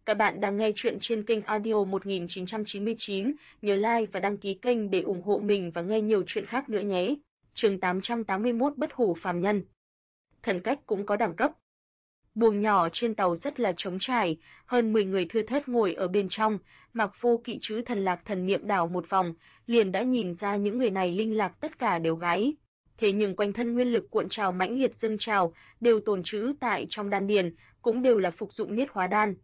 Các bạn đang nghe chuyện trên kênh audio 1999, nhớ like và đăng ký kênh để ủng hộ mình và nghe nhiều chuyện khác nữa nhé. Chương 881 Bất hủ phàm nhân. Thần cách cũng có đẳng cấp. Buồng nhỏ trên tàu rất là trống trải, hơn 10 người thưa thớt ngồi ở bên trong, Mạc Vô Kỵ chữ thần lạc thần niệm đảo một vòng, liền đã nhìn ra những người này linh lạc tất cả đều gái. Thế nhưng quanh thân nguyên lực cuộn trào mãnh liệt dâng trào, đều tồn trữ tại trong đan điền, cũng đều là phục dụng niết hóa đan.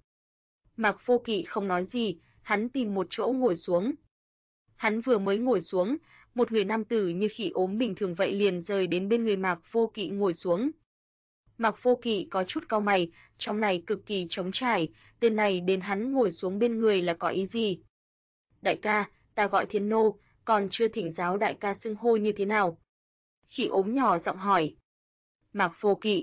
Mạc Vô Kỵ không nói gì, hắn tìm một chỗ ngồi xuống. Hắn vừa mới ngồi xuống, một người nam tử như khỉ ốm bình thường vậy liền rời đến bên người Mạc Vô Kỵ ngồi xuống. Mạc Vô Kỵ có chút cau mày, trong này cực kỳ trống trải, tên này đến hắn ngồi xuống bên người là có ý gì? Đại ca, ta gọi Thiên Nô, còn chưa thỉnh giáo đại ca xưng hô như thế nào? Khỉ ốm nhỏ giọng hỏi. Mạc Vô Kỵ.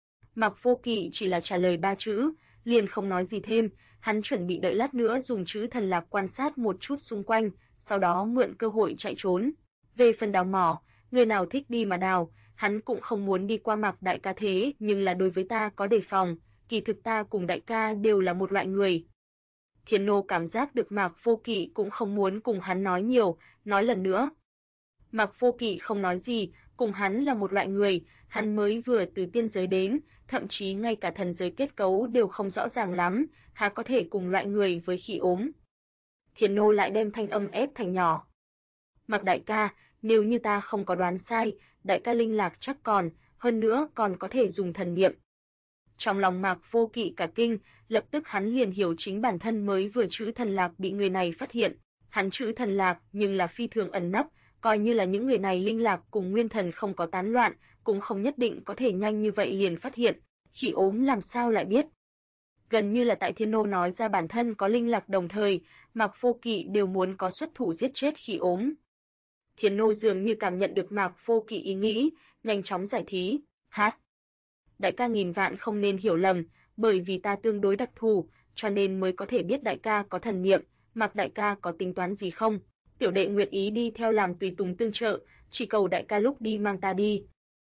Mạc Vô Kỵ chỉ là trả lời 3 chữ, liền không nói gì thêm, hắn chuẩn bị đợi lát nữa dùng chữ thần lạc quan sát một chút xung quanh, sau đó mượn cơ hội chạy trốn. Về phần đào mỏ, người nào thích đi mà đào, hắn cũng không muốn đi qua Mạc đại ca thế, nhưng là đối với ta có đề phòng, kỳ thực ta cùng đại ca đều là một loại người. Thiên Nô cảm giác được Mạc Vô Kỵ cũng không muốn cùng hắn nói nhiều, nói lần nữa. Mạc Vô Kỵ không nói gì, cùng hắn là một loại người, hắn mới vừa từ tiên giới đến, thậm chí ngay cả thần giới kết cấu đều không rõ ràng lắm, há có thể cùng loại người với khỉ ốm. Thiên Nô lại đem thanh âm ép thành nhỏ. Mạc đại ca, nếu như ta không có đoán sai, đại ca linh lạc chắc còn, hơn nữa còn có thể dùng thần niệm. Trong lòng Mạc Vô Kỵ cả kinh, lập tức hắn liền hiểu chính bản thân mới vừa chữ thần lạc bị người này phát hiện. Hắn chữ thần lạc nhưng là phi thường ẩn nấp, coi như là những người này linh lạc cùng nguyên thần không có tán loạn, cũng không nhất định có thể nhanh như vậy liền phát hiện. Khỉ ốm làm sao lại biết? Gần như là tại Thiên Nô nói ra bản thân có linh lạc đồng thời, Mạc Vô Kỵ đều muốn có xuất thủ giết chết khỉ ốm. Thiên Nô dường như cảm nhận được Mạc Vô Kỵ ý nghĩ, nhanh chóng giải thích. Đại ca nghìn vạn không nên hiểu lầm, bởi vì ta tương đối đặc thù, cho nên mới có thể biết đại ca có thần niệm. Mạc đại ca có tính toán gì không? Tiểu đệ nguyện ý đi theo làm tùy tùng tương trợ, chỉ cầu đại ca lúc đi mang ta đi.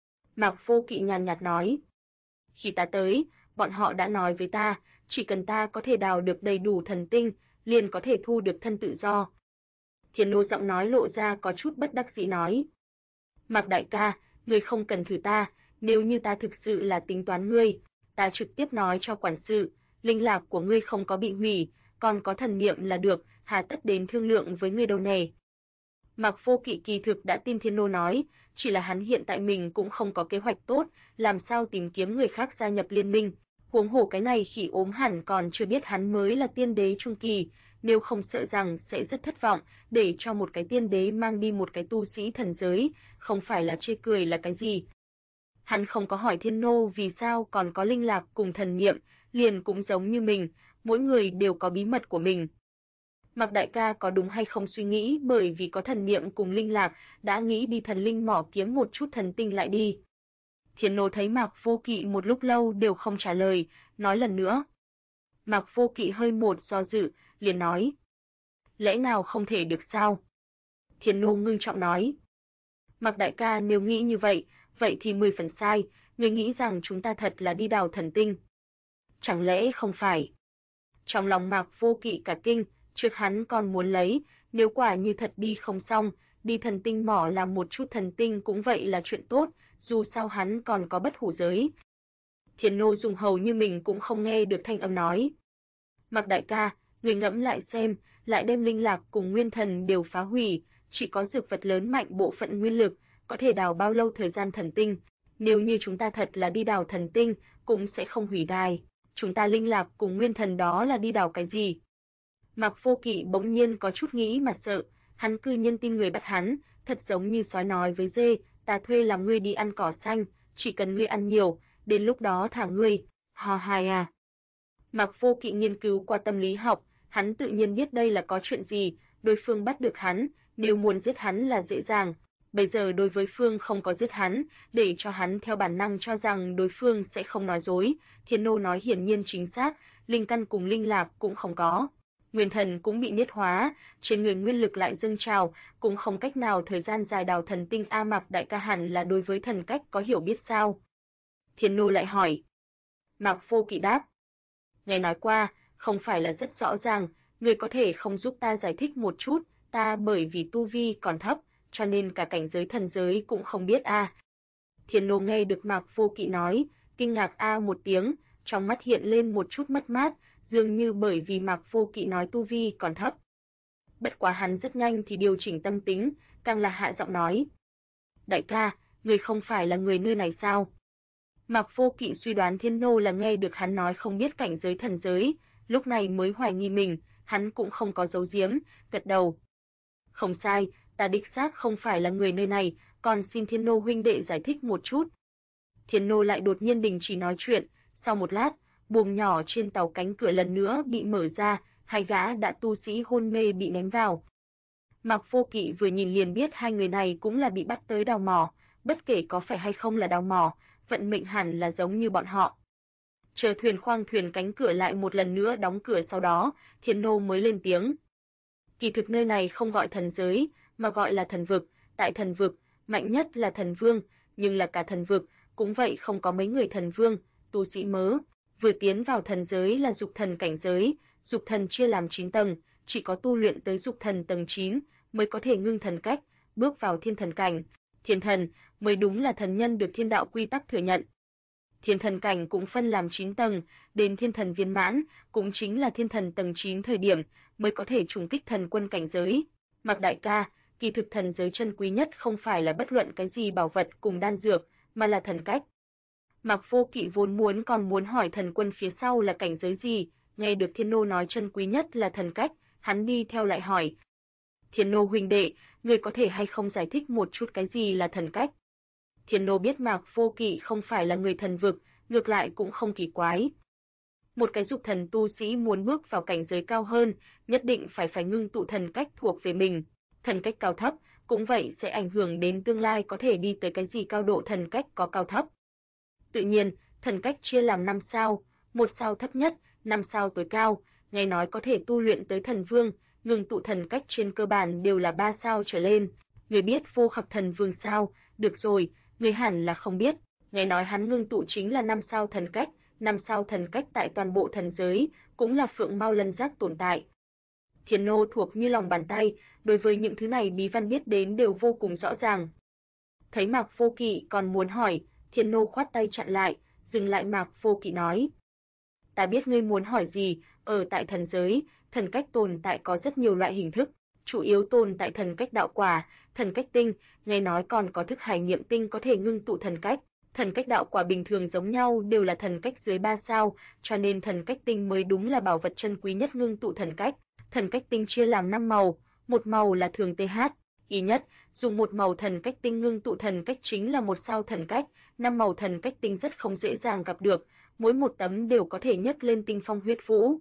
Mạc Vô Kỵ nhàn nhạt nói. Khi ta tới, bọn họ đã nói với ta, chỉ cần ta có thể đào được đầy đủ thần tinh, liền có thể thu được thân tự do. Thiên Nô giọng nói lộ ra có chút bất đắc dĩ nói. Mạc đại ca, ngươi không cần thử ta, nếu như ta thực sự là tính toán ngươi, ta trực tiếp nói cho quản sự, linh lạc của ngươi không có bị hủy, còn có thần niệm là được, hà tất đến thương lượng với ngươi đâu nè. Mạc Vô Kỵ kỳ thực đã tin Thiên Nô nói, chỉ là hắn hiện tại mình cũng không có kế hoạch tốt, làm sao tìm kiếm người khác gia nhập liên minh. Huống hồ cái này khỉ ốm hẳn còn chưa biết hắn mới là tiên đế trung kỳ, nếu không sợ rằng sẽ rất thất vọng, để cho một cái tiên đế mang đi một cái tu sĩ thần giới, không phải là chê cười là cái gì. Hắn không có hỏi Thiên Nô vì sao còn có linh lạc cùng thần niệm, liền cũng giống như mình, mỗi người đều có bí mật của mình. Mạc đại ca có đúng hay không suy nghĩ bởi vì có thần niệm cùng linh lạc, đã nghĩ đi thần linh mỏ kiếm một chút thần tinh lại đi. Thiên Nô thấy Mạc Vô Kỵ một lúc lâu đều không trả lời, nói lần nữa. Mạc Vô Kỵ hơi một do dự, liền nói. Lẽ nào không thể được sao? Thiên Nô ngưng trọng nói. Mạc đại ca nếu nghĩ như vậy thì 10 phần sai, người nghĩ rằng chúng ta thật là đi đào thần tinh. Chẳng lẽ không phải? Trong lòng Mạc Vô Kỵ cả kinh, trước hắn còn muốn lấy, nếu quả như thật đi không xong, đi thần tinh mỏ làm một chút thần tinh cũng vậy là chuyện tốt, dù sao hắn còn có bất hủ giới. Thiên Nô dùng hầu như mình cũng không nghe được thanh âm nói. Mạc đại ca, người ngẫm lại xem, lại đem linh lạc cùng nguyên thần đều phá hủy, chỉ có dược vật lớn mạnh bộ phận nguyên lực, có thể đào bao lâu thời gian thần tinh. Nếu như chúng ta thật là đi đào thần tinh, cũng sẽ không hủy đài. Chúng ta linh lạc cùng nguyên thần đó là đi đào cái gì? Mạc Vô Kỵ bỗng nhiên có chút nghĩ mà sợ, hắn cư nhiên tin người bắt hắn, thật giống như sói nói với dê, ta thuê làm ngươi đi ăn cỏ xanh, chỉ cần ngươi ăn nhiều, đến lúc đó thả ngươi. À. Mạc Vô Kỵ nghiên cứu qua tâm lý học, hắn tự nhiên biết đây là có chuyện gì, đối phương bắt được hắn, nếu muốn giết hắn là dễ dàng. Bây giờ đối với phương không có giết hắn, để cho hắn theo bản năng cho rằng đối phương sẽ không nói dối. Thiên Nô nói hiển nhiên chính xác, linh căn cùng linh lạc cũng không có. Nguyên thần cũng bị niết hóa, trên người nguyên lực lại dâng trào, cũng không cách nào thời gian dài đào thần tinh. Mạc đại ca hẳn là đối với thần cách có hiểu biết sao? Thiên Nô lại hỏi. Mạc Vô Kỵ đáp. Nghe nói qua, không phải là rất rõ ràng, người có thể không giúp ta giải thích một chút, ta bởi vì tu vi còn thấp, cho nên cả cảnh giới thần giới cũng không biết a. Thiên Nô nghe được Mạc Vô Kỵ nói, kinh ngạc a một tiếng, trong mắt hiện lên một chút mất mát, dường như bởi vì Mạc Vô Kỵ nói tu vi còn thấp. Bất quá hắn rất nhanh thì điều chỉnh tâm tính, càng là hạ giọng nói: "Đại ca, người không phải là người nơi này sao?" Mạc Vô Kỵ suy đoán Thiên Nô là nghe được hắn nói không biết cảnh giới thần giới, lúc này mới hoài nghi mình, hắn cũng không có giấu giếm, gật đầu. "Không sai, ta đích xác không phải là người nơi này, còn xin Thiên Nô huynh đệ giải thích một chút." Thiên Nô lại đột nhiên đình chỉ nói chuyện, sau một lát, buồng nhỏ trên tàu cánh cửa lần nữa bị mở ra, hai gã đã tu sĩ hôn mê bị ném vào. Mạc Vô Kỵ vừa nhìn liền biết hai người này cũng là bị bắt tới đào mỏ, bất kể có phải hay không là đào mỏ, vận mệnh hẳn là giống như bọn họ. Chờ thuyền khoang thuyền cánh cửa lại một lần nữa đóng cửa sau đó, Thiên Nô mới lên tiếng. Kỳ thực nơi này không gọi thần giới, mà gọi là thần vực, tại thần vực, mạnh nhất là thần vương, nhưng là cả thần vực, cũng vậy không có mấy người thần vương, tu sĩ mớ. Vừa tiến vào thần giới là dục thần cảnh giới, dục thần chia làm 9 tầng, chỉ có tu luyện tới dục thần tầng 9 mới có thể ngưng thần cách, bước vào thiên thần cảnh. Thiên thần mới đúng là thần nhân được thiên đạo quy tắc thừa nhận. Thiên thần cảnh cũng phân làm 9 tầng, đến thiên thần viên mãn, cũng chính là thiên thần tầng 9 thời điểm mới có thể trùng kích thần quân cảnh giới. Mạc đại ca, kỳ thực thần giới chân quý nhất không phải là bất luận cái gì bảo vật cùng đan dược, mà là thần cách. Mạc Vô Kỵ vốn còn muốn hỏi thần quân phía sau là cảnh giới gì, nghe được Thiên Nô nói chân quý nhất là thần cách, hắn đi theo lại hỏi: "Thiên Nô huynh đệ, người có thể hay không giải thích một chút cái gì là thần cách?" Thiên Nô biết Mạc Vô Kỵ không phải là người thần vực, ngược lại cũng không kỳ quái. Một cái dục thần tu sĩ muốn bước vào cảnh giới cao hơn, nhất định phải ngưng tụ thần cách thuộc về mình. Thần cách cao thấp, cũng vậy sẽ ảnh hưởng đến tương lai có thể đi tới cái gì cao độ thần cách có cao thấp. Tự nhiên, thần cách chia làm 5 sao, 1 sao thấp nhất, 5 sao tối cao, nghe nói có thể tu luyện tới thần vương, ngưng tụ thần cách trên cơ bản đều là 3 sao trở lên. Người biết Vô Khặc thần vương sao? Được rồi, người hẳn là không biết, nghe nói hắn ngưng tụ chính là 5 sao thần cách, 5 sao thần cách tại toàn bộ thần giới, cũng là phượng mao lân giác tồn tại. Thiên Nô thuộc như lòng bàn tay, đối với những thứ này bí văn biết đến đều vô cùng rõ ràng. Thấy Mạc Vô Kỵ còn muốn hỏi, Thiên Nô khoát tay chặn lại, dừng lại. Mạc Vô Kỵ nói: "Ta biết ngươi muốn hỏi gì, ở tại thần giới, thần cách tồn tại có rất nhiều loại hình thức, chủ yếu tồn tại thần cách đạo quả, thần cách tinh, nghe nói còn có thức hải niệm tinh có thể ngưng tụ thần cách. Thần cách đạo quả bình thường giống nhau đều là thần cách dưới 3 sao, cho nên thần cách tinh mới đúng là bảo vật chân quý nhất ngưng tụ thần cách. Thần cách tinh chia làm 5 màu, một màu là thường TH, y nhất, dùng một màu thần cách tinh ngưng tụ thần cách chính là 1 sao thần cách, 5 màu thần cách tinh rất không dễ dàng gặp được, mỗi một tấm đều có thể nhấc lên tinh phong huyết vũ."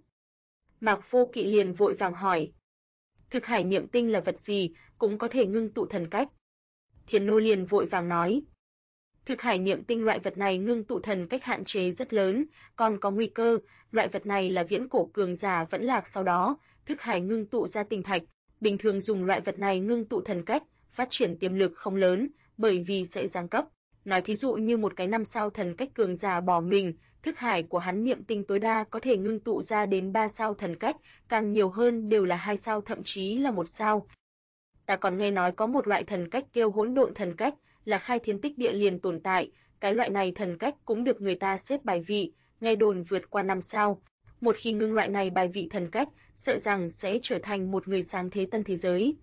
Mạc Vô Kỵ liền vội vàng hỏi: "Thực hải niệm tinh là vật gì, cũng có thể ngưng tụ thần cách?" Thiên Nô liền vội vàng nói: "Thực hải niệm tinh loại vật này ngưng tụ thần cách hạn chế rất lớn, còn có nguy cơ, loại vật này là viễn cổ cường giả vẫn lạc sau đó, thức hải ngưng tụ ra tinh thạch, bình thường dùng loại vật này ngưng tụ thần cách, phát triển tiềm lực không lớn, bởi vì sẽ giáng cấp. Nói thí dụ như một cái 5 sao thần cách cường giả bỏ mình, thức hải của hắn niệm tinh tối đa có thể ngưng tụ ra đến 3 sao thần cách, càng nhiều hơn đều là 2 sao thậm chí là 1 sao. Ta còn nghe nói có một loại thần cách kêu hỗn độn thần cách, là khai thiên tích địa liền tồn tại, cái loại này thần cách cũng được người ta xếp bài vị, nghe đồn vượt qua 5 sao. Một khi ngưng loại này bài vị thần cách, sợ rằng sẽ trở thành một người sáng thế tân thế giới."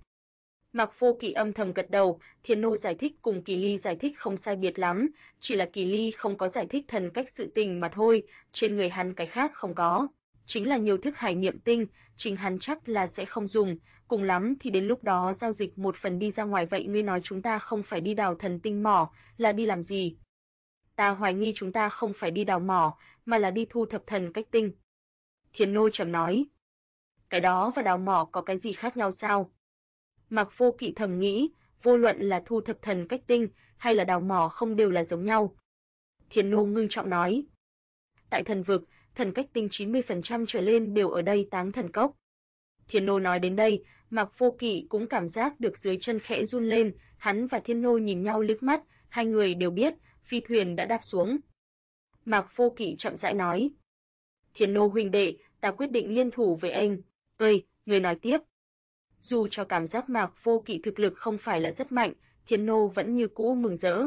Mạc Vô Kỵ âm thầm gật đầu, Thiên Nô giải thích cùng Kỳ Ly giải thích không sai biệt lắm, chỉ là Kỳ Ly không có giải thích thần cách sự tình mà thôi, trên người hắn cái khác không có, chính là nhiều thức hải niệm tinh, chính hắn chắc là sẽ không dùng, cùng lắm thì đến lúc đó giao dịch một phần đi ra ngoài. "Vậy ngươi nói chúng ta không phải đi đào thần tinh mỏ, là đi làm gì?" "Ta hoài nghi chúng ta không phải đi đào mỏ, mà là đi thu thập thần cách tinh." Thiên Nô trầm nói: "Cái đó và đào mỏ có cái gì khác nhau sao?" Mạc Vô Kỵ thầm nghĩ, vô luận là thu thập thần cách tinh hay là đào mỏ không đều là giống nhau. Thiên Nô ngưng trọng nói: "Tại thần vực, thần cách tinh 90% trở lên đều ở đây Táng Thần Cốc." Thiên Nô nói đến đây, Mạc Vô Kỵ cũng cảm giác được dưới chân khẽ run lên, hắn và Thiên Nô nhìn nhau liếc mắt, hai người đều biết phi thuyền đã đáp xuống. Mạc Vô Kỵ chậm rãi nói: "Thiên Nô huynh đệ, Ta quyết định liên thủ với anh. Ơi, người nói tiếp. Dù cho cảm giác Mạc Vô Kỵ thực lực không phải là rất mạnh, Thiên Nô vẫn như cũ mừng rỡ.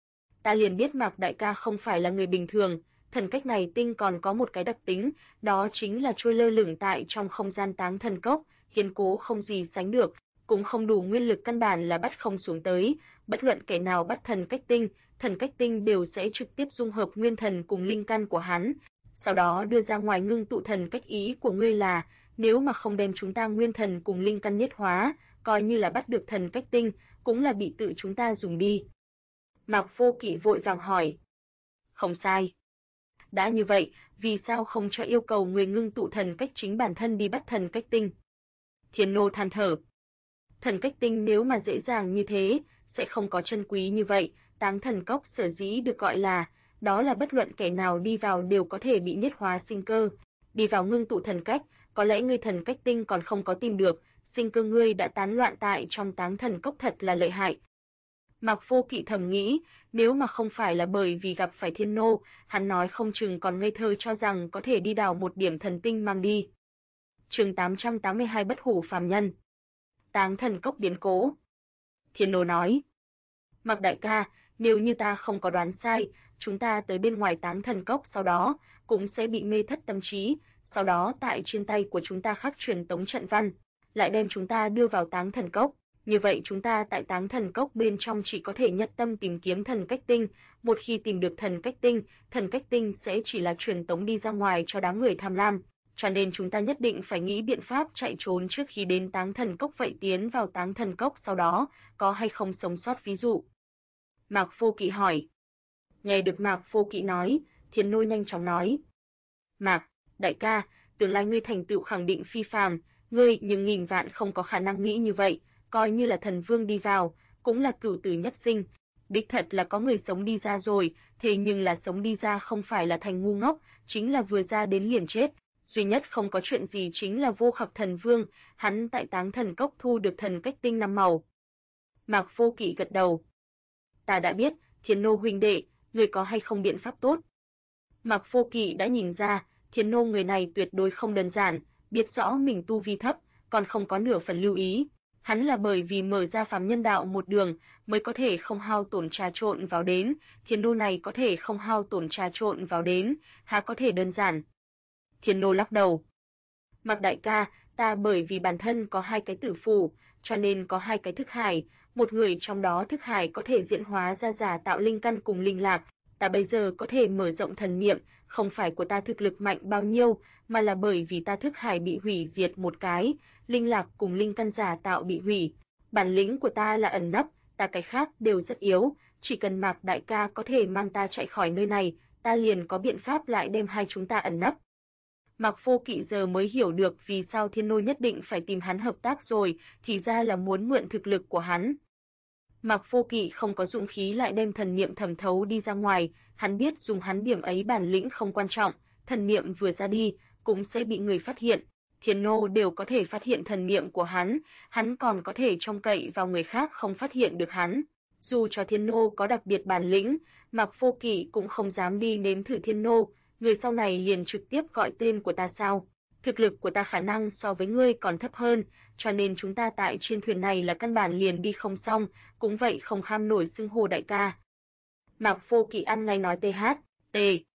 Ta liền biết Mạc đại ca không phải là người bình thường, thần cách này tinh còn có một cái đặc tính, đó chính là trôi lơ lửng tại trong không gian táng thần cốc, kiên cố không gì sánh được, cũng không đủ nguyên lực căn bản là bắt không xuống tới, bất luận kẻ nào bắt thần cách tinh đều sẽ trực tiếp dung hợp nguyên thần cùng linh căn của hắn, sau đó đưa ra ngoài ngưng tụ thần cách. Ý của ngươi là, nếu mà không đem chúng ta nguyên thần cùng linh căn nhất hóa, coi như là bắt được thần cách tinh, cũng là bị tự chúng ta dùng đi. Mạc Vô Kỵ vội vàng hỏi. Không sai. Đã như vậy, vì sao không cho yêu cầu người ngưng tụ thần cách chính bản thân đi bắt thần cách tinh? Thiên Nô than thở. Thần cách tinh nếu mà dễ dàng như thế, sẽ không có chân quý như vậy, táng thần cốc sở dĩ được gọi là, đó là bất luận kẻ nào đi vào đều có thể bị niết hóa sinh cơ. Đi vào ngưng tụ thần cách, có lẽ ngươi thần cách tinh còn không có tìm được, sinh cơ ngươi đã tán loạn tại trong táng thần cốc thật là lợi hại. Mạc Vô Kỵ thầm nghĩ, nếu mà không phải là bởi vì gặp phải Thiên Nô, hắn nói không chừng còn ngây thơ cho rằng có thể đi đào một điểm thần tinh mang đi. Chương 882 Bất hủ phàm nhân. Táng thần cốc biến cố. Thiên Nô nói, Mạc đại ca, nếu như ta không có đoán sai, chúng ta tới bên ngoài táng thần cốc sau đó, cũng sẽ bị mê thất tâm trí, sau đó tại trên tay của chúng ta khắc truyền tống trận văn, lại đem chúng ta đưa vào táng thần cốc. Như vậy chúng ta tại táng thần cốc bên trong chỉ có thể nhất tâm tìm kiếm thần cách tinh, một khi tìm được thần cách tinh sẽ chỉ là truyền tống đi ra ngoài cho đám người tham lam, cho nên chúng ta nhất định phải nghĩ biện pháp chạy trốn trước khi đến táng thần cốc. Vậy tiến vào táng thần cốc sau đó, có hay không sống sót ví dụ? Mạc Vô Kỵ hỏi. Nghe được Mạc Vô Kỵ nói, Thiên Nô nhanh chóng nói. Mạc, đại ca, tương lai ngươi thành tựu khẳng định phi phàm, ngươi nhưng nghìn vạn không có khả năng nghĩ như vậy, coi như là thần vương đi vào, cũng là cửu tử nhất sinh. Đích thật là có người sống đi ra rồi, thế nhưng là sống đi ra không phải là thành ngu ngốc, chính là vừa ra đến liền chết. Duy nhất không có chuyện gì chính là Vô Khặc thần vương, hắn tại táng thần cốc thu được thần cách tinh 5 màu. Mạc Vô Kỵ gật đầu. Ta đã biết, Thiên Nô huynh đệ, người có hay không biện pháp tốt? Mạc Vô Kỵ đã nhìn ra, Thiên Nô người này tuyệt đối không đơn giản, biết rõ mình tu vi thấp, còn không có nửa phần lưu ý. Hắn là bởi vì mở ra phàm nhân đạo một đường, mới có thể không hao tổn trà trộn vào đến, Thiên Nô này có thể không hao tổn trà trộn vào đến, há có thể đơn giản. Thiên Nô lắc đầu. Mạc đại ca, ta bởi vì bản thân có 2 cái tử phù, cho nên có 2 cái thức hải, một người trong đó thức hải có thể diễn hóa ra giả tạo linh căn cùng linh lạc, ta bây giờ có thể mở rộng thần niệm, không phải của ta thực lực mạnh bao nhiêu, mà là bởi vì ta thức hải bị hủy diệt một cái, linh lạc cùng linh căn giả tạo bị hủy. Bản lĩnh của ta là ẩn nấp, ta cái khác đều rất yếu, chỉ cần Mạc đại ca có thể mang ta chạy khỏi nơi này, ta liền có biện pháp lại đem hai chúng ta ẩn nấp. Mạc Vô Kỵ giờ mới hiểu được vì sao Thiên Nô nhất định phải tìm hắn hợp tác rồi, thì ra là muốn mượn thực lực của hắn. Mạc Vô Kỵ không có dũng khí lại đem thần niệm thẩm thấu đi ra ngoài, hắn biết dùng hắn điểm ấy bản lĩnh không quan trọng, thần niệm vừa ra đi, cũng sẽ bị người phát hiện. Thiên Nô đều có thể phát hiện thần niệm của hắn còn có thể trông cậy vào người khác không phát hiện được hắn. Dù cho Thiên Nô có đặc biệt bản lĩnh, Mạc Vô Kỵ cũng không dám đi nếm thử. Thiên Nô, người sau này liền trực tiếp gọi tên của ta sao? Thực lực của ta khả năng so với ngươi còn thấp hơn, cho nên chúng ta tại trên thuyền này là căn bản liền đi không xong, cũng vậy không kham nổi xưng hô đại ca. Mạc Vô Kỵ ăn ngay nói THT.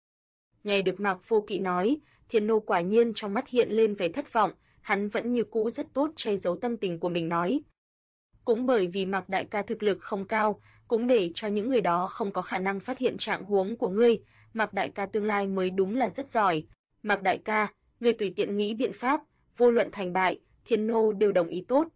Nghe được Mạc Vô Kỵ nói, Thiên Nô quả nhiên trong mắt hiện lên vẻ thất vọng, hắn vẫn như cũ rất tốt che giấu tâm tình của mình nói. Cũng bởi vì Mạc đại ca thực lực không cao, cũng để cho những người đó không có khả năng phát hiện trạng huống của ngươi, Mạc đại ca tương lai mới đúng là rất giỏi. Mạc đại ca, ngươi tùy tiện nghĩ biện pháp, vô luận thành bại, Thiên Nô đều đồng ý tốt.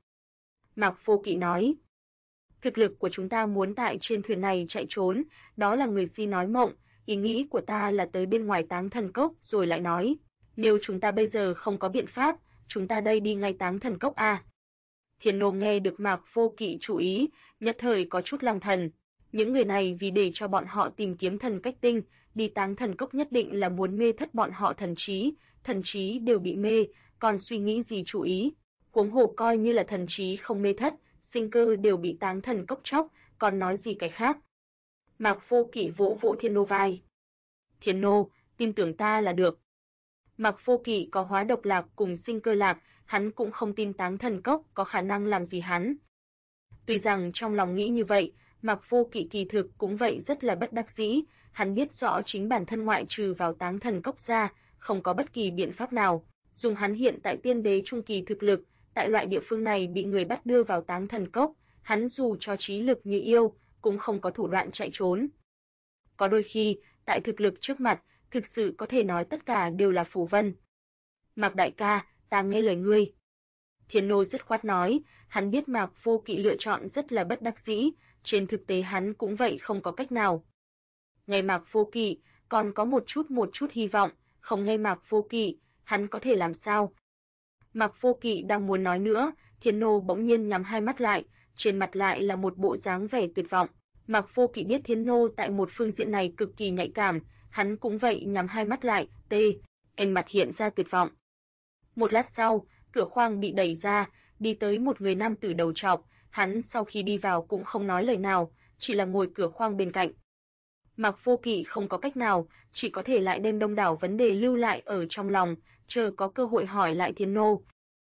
Mạc Vô Kỵ nói. Thực lực của chúng ta muốn tại trên thuyền này chạy trốn, đó là người si nói mộng, ý nghĩ của ta là tới bên ngoài táng thần cốc rồi lại nói. Nếu chúng ta bây giờ không có biện pháp, chúng ta đây đi ngay táng thần cốc a. Thiên Nô nghe được Mạc Vô Kỵ chủ ý, nhất thời có chút lang thần. Những người này vì để cho bọn họ tìm kiếm thần cách tinh, đi táng thần cốc nhất định là muốn mê thất bọn họ thần trí đều bị mê, còn suy nghĩ gì chủ ý. Huống hồ coi như là thần trí không mê thất, sinh cơ đều bị táng thần cốc chóc, còn nói gì cái khác. Mạc Vô Kỵ vỗ vỗ Thiên Nô vai. Thiên Nô, tin tưởng ta là được. Mạc Vô Kỵ có hóa độc lạc cùng sinh cơ lạc, hắn cũng không tin Táng Thần Cốc có khả năng làm gì hắn. Tuy rằng trong lòng nghĩ như vậy, Mạc Vô Kỵ kỳ thực cũng vậy rất là bất đắc dĩ, hắn biết rõ chính bản thân ngoại trừ vào Táng Thần Cốc ra, không có bất kỳ biện pháp nào. Dùng hắn hiện tại tiên đế trung kỳ thực lực, tại loại địa phương này bị người bắt đưa vào Táng Thần Cốc, hắn dù cho trí lực như yêu, cũng không có thủ đoạn chạy trốn. Có đôi khi, tại thực lực trước mặt, thực sự có thể nói tất cả đều là phù vân. Mạc đại ca, ta nghe lời ngươi. Thiên Nô dứt khoát nói, hắn biết Mạc Vô Kỵ lựa chọn rất là bất đắc dĩ, trên thực tế hắn cũng vậy không có cách nào. Nghe Mạc Vô Kỵ, còn có một chút hy vọng, không nghe Mạc Vô Kỵ, hắn có thể làm sao? Mạc Vô Kỵ đang muốn nói nữa, Thiên Nô bỗng nhiên nhắm hai mắt lại, trên mặt lại là một bộ dáng vẻ tuyệt vọng. Mạc Vô Kỵ biết Thiên Nô tại một phương diện này cực kỳ nhạy cảm, hắn cũng vậy nhắm hai mắt lại, trên mặt hiện ra tuyệt vọng. Một lát sau, cửa khoang bị đẩy ra, đi tới một người nam tử đầu trọc, hắn sau khi đi vào cũng không nói lời nào, chỉ là ngồi cửa khoang bên cạnh. Mạc Vô Kỵ không có cách nào, chỉ có thể lại đem đông đảo vấn đề lưu lại ở trong lòng, chờ có cơ hội hỏi lại Thiên Nô.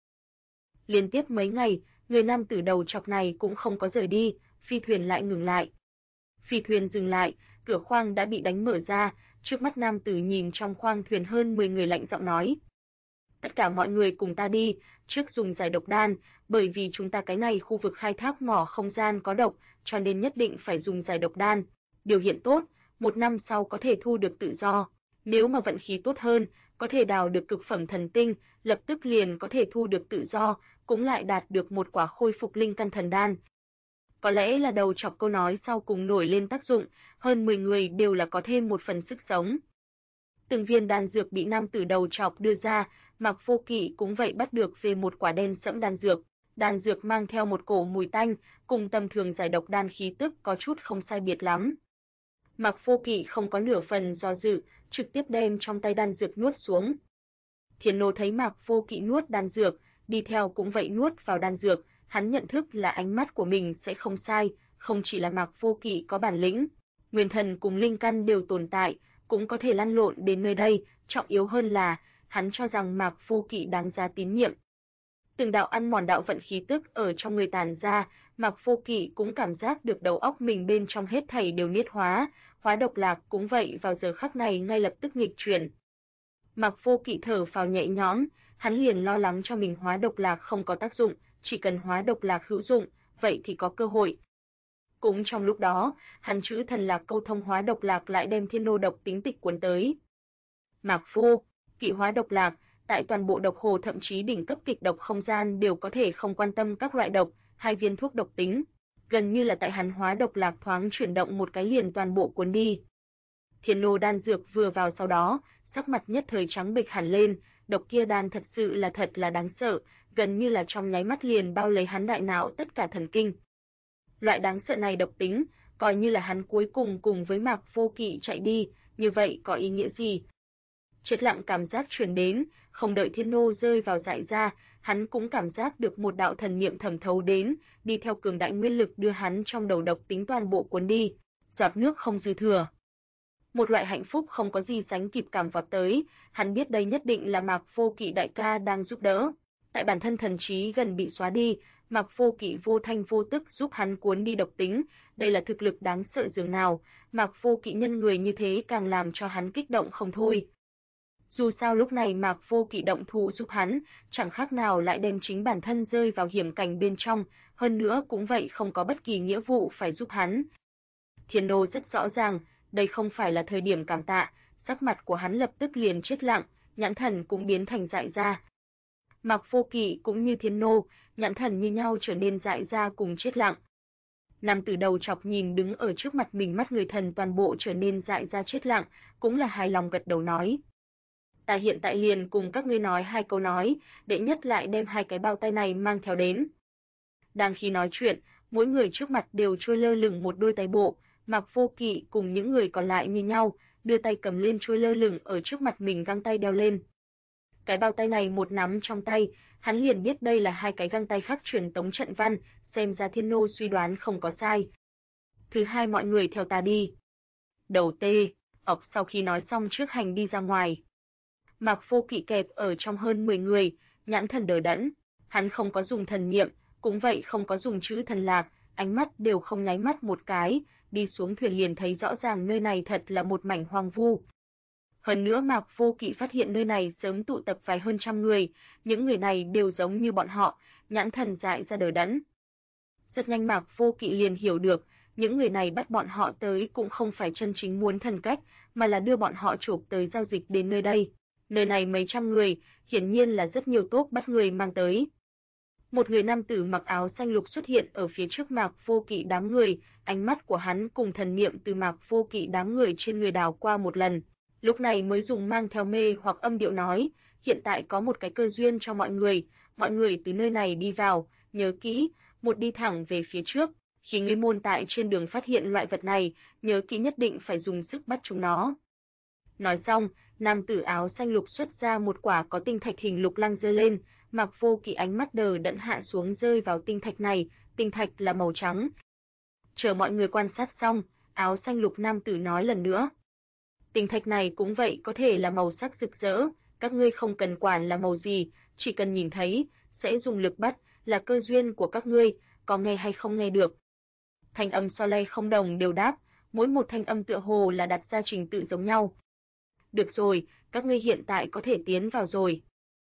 Liên tiếp mấy ngày, người nam tử đầu trọc này cũng không có rời đi, phi thuyền lại ngừng lại. Phi thuyền dừng lại, cửa khoang đã bị đánh mở ra, trước mắt nam tử nhìn trong khoang thuyền hơn 10 người lạnh giọng nói. Tất cả mọi người cùng ta đi, trước dùng giải độc đan, bởi vì chúng ta cái này khu vực khai thác mỏ không gian có độc, cho nên nhất định phải dùng giải độc đan. Điều hiện tốt, 1 năm sau có thể thu được tự do. Nếu mà vận khí tốt hơn, có thể đào được cực phẩm thần tinh, lập tức liền có thể thu được tự do, cũng lại đạt được một quả khôi phục linh căn thần đan. Có lẽ là đầu chọc câu nói sau cùng nổi lên tác dụng, hơn 10 người đều là có thêm một phần sức sống. Từng viên đan dược bị nam tử đầu chọc đưa ra, Mạc Vô Kỵ cũng vậy bắt được về một quả đen sẫm đan dược. Đan dược mang theo một cổ mùi tanh, cùng tầm thường giải độc đan khí tức có chút không sai biệt lắm. Mạc Vô Kỵ không có nửa phần do dự, trực tiếp đem trong tay đan dược nuốt xuống. Thiên Nô thấy Mạc Vô Kỵ nuốt đan dược, đi theo cũng vậy nuốt vào đan dược, hắn nhận thức là ánh mắt của mình sẽ không sai, không chỉ là Mạc Vô Kỵ có bản lĩnh, nguyên thần cùng linh căn đều tồn tại, cũng có thể lăn lộn đến nơi đây, trọng yếu hơn là, hắn cho rằng Mạc Vô Kỵ đáng giá tín nhiệm. Từng đạo ăn mòn đạo vận khí tức ở trong người tàn ra, Mạc Vô Kỵ cũng cảm giác được đầu óc mình bên trong hết thảy đều niết hóa, hóa độc lạc cũng vậy vào giờ khắc này ngay lập tức nghịch chuyển. Mạc Vô Kỵ thở phào nhẹ nhõm, hắn liền lo lắng cho mình hóa độc lạc không có tác dụng, chỉ cần hóa độc lạc hữu dụng, vậy thì có cơ hội. Cũng trong lúc đó, hắn chữ thần lạc câu thông hóa độc lạc lại đem thiên nô độc tính tịch cuốn tới. Mạc Vô Kỵ hóa độc lạc, tại toàn bộ độc hồ thậm chí đỉnh cấp kịch độc không gian đều có thể không quan tâm các loại độc, 2 viên thuốc độc tính, gần như là tại hắn hóa độc lạc thoáng chuyển động một cái liền toàn bộ cuốn đi. Thiên nô đan dược vừa vào sau đó, sắc mặt nhất thời trắng bệch hẳn lên, độc kia đan thật sự là thật là đáng sợ, gần như là trong nháy mắt liền bao lấy hắn đại não tất cả thần kinh. Loại đáng sợ này độc tính, coi như là hắn cuối cùng với Mạc Vô Kỵ chạy đi, như vậy có ý nghĩa gì? Chết lặng cảm giác truyền đến, không đợi thiên nô rơi vào dại ra, hắn cũng cảm giác được một đạo thần niệm thẩm thấu đến, đi theo cường đại nguyên lực đưa hắn trong đầu độc tính toàn bộ cuốn đi, giọt nước không dư thừa. Một loại hạnh phúc không có gì sánh kịp cảm vọt tới, hắn biết đây nhất định là Mạc Vô Kỵ đại ca đang giúp đỡ. Tại bản thân thần trí gần bị xóa đi, Mạc Vô Kỵ vô thanh vô tức giúp hắn cuốn đi độc tính, đây là thực lực đáng sợ dường nào, Mạc Vô Kỵ nhân người như thế càng làm cho hắn kích động không thôi. Dù sao lúc này Mạc Vô Kỵ động thủ giúp hắn, chẳng khác nào lại đem chính bản thân rơi vào hiểm cảnh bên trong, hơn nữa cũng vậy không có bất kỳ nghĩa vụ phải giúp hắn. Thiên Nô rất rõ ràng, đây không phải là thời điểm cảm tạ, sắc mặt của hắn lập tức liền chết lặng, nhãn thần cũng biến thành dại ra. Mạc Vô Kỵ cũng như Thiên Nô, nhãn thần như nhau trở nên dại ra cùng chết lặng. Nam tử đầu chọc nhìn đứng ở trước mặt mình mắt người thần toàn bộ trở nên dại ra chết lặng, cũng là hài lòng gật đầu nói. Ta hiện tại liền cùng các ngươi nói 2 câu nói, đệ nhất lại đem 2 cái bao tay này mang theo đến. Đang khi nói chuyện, mỗi người trước mặt đều trôi lơ lửng một đôi tay bộ, Mạc Vô Kỵ cùng những người còn lại như nhau, đưa tay cầm lên trôi lơ lửng ở trước mặt mình găng tay đeo lên. Cái bao tay này một nắm trong tay, hắn liền biết đây là 2 cái găng tay khắc truyền tống trận văn, xem ra Thiên Nô suy đoán không có sai. Thứ hai mọi người theo ta đi. Đầu tê, ọc sau khi nói xong trước hành đi ra ngoài. Mạc Vô Kỵ kẹp ở trong hơn 10 người, nhãn thần đờ đẫn. Hắn không có dùng thần niệm, cũng vậy không có dùng chữ thần lạc, ánh mắt đều không nháy mắt một cái, đi xuống thuyền liền thấy rõ ràng nơi này thật là một mảnh hoang vu. Hơn nữa Mạc Vô Kỵ phát hiện nơi này sớm tụ tập vài hơn trăm người, những người này đều giống như bọn họ, nhãn thần dại ra đờ đẫn. Rất nhanh Mạc Vô Kỵ liền hiểu được, những người này bắt bọn họ tới cũng không phải chân chính muốn thần cách, mà là đưa bọn họ chộp tới giao dịch đến nơi đây. Nơi này mấy trăm người, hiển nhiên là rất nhiều tốt bắt người mang tới. Một người nam tử mặc áo xanh lục xuất hiện ở phía trước Mạc Vô Kỵ đám người, ánh mắt của hắn cùng thần niệm từ Mạc Vô Kỵ đám người trên người đảo qua một lần, lúc này mới dùng mang theo mê hoặc âm điệu nói, hiện tại có một cái cơ duyên cho mọi người từ nơi này đi vào, nhớ kỹ, một đi thẳng về phía trước, khi ngươi môn tại trên đường phát hiện loại vật này, nhớ kỹ nhất định phải dùng sức bắt chúng nó. Nói xong, nam tử áo xanh lục xuất ra một quả có tinh thạch hình lục lăng giơ lên, Mạc Vô Kỵ ánh mắt đờ đẫn hạ xuống rơi vào tinh thạch này, tinh thạch là màu trắng. Chờ mọi người quan sát xong, áo xanh lục nam tử nói lần nữa. Tinh thạch này cũng vậy có thể là màu sắc rực rỡ, các ngươi không cần quản là màu gì, chỉ cần nhìn thấy, sẽ dùng lực bắt, là cơ duyên của các ngươi, có nghe hay không nghe được. Thanh âm so lay không đồng đều đáp, mỗi một thanh âm tựa hồ là đặt ra trình tự giống nhau. Được rồi, các ngươi hiện tại có thể tiến vào rồi.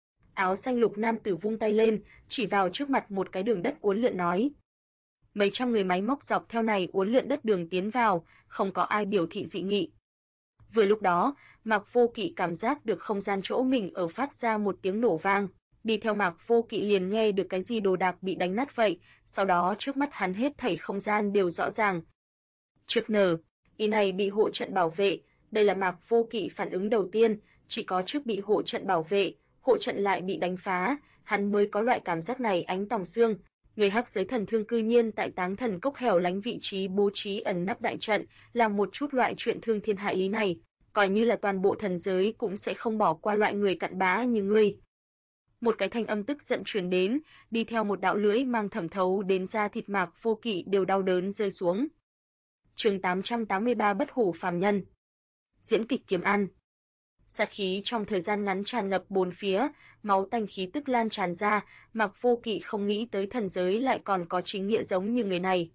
Áo xanh lục nam tử vung tay lên, chỉ vào trước mặt một cái đường đất uốn lượn nói. Mấy trăm người máy móc dọc theo này uốn lượn đất đường tiến vào, không có ai biểu thị dị nghị. Vừa lúc đó, Mạc Vô Kỵ cảm giác được không gian chỗ mình ở phát ra một tiếng nổ vang, đi theo Mạc Vô Kỵ liền nghe được cái gì đồ đạc bị đánh nát vậy, sau đó trước mắt hắn hết thảy không gian đều rõ ràng. Trước y này bị hộ trận bảo vệ, đây là Mạc Vô Kỵ phản ứng đầu tiên, chỉ có trước bị hộ trận bảo vệ, hộ trận lại bị đánh phá, hắn mới có loại cảm giác này. Ánh Tòng Xương, người hắc giới thần thương cư nhiên tại Táng Thần Cốc hẻo lánh vị trí bố trí ẩn nấp đại trận, làm một chút loại chuyện thương thiên hại lý này, coi như là toàn bộ thần giới cũng sẽ không bỏ qua loại người cặn bã như ngươi. Một cái thanh âm tức giận truyền đến, đi theo một đạo lưỡi mang thẩm thấu đến da thịt Mạc Vô Kỵ đều đau đớn rơi xuống. Chương 883 Bất hủ phàm nhân. Diễn kịch kiếm ăn. Sát khí trong thời gian ngắn tràn ngập bốn phía, máu tanh khí tức lan tràn ra, Mạc Vô Kỵ không nghĩ tới thần giới lại còn có chính nghĩa giống như người này.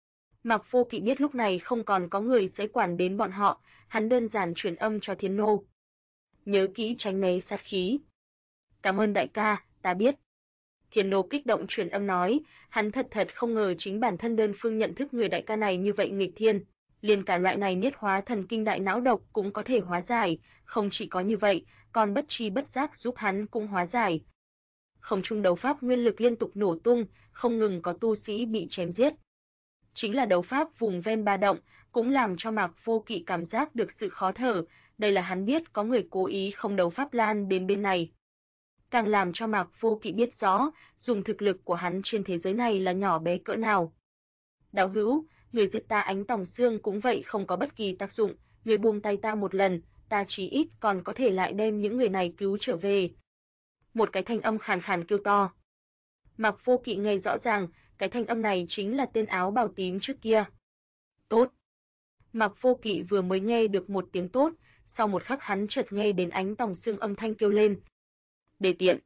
Mạc Vô Kỵ biết lúc này không còn có người sẽ quản đến bọn họ, hắn đơn giản truyền âm cho Thiên Nô. Nhớ kỹ tránh né sát khí. Cảm ơn đại ca, ta biết. Thiên Nô kích động truyền âm nói, hắn thật không ngờ chính bản thân đơn phương nhận thức người đại ca này như vậy nghịch thiên. Liền cả loại này niết hóa thần kinh đại não độc cũng có thể hóa giải, không chỉ có như vậy, còn bất tri bất giác giúp hắn cũng hóa giải. Không trung đấu pháp nguyên lực liên tục nổ tung, không ngừng có tu sĩ bị chém giết. Chính là đấu pháp vùng ven ba động, cũng làm cho Mạc Vô Kỵ cảm giác được sự khó thở, đây là hắn biết có người cố ý không đấu pháp lan đến bên này. Càng làm cho Mạc Vô Kỵ biết rõ, dùng thực lực của hắn trên thế giới này là nhỏ bé cỡ nào. Đạo hữu, người giết ta Ánh Tòng Xương cũng vậy không có bất kỳ tác dụng, người buông tay ta một lần, ta chí ít còn có thể lại đem những người này cứu trở về. Một cái thanh âm khàn khàn kêu to. Mạc Vô Kỵ nghe rõ ràng, cái thanh âm này chính là tên áo bào tím trước kia. Tốt. Mạc Vô Kỵ vừa mới nghe được một tiếng tốt, sau một khắc hắn chợt nghe đến Ánh Tòng Xương âm thanh kêu lên. Đề tiện.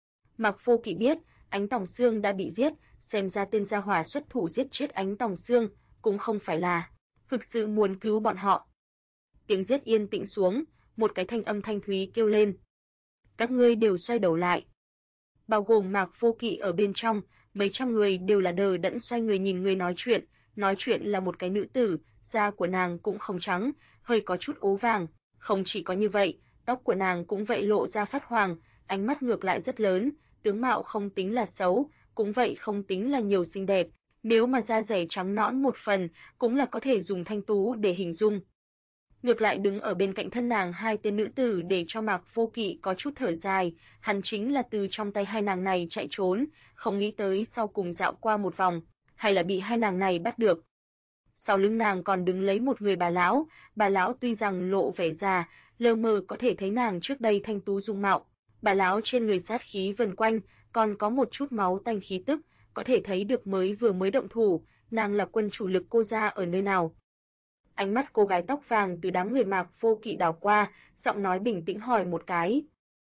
Mạc Vô Kỵ biết, Ánh Tòng Xương đã bị giết, xem ra tên gia hỏa xuất thủ giết chết Ánh Tòng Xương, cũng không phải là thực sự muốn cứu bọn họ. Tiếng giết yên tĩnh xuống, một cái thanh âm thanh thúy kêu lên. Các ngươi đều xoay đầu lại. Bao gồm Mạc Vô Kỵ ở bên trong, mấy trăm người đều là đờ đẫn xoay người nhìn người nói chuyện là một cái nữ tử, da của nàng cũng không trắng, hơi có chút ố vàng, không chỉ có như vậy, tóc của nàng cũng vậy lộ ra phát hoàng, ánh mắt ngược lại rất lớn, tướng mạo không tính là xấu, cũng vậy không tính là nhiều xinh đẹp, nếu mà da dẻ trắng nõn một phần, cũng là có thể dùng thanh tú để hình dung. Ngược lại đứng ở bên cạnh thân nàng hai tên nữ tử để cho Mạc Vô Kỵ có chút thở dài, hắn chính là từ trong tay hai nàng này chạy trốn, không nghĩ tới sau cùng dạo qua một vòng, hay là bị hai nàng này bắt được. Sau lưng nàng còn đứng lấy một người bà lão tuy rằng lộ vẻ già, lờ mờ có thể thấy nàng trước đây thanh tú dung mạo, bà lão trên người sát khí vần quanh, còn có một chút máu tanh khí tức, có thể thấy được vừa mới động thủ, nàng là quân chủ lực cô gia ở nơi nào. Ánh mắt cô gái tóc vàng từ đám người Mạc Vô Kỵ đảo qua, giọng nói bình tĩnh hỏi một cái.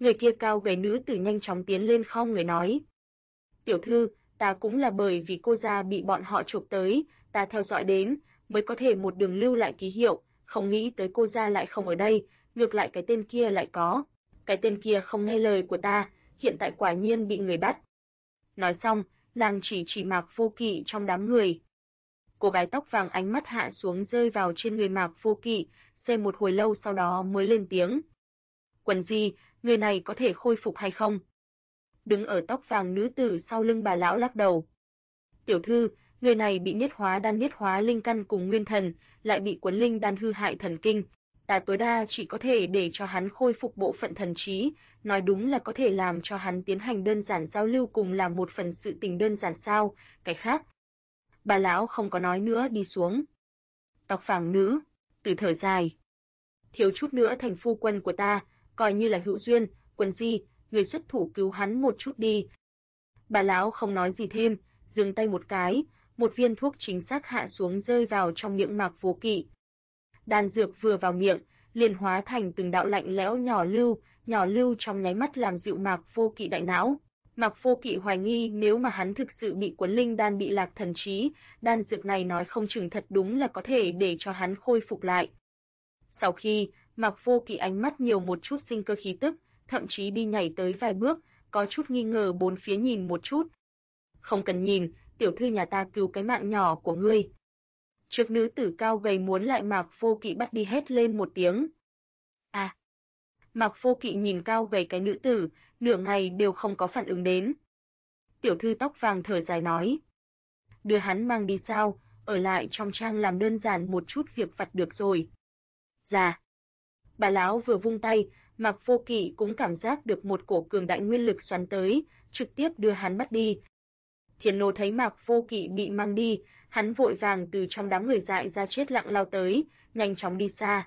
Người kia cao gầy nữ tử nhanh chóng tiến lên khom người nói. Tiểu thư, ta cũng là bởi vì cô gia bị bọn họ chộp tới, ta theo dõi đến, mới có thể một đường lưu lại ký hiệu, không nghĩ tới cô gia lại không ở đây, ngược lại cái tên kia lại có. Cái tên kia không nghe lời của ta, hiện tại quả nhiên bị người bắt. Nói xong, nàng chỉ Mạc Vô Kỵ trong đám người. Cô gái tóc vàng ánh mắt hạ xuống rơi vào trên người Mạc Vô Kỵ, xem một hồi lâu sau đó mới lên tiếng. Quần Di, người này có thể khôi phục hay không? Đứng ở tóc vàng nữ tử sau lưng bà lão lắc đầu. Tiểu thư, người này bị niết hóa linh căn cùng nguyên thần, lại bị quấn linh đan hư hại thần kinh. Ta tối đa chỉ có thể để cho hắn khôi phục bộ phận thần trí, nói đúng là có thể làm cho hắn tiến hành đơn giản giao lưu cùng làm một phần sự tình đơn giản sao, cái khác. Bà lão không có nói nữa đi xuống. Tóc vàng nữ, từ thở dài. Thiếu chút nữa thành phu quân của ta, coi như là hữu duyên, Quần Di, người xuất thủ cứu hắn một chút đi. Bà lão không nói gì thêm, dừng tay một cái, một viên thuốc chính xác hạ xuống rơi vào trong miệng Mạc Vô Kỵ. Đan dược vừa vào miệng, liền hóa thành từng đạo lạnh lẽo nhỏ lưu trong nháy mắt làm dịu Mạc Vô Kỵ đại não. Mạc Vô Kỵ hoài nghi nếu mà hắn thực sự bị quấn linh đan bị lạc thần trí, đan dược này nói không chừng thật đúng là có thể để cho hắn khôi phục lại. Sau khi, Mạc Vô Kỵ ánh mắt nhiều một chút sinh cơ khí tức, thậm chí đi nhảy tới vài bước, có chút nghi ngờ bốn phía nhìn một chút. Không cần nhìn, tiểu thư nhà ta cứu cái mạng nhỏ của ngươi. Trước nữ tử cao gầy muốn lại Mạc Vô Kỵ bắt đi hét lên một tiếng. À! Mạc Vô Kỵ nhìn cao gầy cái nữ tử, nửa ngày đều không có phản ứng đến. Tiểu thư tóc vàng thở dài nói. Đưa hắn mang đi sao, ở lại trong trang làm đơn giản một chút việc vặt được rồi. Dạ. Bà lão vừa vung tay, Mạc Vô Kỵ cũng cảm giác được một cổ cường đại nguyên lực xoắn tới, trực tiếp đưa hắn bắt đi. Thiền Nô thấy Mạc Vô Kỵ bị mang đi, hắn vội vàng từ trong đám người dại ra chết lặng lao tới, nhanh chóng đi xa.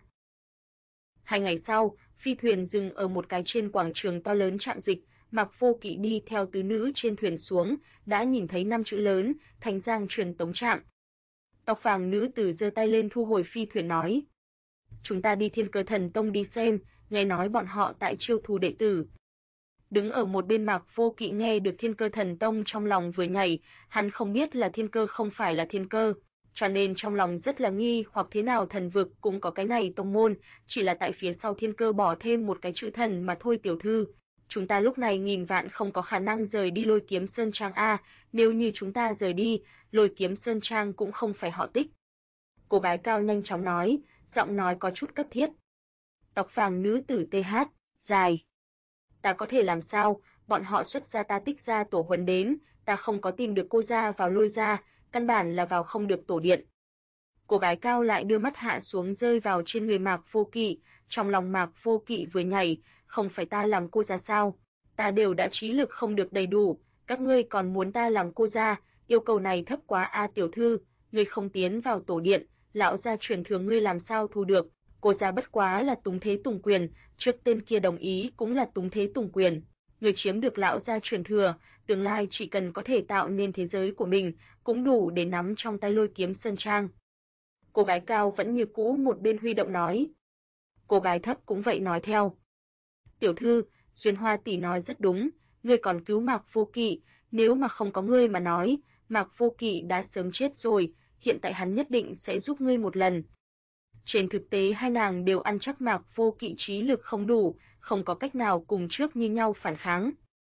2 ngày sau, phi thuyền dừng ở một cái trên quảng trường to lớn trạm dịch, Mạc Vô Kỵ đi theo tứ nữ trên thuyền xuống, đã nhìn thấy 5 chữ lớn, Thành Giang truyền tống trạm. Tóc vàng nữ tử giơ tay lên thu hồi phi thuyền nói. Chúng ta đi Thiên Cơ Thần Tông đi xem, nghe nói bọn họ tại chiêu thu đệ tử. Đứng ở một bên Mạc Vô Kỵ nghe được Thiên Cơ Thần Tông trong lòng vừa nhảy, hắn không biết là thiên cơ không phải là thiên cơ, cho nên trong lòng rất là nghi hoặc thế nào thần vực cũng có cái này tông môn, chỉ là tại phía sau thiên cơ bỏ thêm một cái chữ thần mà thôi tiểu thư. Chúng ta lúc này nghìn vạn không có khả năng rời đi Lôi Kiếm Sơn Trang a, nếu như chúng ta rời đi, Lôi Kiếm Sơn Trang cũng không phải họ Tích. Cô gái cao nhanh chóng nói, giọng nói có chút cấp thiết. Tóc vàng nữ tử TH, dài. Ta có thể làm sao, bọn họ xuất ra ta Tích ra tổ huấn đến, ta không có tìm được cô ra vào Lôi ra, căn bản là vào không được tổ điện. Cô gái cao lại đưa mắt hạ xuống rơi vào trên người Mạc Vô Kỵ, trong lòng Mạc Vô Kỵ vừa nhảy, không phải ta làm cô ra sao, ta đều đã trí lực không được đầy đủ, các ngươi còn muốn ta làm cô ra, yêu cầu này thấp quá a tiểu thư, ngươi không tiến vào tổ điện, lão gia truyền thừa ngươi làm sao thu được, cô ra bất quá là túng thế tùng quyền, trước tên kia đồng ý cũng là túng thế tùng quyền. Người chiếm được lão gia truyền thừa, tương lai chỉ cần có thể tạo nên thế giới của mình, cũng đủ để nắm trong tay Lôi Kiếm Sơn Trang. Cô gái cao vẫn như cũ một bên huy động nói. Cô gái thấp cũng vậy nói theo. Tiểu thư, Duyên Hoa tỷ nói rất đúng, ngươi còn cứu Mạc Vô Kỵ, nếu mà không có ngươi mà nói, Mạc Vô Kỵ đã sớm chết rồi, hiện tại hắn nhất định sẽ giúp ngươi một lần. Trên thực tế hai nàng đều ăn chắc Mạc Vô Kỵ trí lực không đủ, không có cách nào cùng trước như nhau phản kháng.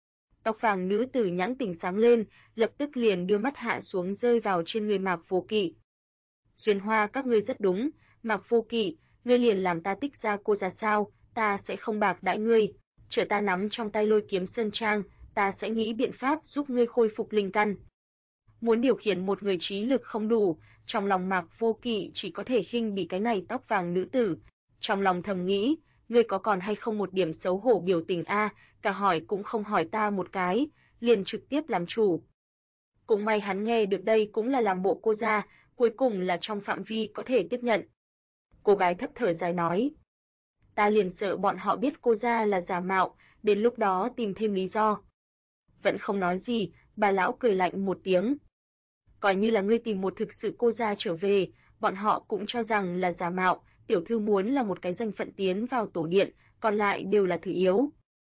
Tóc vàng nữ tử nhãn tình sáng lên, lập tức liền đưa mắt hạ xuống rơi vào trên người Mạc Vô Kỵ. Duyên Hoa các ngươi rất đúng, Mạc Vô Kỵ, ngươi liền làm ta Tích ra cô ra sao, ta sẽ không bạc đãi ngươi, chờ ta nắm trong tay Lôi Kiếm Sơn Trang, ta sẽ nghĩ biện pháp giúp ngươi khôi phục linh căn. Muốn điều khiển một người trí lực không đủ, trong lòng Mạc Vô Kỵ chỉ có thể khinh bỉ cái này tóc vàng nữ tử, trong lòng thầm nghĩ, ngươi có còn hay không một điểm xấu hổ biểu tình a, cả hỏi cũng không hỏi ta một cái, liền trực tiếp làm chủ. Cũng may hắn nghe được đây cũng là làm bộ cô ra, cuối cùng là trong phạm vi có thể tiếp nhận. Cô gái thấp thở dài nói, ta liền sợ bọn họ biết cô ra là giả mạo, đến lúc đó tìm thêm lý do. Vẫn không nói gì, bà lão cười lạnh một tiếng. Coi như là ngươi tìm một thực sự cô ra trở về, bọn họ cũng cho rằng là giả mạo, tiểu thư muốn là một cái danh phận tiến vào tổ điện, còn lại đều là thứ yếu.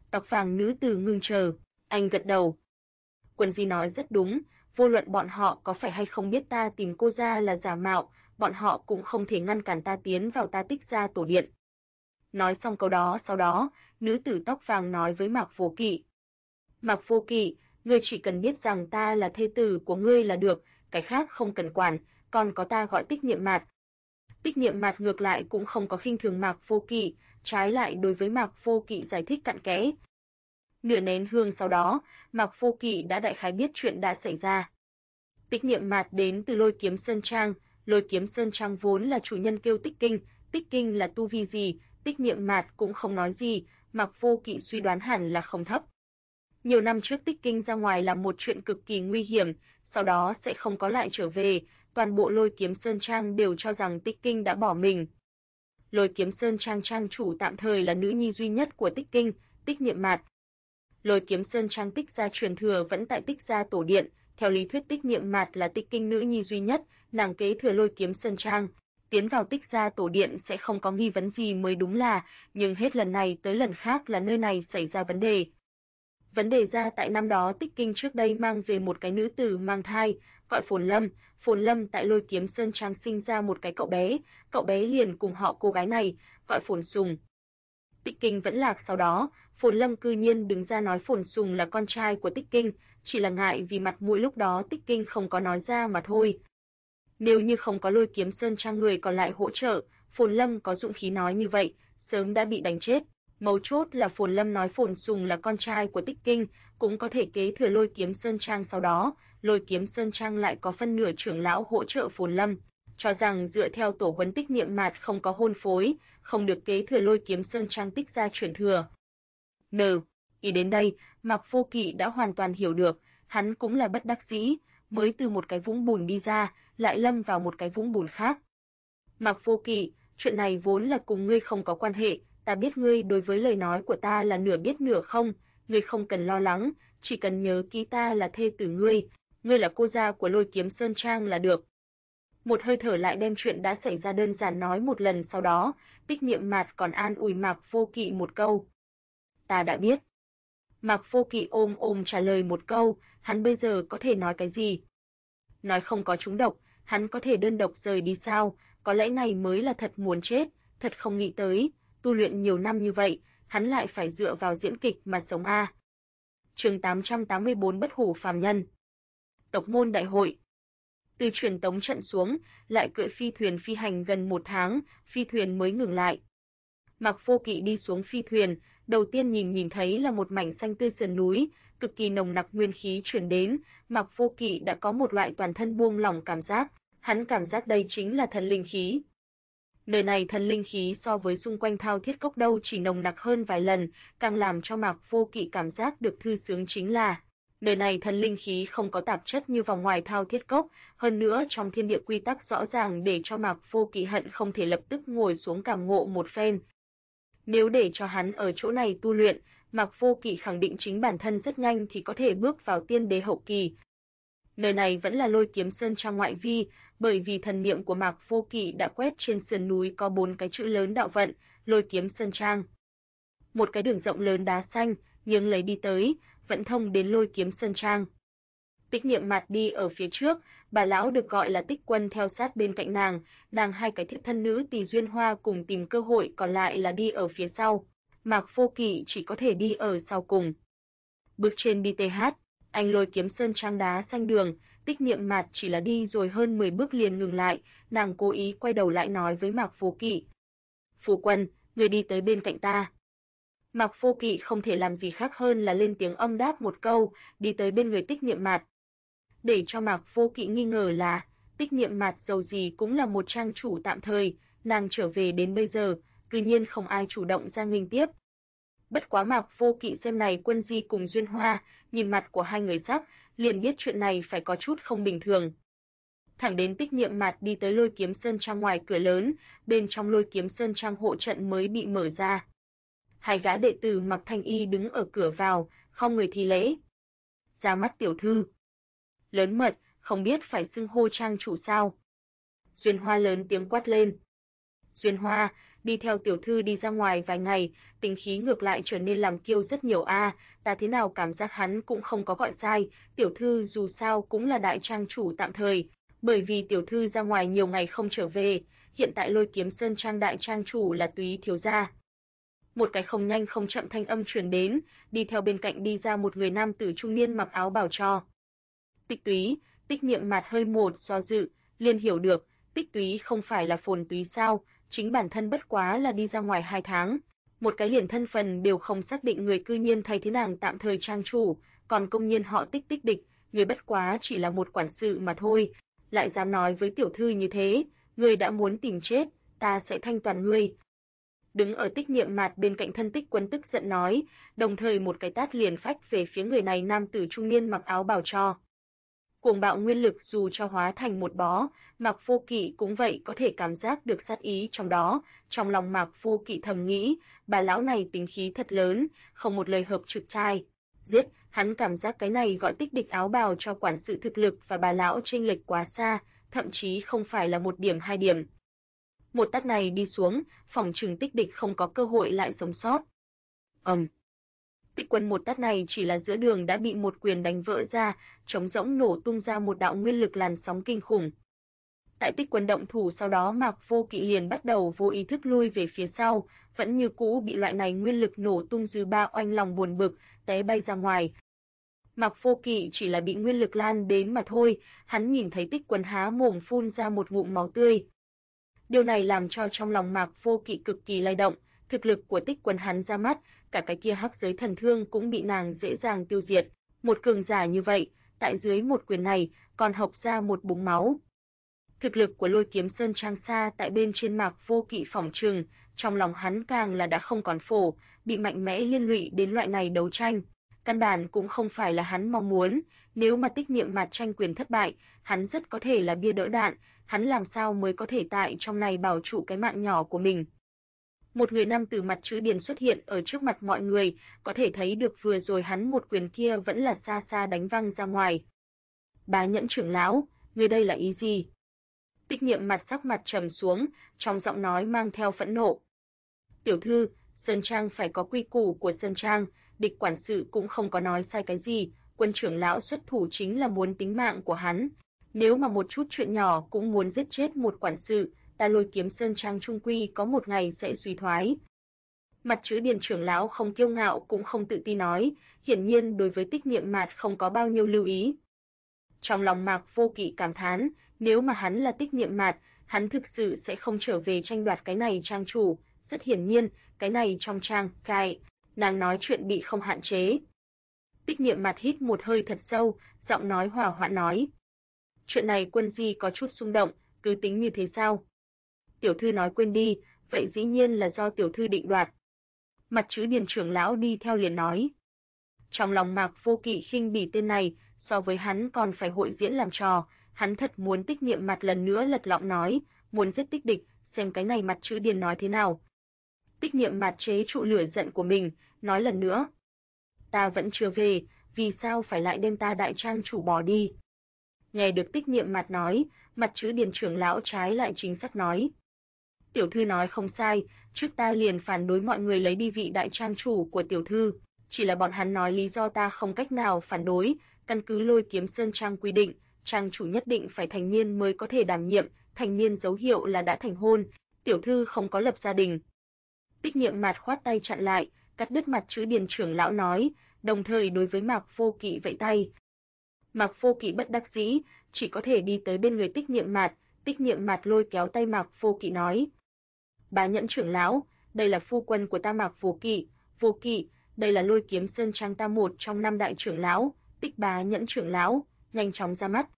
Tóc vàng nữ tử ngưng chờ, anh gật đầu. Quân Di nói rất đúng, vô luận bọn họ có phải hay không biết ta tìm cô ra là giả mạo, bọn họ cũng không thể ngăn cản ta tiến vào ta Tích Gia tổ điện. Nói xong câu đó sau đó, nữ tử tóc vàng nói với Mạc Vô Kỵ. Mạc Vô Kỵ, ngươi chỉ cần biết rằng ta là thê tử của ngươi là được, cái khác không cần quản, còn có ta gọi Tích Niệm Mạt. Tích Niệm Mạt ngược lại cũng không có khinh thường Mạc Vô Kỵ, trái lại đối với Mạc Vô Kỵ giải thích cặn kẽ. Nửa nén hương sau đó, Mạc Vô Kỵ đã đại khái biết chuyện đã xảy ra. Tích Niệm Mạt đến từ Lôi Kiếm Sơn Trang, Lôi Kiếm Sơn Trang vốn là chủ nhân kêu Tích Kinh là tu vi gì, Tích Niệm Mạt cũng không nói gì, Mạc Vô Kỵ suy đoán hẳn là không thấp. Nhiều năm trước Tích Kinh ra ngoài làm một chuyện cực kỳ nguy hiểm, sau đó sẽ không có lại trở về, toàn bộ Lôi Kiếm Sơn Trang đều cho rằng Tích Kinh đã bỏ mình. Lôi Kiếm Sơn Trang trang chủ tạm thời là nữ nhi duy nhất của Tích Kinh, Tích Niệm Mạt. Lôi Kiếm Sơn Trang Tích gia truyền thừa vẫn tại Tích gia tổ điện, theo lý thuyết Tích Niệm Mạt là Tích Kinh nữ nhi duy nhất, nàng kế thừa Lôi Kiếm Sơn Trang, tiến vào Tích gia tổ điện sẽ không có nghi vấn gì mới đúng là, nhưng hết lần này tới lần khác là nơi này xảy ra vấn đề. Vấn đề ra tại năm đó Tích Kinh trước đây mang về một cái nữ tử mang thai, gọi Phồn Lâm tại Lôi Kiếm Sơn Trang sinh ra một cái cậu bé liền cùng họ cô gái này, gọi Phồn Sùng. Tích Kinh vẫn lạc sau đó, Phồn Lâm cư nhiên đứng ra nói Phồn Sùng là con trai của Tích Kinh, chỉ là ngại vì mặt mũi lúc đó Tích Kinh không có nói ra mà thôi. Nếu như không có Lôi Kiếm Sơn Trang người còn lại hỗ trợ, Phồn Lâm có dũng khí nói như vậy, sớm đã bị đánh chết. Mấu chốt là Phồn Lâm nói Phồn Sùng là con trai của Tích Kinh, cũng có thể kế thừa Lôi Kiếm Sơn Trang sau đó, Lôi Kiếm Sơn Trang lại có phân nửa trưởng lão hỗ trợ Phồn Lâm, cho rằng dựa theo tổ huấn Tích Niệm Mạt không có hôn phối, không được kế thừa Lôi Kiếm Sơn Trang Tích gia truyền thừa. Ý đến đây, Mạc Vô Kỵ đã hoàn toàn hiểu được, hắn cũng là bất đắc dĩ, mới từ một cái vũng bùn đi ra, lại lâm vào một cái vũng bùn khác. Mạc Vô Kỵ, chuyện này vốn là cùng ngươi không có quan hệ, ta biết ngươi đối với lời nói của ta là nửa biết nửa không, ngươi không cần lo lắng, chỉ cần nhớ kỹ ta là thê tử ngươi là cô gia của Lôi Kiếm Sơn Trang là được. Một hơi thở lại đem chuyện đã xảy ra đơn giản nói một lần sau đó, Tích Niệm Mạt còn an ủi Mạc Vô Kỵ một câu. Ta đã biết. Mạc Vô Kỵ ôm trả lời một câu, hắn bây giờ có thể nói cái gì? Nói không có trúng độc, hắn có thể đơn độc rời đi sao? Có lẽ này mới là thật muốn chết, thật không nghĩ tới, tu luyện nhiều năm như vậy, hắn lại phải dựa vào diễn kịch mà sống a. Chương 884 Bất hủ phàm nhân. Tộc môn đại hội. Từ truyền tống trận xuống, lại cưỡi phi thuyền phi hành gần 1 tháng, phi thuyền mới ngừng lại. Mạc Vô Kỵ đi xuống phi thuyền, đầu tiên nhìn thấy là một mảnh xanh tươi sườn núi, cực kỳ nồng nặc nguyên khí truyền đến, Mạc Vô Kỵ đã có một loại toàn thân buông lỏng cảm giác, hắn cảm giác đây chính là thần linh khí. Nơi này thần linh khí so với xung quanh Thao Thiết Cốc đâu chỉ nồng nặc hơn vài lần, càng làm cho Mạc Vô Kỵ cảm giác được thư sướng chính là nơi này thần linh khí không có tạp chất như vòng ngoài Thao Thiết Cốc, hơn nữa trong thiên địa quy tắc rõ ràng để cho Mạc Vô Kỵ hận không thể lập tức ngồi xuống cảm ngộ một phen. Nếu để cho hắn ở chỗ này tu luyện, Mạc Vô Kỵ khẳng định chính bản thân rất nhanh thì có thể bước vào tiên đế hậu kỳ. Nơi này vẫn là Lôi Kiếm Sơn Trang ngoại vi, bởi vì thần niệm của Mạc Vô Kỵ đã quét trên sườn núi có 4 cái chữ lớn đạo vận, Lôi Kiếm Sơn Trang. Một cái đường rộng lớn đá xanh, nghiêng lấy đi tới, vẫn thông đến Lôi Kiếm Sơn Trang. Tích Niệm Mạt đi ở phía trước, bà lão được gọi là Tích Quân theo sát bên cạnh nàng hai cái thiếp thân nữ Tỳ Duyên Hoa cùng tìm cơ hội còn lại là đi ở phía sau. Mạc Vô Kỵ chỉ có thể đi ở sau cùng. Bước trên đi TH, anh Lôi Kiếm Sơn Trang đá xanh đường, Tích Niệm Mạt chỉ là đi rồi hơn 10 bước liền ngừng lại, nàng cố ý quay đầu lại nói với Mạc Vô Kỵ. Phu quân, người đi tới bên cạnh ta. Mạc Vô Kỵ không thể làm gì khác hơn là lên tiếng âm đáp một câu, đi tới bên người Tích Niệm Mạt. Để cho Mạc Vô Kỵ nghi ngờ là, Tích Niệm Mạt dầu gì cũng là một trang chủ tạm thời, nàng trở về đến bây giờ, cư nhiên không ai chủ động ra nghênh tiếp. Bất quá Mạc Vô Kỵ xem này Quân Di cùng Duyên Hoa, nhìn mặt của hai người sắc, liền biết chuyện này phải có chút không bình thường. Thẳng đến Tích Niệm Mạt đi tới Lôi Kiếm Sơn Trang ngoài cửa lớn, bên trong Lôi Kiếm Sơn Trang hộ trận mới bị mở ra. Hai gã đệ tử mặc thanh y đứng ở cửa vào, không người thi lễ. Ra mắt tiểu thư. Lớn mật, không biết phải xưng hô trang chủ sao? Duyên Hoa lớn tiếng quát lên. Duyên Hoa, đi theo tiểu thư đi ra ngoài vài ngày, tính khí ngược lại trở nên làm kiêu rất nhiều a, ta thế nào cảm giác hắn cũng không có gọi sai, tiểu thư dù sao cũng là đại trang chủ tạm thời, bởi vì tiểu thư ra ngoài nhiều ngày không trở về, hiện tại Lôi Kiếm Sơn Trang đại trang chủ là Túy thiếu gia. Một cái không nhanh không chậm thanh âm truyền đến, đi theo bên cạnh đi ra một người nam tử trung niên mặc áo bào cho. Tích Túy, Tích Niệm Mạt hơi một do dự, liền hiểu được, Tích Túy không phải là Phồn Túy sao, chính bản thân bất quá là đi ra ngoài 2 tháng, một cái liền thân phần đều không xác định người cư nhiên thay thế nàng tạm thời trang chủ, còn công nhiên họ Tích Tích địch, người bất quá chỉ là một quản sự mà thôi, lại dám nói với tiểu thư như thế, người đã muốn tìm chết, ta sẽ thanh toàn ngươi. Đứng ở Tích Niệm Mạt bên cạnh thân Tích Quân tức giận nói, đồng thời một cái tát liền phách về phía người này nam tử trung niên mặc áo bào cho. Cuồng bạo nguyên lực dù cho hóa thành một bó, Mạc Vô Kỵ cũng vậy có thể cảm giác được sát ý trong đó, trong lòng Mạc Vô Kỵ thầm nghĩ, bà lão này tính khí thật lớn, không một lời hợp trực trai. Giết, hắn cảm giác cái này gọi Tích địch áo bào cho quản sự thực lực và bà lão chênh lệch quá xa, thậm chí không phải là 1 điểm 2 điểm. Một tát này đi xuống, phỏng chừng Tích địch không có cơ hội lại sống sót. Tích Quân một tát này chỉ là giữa đường đã bị một quyền đánh vỡ ra, trống rỗng nổ tung ra một đạo nguyên lực làn sóng kinh khủng. Tại Tích Quân động thủ sau đó Mạc Vô Kỵ liền bắt đầu vô ý thức lui về phía sau, vẫn như cũ bị loại này nguyên lực nổ tung dư ba oanh lòng buồn bực, té bay ra ngoài. Mạc Vô Kỵ chỉ là bị nguyên lực lan đến mà thôi, hắn nhìn thấy Tích Quân há mồm phun ra một ngụm máu tươi. Điều này làm cho trong lòng Mạc Vô Kỵ cực kỳ lay động, thực lực của Tích Quân hắn ra mắt, cả cái kia hắc giới thần thương cũng bị nàng dễ dàng tiêu diệt, một cường giả như vậy, tại dưới một quyền này, còn hộc ra một búng máu. Thực lực của Lôi Kiếm Sơn Trang xa tại bên trên Mạc Vô Kỵ phỏng trừng, trong lòng hắn càng là đã không còn phổ, bị mạnh mẽ liên lụy đến loại này đấu tranh. Căn bản cũng không phải là hắn mong muốn, nếu mà Tích Niệm Mạt tranh quyền thất bại, hắn rất có thể là bia đỡ đạn, hắn làm sao mới có thể tại trong này bảo trụ cái mạng nhỏ của mình. Một người nam tử mặt chữ điền xuất hiện ở trước mặt mọi người, có thể thấy được vừa rồi hắn một quyền kia vẫn là xa xa đánh văng ra ngoài. Bá Nhẫn trưởng lão, người đây là ý gì? Tích Niệm Mạt sắc mặt trầm xuống, trong giọng nói mang theo phẫn nộ. Tiểu thư, Sơn Trang phải có quy củ của Sơn Trang, địch quản sự cũng không có nói sai cái gì, Quân trưởng lão xuất thủ chính là muốn tính mạng của hắn. Nếu mà một chút chuyện nhỏ cũng muốn giết chết một quản sự, ta Lôi Kiếm Sơn Trang trung quy có một ngày sẽ suy thoái. Mặt chữ điền trưởng lão không kiêu ngạo cũng không tự tin nói, hiển nhiên đối với Tích Niệm Mạt không có bao nhiêu lưu ý. Trong lòng Mạc Vô Kỵ cảm thán, nếu mà hắn là Tích Niệm Mạt, hắn thực sự sẽ không trở về tranh đoạt cái này trang chủ, rất hiển nhiên, cái này trong trang, nàng nói chuyện bị không hạn chế. Tích Niệm Mạt hít một hơi thật sâu, giọng nói hòa hoãn nói. Chuyện này Quân Di có chút xung động, cứ tính như thế sao? Tiểu thư nói quên đi, vậy dĩ nhiên là do tiểu thư định đoạt. Mặt chữ điền trưởng lão đi theo liền nói. Trong lòng Mạc Vô Kỵ khinh bỉ tên này, so với hắn còn phải hội diễn làm trò, hắn thật muốn Tích Niệm Mạt lần nữa lật lọng nói, muốn giết Tích địch, xem cái này mặt chữ điền nói thế nào. Tích Niệm Mạt chế trụ lửa giận của mình, nói lần nữa. Ta vẫn chưa về, vì sao phải lại đem ta đại trang chủ bỏ đi? Nghe được Tích Niệm Mạt nói, mặt chữ điền trưởng lão trái lại chính xác nói. Tiểu thư nói không sai, trước ta liền phản đối mọi người lấy đi vị đại trang chủ của tiểu thư, chỉ là bọn hắn nói lý do ta không cách nào phản đối, căn cứ Lôi Kiếm Sơn Trang quy định, trang chủ nhất định phải thành niên mới có thể đảm nhiệm, thành niên dấu hiệu là đã thành hôn, tiểu thư không có lập gia đình. Tích Niệm Mạt khoát tay chặn lại, cắt đứt mặt chữ điền trưởng lão nói, đồng thời đối với Mạc Vô Kỵ vẫy tay. Mạc Vô Kỵ bất đắc dĩ, chỉ có thể đi tới bên người Tích Niệm Mạt, Tích Niệm Mạt lôi kéo tay Mạc Vô Kỵ nói: "Bá Nhẫn trưởng lão, đây là phu quân của ta Mạc Vô Kỵ, đây là Lôi Kiếm Sơn Trang ta một trong 5 đại trưởng lão, Tích Bá Nhẫn trưởng lão, nhanh chóng ra mắt."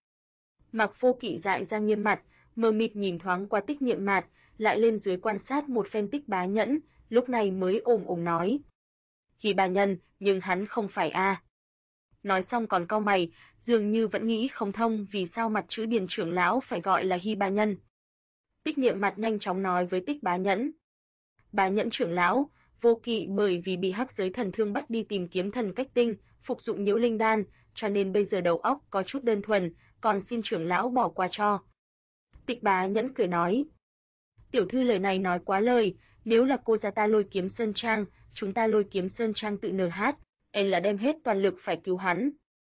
Mạc Vô Kỵ dại ra nghiêm mặt, mờ mịt nhìn thoáng qua Tích Niệm Mạt, lại lên dưới quan sát một phen Tích Bá Nhẫn, lúc này mới ồm ồm nói: "Hi Bá Nhân, nhưng hắn không phải a." Nói xong còn cau mày, dường như vẫn nghĩ không thông vì sao mặt chữ điền trưởng lão phải gọi là Hi Bá Nhân. Tích Niệm Mạt nhanh chóng nói với Tích Bá Nhẫn: "Bá Nhẫn trưởng lão, Vô Kỵ bởi vì bị hắc giới thần thương bắt đi tìm kiếm thần cách tinh, phục dụng nhiễu linh đan, cho nên bây giờ đầu óc có chút đơn thuần, còn xin trưởng lão bỏ qua cho." Tích Bá Nhẫn cười nói: "Tiểu thư lời này nói quá lời, nếu là cô gia ta Lôi Kiếm Sơn Trang, chúng ta Lôi Kiếm Sơn Trang tự NH, là đem hết toàn lực phải cứu hắn.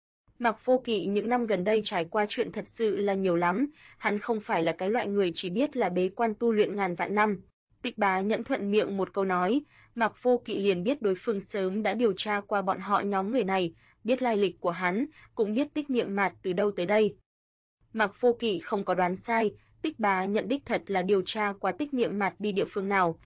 Mạc Vô Kỵ những năm gần đây trải qua chuyện thật sự là nhiều lắm, hắn không phải là cái loại người chỉ biết là bế quan tu luyện ngàn vạn năm. Tịch Bá Nhẫn thuận miệng một câu nói, Mạc Vô Kỵ liền biết đối phương sớm đã điều tra qua bọn họ nhóm người này, biết lai lịch của hắn, cũng biết Tích Niệm Mạt từ đâu tới đây. Mạc Vô Kỵ không có đoán sai, Tịch Bá Nhẫn đích thật là điều tra qua Tích Niệm Mạt đi địa phương nào.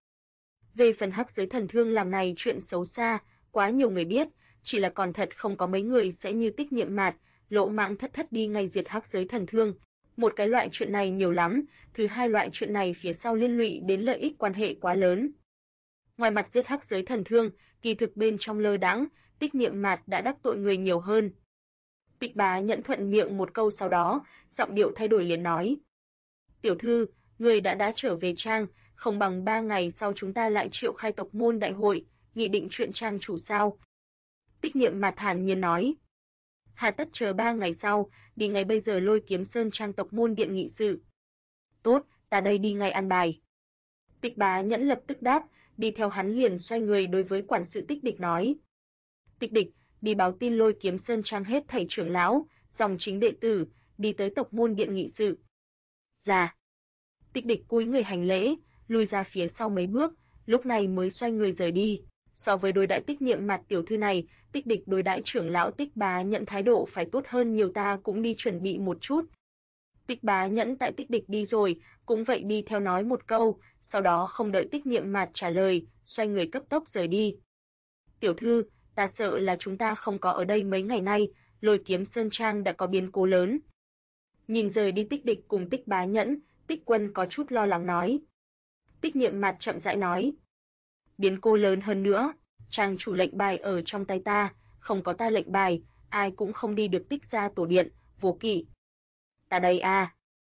Về phần hắc giới thần thương làm này chuyện xấu xa, quá nhiều người biết, chỉ là còn thật không có mấy người sẽ như Tích Niệm Mạt, lộ mạng thất đi ngay diệt hắc giới thần thương. Một cái loại chuyện này nhiều lắm, thứ hai loại chuyện này phía sau liên lụy đến lợi ích quan hệ quá lớn. Ngoài mặt giết hắc giới thần thương, kỳ thực bên trong lơ đãng, Tích Niệm Mạt đã đắc tội người nhiều hơn. Tịch Bá Nhẫn thuận miệng một câu sau đó, giọng điệu thay đổi liền nói: "Tiểu thư, người đã trở về trang, không bằng 3 ngày sau chúng ta lại triệu khai tộc môn đại hội, nghị định chuyện trang chủ sao?" Tích Niệm Mạt thản nhiên nói: "Hà tất chờ 3 ngày sau, đi ngay bây giờ Lôi Kiếm Sơn Trang tộc môn điện nghị sự." "Tốt, ta đây đi ngay an bài." Tịch Bá Nhẫn lập tức đáp, đi theo hắn liền xoay người đối với quản sự Tích Địch nói: "Tích Địch, đi báo tin Lôi Kiếm Sơn Trang hết thảy trưởng lão, dòng chính đệ tử, đi tới tộc môn điện nghị sự." "Dạ." Tích Địch cúi người hành lễ, lùi ra phía sau mấy bước, lúc này mới xoay người rời đi. So với đối đãi Tích Niệm Mạt tiểu thư này, Tích Địch đối đãi trưởng lão Tích Bá Nhẫn thái độ phải tốt hơn nhiều, ta cũng đi chuẩn bị một chút. Tích Bá Nhẫn tại Tích Địch đi rồi, cũng vậy đi theo nói một câu, sau đó không đợi Tích Niệm Mạt trả lời, xoay người cấp tốc rời đi. "Tiểu thư, ta sợ là chúng ta không có ở đây mấy ngày nay, Lôi Kiếm Sơn Trang đã có biến cố lớn." Nhìn rời đi Tích Địch cùng Tích Bá Nhẫn, Tích Quân có chút lo lắng nói. Tích Niệm Mạt chậm rãi nói: "Biến cố lớn hơn nữa, trang chủ lệnh bài ở trong tay ta, không có ta lệnh bài, ai cũng không đi được Tích gia tổ điện, Vô Kỵ." "Ta đây à?"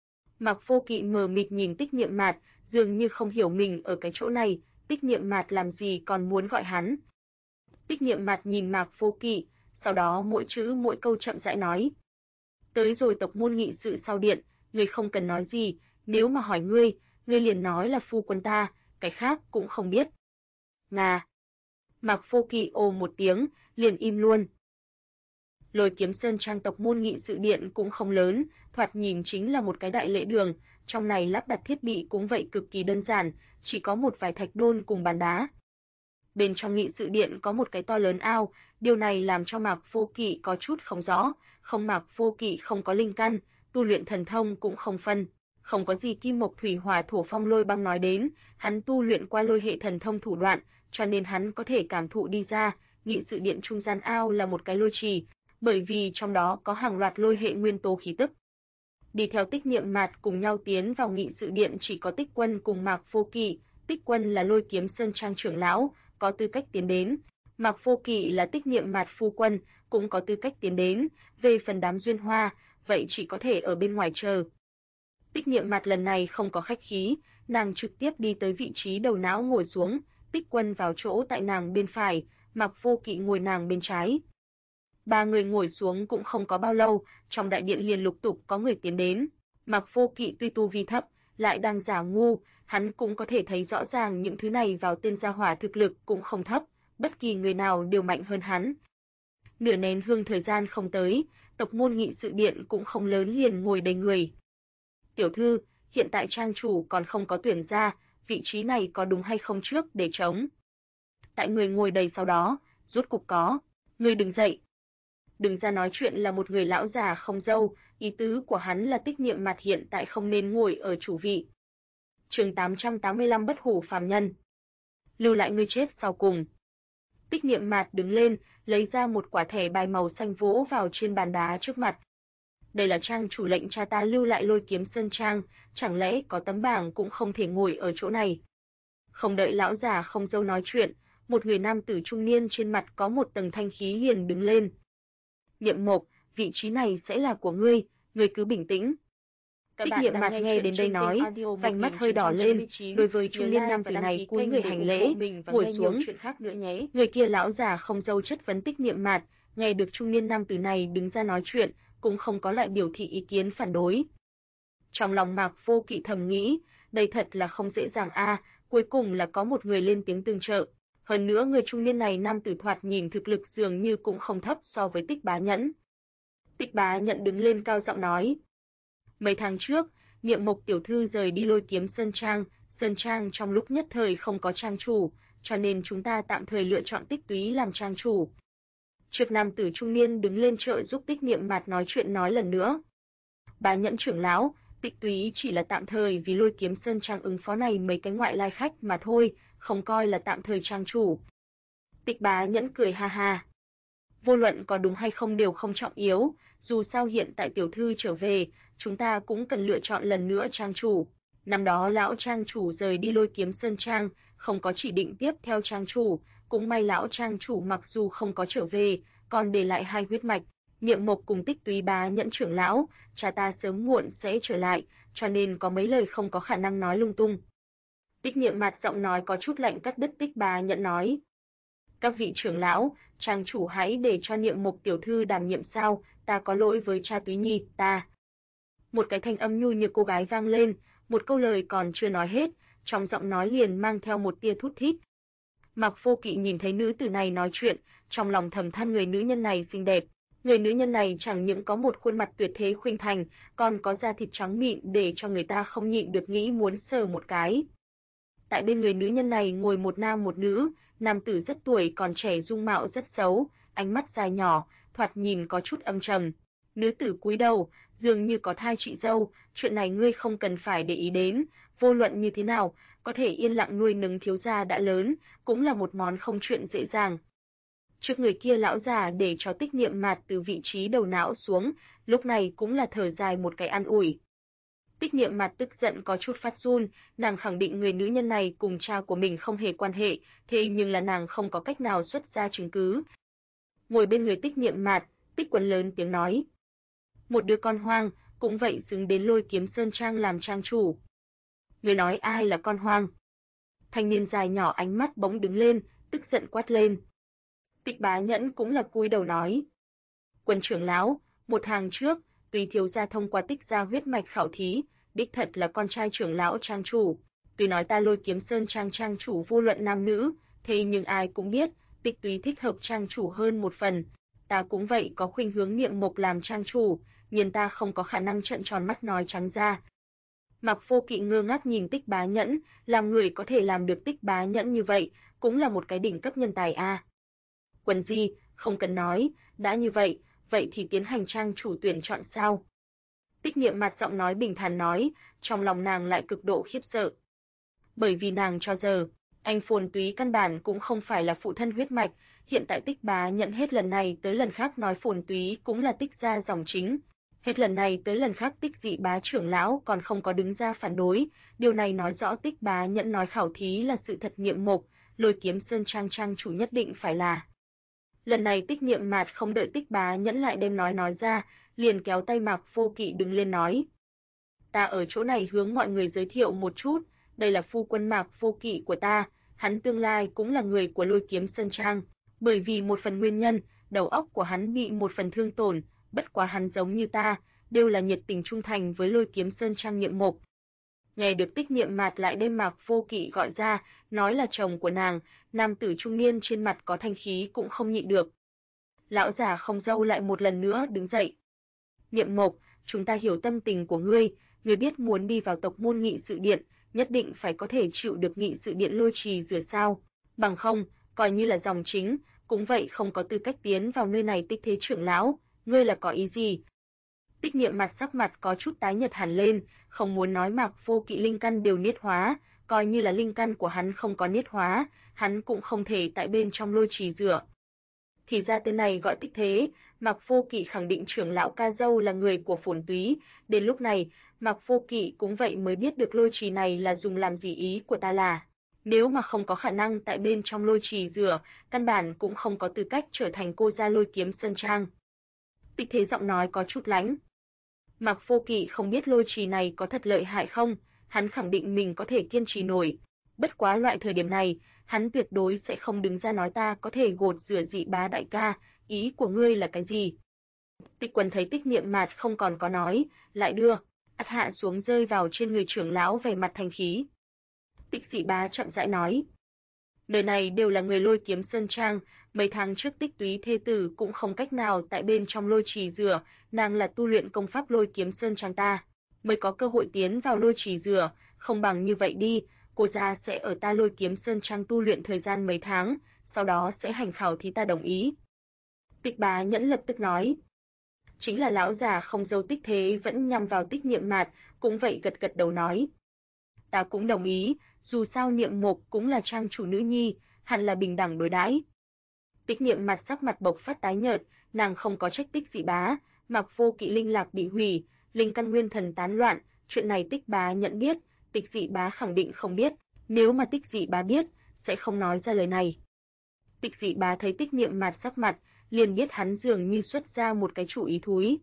Mạc Vô Kỵ mờ mịt nhìn Tích Niệm Mạt, dường như không hiểu mình ở cái chỗ này, Tích Niệm Mạt làm gì còn muốn gọi hắn. Tích Niệm Mạt nhìn Mạc Vô Kỵ, sau đó mỗi chữ mỗi câu chậm rãi nói: "Tới rồi tộc môn nghị sự sau điện, ngươi không cần nói gì, nếu mà hỏi ngươi liền nói là phu quân ta, cái khác cũng không biết." "Nga." Mạc Vô Kỵ ồ một tiếng, liền im luôn. Lôi Kiếm Sơn Trang tộc môn nghị sự điện cũng không lớn, thoạt nhìn chính là một cái đại lễ đường, trong này lắp đặt thiết bị cũng vậy cực kỳ đơn giản, chỉ có một vài thạch đôn cùng bàn đá. Bên trong nghị sự điện có một cái to lớn ao, điều này làm cho Mạc Vô Kỵ có chút không rõ, không Mạc Vô Kỵ không có linh căn, tu luyện thần thông cũng không phân, không có gì kim mộc thủy hỏa thổ phong lôi băng nói đến, hắn tu luyện qua lôi hệ thần thông thủ đoạn, cho nên hắn có thể cảm thụ đi ra, nghị sự điện trung gian ao là một cái lôi trì, bởi vì trong đó có hàng loạt lôi hệ nguyên tố khí tức. Đi theo Tích Niệm Mạt cùng nhau tiến vào nghị sự điện chỉ có Tích Quân cùng Mạc Vô Kỵ, Tích Quân là Lôi Kiếm Sơn Trang trưởng lão, có tư cách tiến đến. Mạc Vô Kỵ là Tích Niệm Mạt phu quân, cũng có tư cách tiến đến, về phần đám Duyên Hoa, vậy chỉ có thể ở bên ngoài chờ. Tích Niệm Mạt lần này không có khách khí, nàng trực tiếp đi tới vị trí đầu não ngồi xuống, Tích Quân vào chỗ tại nàng bên phải, Mạc Vô Kỵ ngồi nàng bên trái. Ba người ngồi xuống cũng không có bao lâu, trong đại điện liền lục tục có người tiến đến. Mạc Vô Kỵ tuy tu vi thấp, lại đang giả ngu, hắn cũng có thể thấy rõ ràng những thứ này vào tên gia hỏa thực lực cũng không thấp, bất kỳ người nào đều mạnh hơn hắn. Nửa nén hương thời gian không tới, tộc môn nghị sự điện cũng không lớn liền ngồi đầy người. "Tiểu thư, hiện tại trang chủ còn không có tuyển ra, vị trí này có đúng hay không trước để trống?" Tại người ngồi đầy sau đó, rốt cục có. "Ngươi đừng dậy." Đứng ra nói chuyện là một người lão già không râu, ý tứ của hắn là Tích Niệm Mạt hiện tại không nên ngồi ở chủ vị. Chương 885 Bất hủ phàm nhân. Lưu lại ngươi chết sau cùng. Tích Niệm Mạt đứng lên, lấy ra một quả thẻ bài màu xanh vỗ vào trên bàn đá trước mặt. "Đây là trang chủ lệnh cha ta lưu lại Lôi Kiếm Sơn Trang, chẳng lẽ có tấm bảng cũng không thể ngồi ở chỗ này?" Không đợi lão già không râu nói chuyện, một người nam tử trung niên trên mặt có một tầng thanh khí liền đứng lên. "Niệm Mộc, vị trí này sẽ là của ngươi cứ bình tĩnh." Tích Niệm Mạt nghe đến đây nói, vành mắt hơi đỏ lên, đối với trung niên nam tử này cúi người hành lễ, ngồi xuống. Người kia lão già không râu chất vấn Tích Niệm Mạt, nghe được trung niên nam tử này đứng ra nói chuyện, cũng không có lại biểu thị ý kiến phản đối. Trong lòng Mạc Vô Kỵ thầm nghĩ, đây thật là không dễ dàng a, cuối cùng là có một người lên tiếng tương trợ. Hơn nữa người trung niên này nam tử thoạt nhìn thực lực dường như cũng không thấp so với Tích Bá Nhẫn. Tích Bá Nhẫn đứng lên cao giọng nói. Mấy tháng trước, Niệm Mộc tiểu thư rời đi Lôi Kiếm Sơn Trang trong lúc nhất thời không có trang chủ, cho nên chúng ta tạm thời lựa chọn Tích Túy làm trang chủ. Trước nam tử trung niên đứng lên trợ giúp Tích Niệm Mạt nói chuyện nói lần nữa. Bá Nhẫn trưởng lão, Tích Túy chỉ là tạm thời vì Lôi Kiếm Sơn Trang ứng phó này mấy cái ngoại lai khách mà thôi, không coi là tạm thời trang chủ. Tích Bá Nhẫn cười ha ha. Vô luận có đúng hay không đều không trọng yếu, dù sao hiện tại tiểu thư trở về, chúng ta cũng cần lựa chọn lần nữa trang chủ. Năm đó lão trang chủ rời đi Lôi Kiếm Sơn Trang, không có chỉ định tiếp theo trang chủ, cũng may lão trang chủ mặc dù không có trở về, còn để lại hai huyết mạch, Niệm Mộc cùng Tích Túy. Bá Nhẫn trưởng lão, cha ta sớm muộn sẽ trở lại, cho nên có mấy lời không có khả năng nói lung tung. Tích Niệm Mạt giọng nói có chút lạnh cắt đứt Tích Bá Nhẫn nói. Các vị trưởng lão, trang chủ hãy để cho Niệm Mộc tiểu thư đảm nhiệm sao, ta có lỗi với cha Túy Nhi, ta. Một cái thanh âm nhu như cô gái vang lên, một câu lời còn chưa nói hết, trong giọng nói liền mang theo một tia thút thít. Mạc Vô Kỵ nhìn thấy nữ tử này nói chuyện, trong lòng thầm than người nữ nhân này xinh đẹp. Người nữ nhân này chẳng những có một khuôn mặt tuyệt thế khuynh thành, còn có da thịt trắng mịn để cho người ta không nhịn được nghĩ muốn sờ một cái. Tại bên người nữ nhân này ngồi một nam một nữ, nam tử rất tuổi còn trẻ dung mạo rất xấu, ánh mắt dài nhỏ, thoạt nhìn có chút âm trầm. Nữ tử cúi đầu, dường như có thai chị dâu, chuyện này ngươi không cần phải để ý đến, vô luận như thế nào, có thể yên lặng nuôi nấng thiếu gia đã lớn, cũng là một món không chuyện dễ dàng. Trước người kia lão già để cho Tích Niệm Mạt từ vị trí đầu não xuống, lúc này cũng là thở dài một cái an ủi. Tích Niệm Mạt tức giận có chút phát run, nàng khẳng định người nữ nhân này cùng cha của mình không hề quan hệ, thế nhưng là nàng không có cách nào xuất ra chứng cứ. Ngồi bên người Tích Niệm Mạt, Tích Quần lớn tiếng nói. Một đứa con hoang, cũng vậy xứng đến Lôi Kiếm Sơn Trang làm trang chủ. Người nói ai là con hoang? Thanh niên dài nhỏ ánh mắt bỗng đứng lên, tức giận quát lên. Tích Bá Nhẫn cũng là cúi đầu nói. Quân trưởng lão, một hàng trước, Tùy thiếu gia thông qua Tích gia huyết mạch khảo thí, đích thật là con trai trưởng lão trang chủ. Tuy nói ta Lôi Kiếm Sơn Trang trang chủ vô luận nam nữ, thế nhưng ai cũng biết, Tích Túy thích hợp trang chủ hơn một phần. Ta cũng vậy có khuynh hướng Niệm Mộc làm trang chủ, nhưng ta không có khả năng trợn tròn mắt nói trắng ra. Mạc Vô Kỵ ngơ ngác nhìn Tích Bá Nhẫn, làm người có thể làm được Tích Bá Nhẫn như vậy, cũng là một cái đỉnh cấp nhân tài a. Quần Di, không cần nói, đã như vậy, vậy thì tiến hành trang chủ tuyển chọn sao? Tích Niệm Mạt giọng nói bình thản nói, trong lòng nàng lại cực độ khiếp sợ. Bởi vì nàng cho giờ, anh Phồn Túy căn bản cũng không phải là phụ thân huyết mạch, hiện tại Tích Bá Nhẫn hết lần này tới lần khác nói Phồn Túy cũng là Tích gia dòng chính. Hết lần này tới lần khác Tích Dị Bá trưởng lão còn không có đứng ra phản đối, điều này nói rõ Tích Bá Nhẫn nói khảo thí là sự thật. Niệm Mộc, Lôi Kiếm Sơn Trang trang chủ nhất định phải là. Lần này Tích Niệm Mạt không đợi Tích Bá Nhẫn lại đem nói ra, liền kéo tay Mạc Vô Kỵ đứng lên nói. Ta ở chỗ này hướng mọi người giới thiệu một chút, đây là phu quân Mạc Vô Kỵ của ta, hắn tương lai cũng là người của Lôi Kiếm Sơn Trang, bởi vì một phần nguyên nhân, đầu óc của hắn bị một phần thương tổn, bất quá hắn giống như ta, đều là nhiệt tình trung thành với Lôi Kiếm Sơn Trang. Niệm Mộc. Nghe được Tích Niệm Mạt lại đem Mạc Vô Kỵ gọi ra, nói là chồng của nàng, nam tử trung niên trên mặt có thanh khí cũng không nhịn được. Lão già không dâu lại một lần nữa đứng dậy. Niệm Mộc, chúng ta hiểu tâm tình của ngươi biết muốn đi vào tộc môn nghị sự điện, nhất định phải có thể chịu được nghị sự điện Lôi Trì rửa sao, bằng không, coi như là dòng chính, cũng vậy không có tư cách tiến vào nơi này. Tích Thế trưởng lão, ngươi là có ý gì? Tích Niệm Mạt sắc mặt có chút tái nhợt hẳn lên, không muốn nói Mạc Vô Kỵ linh căn đều niết hóa, coi như là linh căn của hắn không có niết hóa, hắn cũng không thể tại bên trong Lôi Trì rửa. Thì ra tên này gọi Tích Thế, Mạc Vô Kỵ khẳng định trưởng lão ca dâu là người của Phồn Túy, đến lúc này, Mạc Vô Kỵ cũng vậy mới biết được Lôi Trì này là dùng làm gì. Ý của ta là, nếu mà không có khả năng tại bên trong Lôi Trì rửa, căn bản cũng không có tư cách trở thành cô gia Lôi Kiếm Sơn Trang. Tích Thế giọng nói có chút lãnh. Mạc Vô Kỵ không biết Lôi Trì này có thật lợi hại không, hắn khẳng định mình có thể kiên trì nổi. Bất quá loại thời điểm này, hắn tuyệt đối sẽ không đứng ra nói ta có thể gột rửa Dị Bá đại ca, ý của ngươi là cái gì? Tích Quần thấy Tích Niệm Mạt không còn có nói, lại đưa ắt hạ xuống rơi vào trên người trưởng lão vẻ mặt thành khí. Tịch Dị Bá chậm rãi nói. Nơi này đều là người Lôi Kiếm Sơn Trang, mấy tháng trước Tích Túy thê tử cũng không cách nào tại bên trong Lôi Trì Dừa, nàng là tu luyện công pháp Lôi Kiếm Sơn Trang ta, mới có cơ hội tiến vào Lôi Trì Dừa, không bằng như vậy đi, cô gia sẽ ở ta Lôi Kiếm Sơn Trang tu luyện thời gian mấy tháng, sau đó sẽ hành khảo thí ta đồng ý. Tịch Bá Nhẫn lập tức nói. Chính là lão già không dâu Tích Thế vẫn nhằm vào Tích Niệm Mạt, cũng vậy gật gật đầu nói. Ta cũng đồng ý, dù sao Niệm Mộc cũng là trang chủ nữ nhi, hẳn là bình đẳng đối đãi. Tích Niệm Mạt sắc mặt bộc phát tái nhợt, nàng không có trách Tích Dị Bá, Mặc Vô Kỵ linh lạc bị hủy, linh căn nguyên thần tán loạn, chuyện này Tích Bá Nhẫn biết, Tích Dị Bá khẳng định không biết, nếu mà Tích Dị Bá biết, sẽ không nói ra lời này. Tích Dị Bá thấy Tích Niệm Mạt sắc mặt, liền biết hắn dường như xuất ra một cái chủ ý thúi.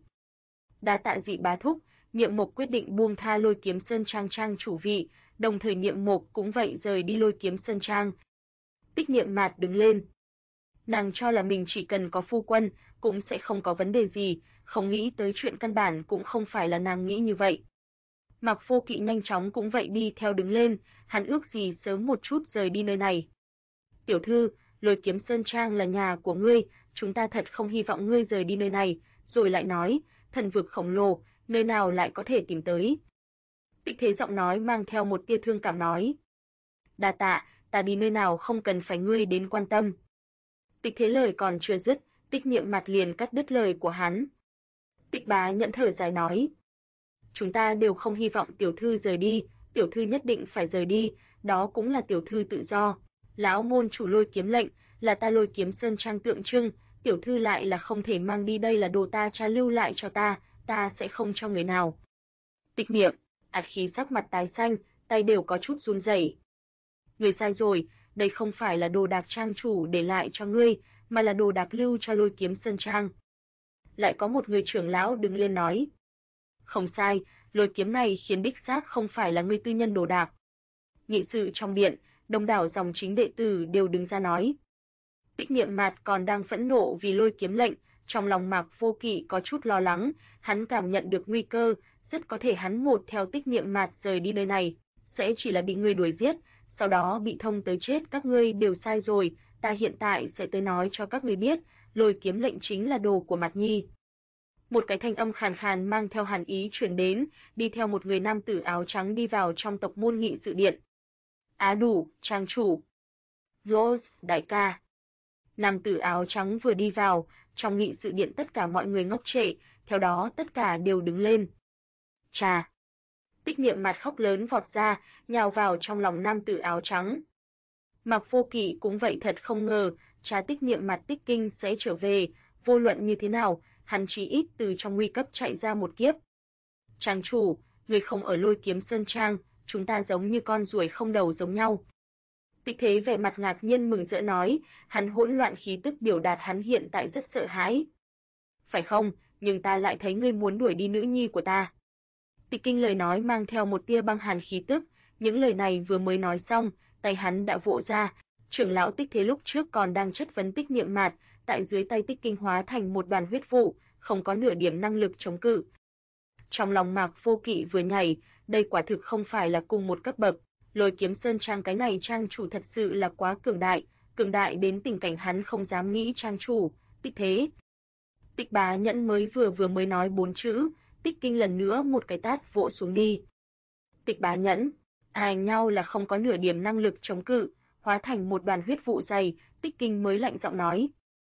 Đa tạ Dị Bá thúc, Niệm Mộc quyết định buông tha Lôi Kiếm Sơn Trang trang chủ vị, đồng thời Niệm Mộc cũng vậy rời đi Lôi Kiếm Sơn Trang. Tích Niệm Mạt đứng lên. Nàng cho là mình chỉ cần có phu quân, cũng sẽ không có vấn đề gì, không nghĩ tới chuyện căn bản cũng không phải là nàng nghĩ như vậy. Mặc Vô Kỵ nhanh chóng cũng vậy đi theo đứng lên, hắn ước gì sớm một chút rời đi nơi này. Tiểu thư, Lôi Kiếm Sơn Trang là nhà của ngươi, chúng ta thật không hy vọng ngươi rời đi nơi này, rồi lại nói, thần vực khổng lồ, nơi nào lại có thể tìm tới. Tích Thế giọng nói mang theo một tia thương cảm nói. Đa tạ, ta đi nơi nào không cần phải ngươi đến quan tâm. Tích Thế lời còn chưa dứt, Tích Niệm Mạt liền cắt đứt lời của hắn. Tích Bá Nhẫn thở dài nói. Chúng ta đều không hy vọng tiểu thư rời đi, tiểu thư nhất định phải rời đi, đó cũng là tiểu thư tự do. Lão môn chủ Lôi Kiếm lệnh, là ta Lôi Kiếm Sơn Trang tượng trưng, tiểu thư lại là không thể mang đi, đây là đồ ta cha lưu lại cho ta sẽ không cho người nào. Tích Niệm, ạt khí sắc mặt tái xanh, tay đều có chút run rẩy. Người sai rồi, đây không phải là đồ đạc trang chủ để lại cho ngươi, mà là đồ đạc lưu cho Lôi Kiếm Sơn Trang. Lại có một người trưởng lão đứng lên nói. Không sai, lôi kiếm này khiến đích xác không phải là ngươi tư nhân đồ đạc. Nghị sự trong điện, đông đảo dòng chính đệ tử đều đứng ra nói. Tích Niệm Mạt còn đang phẫn nộ vì Lôi Kiếm lệnh, trong lòng Mạc Vô Kỵ có chút lo lắng, hắn cảm nhận được nguy cơ, rất có thể hắn một theo Tích Niệm Mạt rời đi nơi này, sẽ chỉ là bị ngươi đuổi giết, sau đó bị thông tới chết. Các ngươi đều sai rồi, ta hiện tại sẽ tới nói cho các ngươi biết, Lôi Kiếm lệnh chính là đồ của Mạt Nhi. Một cái thanh âm khàn khàn mang theo hàn ý truyền đến, đi theo một người nam tử áo trắng đi vào trong tộc môn nghị sự điện. Á Đủ, trang chủ. Rose, đại ca. Nam tử áo trắng vừa đi vào, trong nghị sự điện tất cả mọi người ngốc trệ, theo đó tất cả đều đứng lên. Chà. Tích Niệm Mạt khóc lớn vọt ra, nhào vào trong lòng nam tử áo trắng. Mạc Vô Kỵ cũng vậy, thật không ngờ, cha Tích Niệm Mạt Tích Kinh sẽ trở về, vô luận như thế nào, hắn chí ít từ trong nguy cấp chạy ra một kiếp. Trang chủ, người không ở Lôi Kiếm Sơn Trang, chúng ta giống như con ruồi không đầu giống nhau. Tích Thế vẻ mặt ngạc nhiên mừng rỡ nói, hắn hỗn loạn khí tức biểu đạt hắn hiện tại rất sợ hãi. Phải không, nhưng ta lại thấy ngươi muốn đuổi đi nữ nhi của ta. Tích Kinh lời nói mang theo một tia băng hàn khí tức, những lời này vừa mới nói xong, tay hắn đã vỗ ra, trưởng lão Tích Thế lúc trước còn đang chất vấn Tích Niệm Mạt, tại dưới tay Tích Kinh hóa thành một đoàn huyết vụ, không có nửa điểm năng lực chống cự. Trong lòng Mạc Vô Kỵ vừa nhảy, đây quả thực không phải là cùng một cấp bậc, Lôi Kiếm Sơn Trang cái này trang chủ thật sự là quá cường đại đến tình cảnh hắn không dám nghĩ trang chủ, Tích Thế. Tích Bá Nhẫn vừa mới nói 4 chữ, Tích Kinh lần nữa một cái tát vỗ xuống đi. Tích Bá Nhẫn, ai nhau là không có nửa điểm năng lực chống cự, hóa thành một đoàn huyết vụ dày, Tích Kinh mới lạnh giọng nói.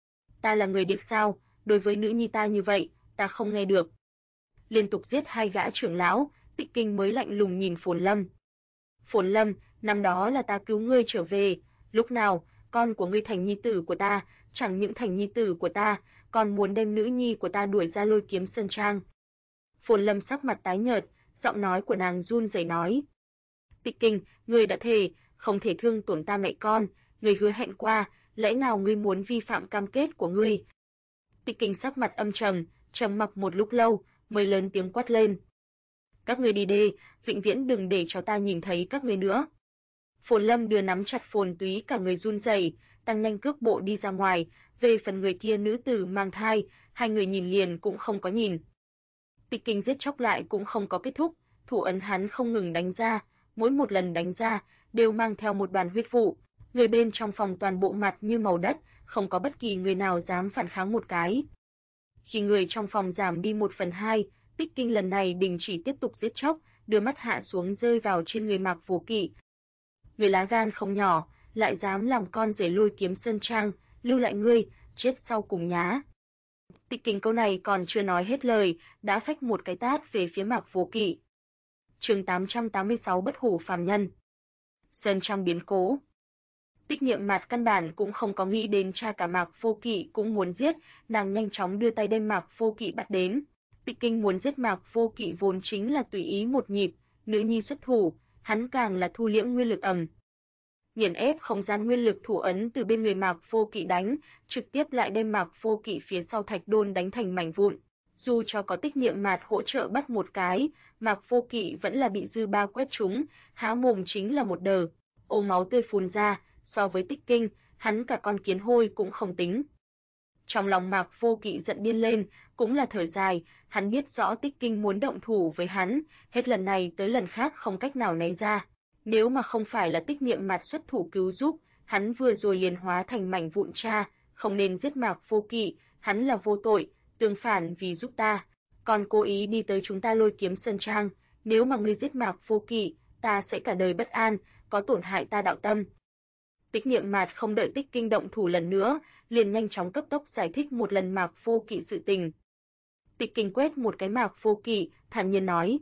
Ta là người điếc sao, đối với nữ nhi ta như vậy, ta không nghe được. Liên tục giết 2 gã trưởng lão, Tích Kinh mới lạnh lùng nhìn Phồn Lâm. Phồn Lâm, năm đó là ta cứu ngươi trở về, lúc nào, con của ngươi thành nhi tử của ta, chẳng những thành nhi tử của ta, còn muốn đem nữ nhi của ta đuổi ra Lôi Kiếm Sơn Trang. Phồn Lâm sắc mặt tái nhợt, giọng nói của nàng run rẩy nói. Tích Kinh, ngươi đã thề, không thể thương tổn ta mẹ con, ngươi hứa hẹn qua, lẽ nào ngươi muốn vi phạm cam kết của ngươi? Tích Kinh sắc mặt âm trầm, trầm mặc một lúc lâu, mới lớn tiếng quát lên. Các ngươi đi đi, vĩnh viễn đừng để cho ta nhìn thấy các ngươi nữa. Phồn Lâm đưa nắm chặt Phồn Túy cả người run rẩy, tăng nhanh cước bộ đi ra ngoài, về phần người kia nữ tử mang thai, 2 người nhìn liền cũng không có nhìn. Tích Kinh giết chóc lại cũng không có kết thúc, thủ ấn hắn không ngừng đánh ra, mỗi một lần đánh ra đều mang theo một đoàn huyết vụ. Người bên trong phòng toàn bộ mặt như màu đất, không có bất kỳ người nào dám phản kháng một cái. Khi người trong phòng giảm đi 1/2, Tích Kinh lần này đình chỉ tiếp tục giết chóc, đưa mắt hạ xuống rơi vào trên người Mạc Vô Kỵ. Người lá gan không nhỏ, lại dám làm con rể Lôi Kiếm Sơn Trang, lưu lại ngươi, chết sau cùng nhá. Tích Kinh câu này còn chưa nói hết lời, đã phách một cái tát về phía Mạc Vô Kỵ. Chương 886 Bất hủ phàm nhân. Sơn Trang biến cố. Tích Niệm Mạt căn bản cũng không có nghĩ đến cha cả Mạc Vô Kỵ cũng muốn giết, nàng nhanh chóng đưa tay đem Mạc Vô Kỵ bắt đến. Tích Kinh muốn giết Mạc Vô Kỵ vốn chính là tùy ý một nhịp, nữ nhi xuất thủ, hắn càng là thu liễm nguyên lực nghiền ép không gian nguyên lực thủ ấn từ bên người Mạc Vô Kỵ đánh, trực tiếp lại đem Mạc Vô Kỵ phía sau thạch đôn đánh thành mảnh vụn. Dù cho có Tích Niệm Mạt hỗ trợ bắt một cái, Mạc Vô Kỵ vẫn là bị dư ba quét trúng, há mồm chính là một đờ, ôm máu tươi phun ra, so với Tích Kinh, hắn cả con kiến hôi cũng không tính. Trong lòng Mạc Vô Kỵ giận điên lên, cũng là thở dài, hắn biết rõ Tích Kinh muốn động thủ với hắn, hết lần này tới lần khác không cách nào né ra. Nếu mà không phải là Tích Niệm Mạt xuất thủ cứu giúp, hắn vừa rồi liền hóa thành mảnh vụn cha, không nên giết Mạc Vô Kỵ, hắn là vô tội, tương phản vì giúp ta, còn cố ý đi tới chúng ta Lôi Kiếm Sơn Trang, nếu mà ngươi giết Mạc Vô Kỵ, ta sẽ cả đời bất an, có tổn hại ta đạo tâm. Tích Niệm Mạt không đợi Tích Kinh động thủ lần nữa, liền nhanh chóng cấp tốc giải thích một lần Mạc Vô Kỵ sự tình. Tích Kinh quét một cái Mạc Vô Kỵ, thản nhiên nói: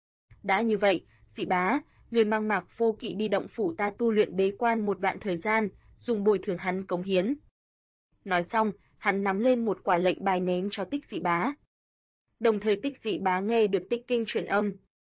đã như vậy, Dị Bá, người mang Mạc Vô Kỵ đi động phủ ta tu luyện bế quan một đoạn thời gian, dùng bồi thường hắn cống hiến. Nói xong, hắn nắm lên một quả lệnh bài ném cho Tích Dị Bá. Đồng thời Tích Dị Bá nghe được Tích Kinh truyền âm,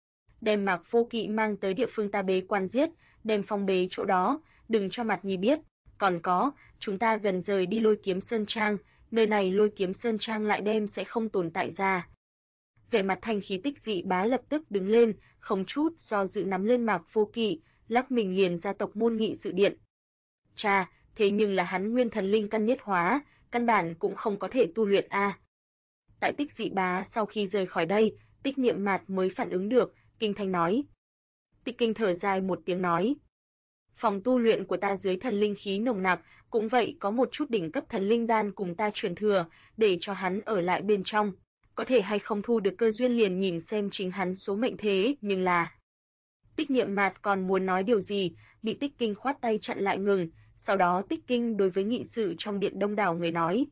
đem Mạc Vô Kỵ mang tới địa phương ta bế quan giết, đem phong bế chỗ đó, đừng cho Mặt Nhi biết. Còn có, chúng ta gần rời đi Lôi Kiếm Sơn Trang, nơi này Lôi Kiếm Sơn Trang lại đem sẽ không tồn tại ra. Vẻ mặt thanh khí Tích Dị Bá lập tức đứng lên, không chút do dự nắm lên Mạc Vô Kỵ, lắc mình liền ra tộc môn nghị sự điện. Cha, thế nhưng là hắn nguyên thần linh căn niết hóa, căn bản cũng không có thể tu luyện a. Tại Tích Dị Bá sau khi rời khỏi đây, Tích Niệm Mạt mới phản ứng được, kinh thanh nói. Tích Kinh thở dài một tiếng nói: phòng tu luyện của ta dưới thần linh khí nồng nặc, cũng vậy có một chút đỉnh cấp thần linh đan cùng ta truyền thừa, để cho hắn ở lại bên trong. Có thể hay không thu được cơ duyên liền nhìn xem chính hắn số mệnh thế, nhưng là... Tích Niệm Mạt còn muốn nói điều gì, bị Tích Kinh khoát tay chặn lại ngừng, sau đó Tích Kinh đối với nghị sự trong điện đông đảo người nói: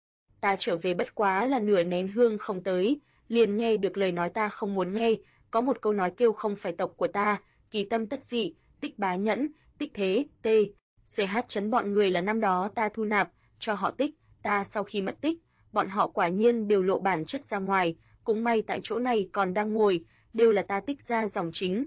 ta trở về bất quá là nửa nén hương không tới, liền nghe được lời nói ta không muốn nghe, có một câu nói kêu không phải tộc của ta, kỳ tâm tất dị, Tích Bá Nhẫn, Tích Thế, CH chấn bọn người là năm đó ta thu nạp, cho họ Tích, ta sau khi mất tích, bọn họ quả nhiên đều lộ bản chất ra ngoài, cũng may tại chỗ này còn đang ngồi, đều là ta Tích ra dòng chính.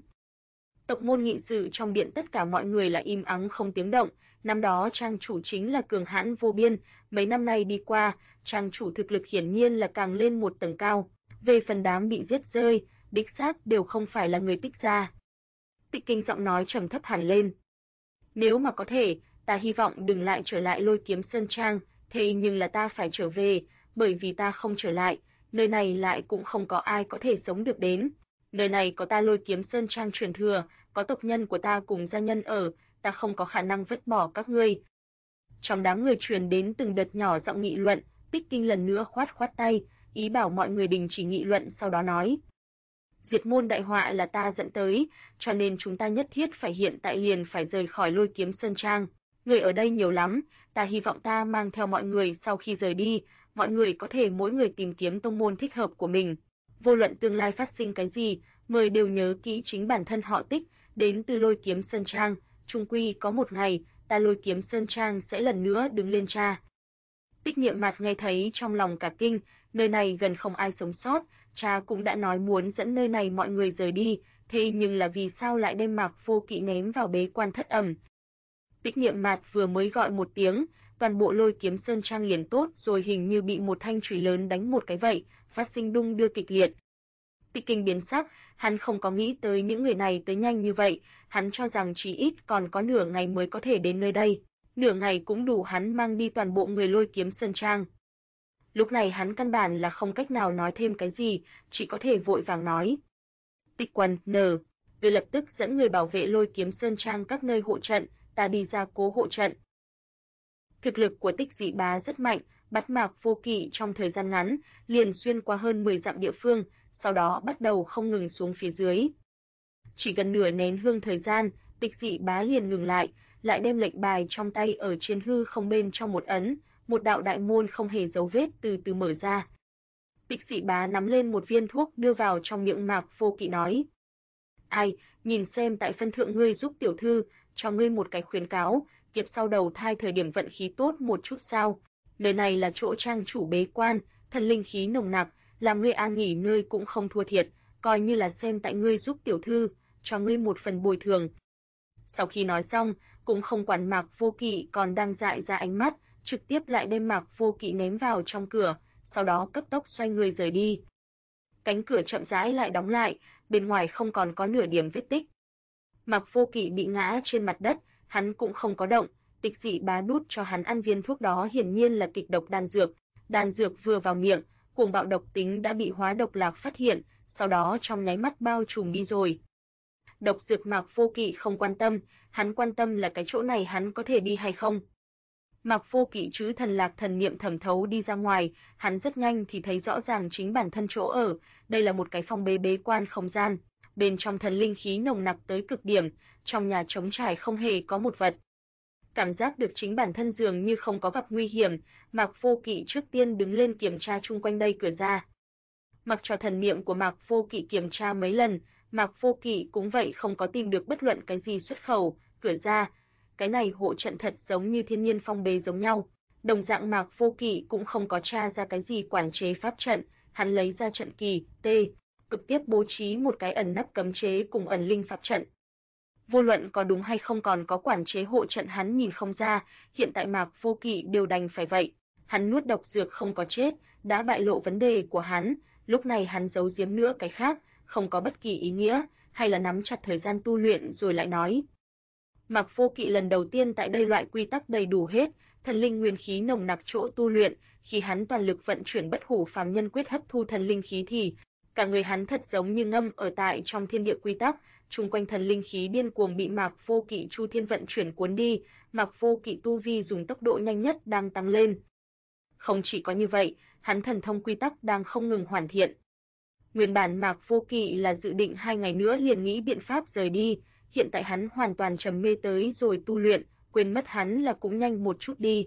Tộc môn nghị sự trong điện tất cả mọi người là im ắng không tiếng động, năm đó trang chủ chính là cường hãn vô biên, mấy năm nay đi qua, trang chủ thực lực hiển nhiên là càng lên một tầng cao, về phần đám bị giết rơi, đích xác đều không phải là người Tích ra. Tích Kinh giọng nói trầm thấp hẳn lên. Nếu mà có thể, ta hy vọng đừng lại trở lại Lôi Kiếm Sơn Trang, thế nhưng là ta phải trở về, bởi vì ta không trở lại, nơi này lại cũng không có ai có thể sống được đến. Nơi này có ta Lôi Kiếm Sơn Trang truyền thừa, có tộc nhân của ta cùng gia nhân ở, ta không có khả năng vứt bỏ các ngươi. Trong đám người truyền đến từng đợt nhỏ giọng nghị luận, Tích Kinh lần nữa khoát khoát tay, ý bảo mọi người đình chỉ nghị luận, sau đó nói: diệt môn đại họa là ta dẫn tới, cho nên chúng ta nhất thiết phải hiện tại liền phải rời khỏi Lôi Kiếm Sơn Trang. Người ở đây nhiều lắm, ta hy vọng ta mang theo mọi người sau khi rời đi, mọi người có thể mỗi người tìm kiếm tông môn thích hợp của mình. Vô luận tương lai phát sinh cái gì, mời đều nhớ kỹ chính bản thân họ Tích, đến từ Lôi Kiếm Sơn Trang, chung quy có một ngày, ta Lôi Kiếm Sơn Trang sẽ lần nữa đứng lên cha. Tích Niệm Mạt nghe thấy trong lòng cả kinh, nơi này gần không ai sống sót, cha cũng đã nói muốn dẫn nơi này mọi người rời đi, thế nhưng là vì sao lại đem Mạc Vô Kỵ ném vào bế quan thất ẩm. Tích Niệm Mạt vừa mới gọi một tiếng, toàn bộ Lôi Kiếm Sơn Trang liền tốt rồi hình như bị một thanh chùy lớn đánh một cái vậy, phát sinh đung đưa kịch liệt. Tích Kinh biến sắc, hắn không có nghĩ tới những người này tới nhanh như vậy, hắn cho rằng chỉ ít còn có nửa ngày mới có thể đến nơi đây, nửa ngày cũng đủ hắn mang đi toàn bộ người Lôi Kiếm Sơn Trang. Lúc này hắn căn bản là không cách nào nói thêm cái gì, chỉ có thể vội vàng nói: Tích Quân, Người lập tức dẫn người bảo vệ Lôi Kiếm Sơn Trang các nơi hộ trận, ta đi ra cố hộ trận. Thực lực của Tích Dị Bá rất mạnh, bắt Mạc Vô Kỵ trong thời gian ngắn, liền xuyên qua hơn 10 dặm địa phương, sau đó bắt đầu không ngừng xuống phía dưới. Chỉ gần nửa nén hương thời gian, Tích Dị Bá liền ngừng lại đem lệnh bài trong tay ở trên hư không bên trong một ấn, một đạo đại môn không hề dấu vết từ từ mở ra. Tích Dị Bá nắm lên một viên thuốc đưa vào trong miệng Mạc Vô Kỵ nói: "Ai, nhìn xem tại phân thượng ngươi giúp tiểu thư, cho ngươi một cái khuyến cáo, kiếp sau đầu thai thời điểm vận khí tốt một chút sao? Nơi này là chỗ trang chủ bế quan, thần linh khí nồng nặc, làm ngươi an nghỉ nơi cũng không thua thiệt, coi như là xem tại ngươi giúp tiểu thư, cho ngươi một phần bồi thường." Sau khi nói xong, cũng không quản Mạc Vô Kỵ còn đang dại ra ánh mắt, trực tiếp lại đem Mạc Vô Kỵ ném vào trong cửa, sau đó cấp tốc xoay người rời đi. Cánh cửa chậm rãi lại đóng lại, bên ngoài không còn có nửa điểm vết tích. Mạc Vô Kỵ bị ngã trên mặt đất, hắn cũng không có động, Tích Dị Bá đút cho hắn ăn viên thuốc đó hiển nhiên là kịch độc đan dược vừa vào miệng, cuồng bạo độc tính đã bị Hóa Độc Lạc phát hiện, sau đó trong nháy mắt bao trùm đi rồi. Độc dược Mạc Vô Kỵ không quan tâm, hắn quan tâm là cái chỗ này hắn có thể đi hay không. Mạc Vô Kỵ chứ thần lạc thần niệm thẩm thấu đi ra ngoài, hắn rất nhanh thì thấy rõ ràng chính bản thân chỗ ở, đây là một cái phòng bế quan không gian, bên trong thần linh khí nồng nặc tới cực điểm, trong nhà trống trải không hề có một vật. Cảm giác được chính bản thân dường như không có gặp nguy hiểm, Mạc Vô Kỵ trước tiên đứng lên kiểm tra chung quanh đây cửa ra. Mặc cho thần niệm của Mạc Vô Kỵ kiểm tra mấy lần, Mạc Vô Kỵ cũng vậy không có tìm được bất luận cái gì xuất khẩu, cửa ra. Cái này hộ trận thật giống như thiên nhiên phong bế giống nhau. Đồng dạng Mạc Vô Kỵ cũng không có tra ra cái gì quản chế pháp trận, hắn lấy ra trận kỳ, cực tiếp bố trí một cái ẩn nấp cấm chế cùng ẩn linh pháp trận. Vô luận có đúng hay không còn có quản chế hộ trận hắn nhìn không ra, hiện tại Mạc Vô Kỵ đều đành phải vậy. Hắn nuốt độc dược không có chết, đã bại lộ vấn đề của hắn, lúc này hắn giấu giếm nữa cái khác, không có bất kỳ ý nghĩa, hay là nắm chặt thời gian tu luyện rồi lại nói. Mạc Vô Kỵ lần đầu tiên tại đây loại quy tắc đầy đủ hết, thần linh nguyên khí nồng nặc chỗ tu luyện, khi hắn toàn lực vận chuyển Bất Hủ Phàm Nhân Quyết hấp thu thần linh khí thì cả người hắn thật giống như ngâm ở tại trong thiên địa quy tắc, chung quanh thần linh khí điên cuồng bị Mạc Vô Kỵ chu thiên vận chuyển cuốn đi, Mạc Vô Kỵ tu vi dùng tốc độ nhanh nhất đang tăng lên. Không chỉ có như vậy, hắn thần thông quy tắc đang không ngừng hoàn thiện. Nguyên bản Mạc Vô Kỵ là dự định 2 ngày nữa liền nghĩ biện pháp rời đi, hiện tại hắn hoàn toàn trầm mê tới rồi tu luyện, quên mất hắn là cũng nhanh một chút đi.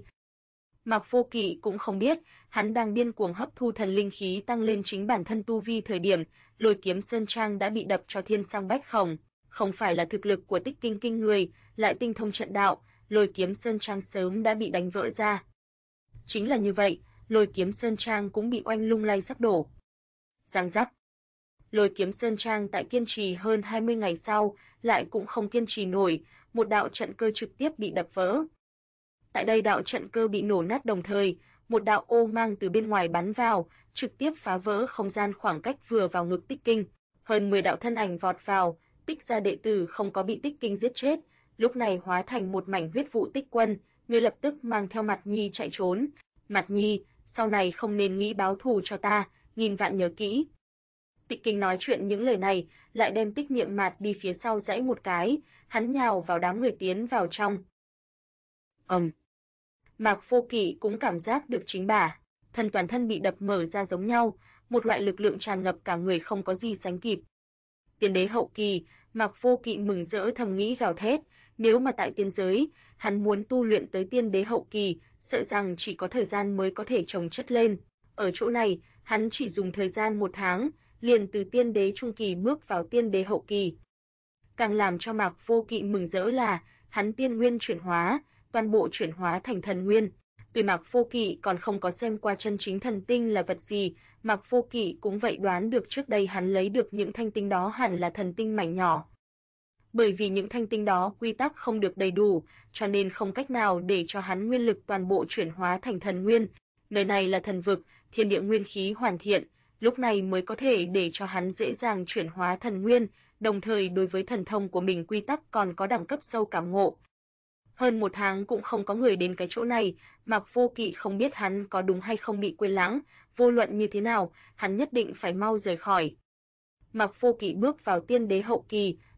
Mạc Vô Kỵ cũng không biết, hắn đang điên cuồng hấp thu thần linh khí tăng lên chính bản thân tu vi thời điểm, Lôi Kiếm Sơn Trang đã bị đập cho thiên sang bách khổng, không phải là thực lực của Tích Kinh kinh người, lại tinh thông trận đạo, Lôi Kiếm Sơn Trang sớm đã bị đánh vỡ ra. Chính là như vậy, Lôi Kiếm Sơn Trang cũng bị oanh lung lay sắp đổ. Giang giác. Lôi Kiếm Sơn Trang tại kiên trì hơn 20 ngày sau, lại cũng không kiên trì nổi, một đạo trận cơ trực tiếp bị đập vỡ. Tại đây đạo trận cơ bị nổ nát đồng thời, một đạo ô mang từ bên ngoài bắn vào, trực tiếp phá vỡ không gian khoảng cách vừa vào ngực Tích Kinh. Hơn 10 đạo thân ảnh vọt vào, Tích gia đệ tử không có bị Tích Kinh giết chết, lúc này hóa thành một mảnh huyết vụ Tích Quân, người lập tức mang theo Mạt Nhi chạy trốn. Mạt Nhi, sau này không nên nghĩ báo thù cho ta, nghìn vạn nhớ kỹ. Tích Kinh nói chuyện những lời này, lại đem Tích Niệm Mạt đi phía sau giãy một cái, hắn nhào vào đám người tiến vào trong. Mạc Vô Kỵ cũng cảm giác được chính thân toàn thân bị đập mở ra giống nhau, một loại lực lượng tràn ngập cả người không có gì sánh kịp. Tiên đế hậu kỳ, Mạc Vô Kỵ mừng rỡ thầm nghĩ gào thét, nếu mà tại tiên giới, hắn muốn tu luyện tới tiên đế hậu kỳ, sợ rằng chỉ có thời gian mới có thể chồng chất lên. Ở chỗ này, hắn chỉ dùng thời gian 1 tháng, liền từ tiên đế trung kỳ bước vào tiên đế hậu kỳ. Càng làm cho Mạc Vô Kỵ mừng rỡ là, hắn tiên nguyên chuyển hóa, toàn bộ chuyển hóa thành thần nguyên. Tuy Mạc Vô Kỵ còn không có xem qua chân chính thần tinh là vật gì, Mạc Vô Kỵ cũng vậy đoán được trước đây hắn lấy được những thanh tinh đó hẳn là thần tinh mảnh nhỏ. Bởi vì những thanh tinh đó quy tắc không được đầy đủ, cho nên không cách nào để cho hắn nguyên lực toàn bộ chuyển hóa thành thần nguyên. Nơi này là thần vực, thiên địa nguyên khí hoàn thiện, lúc này mới có thể để cho hắn dễ dàng chuyển hóa thần nguyên, đồng thời đối với thần thông của mình quy tắc còn có đẳng cấp sâu cảm ngộ. Hơn 1 tháng cũng không có người đến cái chỗ này, Mạc Vô Kỵ không biết hắn có đúng hay không bị quên lãng, vô luận như thế nào, hắn nhất định phải mau rời khỏi. Mạc Vô Kỵ bước vào tiên đế hậu kỳ,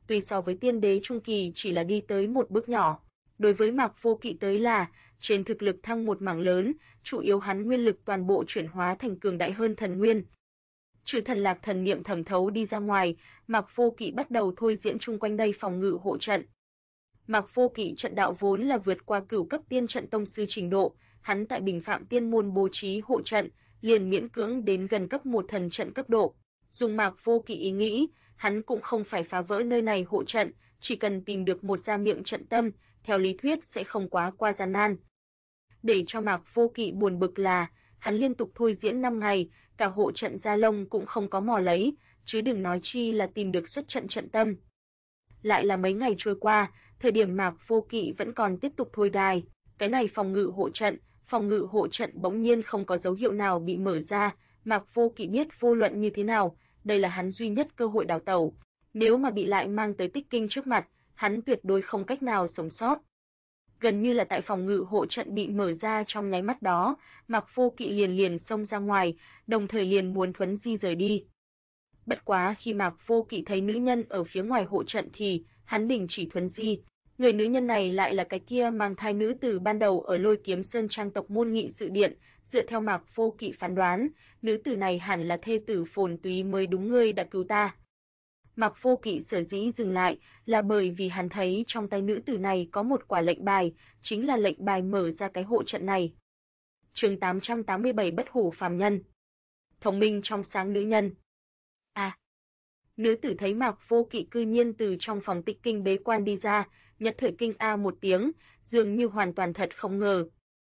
tuy so với tiên đế trung kỳ chỉ là đi tới một bước nhỏ. Đối với Mạc Vô Kỵ tới là, trên thực lực thăng một mảng lớn, chủ yếu hắn nguyên lực toàn bộ chuyển hóa thành cường đại hơn thần nguyên. Trừ thần lạc thần niệm thẩm thấu đi ra ngoài, Mạc Vô Kỵ bắt đầu thôi diễn chung quanh đây phòng ngự hộ trận. Mạc Vô Kỵ trận đạo vốn là vượt qua cửu cấp tiên trận tông sư trình độ, hắn tại Bình Phạm Tiên môn bố trí hộ trận, liền miễn cưỡng đến gần cấp 1 thần trận cấp độ. Dùng Mạc Vô Kỵ ý nghĩ, hắn cũng không phải phá vỡ nơi này hộ trận, chỉ cần tìm được một ra miệng trận tâm, theo lý thuyết sẽ không quá qua gian nan. Để cho Mạc Vô Kỵ buồn bực là, hắn liên tục thôi diễn 5 ngày, cả hộ trận Gia Long cũng không có mò lấy, chứ đừng nói chi là tìm được xuất trận trận tâm. Lại là mấy ngày trôi qua, thời điểm Mạc Vô Kỵ vẫn còn tiếp tục thôi đài, cái này phòng ngự hộ trận bỗng nhiên không có dấu hiệu nào bị mở ra, Mạc Vô Kỵ biết vô luận như thế nào, đây là hắn duy nhất cơ hội đào tẩu, nếu mà bị lại mang tới Tích Kinh trước mặt, hắn tuyệt đối không cách nào sống sót. Gần như là tại phòng ngự hộ trận bị mở ra trong nháy mắt đó, Mạc Vô Kỵ liền xông ra ngoài, đồng thời liền muốn thuấn di rời đi. Bất quá khi Mạc Vô Kỵ thấy nữ nhân ở phía ngoài hộ trận thì hắn đình chỉ thuấn di. Người nữ nhân này lại là cái kia mang thai nữ tử ban đầu ở Lôi Kiếm Sơn trang tộc môn nghị sự điện, dựa theo Mạc Vô Kỵ phán đoán, nữ tử này hẳn là thê tử Phồn Túy mới đúng, ngươi đã cứu ta. Mạc Vô Kỵ sở dĩ dừng lại là bởi vì hắn thấy trong tay nữ tử này có một quả lệnh bài, chính là lệnh bài mở ra cái hộ trận này. Chương 887 Bất hủ phàm nhân. Thông minh trong sáng nữ nhân. Nữ tử thấy Mạc Vô Kỵ cư nhiên từ trong phòng Tịch Kinh bế quan đi ra, nhất thời kinh a một tiếng, dường như hoàn toàn thật không ngờ.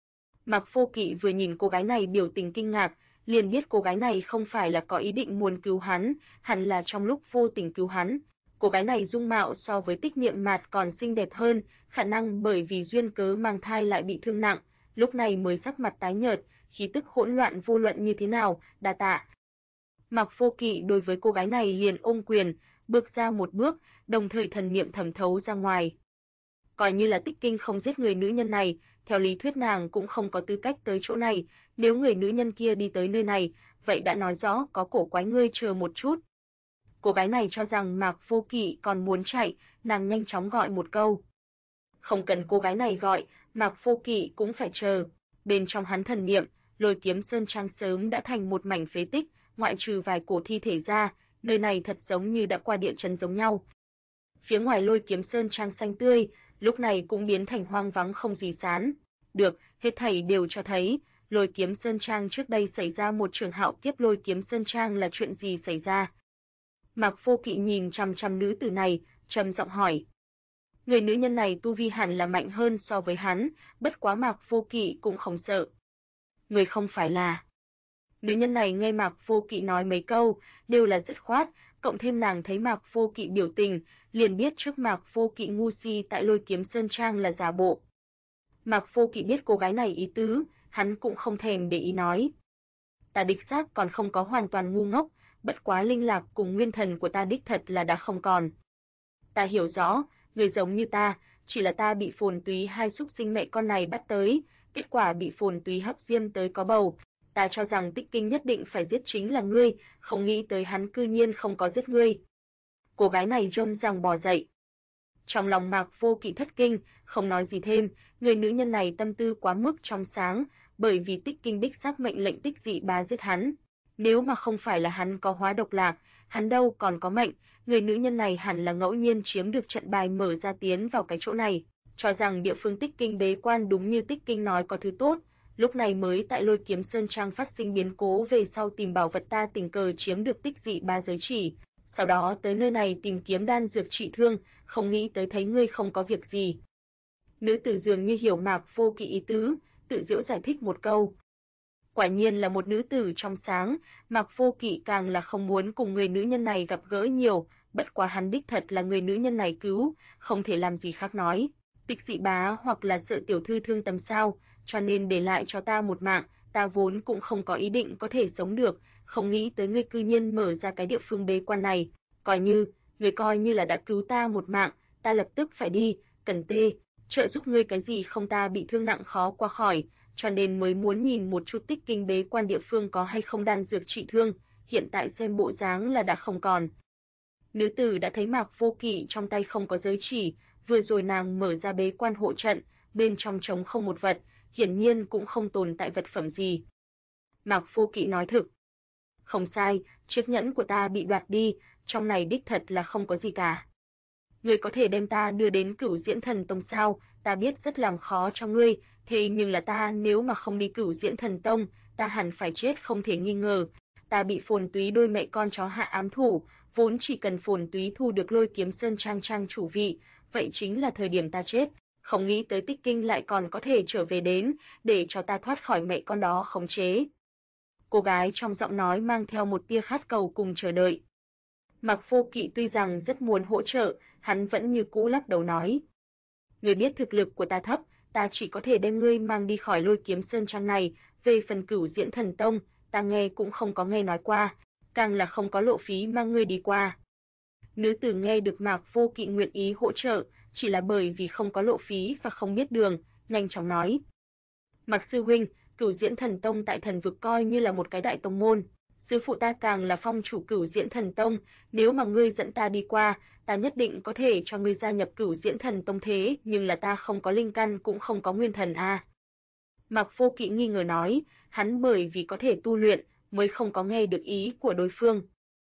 Mạc Vô Kỵ vừa nhìn cô gái này biểu tình kinh ngạc, liền biết cô gái này không phải là có ý định muốn cứu hắn, hẳn là trong lúc vô tình cứu hắn. Cô gái này dung mạo so với Tích Niệm Mạt còn xinh đẹp hơn, khả năng bởi vì duyên cớ mang thai lại bị thương nặng, lúc này mới sắc mặt tái nhợt, khí tức hỗn loạn vô luận như thế nào, đa tạ. Mạc Vô Kỵ đối với cô gái này liền ôm quyền, bước ra một bước, đồng thời thần niệm thẩm thấu ra ngoài. Coi như là Tích Kinh không giết người nữ nhân này, theo lý thuyết nàng cũng không có tư cách tới chỗ này, nếu người nữ nhân kia đi tới nơi này, vậy đã nói rõ có cổ quái, ngươi chờ một chút. Cô gái này cho rằng Mạc Vô Kỵ còn muốn chạy, nàng nhanh chóng gọi một câu. Không cần cô gái này gọi, Mạc Vô Kỵ cũng phải chờ. Bên trong hắn thần niệm, Lôi Kiếm Sơn trang sớm đã thành một mảnh phế tích, ngoại trừ vài cổ thi thể ra, nơi này thật giống như đã qua địa chấn giống nhau. Phía ngoài Lôi Kiếm Sơn trang xanh tươi, lúc này cũng biến thành hoang vắng không gì sán. Được, hết thảy đều cho thấy, Lôi Kiếm Sơn trang trước đây xảy ra một trường hạo kiếp. Lôi Kiếm Sơn trang là chuyện gì xảy ra? Mạc Vô Kỵ nhìn chằm chằm nữ tử này, trầm giọng hỏi. Người nữ nhân này tu vi hẳn là mạnh hơn so với hắn, bất quá Mạc Vô Kỵ cũng không sợ. Người không phải là... Nữ nhân này nghe Mạc Vô Kỵ nói mấy câu, đều là dứt khoát, cộng thêm nàng thấy Mạc Vô Kỵ biểu tình, liền biết trước Mạc Vô Kỵ ngu si tại Lôi Kiếm Sơn trang là giả bộ. Mạc Vô Kỵ biết cô gái này ý tứ, hắn cũng không thèm để ý nói. Ta đích xác còn không có hoàn toàn ngu ngốc, bất quá linh lạc cùng nguyên thần của ta đích thật là đã không còn. Ta hiểu rõ, người giống như ta, chỉ là ta bị Phồn Túy hai xúc sinh mẹ con này bắt tới, kết quả bị Phồn Túy hấp diêm tới có bầu. Ta cho rằng Tích Kinh nhất định phải giết chính là ngươi, không nghĩ tới hắn cư nhiên không có giết ngươi. Cô gái này rôm ràng bò dậy. Trong lòng Mạc Vô Kỵ thất kinh, không nói gì thêm, người nữ nhân này tâm tư quá mức trong sáng, bởi vì Tích Kinh đích xác mệnh lệnh Tích Dị Bá giết hắn. Nếu mà không phải là hắn có hóa độc lạc, hắn đâu còn có mệnh, người nữ nhân này hẳn là ngẫu nhiên chiếm được trận bài mở ra tiến vào cái chỗ này, cho rằng địa phương Tích Kinh bế quan đúng như Tích Kinh nói có thứ tốt. Lúc này mới tại Lôi Kiếm Sơn trang phát sinh biến cố, về sau tìm bảo vật ta tình cờ chiếm được Tích Dị Bá giới chỉ, sau đó tới nơi này tìm kiếm đan dược trị thương, không nghĩ tới thấy ngươi không có việc gì. Nữ tử dường như hiểu Mạc Vô Kỵ ý tứ, tự giễu giải thích một câu. Quả nhiên là một nữ tử trong sáng, Mạc Vô Kỵ càng là không muốn cùng người nữ nhân này gặp gỡ nhiều, bất quá hắn đích thật là người nữ nhân này cứu, không thể làm gì khác nói. Tích Dị Bá hoặc là sợ tiểu thư thương tâm sao, cho nên để lại cho ta một mạng, ta vốn cũng không có ý định có thể sống được, không nghĩ tới ngươi cư nhiên mở ra cái địa phương bế quan này, ngươi coi như là đã cứu ta một mạng, ta lập tức phải đi, cần trợ giúp ngươi cái gì không, ta bị thương nặng khó qua khỏi, cho nên mới muốn nhìn một chút Tích Kinh bế quan địa phương có hay không đan dược trị thương, hiện tại xem bộ dáng là đã không còn. Nữ tử đã thấy Mạc Vô Kỵ trong tay không có giới chỉ, vừa rồi nàng mở ra bế quan hộ trận, bên trong trống không một vật, hiển nhiên cũng không tồn tại vật phẩm gì. Mạc Vô Kỵ nói thực. Không sai, chiếc nhẫn của ta bị đoạt đi, trong này đích thật là không có gì cả. Ngươi có thể đem ta đưa đến Cửu Diễn Thần Tông sao? Ta biết rất làm khó cho ngươi, thế nhưng là ta nếu mà không đi Cửu Diễn Thần Tông, ta hẳn phải chết không thể nghi ngờ. Ta bị Phồn Túy đôi mẹ con chó hạ ám thủ, vốn chỉ cần Phồn Túy thu được Lôi Kiếm Sơn trang chủ vị, vậy chính là thời điểm ta chết. Không nghĩ tới Tích Kinh lại còn có thể trở về đến, để cho ta thoát khỏi mẹ con đó khống chế. Cô gái trong giọng nói mang theo một tia khát cầu cùng chờ đợi. Mạc Vô Kỵ tuy rằng rất muốn hỗ trợ, hắn vẫn như cũ lắc đầu nói. Ngươi biết thực lực của ta thấp, ta chỉ có thể đem ngươi mang đi khỏi Lôi Kiếm Sơn trang này, về phần Cửu Diễn Thần Tông, ta nghe cũng không có nghe nói qua, càng là không có lộ phí mang ngươi đi qua. Nữ tử nghe được Mạc Vô Kỵ nguyện ý hỗ trợ, chỉ là bởi vì không có lộ phí và không biết đường, nhanh chóng nói. Mạc sư huynh, Cửu Diễn Thần Tông tại Thần Vực coi như là một cái đại tông môn, sư phụ ta càng là phong chủ Cửu Diễn Thần Tông, nếu mà ngươi dẫn ta đi qua, ta nhất định có thể cho ngươi gia nhập Cửu Diễn Thần Tông thế, nhưng là ta không có linh căn cũng không có nguyên thần a. Mạc Vô Kỵ nghi ngờ nói, hắn bởi vì có thể tu luyện, mới không có nghe được ý của đối phương.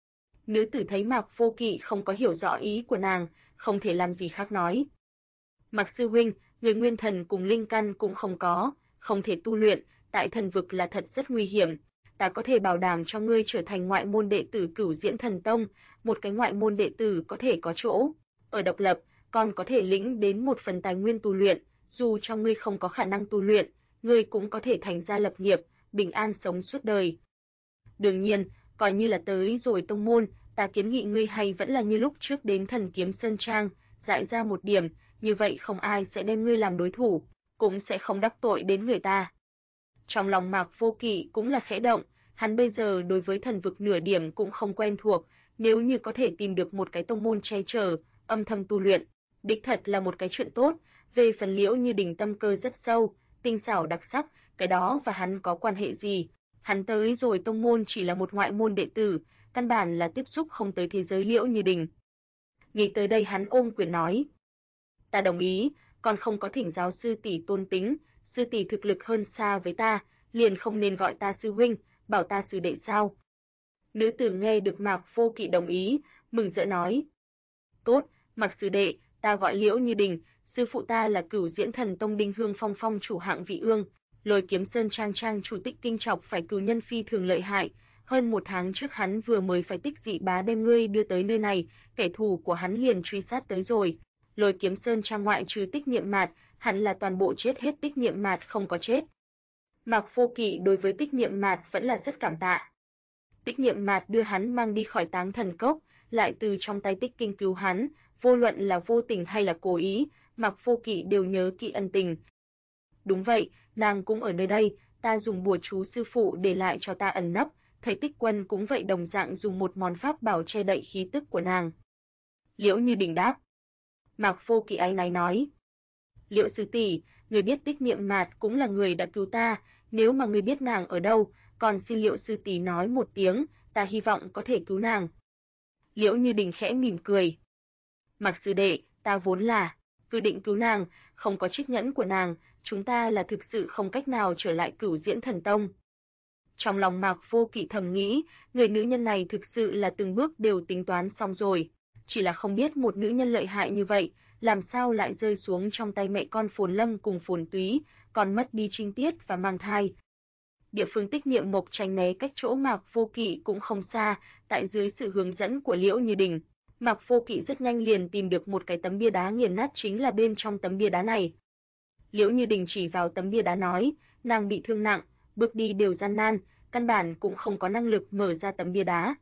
Nữ tử thấy Mạc Vô Kỵ không có hiểu rõ ý của nàng, không thể làm gì khác nói. Mạc sư huynh, người nguyên thần cùng linh căn cũng không có, không thể tu luyện, tại Thần Vực là thật rất nguy hiểm. Ta có thể bảo đảm cho ngươi trở thành ngoại môn đệ tử Cửu Diễn Thần Tông, một cái ngoại môn đệ tử có thể có chỗ ở độc lập, còn có thể lĩnh đến một phần tài nguyên tu luyện, dù cho ngươi không có khả năng tu luyện, ngươi cũng có thể thành gia lập nghiệp, bình an sống suốt đời. Đương nhiên, coi như là tới rồi tông môn, ta kiến nghị ngươi hay vẫn là như lúc trước đến Thần Kiếm Sơn Trang, dại ra một điểm, như vậy không ai sẽ đem ngươi làm đối thủ, cũng sẽ không đắc tội đến người ta. Trong lòng Mạc Vô Kỵ cũng là khẽ động, hắn bây giờ đối với Thần Vực nửa điểm cũng không quen thuộc, nếu như có thể tìm được một cái tông môn che chở, âm thầm tu luyện, đích thật là một cái chuyện tốt. Về phần Liễu Như Đình tâm cơ rất sâu, tinh xảo đặc sắc, cái đó và hắn có quan hệ gì? Hắn tới rồi tông môn chỉ là một ngoại môn đệ tử, căn bản là tiếp xúc không tới thế giới Liễu Như Đình. Nghĩ tới đây hắn ôm quyền nói, ta đồng ý, còn không có thỉnh giáo sư tỷ tôn tính, sư tỷ thực lực hơn xa với ta, liền không nên gọi ta sư huynh, bảo ta sư đệ sao? Nữ tử nghe được Mạc Vô Kỵ đồng ý, mừng rỡ nói, tốt, Mạc sư đệ, ta gọi Liễu Như Đình, sư phụ ta là Cửu Diễn Thần Tông Đinh Hương Phong phong chủ Hạng Vị Ương, Lôi Kiếm Sơn trang chủ Tích Kinh chọc phải cừu nhân phi thường lợi hại, hơn một tháng trước hắn vừa mới phải Tích Dị Bá đem ngươi đưa tới nơi này, kẻ thù của hắn liền truy sát tới rồi. Lôi Kiếm Sơn trang ngoại trừ Tích Niệm Mạt, hắn là toàn bộ chết hết, Tích Niệm Mạt không có chết. Mạc Vô Kỵ đối với Tích Niệm Mạt vẫn là rất cảm tạ. Tích Niệm Mạt đưa hắn mang đi khỏi Táng Thần Cốc, lại từ trong tay Tích Kinh cứu hắn, vô luận là vô tình hay là cố ý, Mạc Vô Kỵ đều nhớ kỹ ân tình. Đúng vậy, nàng cũng ở nơi đây, ta dùng bùa chú sư phụ để lại cho ta ẩn nấp, thầy Tích Quân cũng vậy, đồng dạng dùng một món pháp bảo che đậy khí tức của nàng. Liễu Như Đình đáp. Mạc Vô Kỵ áy náy nói, Liễu sư tỷ, người biết Tích Niệm Mạt cũng là người đã cứu ta, nếu mà người biết nàng ở đâu, còn xin Liễu sư tỷ nói một tiếng, ta hy vọng có thể cứu nàng. Liễu Như Đình khẽ mỉm cười. Mạc sư đệ, ta vốn là dự định cứu nàng, không có chiếc nhẫn của nàng, chúng ta là thực sự không cách nào trở lại Cửu Diễn Thần Tông. Trong lòng Mạc Vô Kỵ thầm nghĩ, người nữ nhân này thực sự là từng bước đều tính toán xong rồi, chỉ là không biết một nữ nhân lợi hại như vậy, làm sao lại rơi xuống trong tay mẹ con Phồn Lâm cùng Phồn Túy, còn mất đi trinh tiết và mang thai. Địa phương Tích Niệm Mộc tránh né cách chỗ Mạc Vô Kỵ cũng không xa, tại dưới sự hướng dẫn của Liễu Như Đình, Mạc Vô Kỵ rất nhanh liền tìm được một cái tấm bia đá nghiền nát, chính là bên trong tấm bia đá này. Liễu Như Đình chỉ vào tấm bia đá nói, nàng bị thương nặng, bước đi đều gian nan, căn bản cũng không có năng lực mở ra tấm bia đá.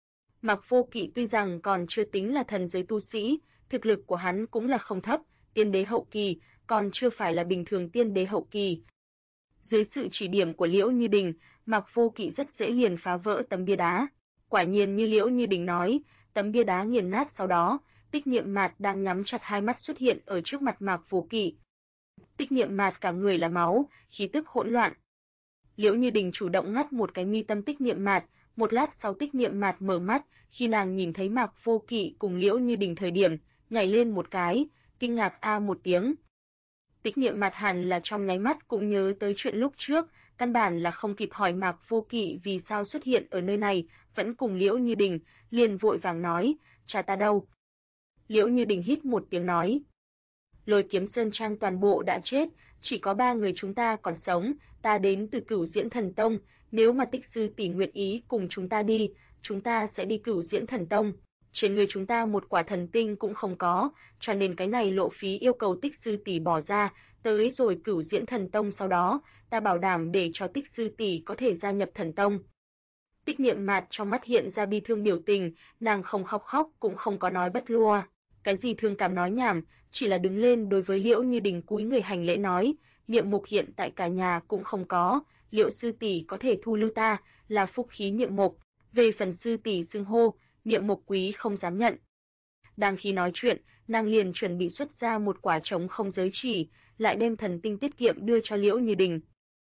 Mạc Vô Kỵ tuy rằng còn chưa tính là thần giới tu sĩ, thực lực của hắn cũng là không thấp, tiên đế hậu kỳ, còn chưa phải là bình thường tiên đế hậu kỳ. Dưới sự chỉ điểm của Liễu Như Đình, Mạc Vô Kỵ rất dễ liền phá vỡ tấm bia đá. Quả nhiên như Liễu Như Đình nói, tấm bia đá nghiền nát, sau đó, Tích Niệm Mạt đang nhắm chặt hai mắt xuất hiện ở trước mặt Mạc Vô Kỵ. Tích Niệm Mạt cả người là máu, khí tức hỗn loạn. Liễu Như Đình chủ động ngắt một cái mi tâm Tích Niệm Mạt, Một lát sau Tích Niệm Mạt mở mắt, khi nàng nhìn thấy Mạc Vô Kỵ cùng Liễu Như Đình thời điểm, nhảy lên một cái, kinh ngạc a một tiếng. Tích Niệm Mạt hẳn là trong nháy mắt cũng nhớ tới chuyện lúc trước, căn bản là không kịp hỏi Mạc Vô Kỵ vì sao xuất hiện ở nơi này, vẫn cùng Liễu Như Đình, liền vội vàng nói, cha ta đâu? Liễu Như Đình hít một tiếng nói, Lôi Kiếm Sơn Trang toàn bộ đã chết, chỉ có 3 người chúng ta còn sống, ta đến từ Cửu Diễn Thần Tông, nếu mà Tích sư tỷ nguyện ý cùng chúng ta đi, chúng ta sẽ đi Cửu Diễn Thần Tông. Trên người chúng ta một quả thần tinh cũng không có, cho nên cái này lộ phí yêu cầu Tích sư tỷ bỏ ra, tới rồi Cửu Diễn Thần Tông sau đó, ta bảo đảm để cho Tích sư tỷ có thể gia nhập Thần Tông. Tích Niệm Mạt trong mắt hiện ra bi thương biểu tình, nàng không khóc cũng không có nói bất lua. Cái gì thương cảm nói nhảm, chỉ là đứng lên đối với Liễu Như Đình cúi người hành lễ nói, Niệm Mục hiện tại cả nhà cũng không có, Liễu sư tỷ có thể thu lưu ta, là phúc khí Niệm Mục, về phần sư tỷ xưng hô, Niệm Mục quý không dám nhận. Đang khi nói chuyện, nàng liền chuẩn bị xuất ra một quả trống không giới chỉ, lại đem thần tinh tiết kiệm đưa cho Liễu Như Đình.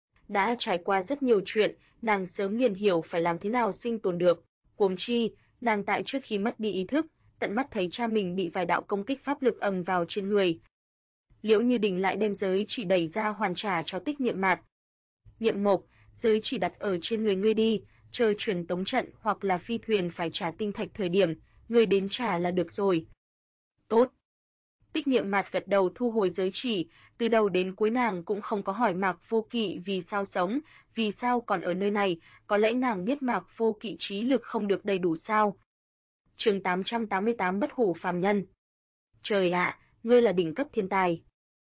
Đã trải qua rất nhiều chuyện, nàng sớm liền hiểu phải làm thế nào sinh tồn được, huống chi, nàng tại trước khi mất đi ý thức, tận mắt thấy cha mình bị vài đạo công kích pháp lực ầm vào trên người. Liễu Như Đình lại đem giới chỉ đẩy ra hoàn trả cho Tích Niệm Mạt. Niệm Mục, giới chỉ đặt ở trên người ngươi đi, chờ truyền tống trận hoặc là phi thuyền phải trả tinh thạch thời điểm, ngươi đến trả là được rồi. Tốt. Tích Niệm Mạt gật đầu thu hồi giới chỉ, từ đầu đến cuối nàng cũng không có hỏi Mạc Vô Kỵ vì sao sống, vì sao còn ở nơi này, có lẽ nàng biết Mạc Vô Kỵ trí lực không được đầy đủ sao. Chương 888 Bất hủ phàm nhân. Trời ạ, ngươi là đỉnh cấp thiên tài.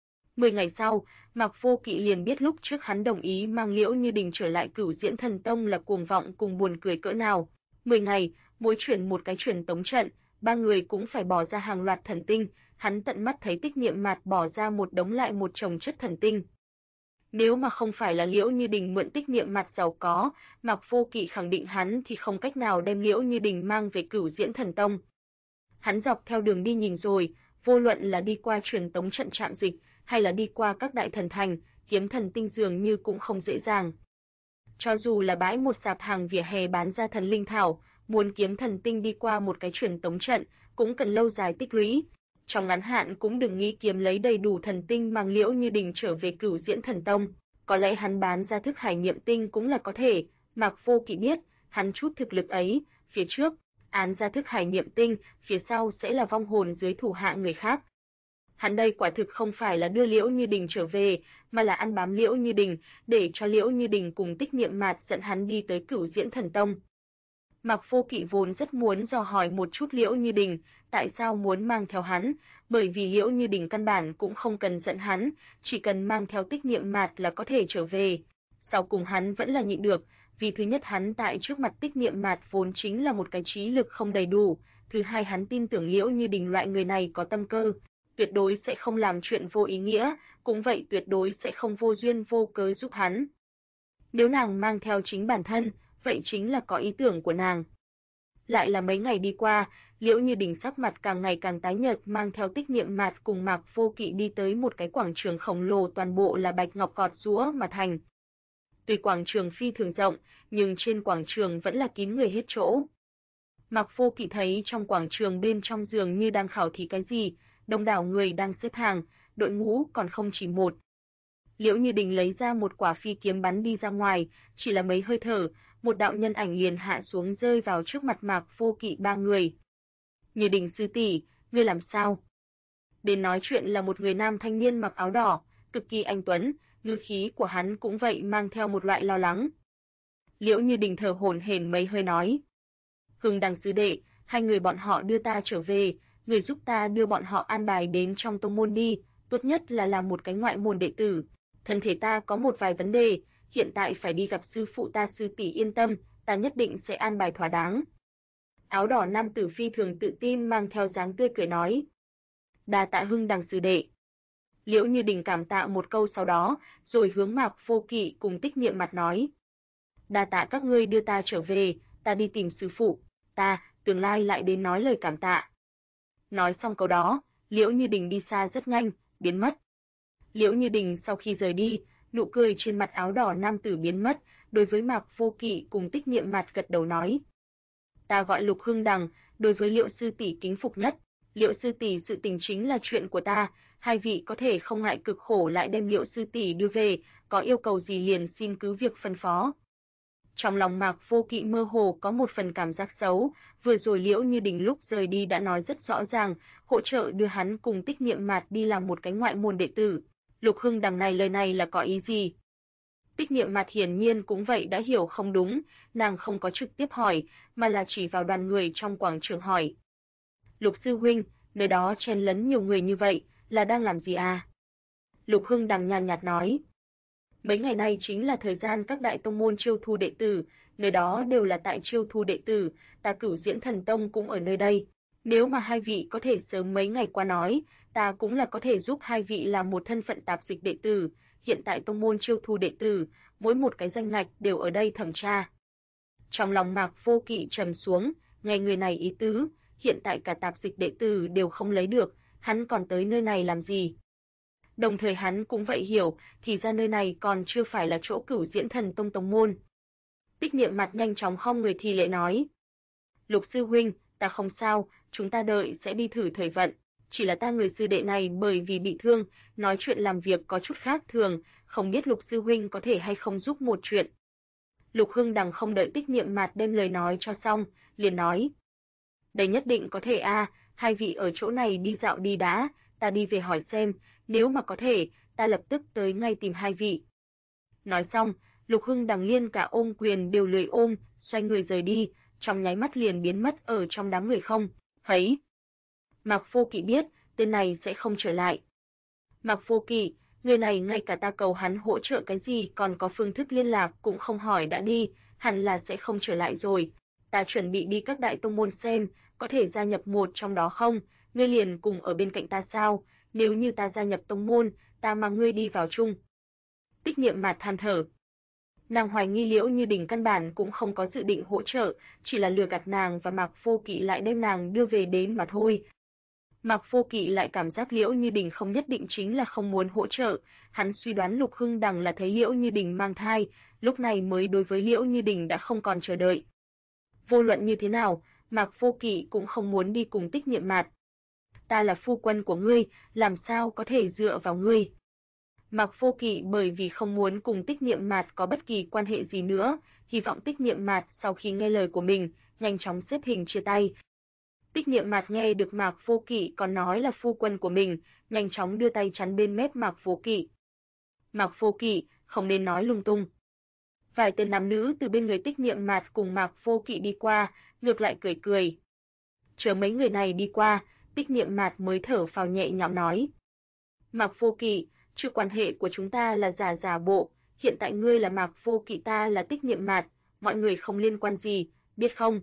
10 ngày sau, Mạc Vô Kỵ liền biết lúc trước hắn đồng ý mang Liễu Như Đình trở lại Cửu Diễn Thần Tông là cuồng vọng cùng buồn cười cỡ nào. 10 ngày, mỗi chuyển một cái truyền tống trận, 3 người cũng phải bỏ ra hàng loạt thần tinh, hắn tận mắt thấy Tích Niệm Mạt bỏ ra một đống lại một chồng chất thần tinh. Nếu mà không phải là Liễu Như Đình mượn Tích Niệm Mạt giàu có, Mạc Vô Kỵ khẳng định hắn thì không cách nào đem Liễu Như Đình mang về Cửu Diễn Thần Tông. Hắn dọc theo đường đi nhìn rồi, vô luận là đi qua truyền tống trận trạm dịch, hay là đi qua các đại thần thành, kiếm thần tinh dường như cũng không dễ dàng. Cho dù là bãi một sạp hàng vỉa hè bán ra thần linh thảo, muốn kiếm thần tinh đi qua một cái truyền tống trận, cũng cần lâu dài tích lũy. Trong ngắn hạn cũng đừng nghĩ kiếm lấy đầy đủ thần tinh mang Liễu Như Đình trở về Cửu Diễn Thần Tông, có lẽ hắn bán ra thức hải niệm tinh cũng là có thể. Mạc Vô Kỵ biết, hắn chút thực lực ấy, phía trước án ra thức hải niệm tinh, phía sau sẽ là vong hồn dưới thủ hạ người khác. Hắn đây quả thực không phải là đưa Liễu Như Đình trở về, mà là ăn bám Liễu Như Đình, để cho Liễu Như Đình cùng Tích Niệm Mạt dẫn hắn đi tới Cửu Diễn Thần Tông. Mạc Vô Kỵ vốn rất muốn dò hỏi một chút Liễu Như Đình, tại sao muốn mang theo hắn, bởi vì Liễu Như Đình căn bản cũng không cần dẫn hắn, chỉ cần mang theo Tích Niệm Mạt là có thể trở về. Sau cùng hắn vẫn là nhịn được, vì thứ nhất hắn tại trước mặt Tích Niệm Mạt vốn chính là một cái trí lực không đầy đủ, thứ hai hắn tin tưởng Liễu Như Đình loại người này có tâm cơ, tuyệt đối sẽ không làm chuyện vô ý nghĩa, cũng vậy tuyệt đối sẽ không vô duyên vô cớ giúp hắn. Nếu nàng mang theo chính bản thân, vậy chính là có ý tưởng của nàng. Lại là mấy ngày đi qua, Liễu Như Đình sắc mặt càng ngày càng tái nhợt, mang theo Tích Niệm Mạt cùng Mạc Vô Kỵ đi tới một cái quảng trường khổng lồ toàn bộ là bạch ngọc gọt giũa mà thành. Tuy quảng trường phi thường rộng, nhưng trên quảng trường vẫn là kín người hết chỗ. Mạc Vô Kỵ thấy trong quảng trường bên trong dường như đang khảo thí cái gì, đông đảo người đang xếp hàng, đội ngũ còn không chỉ một. Liễu Như Đình lấy ra một quả phi kiếm bắn đi ra ngoài, chỉ là mấy hơi thở, một đạo nhân ảnh liền hạ xuống rơi vào trước mặt Mạc Vô Kỵ ba người. Như Đình sư tỷ, ngươi làm sao? Đến nói chuyện là một người nam thanh niên mặc áo đỏ, cực kỳ anh tuấn, ngữ khí của hắn cũng vậy mang theo một loại lo lắng. Liễu Như Đình thở hổn hển mấy hơi nói. Hưng Đằng sư đệ, hai người bọn họ đưa ta trở về, người giúp ta đưa bọn họ an bài đến trong tông môn đi, tốt nhất là làm một cái ngoại môn đệ tử. Thân thể ta có một vài vấn đề, hiện tại phải đi gặp sư phụ ta, sư tỷ yên tâm, ta nhất định sẽ an bài thỏa đáng. Áo đỏ nam tử phi thường tự tin mang theo dáng tươi cười nói. Đa tạ Hưng Đằng sư đệ. Liễu Như Đình cảm tạ một câu sau đó, rồi hướng Mạc Vô Kỵ cùng Tích Niệm Mạt nói. Đa tạ các ngươi đưa ta trở về, ta đi tìm sư phụ, ta, tương lai lại đến nói lời cảm tạ. Nói xong câu đó, Liễu Như Đình đi xa rất nhanh, biến mất. Liễu Như Đình sau khi rời đi, nụ cười trên mặt áo đỏ nam tử biến mất, đối với Mạc Vô Kỵ cùng Tích Niệm Mạt gật đầu nói: "Ta gọi Lục Hưng Đằng, đối với Liệu sư tỷ kính phục nhất. Liệu sư tỷ sự tình chính là chuyện của ta, hai vị có thể không ngại cực khổ lại đem Liệu sư tỷ đưa về, có yêu cầu gì liền xin cứ việc phân phó." Trong lòng Mạc Vô Kỵ mơ hồ có một phần cảm giác xấu, vừa rồi Liễu Như Đình lúc rời đi đã nói rất rõ ràng, hỗ trợ đưa hắn cùng Tích Niệm Mạt đi làm một cái ngoại môn đệ tử. Lục Hưng Đằng này lời này là có ý gì? Tích Niệm Mạt hiển nhiên cũng vậy đã hiểu không đúng, nàng không có trực tiếp hỏi, mà là chỉ vào đoàn người trong quảng trường hỏi: "Lục sư huynh, nơi đó chen lấn nhiều người như vậy, là đang làm gì à?" Lục Hưng Đằng nhàn nhạt nói: "Mấy ngày nay chính là thời gian các đại tông môn chiêu thu đệ tử, nơi đó đều là tại chiêu thu đệ tử, ta Cửu Diễn Thần Tông cũng ở nơi đây. Nếu mà hai vị có thể sớm mấy ngày qua nói, ta cũng là có thể giúp hai vị làm một thân phận tạp dịch đệ tử. Hiện tại tông môn chiêu thu đệ tử, mỗi một cái danh ngạch đều ở đây thẩm tra." Trong lòng Mạc Vô Kỵ trầm xuống, nghe người này ý tứ, hiện tại cả tạp dịch đệ tử đều không lấy được, hắn còn tới nơi này làm gì? Đồng thời hắn cũng vậy hiểu, thì ra nơi này còn chưa phải là chỗ Cửu Diễn Thần Tông tông môn. Tích Niệm Mạt nhanh chóng khom người thi lễ nói: "Lục sư huynh, ta không sao, chúng ta đợi sẽ đi thử thời vận. Chỉ là ta người sư đệ này bởi vì bị thương, nói chuyện làm việc có chút khác thường, không biết Lục sư huynh có thể hay không giúp một chuyện." Lục Hưng Đằng không đợi Tích Niệm Mạt đem lời nói cho xong, liền nói: "Đây nhất định có thể a, hai vị ở chỗ này đi dạo đi đã, ta đi về hỏi xem, nếu mà có thể, ta lập tức tới ngay tìm hai vị." Nói xong, Lục Hưng Đằng liên cả ôm quyền đều lười ôm, xoay người rời đi, trong nháy mắt liền biến mất ở trong đám người không thấy. Mạc Vô Kỵ biết, tên này sẽ không trở lại. Mạc Vô Kỵ, người này ngay cả ta cầu hắn hỗ trợ cái gì còn có phương thức liên lạc cũng không hỏi đã đi, hẳn là sẽ không trở lại rồi. Ta chuẩn bị đi các đại tông môn xem, có thể gia nhập một trong đó không, ngươi liền cùng ở bên cạnh ta sao, nếu như ta gia nhập tông môn, ta mang ngươi đi vào chung. Tích Niệm Mạt than thở. Nàng hoài nghi Liễu Như Đình căn bản cũng không có dự định hỗ trợ, chỉ là lừa gạt nàng và Mạc Vô Kỵ lại đem nàng đưa về đến mà thôi. Mạc Vô Kỵ lại cảm giác Liễu Như Đình không nhất định chính là không muốn hỗ trợ, hắn suy đoán Lục Hưng Đằng là thấy Liễu Như Đình mang thai, lúc này mới đối với Liễu Như Đình đã không còn chờ đợi. Vô luận như thế nào, Mạc Vô Kỵ cũng không muốn đi cùng Tích Niệm Mạt. Ta là phu quân của ngươi, làm sao có thể dựa vào ngươi? Mạc Vô Kỵ bởi vì không muốn cùng Tích Niệm Mạt có bất kỳ quan hệ gì nữa, hy vọng Tích Niệm Mạt sau khi nghe lời của mình, nhanh chóng xếp hình chia tay. Tích Niệm Mạt nghe được Mạc Vô Kỵ còn nói là phu quân của mình, nhanh chóng đưa tay chắn bên mép Mạc Vô Kỵ. Mạc Vô Kỵ, không nên nói lung tung. Vài tên nam nữ từ bên người Tích Niệm Mạt cùng Mạc Vô Kỵ đi qua, ngược lại cười cười. Chờ mấy người này đi qua, Tích Niệm Mạt mới thở phào nhẹ nhõm nói: "Mạc Vô Kỵ, chưa quan hệ của chúng ta là giả bộ, hiện tại ngươi là Mạc Vô Kỵ, ta là Tích Niệm Mạt, mọi người không liên quan gì, biết không?"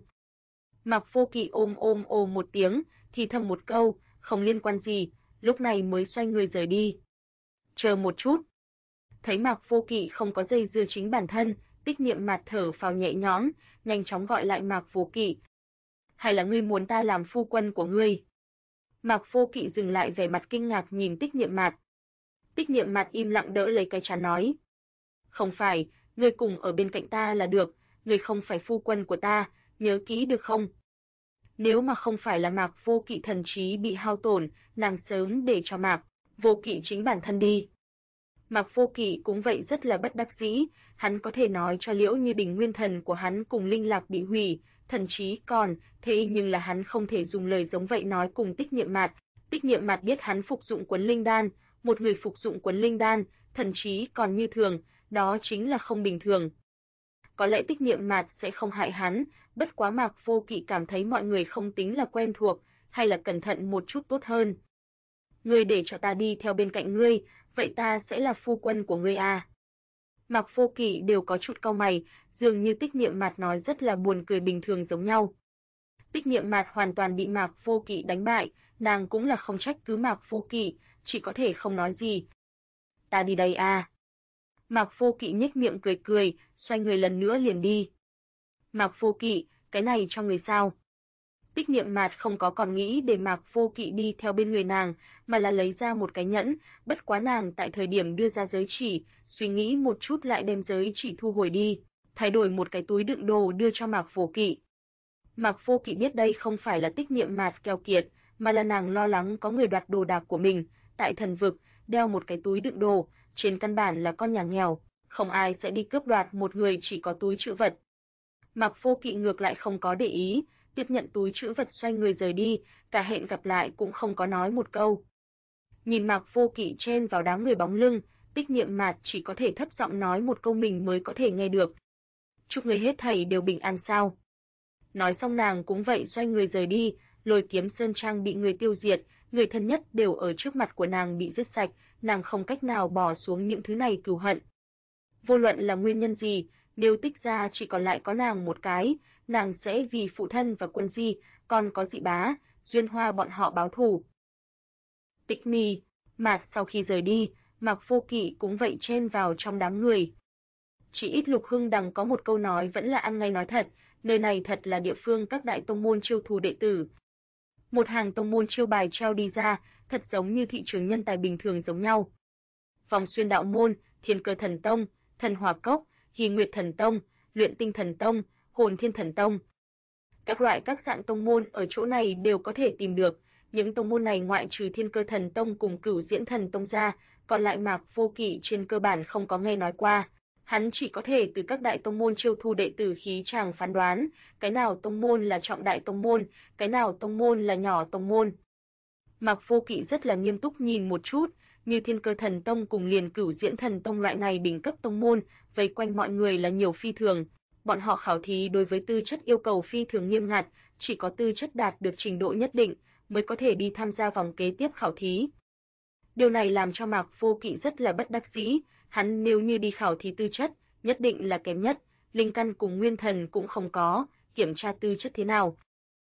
Mạc Vô Kỵ ôm một tiếng, thì thầm một câu, không liên quan gì, lúc này mới xoay người rời đi. Chờ một chút. Thấy Mạc Vô Kỵ không có dây dưa chính bản thân, Tích Niệm Mạt thở phào nhẹ nhõm, nhanh chóng gọi lại Mạc Vô Kỵ. Hay là ngươi muốn ta làm phu quân của ngươi? Mạc Vô Kỵ dừng lại vẻ mặt kinh ngạc nhìn Tích Niệm Mạt. Tích Niệm Mạt im lặng đỡ lấy cái trán nói: "Không phải, ngươi cùng ở bên cạnh ta là được, ngươi không phải phu quân của ta, nhớ kỹ được không?" Nếu mà không phải là Mạc Vô Kỵ thần trí bị hao tổn, nàng sớm để cho Mạc Vô Kỵ chính bản thân đi. Mạc Vô Kỵ cũng vậy rất là bất đắc dĩ, hắn có thể nói cho Liễu Như Đình nguyên thần của hắn cùng linh lạc bị hủy, thần trí còn, thế nhưng là hắn không thể dùng lời giống vậy nói cùng Tích Niệm Mạt. Tích Niệm Mạt biết hắn phục dụng Quấn Linh Đan, một người phục dụng Quấn Linh Đan, thần trí còn như thường, đó chính là không bình thường. Có lẽ Tích Niệm Mạt sẽ không hại hắn, bất quá Mạc Vô Kỵ cảm thấy mọi người không tính là quen thuộc, hay là cẩn thận một chút tốt hơn. Ngươi để cho ta đi theo bên cạnh ngươi, vậy ta sẽ là phu quân của ngươi à? Mạc Vô Kỵ đều có chút cau mày, dường như Tích Niệm Mạt nói rất là buồn cười bình thường giống nhau. Tích Niệm Mạt hoàn toàn bị Mạc Vô Kỵ đánh bại, nàng cũng là không trách cứ Mạc Vô Kỵ, chỉ có thể không nói gì. Ta đi đây à? Mạc Vô Kỵ nhếch miệng cười cười, xoay người lần nữa liền đi. Mạc Vô Kỵ, cái này cho người sao? Tích Niệm Mạt không có còn nghĩ để Mạc Vô Kỵ đi theo bên người nàng, mà là lấy ra một cái nhẫn, bất quá nàng tại thời điểm đưa ra giới chỉ, suy nghĩ một chút lại đem giới chỉ thu hồi đi. thay đổi một cái túi đựng đồ đưa cho Mạc Vô Kỵ. Mạc Vô Kỵ biết đây không phải là Tích Niệm Mạt keo kiệt, mà là nàng lo lắng có người đoạt đồ đạc của mình. Tại thần vực, đeo một cái túi đựng đồ, trên căn bản là con nhà nghèo, không ai sẽ đi cướp đoạt một người chỉ có túi trữ vật. Mạc Vô Kỵ ngược lại không có để ý, tiếp nhận túi trữ vật xoay người rời đi, cả hẹn gặp lại cũng không có nói một câu. Nhìn Mạc Vô Kỵ chen vào đám người bóng lưng, Tích Niệm Mạt chỉ có thể thấp giọng nói một câu mình mới có thể nghe được. Chúc người hết thảy đều bình an sao. Nói xong nàng cũng vậy xoay người rời đi, Lôi Kiếm Sơn Trang bị người tiêu diệt, người thân nhất đều ở trước mặt của nàng bị giết sạch, nàng không cách nào bỏ xuống những thứ này cừu hận. Vô luận là nguyên nhân gì, nếu Tích gia chỉ còn lại có nàng một cái, nàng sẽ vì phụ thân và Quân Di, còn có Dị Bá, Duyên Hoa bọn họ báo thù. Tích Mi, Mạt sau khi rời đi, Mạc Vô Kỵ cũng vậy chen vào trong đám người. Chỉ ít Lục Hưng Đằng có một câu nói vẫn là ăn ngay nói thật, nơi này thật là địa phương các đại tông môn chiêu thù đệ tử. Một hàng tông môn chiêu bài treo đi ra, thật giống như thị trường nhân tài bình thường giống nhau. Vòng Xuyên Đạo môn, Thiên Cơ Thần Tông, Thần Hỏa Cốc, Hỷ Nguyệt Thần Tông, Luyện Tinh Thần Tông, Hồn Thiên Thần Tông. Các loại các dạng tông môn ở chỗ này đều có thể tìm được, những tông môn này ngoại trừ Thiên Cơ Thần Tông cùng Cửu Diễn Thần Tông ra, còn lại Mạc Vô Kỵ trên cơ bản không có nghe nói qua. Hắn chỉ có thể từ các đại tông môn chiêu thu đệ tử khí chàng phán đoán, cái nào tông môn là trọng đại tông môn, cái nào tông môn là nhỏ tông môn. Mạc Vô Kỵ rất là nghiêm túc nhìn một chút, như Thiên Cơ Thần Tông cùng liền Cửu Diễn Thần Tông loại này đỉnh cấp tông môn, vây quanh mọi người là nhiều phi thường. Bọn họ khảo thí đối với tư chất yêu cầu phi thường nghiêm ngặt, chỉ có tư chất đạt được trình độ nhất định mới có thể đi tham gia vòng kế tiếp khảo thí. Điều này làm cho Mạc Vô Kỵ rất là bất đắc dĩ, hắn nếu như đi khảo thí tư chất, nhất định là kém nhất, linh căn cùng nguyên thần cũng không có, kiểm tra tư chất thế nào.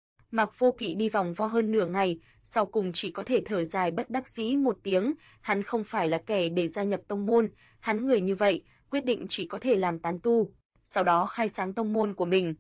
Mạc Vô Kỵ đi vòng vo hơn nửa ngày, sau cùng chỉ có thể thở dài bất đắc dĩ một tiếng, hắn không phải là kẻ để gia nhập tông môn, hắn người như vậy, quyết định chỉ có thể làm tán tu, sau đó khai sáng tông môn của mình.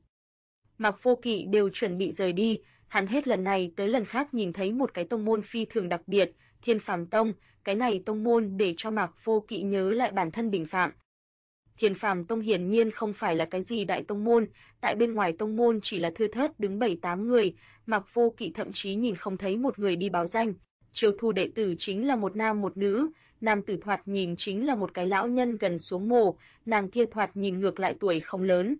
Mạc Vô Kỵ đều chuẩn bị rời đi, hắn hết lần này tới lần khác nhìn thấy một cái tông môn phi thường đặc biệt, Thiên Phàm Tông, cái này tông môn để cho Mạc Vô Kỵ nhớ lại bản thân bình phạm. Thiên Phàm Tông hiển nhiên không phải là cái gì đại tông môn, tại bên ngoài tông môn chỉ là thưa thớt đứng 7-8 người, Mạc Vô Kỵ thậm chí nhìn không thấy một người đi báo danh. Chiêu thu đệ tử chính là một nam một nữ, nam tử thoạt nhìn chính là một cái lão nhân gần xuống mồ, nàng kia thoạt nhìn ngược lại tuổi không lớn.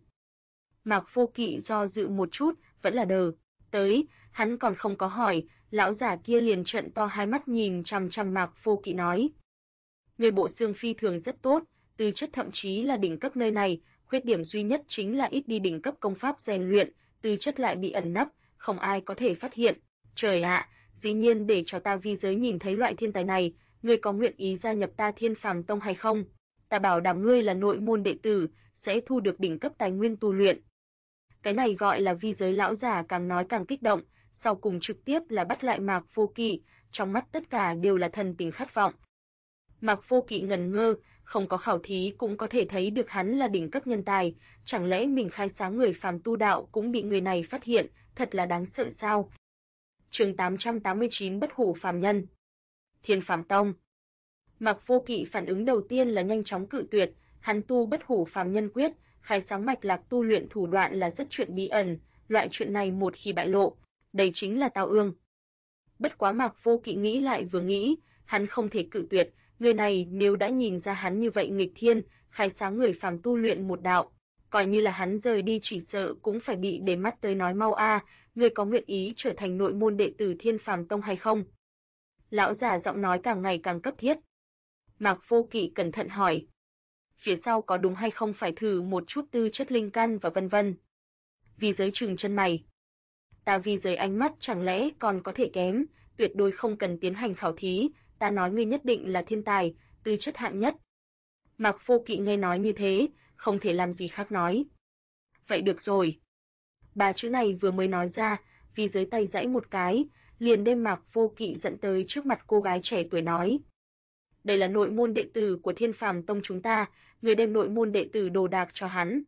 Mạc Vô Kỵ do dự một chút, vẫn là đờ. Tới, hắn còn không có hỏi, lão giả kia liền trợn to hai mắt nhìn chằm chằm Mạc Vô Kỵ nói. Người bộ xương phi thường rất tốt, tư chất thậm chí là đỉnh cấp nơi này, khuyết điểm duy nhất chính là ít đi đỉnh cấp công pháp rèn luyện, tư chất lại bị ẩn nấp, không ai có thể phát hiện. Trời ạ, dĩ nhiên để cho ta vi giới nhìn thấy loại thiên tài này, ngươi có nguyện ý gia nhập ta Thiên Phàm Tông hay không? Ta bảo đảm ngươi là nội môn đệ tử, sẽ thu được đỉnh cấp tài nguyên tu luyện. Cái này gọi là vi giới lão giả càng nói càng kích động, sau cùng trực tiếp là bắt lại Mạc Vô Kỵ, trong mắt tất cả đều là thần tình khát vọng. Mạc Vô Kỵ ngần ngơ, không có khảo thí cũng có thể thấy được hắn là đỉnh cấp nhân tài, chẳng lẽ mình khai sáng người phàm tu đạo cũng bị người này phát hiện, thật là đáng sợ sao? Chương 889 Bất hủ phàm nhân. Thiên Phàm Tông. Mạc Vô Kỵ phản ứng đầu tiên là nhanh chóng cự tuyệt, hắn tu Bất hủ phàm nhân quyết, khai sáng mạch lạc tu luyện thủ đoạn là rất chuyện bí ẩn, loại chuyện này một khi bại lộ, đây chính là tao ương. Bất quá Mạc Vô Kỵ nghĩ lại vừa nghĩ, hắn không thể cự tuyệt, người này nếu đã nhìn ra hắn như vậy nghịch thiên, khai sáng người phàm tu luyện một đạo, coi như là hắn rời đi chỉ sợ cũng phải bị để mắt tới nói mau a, ngươi có nguyện ý trở thành nội môn đệ tử Thiên Phàm Tông hay không? Lão giả giọng nói càng ngày càng cấp thiết. Mạc Vô Kỵ cẩn thận hỏi. Phía sau có đúng hay không phải thử một chút tư chất linh căn và vân vân. Vi giới trừng chân mày. Ta vi giới ánh mắt chẳng lẽ còn có thể kém, tuyệt đối không cần tiến hành khảo thí, ta nói ngươi nhất định là thiên tài, tư chất hạng nhất. Mạc Vô Kỵ nghe nói như thế, không thể làm gì khác nói. Vậy được rồi. Ba chữ này vừa mới nói ra, vi giới tay giãy một cái, liền đem Mạc Vô Kỵ dẫn tới trước mặt cô gái trẻ tuổi nói. Đây là nội môn đệ tử của Thiên Phàm Tông chúng ta, người đem nội môn đệ tử đồ đạc cho hắn.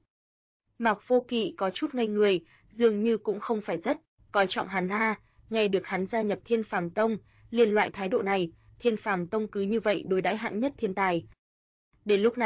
Mạc Vô Kỵ có chút ngây người, dường như cũng không phải rất coi trọng hắn a, nghe được hắn gia nhập Thiên Phàm Tông, liền loại thái độ này, Thiên Phàm Tông cứ như vậy đối đãi hạng nhất thiên tài. Đến lúc này,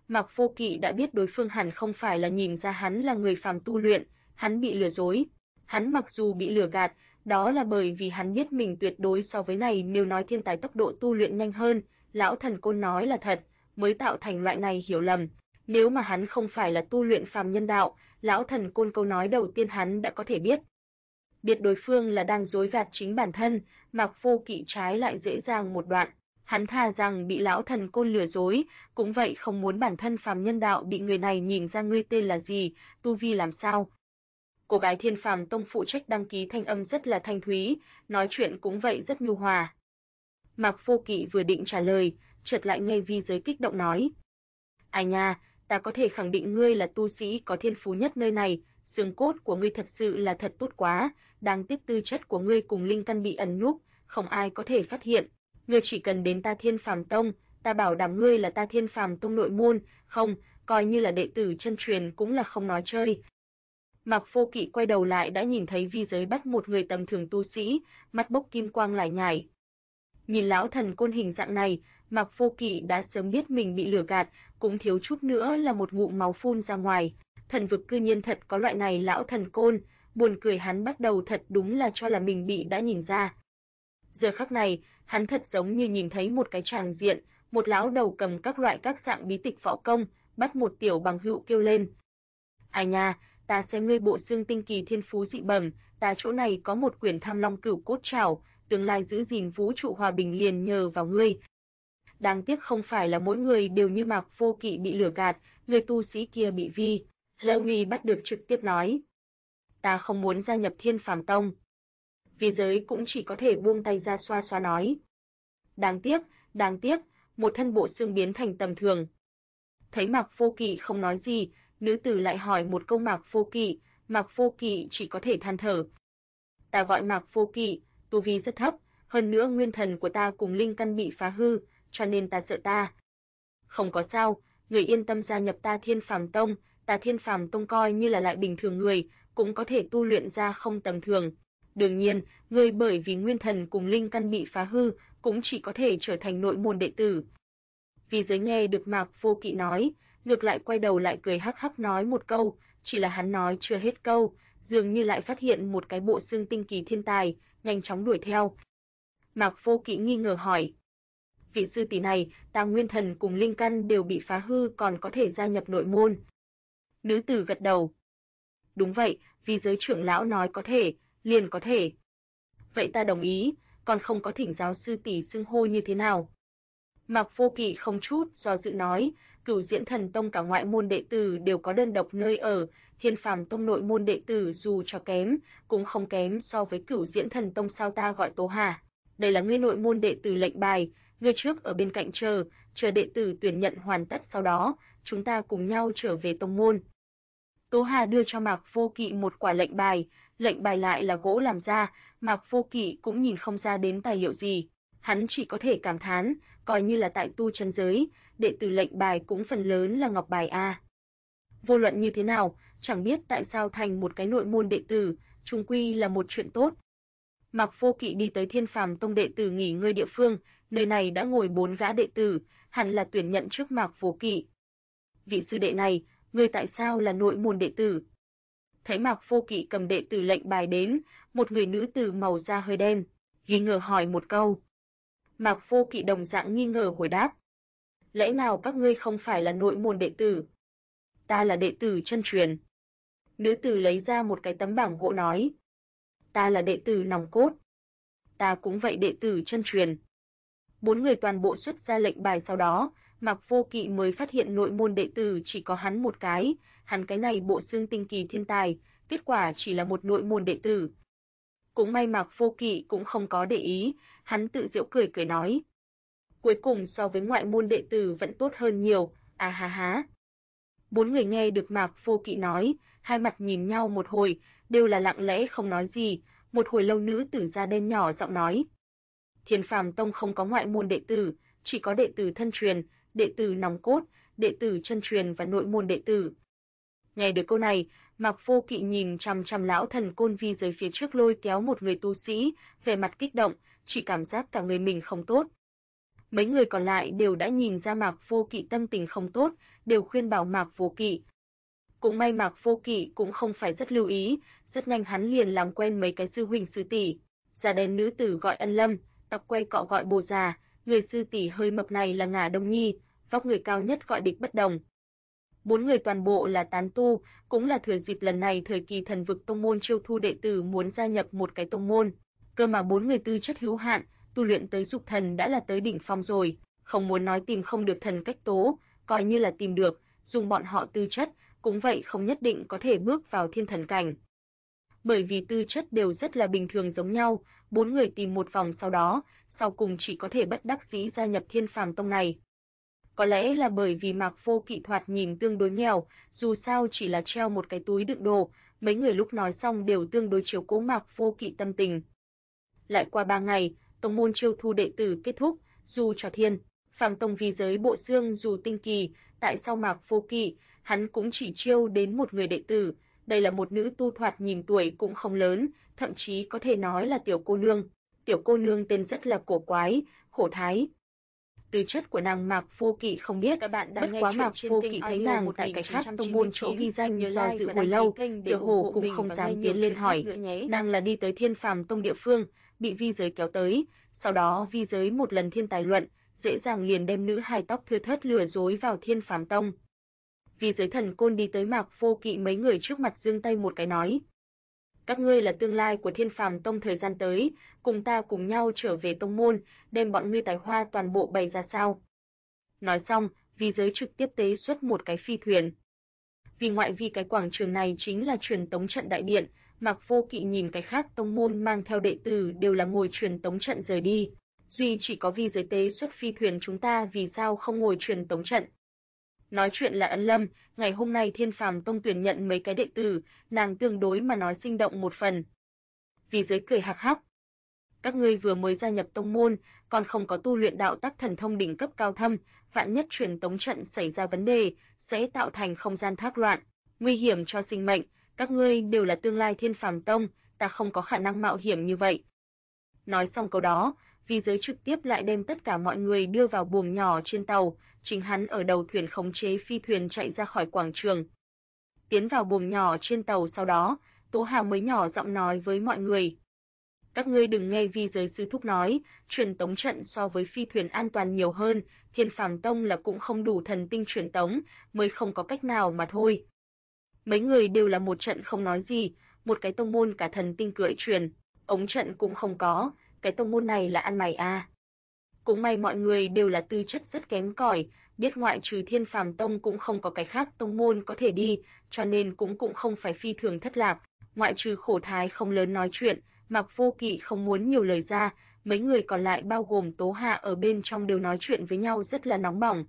Mạc Vô Kỵ đã biết đối phương hẳn không phải là nhìn ra hắn là người phàm tu luyện, hắn bị lừa dối. Hắn mặc dù bị lừa gạt, đó là bởi vì hắn biết mình tuyệt đối so với này nếu nói thiên tài tốc độ tu luyện nhanh hơn, lão thần côn nói là thật, mới tạo thành loại này hiểu lầm. Nếu mà hắn không phải là tu luyện phàm nhân đạo, lão thần côn câu nói đầu tiên hắn đã có thể biết. Biết đối phương là đang dối gạt chính bản thân, Mạc Vô Kỵ trái lại dễ dàng một đoạn. Hắn thà rằng bị lão thần côn lừa dối, cũng vậy không muốn bản thân phàm nhân đạo bị người này nhìn ra ngươi tên là gì, tu vi làm sao. Cô gái Thiên Phàm Tông phụ trách đăng ký thanh âm rất là thanh thúy, nói chuyện cũng vậy rất nhu hòa. Mạc Vô Kỵ vừa định trả lời, chợt lại nghe vi giới kích động nói: "Ai nha, ta có thể khẳng định ngươi là tu sĩ có thiên phú nhất nơi này, xương cốt của ngươi thật sự là thật tốt quá, đáng tiếc tư chất của ngươi cùng linh căn bị ẩn núp, không ai có thể phát hiện. Ngươi chỉ cần đến ta Thiên Phàm Tông, ta bảo đảm ngươi là ta Thiên Phàm Tông nội môn, không, coi như là đệ tử chân truyền cũng là không nói chơi." Mạc Vô Kỵ quay đầu lại đã nhìn thấy vi giới bắt một người tầm thường tu sĩ, mắt bốc kim quang lải nhải. Nhìn lão thần côn hình dạng này, Mạc Vô Kỵ đã sớm biết mình bị lừa gạt, cũng thiếu chút nữa là một ngụm máu phun ra ngoài. Thần vực cư nhiên thật có loại này lão thần côn, buồn cười hắn bắt đầu thật đúng là cho là mình bị đã nhìn ra. Giờ khắc này, hắn thật giống như nhìn thấy một cái tràng diện, một lão đầu cầm các dạng bí tịch võ công, bắt một tiểu bằng hữu kêu lên: "Ai nha, ta xem ngươi bộ xương tinh kỳ thiên phú dị bẩm, ta chỗ này có một quyển Tham Long Cửu Cốt Trảo, tương lai giữ gìn vũ trụ hòa bình liền nhờ vào ngươi." Đáng tiếc không phải là mỗi người đều như Mạc Vô Kỵ bị lừa gạt, người tu sĩ kia bị vi Lê bắt được trực tiếp nói: "Ta không muốn gia nhập Thiên Phàm Tông." Vi giới cũng chỉ có thể buông tay ra xoa xoa nói: đáng tiếc, một thân bộ xương biến thành tầm thường." Thấy Mạc Vô Kỵ không nói gì, nữ tử lại hỏi một câu Mạc Vô Kỵ chỉ có thể than thở: "Ta gọi Mạc Vô Kỵ, tu vi rất thấp, hơn nữa nguyên thần của ta cùng linh căn bị phá hư, cho nên ta sợ ta." "Không có sao, người yên tâm gia nhập ta Thiên Phàm Tông, ta Thiên Phàm Tông coi như là lại bình thường người, cũng có thể tu luyện ra không tầm thường. Đương nhiên, ngươi bởi vì nguyên thần cùng linh căn bị phá hư, cũng chỉ có thể trở thành nội môn đệ tử." Vi giới nghe được Mạc Vô Kỵ nói, ngược lại quay đầu lại cười hắc hắc nói một câu, chỉ là hắn nói chưa hết câu, dường như lại phát hiện một cái bộ xương tinh kỳ thiên tài, nhanh chóng đuổi theo. Mạc Vô Kỵ nghi ngờ hỏi: "Vị sư tỷ này, ta nguyên thần cùng linh căn đều bị phá hư còn có thể gia nhập nội môn?" Nữ tử gật đầu: "Đúng vậy, Vi giới trưởng lão nói có thể, liền có thể." "Vậy ta đồng ý, còn không có thỉnh giáo sư tỷ xưng hô như thế nào?" Mạc Vô Kỵ không chút do dự nói: "Cửu Diễn Thần Tông cả ngoại môn đệ tử đều có đơn độc nơi ở, Thiên Phàm Tông nội môn đệ tử dù cho kém, cũng không kém so với Cửu Diễn Thần Tông, sao ta gọi Tố Hà. Đây là ngươi nội môn đệ tử lệnh bài, ngươi trước ở bên cạnh chờ đệ tử tuyển nhận hoàn tất, sau đó chúng ta cùng nhau trở về tông môn." Tố Hà đưa cho Mạc Vô Kỵ một quả lệnh bài lại là gỗ làm ra, Mạc Vô Kỵ cũng nhìn không ra đến tài liệu gì. Hắn chỉ có thể cảm thán, coi như là tại tu chân giới, đệ tử lệnh bài cũng phần lớn là ngọc bài a. Vô luận như thế nào, chẳng biết tại sao thành một cái nội môn đệ tử, chung quy là một chuyện tốt. Mạc Vô Kỵ đi tới Thiên Phàm Tông đệ tử nghỉ ngơi địa phương, nơi này đã ngồi 4 gã đệ tử, hẳn là tuyển nhận trước Mạc Vô Kỵ. "Vị sư đệ này, ngươi tại sao là nội môn đệ tử?" Thấy Mạc Vô Kỵ cầm đệ tử lệnh bài đến, một người nữ tử màu da hơi đen, nghi ngờ hỏi một câu. Mạc Vô Kỵ đồng dạng nghi ngờ hồi đáp: "Lẽ nào các ngươi không phải là nội môn đệ tử?" "Ta là đệ tử chân truyền." Nữ tử lấy ra một cái tấm bảng gỗ nói: "Ta là đệ tử nòng cốt." "Ta cũng vậy, đệ tử chân truyền." 4 người toàn bộ xuất ra lệnh bài, sau đó Mạc Vô Kỵ mới phát hiện nội môn đệ tử chỉ có hắn một cái, hắn cái này bộ xương tinh kỳ thiên tài, kết quả chỉ là một nội môn đệ tử. Cũng may Mạc Vô Kỵ cũng không có để ý, hắn tự giễu cười cười nói: "Cuối cùng so với ngoại môn đệ tử vẫn tốt hơn nhiều, à ha ha." 4 người nghe được Mạc Vô Kỵ nói, hai mặt nhìn nhau một hồi, đều là lặng lẽ không nói gì, một hồi lâu nữ tử da đen nhỏ giọng nói: "Thiên Phàm Tông không có ngoại môn đệ tử, chỉ có đệ tử thân truyền, đệ tử nòng cốt, đệ tử chân truyền và nội môn đệ tử." Nghe được câu này, Mạc Vô Kỵ nhìn chằm chằm lão thần côn vi giới phía trước lôi kéo một người tu sĩ, vẻ mặt kích động, chỉ cảm giác cả người mình không tốt. Mấy người còn lại đều đã nhìn ra Mạc Vô Kỵ tâm tình không tốt, đều khuyên bảo Mạc Vô Kỵ. Cũng may Mạc Vô Kỵ cũng không phải rất lưu ý, rất nhanh hắn liền làm quen mấy cái sư huynh sư tỷ. Da đen nữ tử gọi Ân Lâm, tóc quay cọ gọi Bồ Già, người sư tỷ hơi mập này là Ngả Đông Nhi, vóc người cao nhất gọi Địch Bất Đồng. 4 người toàn bộ là tán tu, cũng là thừa dịp lần này thời kỳ thần vực tông môn chiêu thu đệ tử muốn gia nhập một cái tông môn. Cơ mà 4 người tư chất hữu hạn, tu luyện tới dục thần đã là tới đỉnh phong rồi, không muốn nói tìm không được thần cách tố, coi như là tìm được, dùng bọn họ tư chất, cũng vậy không nhất định có thể bước vào thiên thần cảnh. Bởi vì tư chất đều rất là bình thường giống nhau, 4 người tìm một vòng sau đó, sau cùng chỉ có thể bất đắc dĩ gia nhập Thiên Phàm Tông này. Có lẽ là bởi vì Mạc Vô Kỵ thoạt nhìn tương đối nghèo, dù sao chỉ là treo một cái túi đựng đồ, mấy người lúc nói xong đều tương đối chiếu cố Mạc Vô Kỵ tâm tình. Lại qua 3 ngày, tông môn chiêu thu đệ tử kết thúc, dù cho Thiên Phàm Tông vì giới bộ xương dù tinh kỳ, tại sau Mạc Vô Kỵ, hắn cũng chỉ chiêu đến một người đệ tử, đây là một nữ tu thoạt nhìn tuổi cũng không lớn, thậm chí có thể nói là tiểu cô nương. Tiểu cô nương tên rất là cổ quái, Khổ Thái. Tư chất của nàng Mạc Vô Kỵ không biết, các bạn đang nghe quá Mạc Vô Kỵ thấy nàng tại cái khác tông môn chỗ ghi danh do dự hồi lâu, tựa hồ cũng không dám tiến lên hỏi, nàng là đi tới Thiên Phàm Tông địa phương, bị vi giới kéo tới, sau đó vi giới một lần thiên tài luận, dễ dàng liền đem nữ hài tóc thưa thớt lừa dối vào Thiên Phàm Tông. Vi giới thần côn đi tới Mạc Vô Kỵ mấy người trước mặt giương tay một cái nói: các ngươi là tương lai của Thiên Phàm Tông thời gian tới, cùng ta cùng nhau trở về tông môn, đem bọn ngươi tài hoa toàn bộ bày ra sao? Nói xong, vi giới trực tiếp tế xuất một cái phi thuyền. Vì ngoại vi cái quảng trường này chính là truyền tống trận đại điện, Mạc Vô Kỵ nhìn cái khác tông môn mang theo đệ tử đều là ngồi truyền tống trận rời đi, duy chỉ có vi giới tế xuất phi thuyền chúng ta vì sao không ngồi truyền tống trận? Nói chuyện là Ân Lâm, ngày hôm nay Thiên Phàm Tông tuyển nhận mấy cái đệ tử, nàng tương đối mà nói sinh động một phần. Vi giới cười hắc hắc. Các ngươi vừa mới gia nhập tông môn, còn không có tu luyện đạo tắc thần thông đỉnh cấp cao thâm, vạn nhất truyền tống trận xảy ra vấn đề, sẽ tạo thành không gian thác loạn, nguy hiểm cho sinh mệnh, các ngươi đều là tương lai Thiên Phàm Tông, ta không có khả năng mạo hiểm như vậy. Nói xong câu đó, vi giới trực tiếp lại đem tất cả mọi người đưa vào buồng nhỏ trên tàu, chính hắn ở đầu thuyền khống chế phi thuyền chạy ra khỏi quảng trường. Tiến vào buồng nhỏ trên tàu sau đó, Tố Hà mới nhỏ giọng nói với mọi người: các ngươi đừng nghe vi giới sư thúc nói, truyền tống trận so với phi thuyền an toàn nhiều hơn, Thiên Phàm Tông là cũng không đủ thần tinh truyền tống, mới không có cách nào mà thôi. Mấy người đều là một trận không nói gì, một cái tông môn cả thần tinh cưỡi truyền, ống trận cũng không có, cái tông môn này là ăn mày à. Cũng may mọi người đều là tư chất rất kém cỏi, biết ngoại trừ Thiên Phàm Tông cũng không có cái khác tông môn có thể đi, cho nên cũng không phải phi thường thất lạc, ngoại trừ Khổ Thái không lớn nói chuyện, Mạc Vô Kỵ không muốn nhiều lời ra, mấy người còn lại bao gồm Tố Hạ ở bên trong đều nói chuyện với nhau rất là nóng bỏng.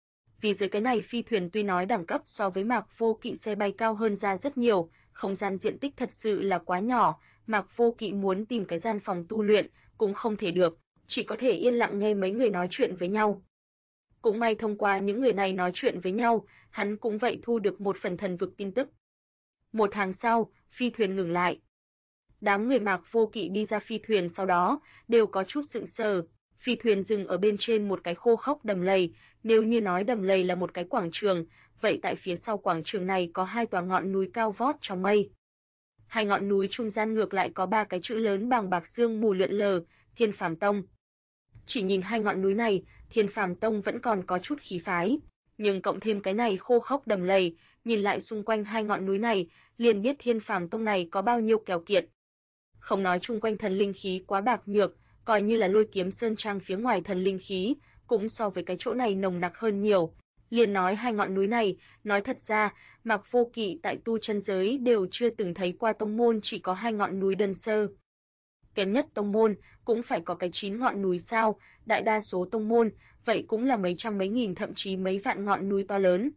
Vì dưới cái này phi thuyền tuy nói đẳng cấp so với Mạc Vô Kỵ xe bay cao hơn ra rất nhiều, không gian diện tích thật sự là quá nhỏ, Mạc Vô Kỵ muốn tìm cái gian phòng tu luyện cũng không thể được, chỉ có thể yên lặng nghe mấy người nói chuyện với nhau. Cũng may thông qua những người này nói chuyện với nhau, hắn cũng vậy thu được một phần thần vực tin tức. Một tháng sau, phi thuyền ngừng lại. Đám người Mạc Vô Kỵ đi ra phi thuyền sau đó, đều có chút sững sờ. Phi thuyền dừng ở bên trên một cái khô khốc đầm lầy, nếu như nói đầm lầy là một cái quảng trường, vậy tại phía sau quảng trường này có hai tòa ngọn núi cao vót trong mây. Hai ngọn núi trung gian ngược lại có ba cái chữ lớn bằng bạc sương mù lượn lờ, Thiên Phàm Tông. Chỉ nhìn hai ngọn núi này, Thiên Phàm Tông vẫn còn có chút khí phái, nhưng cộng thêm cái này khô khốc đầm lầy, nhìn lại xung quanh hai ngọn núi này, liền biết Thiên Phàm Tông này có bao nhiêu kèo kiệt. Không nói chung quanh thần linh khí quá bạc nhược, coi như là Lôi Kiếm Sơn Trang phía ngoài thần linh khí, cũng so với cái chỗ này nồng nặc hơn nhiều. Liền nói hai ngọn núi này, nói thật ra, Mạc Vô Kỵ tại tu chân giới đều chưa từng thấy qua tông môn chỉ có hai ngọn núi đơn sơ. Kém nhất tông môn cũng phải có cái 9 ngọn núi sao, đại đa số tông môn, vậy cũng là mấy trăm mấy nghìn thậm chí mấy vạn ngọn núi to lớn.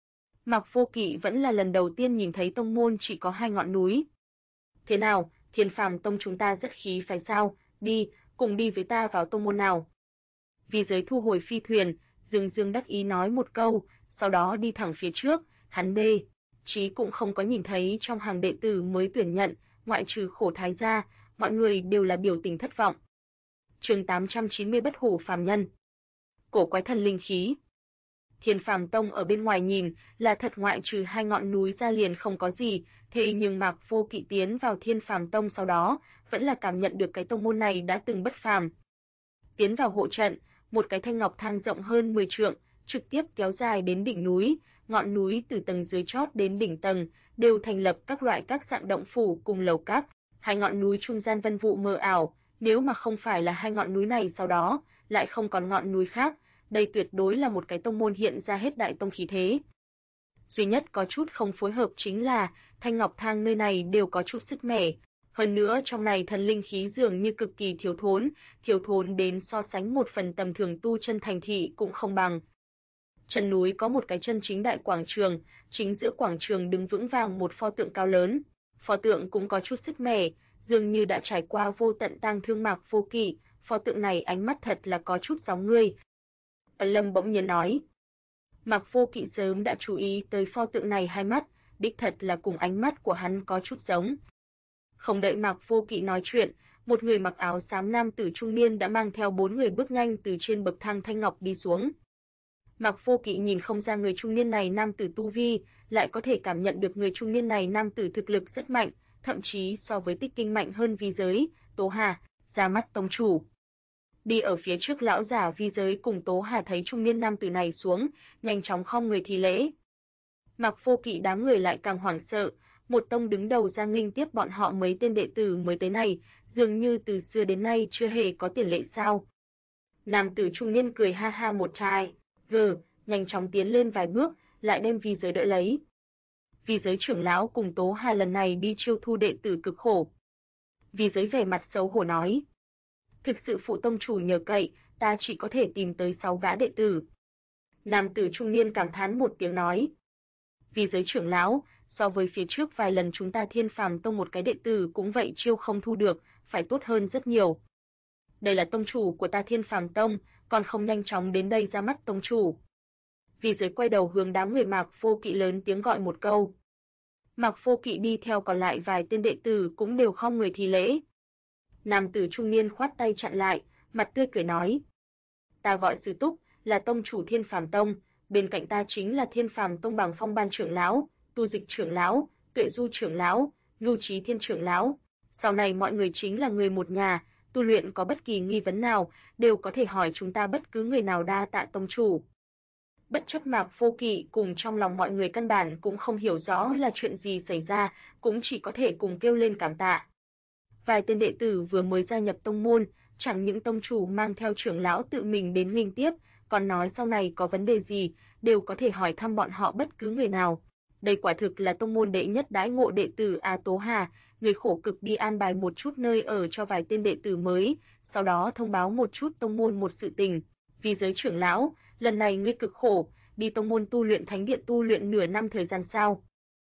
Mạc Vô Kỵ vẫn là lần đầu tiên nhìn thấy tông môn chỉ có hai ngọn núi. Thế nào, Thiên Phàm Tông chúng ta rất khí phái sao, đi, cùng đi với ta vào tông môn nào. Vi giới thu hồi phi thuyền, Dương đắc ý nói một câu, sau đó đi thẳng phía trước, hắn đê, chí cũng không có nhìn thấy trong hàng đệ tử mới tuyển nhận, ngoại trừ Khổ Thái ra, mọi người đều là biểu tình thất vọng. Chương 890 Bất Hủ phàm nhân. cổ quái thần linh khí. Thiên Phàm Tông ở bên ngoài nhìn là thật ngoại trừ hai ngọn núi ra liền không có gì, thế nhưng Mạc Vô Kỵ tiến vào Thiên Phàm Tông sau đó, vẫn là cảm nhận được cái tông môn này đã từng bất phàm. Tiến vào hộ trận, một cái thanh ngọc thang rộng hơn 10 trượng, trực tiếp kéo dài đến đỉnh núi, ngọn núi từ tầng dưới chót đến đỉnh tầng đều thành lập các dạng động phủ cùng lầu các. Hai ngọn núi trung gian vân vụ mờ ảo, nếu mà không phải là hai ngọn núi này sau đó lại không còn ngọn núi khác, đây tuyệt đối là một cái tông môn hiện ra hết đại tông khí thế. Duy nhất có chút không phối hợp chính là thanh ngọc thang nơi này đều có chút sức mẻ, hơn nữa trong này thần linh khí dường như cực kỳ thiếu thốn đến so sánh một phần tầm thường tu chân thành thị cũng không bằng. Chân núi có một cái chân chính đại quảng trường, chính giữa quảng trường đứng vững vàng một pho tượng cao lớn. Pho tượng cũng có chút sức mẻ, dường như đã trải qua vô tận tang thương. Mạc Vô Kỵ, pho tượng này ánh mắt thật là có chút giống ngươi. Ân Lâm bỗng nhiên nói. Mạc Vô Kỵ sớm đã chú ý tới pho tượng này hai mắt, đích thật là cùng ánh mắt của hắn có chút giống. Không đợi Mạc Vô Kỵ nói chuyện, một người mặc áo xám nam tử trung niên đã mang theo 4 người bước nhanh từ trên bậc thang thanh ngọc đi xuống. Mạc Vô Kỵ nhìn không ra người trung niên này nam tử tu vi, lại có thể cảm nhận được người trung niên này nam tử thực lực rất mạnh, thậm chí so với Tích Kinh mạnh hơn Vi Giới, Tố Hà, ra mắt tông chủ. Đi ở phía trước lão giả Vi Giới cùng Tố Hà thấy trung niên nam tử này xuống, nhanh chóng khom người thi lễ. Mạc Vô Kỵ đám người lại càng hoảng sợ, một tông đứng đầu ra nghênh tiếp bọn họ mấy tên đệ tử mới tới này, dường như từ xưa đến nay chưa hề có tiền lệ sao. Nam tử trung niên cười ha ha một trai, nhanh chóng tiến lên vài bước, lại đem Vi Giới đỡ lấy. Vi Giới trưởng lão cùng Tố Hà lần này đi chiêu thu đệ tử cực khổ. Vi Giới vẻ mặt xấu hổ nói, thực sự phụ tông chủ nhờ cậy, ta chỉ có thể tìm tới 6 gã đệ tử. Nam tử trung niên cảm thán một tiếng nói, Vi Giới trưởng lão, so với phía trước vài lần chúng ta Thiên Phàm Tông một cái đệ tử cũng vậy chiêu không thu được, phải tốt hơn rất nhiều. Đây là tông chủ của ta Thiên Phàm Tông, còn không nhanh chóng đến đây ra mắt tông chủ. Vi Giới quay đầu hướng đám người Mạc Vô Kỵ lớn tiếng gọi một câu. Mạc Vô Kỵ đi theo còn lại vài tên đệ tử cũng đều khom người thi lễ. Nam tử trung niên khoát tay chặn lại, mặt tươi cười nói, ta gọi sư túc, là tông chủ Thiên Phàm Tông, bên cạnh ta chính là Thiên Phàm Tông Bàng Phong Ban trưởng lão, Tu Dịch trưởng lão, Tuệ Du trưởng lão, Ngưu Chí Thiên trưởng lão. Sau này mọi người chính là người một nhà, tu luyện có bất kỳ nghi vấn nào, đều có thể hỏi chúng ta bất cứ người nào. Đa tạ tông chủ. Bất chấp Mạc Vô Kỵ cùng trong lòng mọi người căn bản cũng không hiểu rõ là chuyện gì xảy ra, cũng chỉ có thể cùng kêu lên cảm tạ. Vài tên đệ tử vừa mới gia nhập tông môn, chẳng những tông chủ mang theo trưởng lão tự mình đến nghênh tiếp, còn nói sau này có vấn đề gì, đều có thể hỏi thăm bọn họ bất cứ người nào. Đây quả thực là tông môn đệ nhất đãi ngộ đệ tử. Tố Hà, người khổ cực đi an bài một chút nơi ở cho vài tên đệ tử mới, sau đó thông báo một chút tông môn một sự tình. Vi Giới trưởng lão, lần này ngươi cực khổ, đi tông môn tu luyện thánh điện tu luyện nửa năm thời gian sao?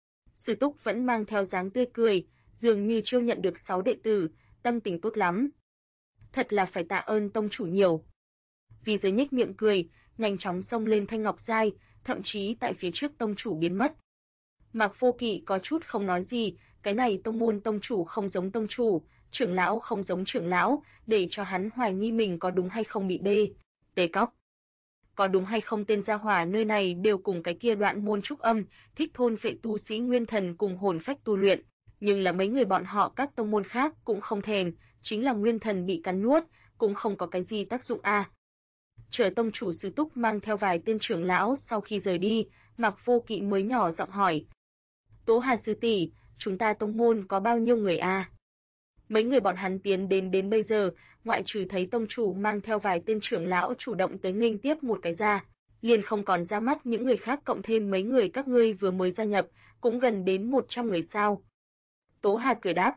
Sư Túc vẫn mang theo dáng tươi cười, dường như chiêu nhận được 6 đệ tử, tâm tình tốt lắm. Thật là phải tạ ơn tông chủ nhiều. Vi Giới nhếch miệng cười, nhanh chóng xông lên thanh ngọc giai, thậm chí tại phía trước tông chủ biến mất. Mạc Vô Kỵ có chút không nói gì, cái này tông môn tông chủ không giống tông chủ, trưởng lão không giống trưởng lão, để cho hắn hoài nghi mình có đúng hay không bị tê cóc. Có đúng hay không tên gia hỏa nơi này đều cùng cái kia Đoạn Môn Trúc Âm, thích thôn phệ tu sĩ nguyên thần cùng hồn phách tu luyện, nhưng là mấy người bọn họ các tông môn khác cũng không thèm, chính là nguyên thần bị cắn nuốt, cũng không có cái gì tác dụng a. Chờ tông chủ Sư Túc mang theo vài tên trưởng lão sau khi rời đi, Mạc Vô Kỵ mới nhỏ giọng hỏi, Tố Hà sư tỷ, chúng ta tông môn có bao nhiêu người a? Mấy người bọn hắn tiến đến bây giờ, ngoại trừ thấy tông chủ mang theo vài tên trưởng lão chủ động tới nghênh tiếp một cái ra, liền không còn ra mắt những người khác, cộng thêm mấy người các ngươi vừa mới gia nhập, cũng gần đến 100 người sao? Tố Hà cười đáp.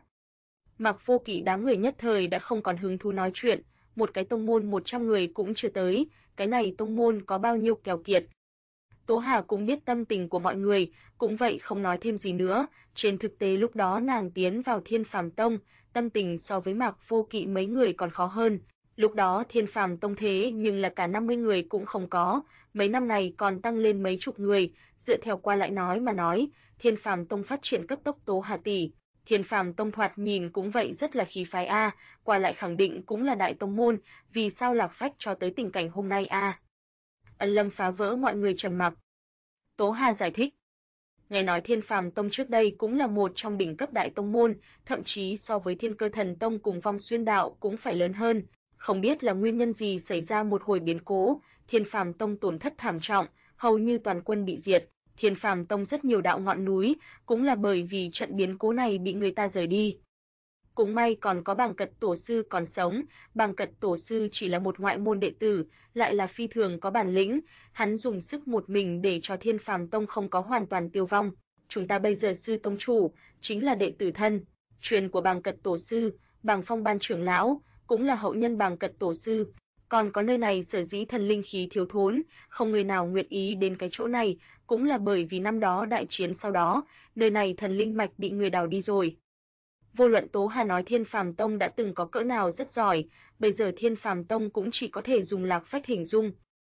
Mạc Vô Kỵ đám người nhất thời đã không còn hứng thú nói chuyện, một cái tông môn 100 người cũng chưa tới, cái này tông môn có bao nhiêu kèo kiệt. Tố Hà cũng biết tâm tình của mọi người, cũng vậy không nói thêm gì nữa, trên thực tế lúc đó nàng tiến vào Thiên Phàm Tông, tâm tình so với Mạc Vô Kỵ mấy người còn khó hơn. Lúc đó Thiên Phàm Tông thế nhưng là cả 50 người cũng không có, mấy năm này còn tăng lên mấy chục người, dựa theo qua lại nói mà nói, Thiên Phàm Tông phát triển cấp tốc. Tố Hà tỷ, Thiên Phàm Tông thoạt nhìn cũng vậy rất là khí phái a, qua lại khẳng định cũng là đại tông môn, vì sao lạc phách cho tới tình cảnh hôm nay a? Ân Lâm phá vỡ mọi người trầm mặc. Tố Hà giải thích. Nghe nói Thiên Phàm Tông trước đây cũng là một trong đỉnh cấp đại tông môn, thậm chí so với Thiên Cơ Thần Tông cùng Vong Xuyên Đạo cũng phải lớn hơn. Không biết là nguyên nhân gì xảy ra một hồi biến cố, Thiên Phàm Tông tổn thất thảm trọng, hầu như toàn quân bị diệt. Thiên Phàm Tông rất nhiều đạo ngọn núi, cũng là bởi vì trận biến cố này bị người ta rời đi. Cũng may còn có Bàng Cật Tổ sư còn sống, Bàng Cật Tổ sư chỉ là một ngoại môn đệ tử, lại là phi thường có bản lĩnh, hắn dùng sức một mình để cho Thiên Phàm Tông không có hoàn toàn tiêu vong. Chúng ta bây giờ sư tông chủ chính là đệ tử thân truyền của Bàng Cật Tổ sư, Bàng Phong Ban trưởng lão, cũng là hậu nhân Bàng Cật Tổ sư. Còn có nơi này sở dĩ thần linh khí thiếu thốn, không người nào nguyện ý đến cái chỗ này, cũng là bởi vì năm đó đại chiến sau đó, nơi này thần linh mạch bị người đào đi rồi. Vô luận Tố Hà nói Thiên Phàm Tông đã từng có cỡ nào rất giỏi, bây giờ Thiên Phàm Tông cũng chỉ có thể dùng lạc phách hình dung.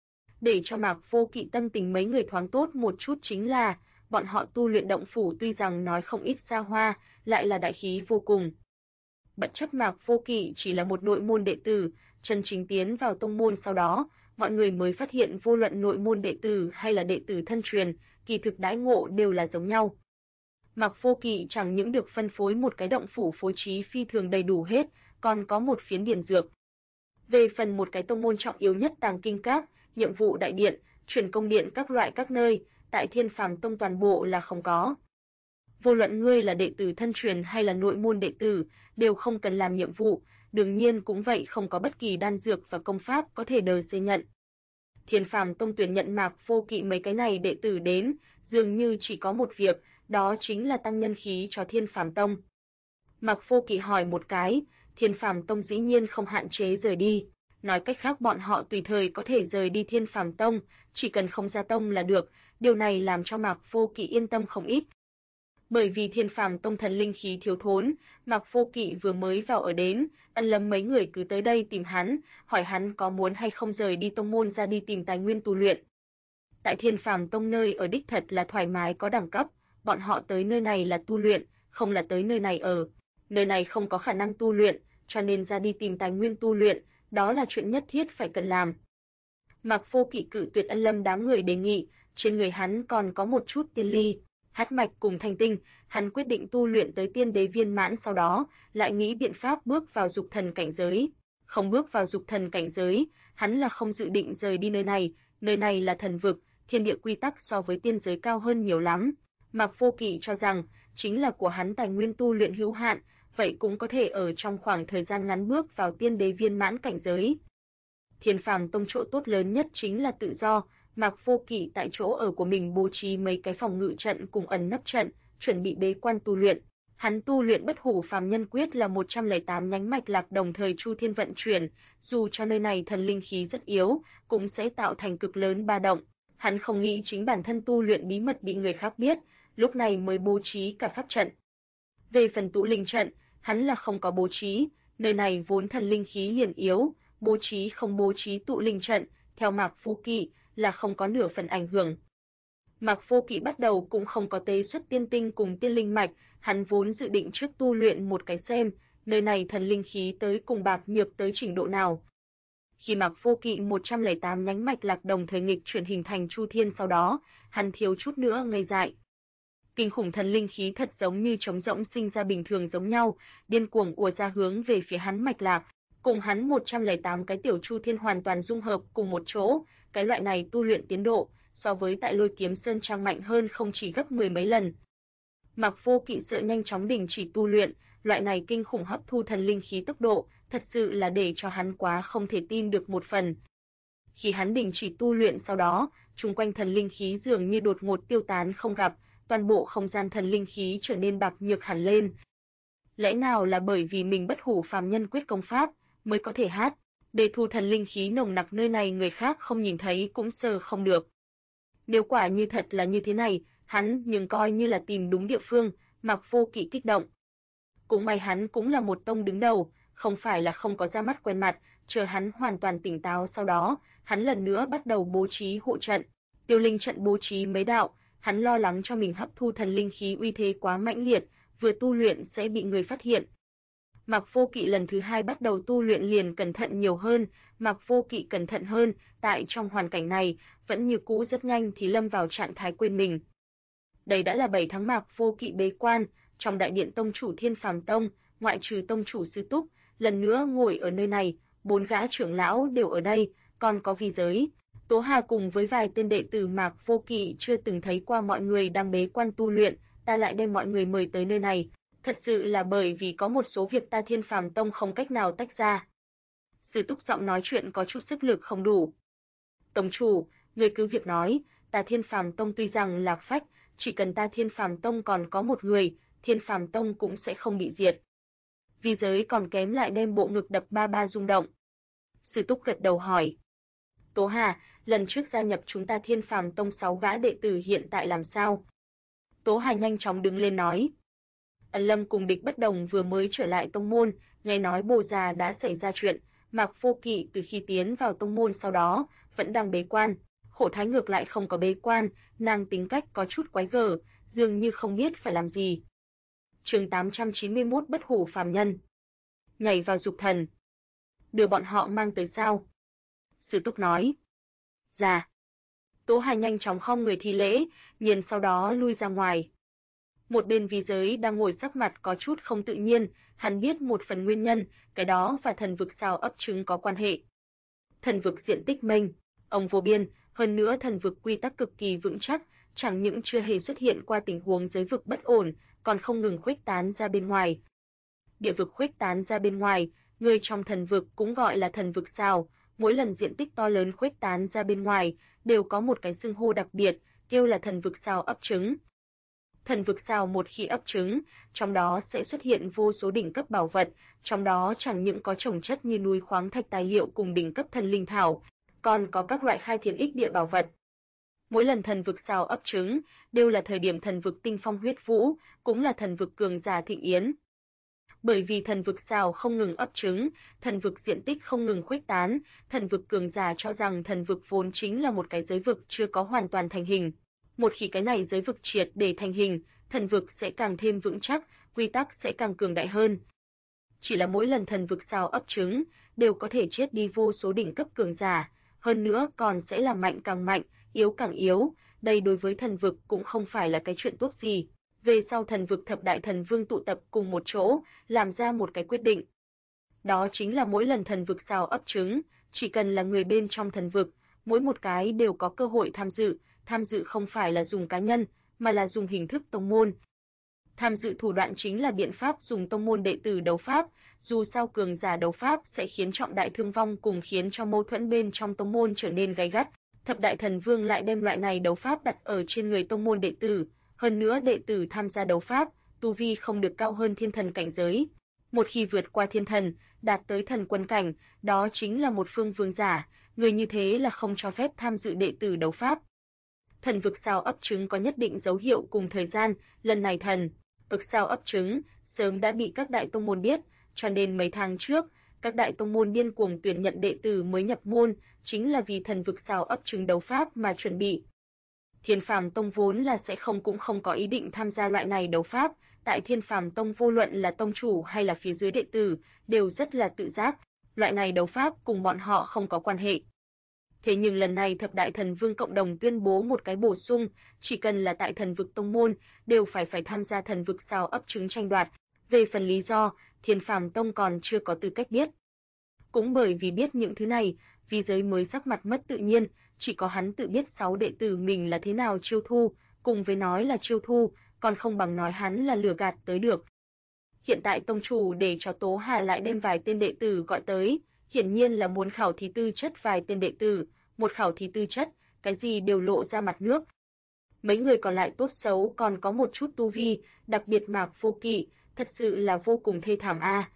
Để cho Mạc Vô Kỵ tâm tình mấy người thoáng tốt một chút chính là, bọn họ tu luyện động phủ tuy rằng nói không ít xa hoa, lại là đại khí vô cùng. Bất chấp Mạc Vô Kỵ chỉ là một nội môn đệ tử, chân chính tiến vào tông môn sau đó, mọi người mới phát hiện vô luận nội môn đệ tử hay là đệ tử thân truyền, kỳ thực đãi ngộ đều là giống nhau. Mạc Vô Kỵ chẳng những được phân phối một cái động phủ phối trí phi thường đầy đủ hết, còn có một phiến điển dược. Về phần một cái tông môn trọng yếu nhất Tàng Kinh Các, nhiệm vụ đại điện, truyền công điện các loại các nơi, tại Thiên Phàm Tông toàn bộ là không có. Vô luận ngươi là đệ tử thân truyền hay là nội môn đệ tử, đều không cần làm nhiệm vụ, đương nhiên cũng vậy không có bất kỳ đan dược và công pháp có thể đời xây nhận. Thiên Phàm Tông tuyển nhận Mạc Vô Kỵ mấy cái này đệ tử đến, dường như chỉ có một việc, đó chính là tăng nhân khí cho Thiên Phàm Tông. Mạc Vô Kỵ hỏi một cái, Thiên Phàm Tông dĩ nhiên không hạn chế rời đi, nói cách khác bọn họ tùy thời có thể rời đi Thiên Phàm Tông, chỉ cần không ra tông là được, điều này làm cho Mạc Vô Kỵ yên tâm không ít. Bởi vì Thiên Phàm Tông thần linh khí thiếu thốn, Mạc Vô Kỵ vừa mới vào ở đến, Ân Lâm mấy người cứ tới đây tìm hắn, hỏi hắn có muốn hay không rời đi tông môn ra đi tìm tài nguyên tu luyện. Tại Thiên Phàm Tông nơi ở đích thật là thoải mái có đẳng cấp, bọn họ tới nơi này là tu luyện, không là tới nơi này ở. Nơi này không có khả năng tu luyện, cho nên ra đi tìm tài nguyên tu luyện, đó là chuyện nhất thiết phải cần làm. Mạc Vô Kỵ cự tuyệt Ân Lâm đám người đề nghị, trên người hắn còn có một chút tiên ly, hắc mạch cùng thanh tinh, hắn quyết định tu luyện tới tiên đế viên mãn sau đó, lại nghĩ biện pháp bước vào dục thần cảnh giới. Không bước vào dục thần cảnh giới, hắn là không dự định rời đi nơi này là thần vực, thiên địa quy tắc so với tiên giới cao hơn nhiều lắm. Mạc Vô Kỵ cho rằng, chính là của hắn tài nguyên tu luyện hữu hạn, vậy cũng có thể ở trong khoảng thời gian ngắn bước vào tiên đế viên mãn cảnh giới. Thiên Phàm Tông chỗ tốt lớn nhất chính là tự do, Mạc Vô Kỵ tại chỗ ở của mình bố trí mấy cái phòng ngự trận cùng ẩn nấp trận, chuẩn bị bế quan tu luyện. Hắn tu luyện Bất Hủ Phàm Nhân Quyết là 108 nhánh mạch lạc đồng thời chu thiên vận chuyển, dù cho nơi này thần linh khí rất yếu, cũng sẽ tạo thành cực lớn ba động. Hắn không nghĩ chính bản thân tu luyện bí mật bị người khác biết, lúc này mới bố trí cả pháp trận. Về phần tụ linh trận, hắn là không có bố trí, nơi này vốn thần linh khí liền yếu, bố trí không bố trí tụ linh trận, theo Mạc Vô Kỵ là không có nửa phần ảnh hưởng. Mạc Vô Kỵ bắt đầu cũng không có tế xuất tiên tinh cùng tiên linh mạch, hắn vốn dự định trước tu luyện một cái xem, nơi này thần linh khí tới cùng bạc nhược tới trình độ nào. Khi Mạc Vô Kỵ 108 nhánh mạch lạc đồng thời nghịch chuyển hình thành chu thiên sau đó, hắn thiếu chút nữa ngây dại. Kinh khủng thần linh khí thật giống như trống rỗng sinh ra bình thường giống nhau, điên cuồng ùa ra hướng về phía hắn mạch lạc, cùng hắn 108 cái tiểu chu thiên hoàn toàn dung hợp cùng một chỗ, cái loại này tu luyện tiến độ so với tại Lôi Kiếm Sơn Trang mạnh hơn không chỉ gấp 10 mấy lần. Mạc Vô Kỵ sợ nhanh chóng đình chỉ tu luyện, loại này kinh khủng hấp thu thần linh khí tốc độ, thật sự là để cho hắn quá không thể tin được một phần. Khi hắn đình chỉ tu luyện sau đó, xung quanh thần linh khí dường như đột ngột tiêu tán không gặp, toàn bộ không gian thần linh khí trở nên bạc nhược hẳn lên. Lẽ nào là bởi vì mình Bất Hủ Phàm Nhân Quyết công pháp mới có thể hát, để thu thần linh khí nồng nặc nơi này người khác không nhìn thấy cũng sờ không được. Nếu quả như thật là như thế này, hắn nhưng coi như là tìm đúng địa phương, Mạc Vô Kỵ kích động. Cũng may hắn cũng là một tông đứng đầu, không phải là không có ra mắt quen mặt, chờ hắn hoàn toàn tỉnh táo sau đó, hắn lần nữa bắt đầu bố trí hộ trận. Tiêu linh trận bố trí mấy đạo, hắn lo lắng cho mình hấp thu thần linh khí uy thế quá mãnh liệt, vừa tu luyện sẽ bị người phát hiện. Mạc Vô Kỵ lần thứ hai bắt đầu tu luyện liền cẩn thận nhiều hơn, Mạc Vô Kỵ cẩn thận hơn, tại trong hoàn cảnh này, vẫn như cũ rất nhanh thì lâm vào trạng thái quên mình. Đây đã là 7 tháng Mạc Vô Kỵ bế quan, trong đại điện tông chủ Thiên Phàm Tông, ngoại trừ tông chủ Sư Túc, lần nữa ngồi ở nơi này, 4 gã trưởng lão đều ở đây, còn có Vi Giới, Tố Hà cùng với vài tên đệ tử Mạc Vô Kỵ chưa từng thấy qua mọi người đang bế quan tu luyện, ta lại đem mọi người mời tới nơi này, thật sự là bởi vì có một số việc ta Thiên Phàm Tông không cách nào tách ra. Sư Túc giọng nói chuyện có chút sức lực không đủ. Tông chủ, người cứ việc nói, ta Thiên Phàm Tông tuy rằng lạc phách, chỉ cần ta Thiên Phàm Tông còn có một người, Thiên Phàm Tông cũng sẽ không bị diệt. Vi Giới còn kém lại đem bộ ngực đập ba ba rung động. Sư Túc gật đầu hỏi. Tố Hà, lần trước gia nhập chúng ta Thiên Phàm Tông 6 gã đệ tử hiện tại làm sao? Tố Hà nhanh chóng đứng lên nói. Ân Lâm cùng Địch Bất Đồng vừa mới trở lại tông môn, nghe nói Bồ già đã xảy ra chuyện, Mạc Vô Kỵ từ khi tiến vào tông môn sau đó, vẫn đang bế quan. Khổ Thái ngược lại không có bế quan, nàng tính cách có chút quái gở, dường như không biết phải làm gì. Chương 891 Bất hủ phàm nhân. Nhảy vào dục thần. Đưa bọn họ mang tới sao? Sư Túc nói. Dạ. Tố Hà nhanh chóng khom người thi lễ, liền sau đó lui ra ngoài. Một bên Vi Giới đang ngồi sắc mặt có chút không tự nhiên, hắn biết một phần nguyên nhân, cái đó và thần vực sao ấp trứng có quan hệ. Thần vực diện tích mênh, ông vô biên, hơn nữa thần vực quy tắc cực kỳ vững chắc, chẳng những chưa hề xuất hiện qua tình huống giới vực bất ổn, còn không ngừng khuếch tán ra bên ngoài. Địa vực khuếch tán ra bên ngoài, người trong thần vực cũng gọi là thần vực sao, mỗi lần diện tích to lớn khuếch tán ra bên ngoài, đều có một cái xưng hô đặc biệt, kêu là thần vực sao ấp trứng. Thần vực sao một khi ấp trứng, trong đó sẽ xuất hiện vô số đỉnh cấp bảo vật, trong đó chẳng những có trồng chất như núi khoáng thạch tài liệu cùng đỉnh cấp thần linh thảo, còn có các loại khai thiên ích địa bảo vật. Mỗi lần thần vực sao ấp trứng, đều là thời điểm thần vực tinh phong huyết vũ, cũng là thần vực cường giả thịnh yến. Bởi vì thần vực sao không ngừng ấp trứng, thần vực diện tích không ngừng khuếch tán, thần vực cường giả cho rằng thần vực vốn chính là một cái giới vực chưa có hoàn toàn thành hình. Một khi cái này giới vực triệt để thành hình, thần vực sẽ càng thêm vững chắc, quy tắc sẽ càng cường đại hơn. Chỉ là mỗi lần thần vực sao ấp trứng, đều có thể chết đi vô số đỉnh cấp cường giả, hơn nữa còn sẽ làm mạnh càng mạnh, yếu càng yếu, đây đối với thần vực cũng không phải là cái chuyện tốt gì. Về sau thần vực thập đại thần vương tụ tập cùng một chỗ, làm ra một cái quyết định. Đó chính là mỗi lần thần vực sao ấp trứng, chỉ cần là người bên trong thần vực, mỗi một cái đều có cơ hội tham dự không phải là dùng cá nhân, mà là dùng hình thức tông môn. Tham dự thủ đoạn chính là biện pháp dùng tông môn đệ tử đấu pháp, dù sao cường giả đấu pháp sẽ khiến trọng đại thương vong cùng khiến cho mâu thuẫn bên trong tông môn trở nên gay gắt. Thập đại thần vương lại đem loại này đấu pháp đặt ở trên người tông môn đệ tử, hơn nữa đệ tử tham gia đấu pháp, tu vi không được cao hơn thiên thần cảnh giới. Một khi vượt qua thiên thần, đạt tới thần quân cảnh, đó chính là một phương vương giả, người như thế là không cho phép tham dự đệ tử đấu pháp. Thần vực sao ấp trứng có nhất định dấu hiệu cùng thời gian, lần này thần vực sao ấp trứng sớm đã bị các đại tông môn biết, cho nên mấy tháng trước, các đại tông môn điên cuồng tuyển nhận đệ tử mới nhập môn, chính là vì thần vực sao ấp trứng đấu pháp mà chuẩn bị. Thiên Phàm Tông vốn là sẽ cũng không có ý định tham gia loại này đấu pháp, tại Thiên Phàm Tông vô luận là tông chủ hay là phía dưới đệ tử, đều rất là tự giác, loại này đấu pháp cùng bọn họ không có quan hệ. Thế nhưng lần này thập đại thần vương cộng đồng tuyên bố một cái bổ sung, chỉ cần là tại thần vực tông môn, đều phải tham gia thần vực sao ấp trứng tranh đoạt. Về phần lý do, Thiên Phàm Tông còn chưa có tư cách biết. Cũng bởi vì biết những thứ này, Vi Giới mới sắc mặt mất tự nhiên, chỉ có hắn tự biết 6 đệ tử mình là thế nào chiêu thu, cùng với nói là chiêu thu, còn không bằng nói hắn là lừa gạt tới được. Hiện tại tông chủ để cho Tố Hà lại đem vài tên đệ tử gọi tới, hiển nhiên là muốn khảo thí tư chất vài tên đệ tử, một khảo thí tư chất, cái gì đều lộ ra mặt nước. Mấy người còn lại tốt xấu còn có một chút tu vi, đặc biệt Mạc Vô Kỵ, thật sự là vô cùng thê thảm a.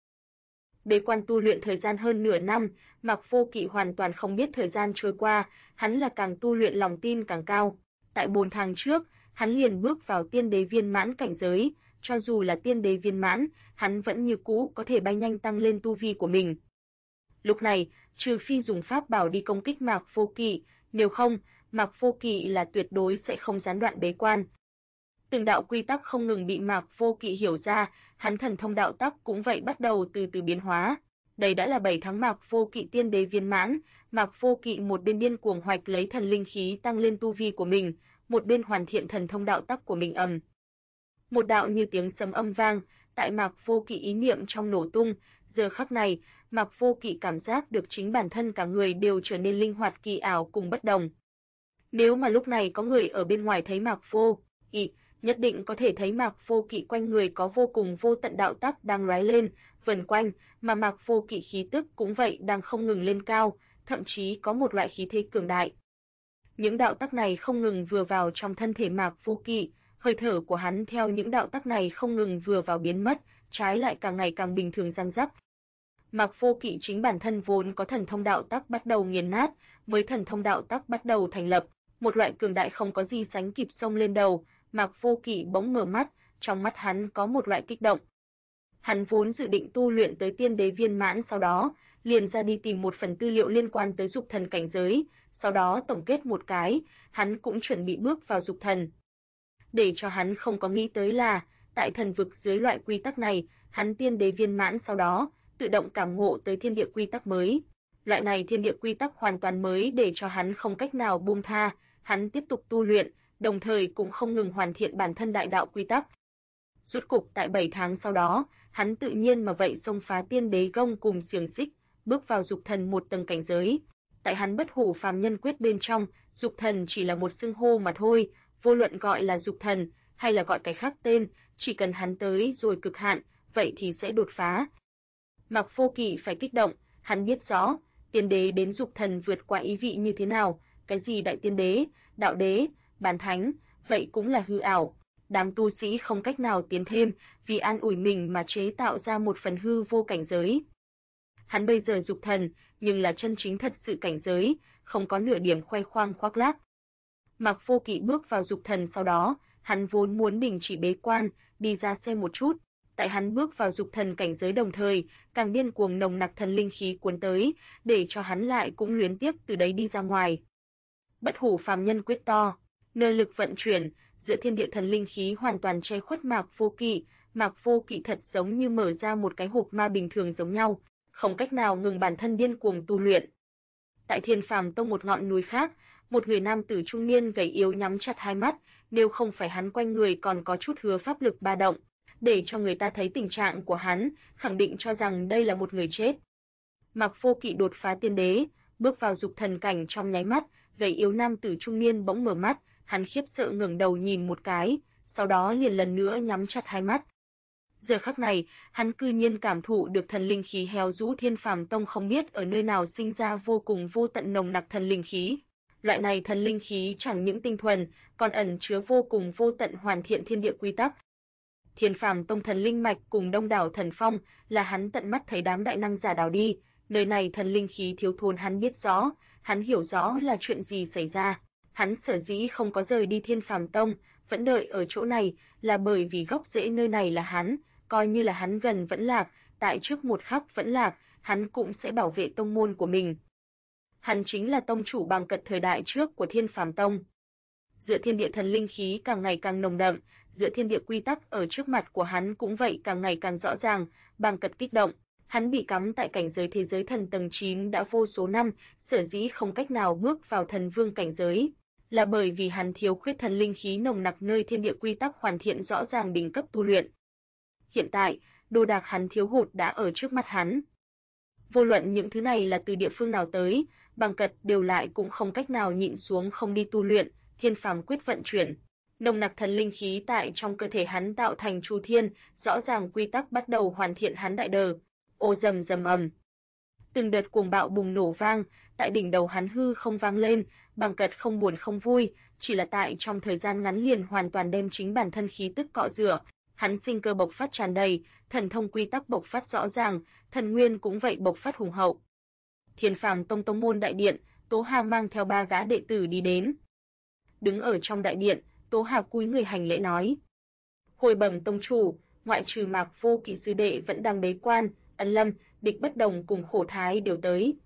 Bế quan tu luyện thời gian hơn nửa năm, Mạc Vô Kỵ hoàn toàn không biết thời gian trôi qua, hắn là càng tu luyện lòng tin càng cao. Tại 4 tháng trước, hắn liền bước vào tiên đế viên mãn cảnh giới, cho dù là tiên đế viên mãn, hắn vẫn như cũ có thể bay nhanh tăng lên tu vi của mình. Lúc này, trừ phi dùng pháp bảo đi công kích Mạc Vô Kỵ, nếu không, Mạc Vô Kỵ là tuyệt đối sẽ không gián đoạn bế quan. Từng đạo quy tắc không ngừng bị Mạc Vô Kỵ hiểu ra, hắn thần thông đạo tắc cũng vậy bắt đầu từ từ biến hóa. Đây đã là 7 tháng Mạc Vô Kỵ tiên đế viên mãn, Mạc Vô Kỵ một bên điên cuồng hoạch lấy thần linh khí tăng lên tu vi của mình, một bên hoàn thiện thần thông đạo tắc của mình ầm. Một đạo như tiếng sấm âm vang, tại Mạc Vô Kỵ ý niệm trong nổ tung, giờ khắc này, Mạc Vô Kỵ cảm giác được chính bản thân cả người đều trở nên linh hoạt kỳ ảo cùng bất đồng. Nếu mà lúc này có người ở bên ngoài thấy Mạc Vô Kỵ, nhất định có thể thấy Mạc Vô Kỵ quanh người có vô cùng vô tận đạo tắc đang lóe lên, vần quanh, mà Mạc Vô Kỵ khí tức cũng vậy đang không ngừng lên cao, thậm chí có một loại khí thế cường đại. Những đạo tắc này không ngừng vừa vào trong thân thể Mạc Vô Kỵ, hơi thở của hắn theo những đạo tắc này không ngừng vừa vào biến mất, trái lại càng ngày càng bình thường răng rắc. Mạc Vô Kỵ chính bản thân vốn có thần thông đạo tắc bắt đầu nghiền nát, mới thần thông đạo tắc bắt đầu thành lập, một loại cường đại không có gì sánh kịp xông lên đầu, Mạc Vô Kỵ bỗng mở mắt, trong mắt hắn có một loại kích động. Hắn vốn dự định tu luyện tới tiên đế viên mãn sau đó, liền ra đi tìm một phần tư liệu liên quan tới dục thần cảnh giới, sau đó tổng kết một cái, hắn cũng chuẩn bị bước vào dục thần. Để cho hắn không có nghĩ tới là, tại thần vực dưới loại quy tắc này, hắn tiên đế viên mãn sau đó, tự động cảm ngộ tới thiên địa quy tắc mới. Loại này thiên địa quy tắc hoàn toàn mới để cho hắn không cách nào buông tha, hắn tiếp tục tu luyện, đồng thời cũng không ngừng hoàn thiện bản thân đại đạo quy tắc. Rốt cục tại 7 tháng sau đó, hắn tự nhiên mà vậy xông phá tiên đế gông cùng xiềng xích, bước vào dục thần một tầng cảnh giới. Tại hắn bất hủ phàm nhân quyết bên trong, dục thần chỉ là một xưng hô mà thôi, vô luận gọi là dục thần hay là gọi cái khác tên, chỉ cần hắn tới rồi cực hạn, vậy thì sẽ đột phá. Mạc Vô Kỵ phải kích động, hắn biết rõ, tiên đế đến dục thần vượt qua ý vị như thế nào, cái gì đại tiên đế, đạo đế, bán thánh, vậy cũng là hư ảo. Đám tu sĩ không cách nào tiến thêm, vì an ủi mình mà chế tạo ra một phần hư vô cảnh giới. Hắn bây giờ dục thần, nhưng là chân chính thật sự cảnh giới, không có nửa điểm khoe khoang khoác lác. Mạc Vô Kỵ bước vào dục thần sau đó, hắn vốn muốn đình chỉ bế quan, đi ra xem một chút. Tại hắn bước vào dục thần cảnh giới đồng thời, càng điên cuồng nồng nặc thần linh khí cuốn tới, để cho hắn lại cũng luyến tiếc từ đấy đi ra ngoài. Bất hủ phàm nhân quyết to, nơi lực vận chuyển, giữa thiên địa thần linh khí hoàn toàn che khuất Mạc Vô Kỵ, Mạc Vô Kỵ thật giống như mở ra một cái hộp ma bình thường giống nhau, không cách nào ngừng bản thân điên cuồng tu luyện. Tại Thiên Phàm Tông một ngọn núi khác, một người nam tử trung niên gầy yếu nhắm chặt hai mắt, nếu không phải hắn quanh người còn có chút hứa pháp lực ba động, để cho người ta thấy tình trạng của hắn, khẳng định cho rằng đây là một người chết. Mạc Vô Kỵ đột phá tiên đế, bước vào dục thần cảnh trong nháy mắt, gầy yếu nam tử trung niên bỗng mở mắt, hắn khiếp sợ ngẩng đầu nhìn một cái, sau đó liền lần nữa nhắm chặt hai mắt. Giờ khắc này, hắn cư nhiên cảm thụ được thần linh khí héo rũ Thiên Phàm Tông không biết ở nơi nào sinh ra vô cùng vô tận nồng nặc thần linh khí. Loại này thần linh khí chẳng những tinh thuần, còn ẩn chứa vô cùng vô tận hoàn thiện thiên địa quy tắc. Thiên Phàm Tông thần linh mạch cùng đông đảo thần phong là hắn tận mắt thấy đám đại năng giả đào đi, nơi này thần linh khí thiếu thốn hắn biết rõ, hắn hiểu rõ là chuyện gì xảy ra. Hắn sở dĩ không có rời đi Thiên Phàm Tông, vẫn đợi ở chỗ này, là bởi vì gốc rễ nơi này là hắn, coi như là hắn gần vẫn lạc, tại trước một khắc vẫn lạc, hắn cũng sẽ bảo vệ tông môn của mình. Hắn chính là tông chủ Bàng Cật thời đại trước của Thiên Phàm Tông. Giữa thiên địa thần linh khí càng ngày càng nồng đậm, giữa thiên địa quy tắc ở trước mặt của hắn cũng vậy càng ngày càng rõ ràng, Bàng Cật kích động. Hắn bị cắm tại cảnh giới thế giới thần tầng 9 đã vô số năm, sở dĩ không cách nào bước vào thần vương cảnh giới, là bởi vì hắn thiếu khuyết thần linh khí nồng nặc nơi thiên địa quy tắc hoàn thiện rõ ràng đỉnh cấp tu luyện. Hiện tại, đồ đạc hắn thiếu hụt đã ở trước mắt hắn. Vô luận những thứ này là từ địa phương nào tới, Bàng Cật đều lại cũng không cách nào nhịn xuống không đi tu luyện, Thiên Phàm quyết vận chuyển. Nồng nặc thần linh khí tại trong cơ thể hắn tạo thành chu thiên, rõ ràng quy tắc bắt đầu hoàn thiện hắn đại đờ. Ô rầm rầm ầm. Từng đợt cuồng bạo bùng nổ vang, tại đỉnh đầu hắn hư không vang lên, Bàng Cật không buồn không vui, chỉ là tại trong thời gian ngắn liền hoàn toàn đem chính bản thân khí tức cọ rửa, hắn sinh cơ bộc phát tràn đầy, thần thông quy tắc bộc phát rõ ràng, thần nguyên cũng vậy bộc phát hùng hậu. Thiên Phàm Tông tông môn đại điện, Tố Hà mang theo 3 gã đệ tử đi đến. Đứng ở trong đại điện, Tố Hà cúi người hành lễ nói: "Hồi bẩm tông chủ, ngoại trừ Mạc Vô Kỵ sư đệ vẫn đang bế quan, Ân Lâm, Địch Bất Đồng cùng Khổ Thái đều tới."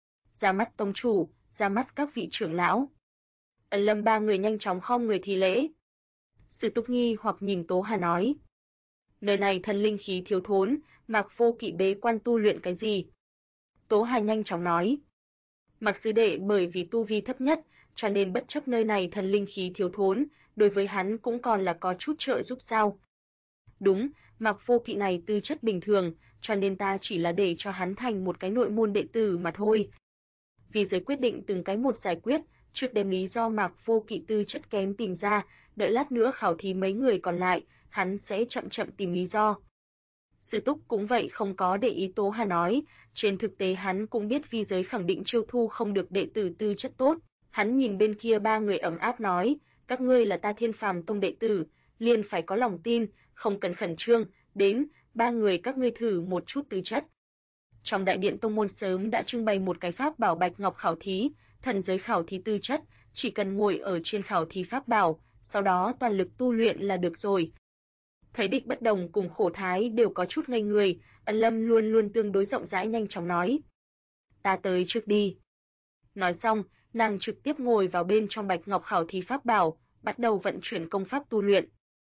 Ra mắt tông chủ, ra mắt các vị trưởng lão. Ân Lâm 3 người nhanh chóng khom người thi lễ. Sử Túc nghi hoặc nhìn Tố Hà nói. Nơi này thần linh khí thiếu thốn, Mạc Vô Kỵ bế quan tu luyện cái gì? Tố Hà nhanh chóng nói. Mạc sư đệ bởi vì tu vi thấp nhất, cho nên bất chấp nơi này thần linh khí thiếu thốn, đối với hắn cũng còn là có chút trợ giúp sao? Đúng, Mạc Vô Kỵ này tư chất bình thường, cho nên ta chỉ là để cho hắn thành một cái nội môn đệ tử mà thôi. Vì giới quyết định từng cái một giải quyết, trước đem lý do Mạc Vô Kỵ tư chất kém tìm ra, đợi lát nữa khảo thí mấy người còn lại, hắn sẽ chậm chậm tìm lý do. Sử Túc cũng vậy không có để ý Tố Hà nói, trên thực tế hắn cũng biết vi giới khẳng định chiêu thu không được đệ tử tư chất tốt. Hắn nhìn bên kia ba người ấm áp nói, các ngươi là ta Thiên Phàm Tông đệ tử, liền phải có lòng tin, không cần khẩn trương, đến, ba người các ngươi thử một chút tư chất. Trong đại điện tông môn sớm đã trưng bày một cái pháp bảo bạch ngọc khảo thí, thần giới khảo thí tư chất, chỉ cần ngồi ở trên khảo thí pháp bảo, sau đó toàn lực tu luyện là được rồi. Thấy Địch Bất Đồng cùng Khổ Thái đều có chút ngây người, Ân Lâm luôn luôn tương đối rộng rãi nhanh chóng nói. Ta tới trước đi. Nói xong, nàng trực tiếp ngồi vào bên trong bạch ngọc khảo thí pháp bảo, bắt đầu vận chuyển công pháp tu luyện.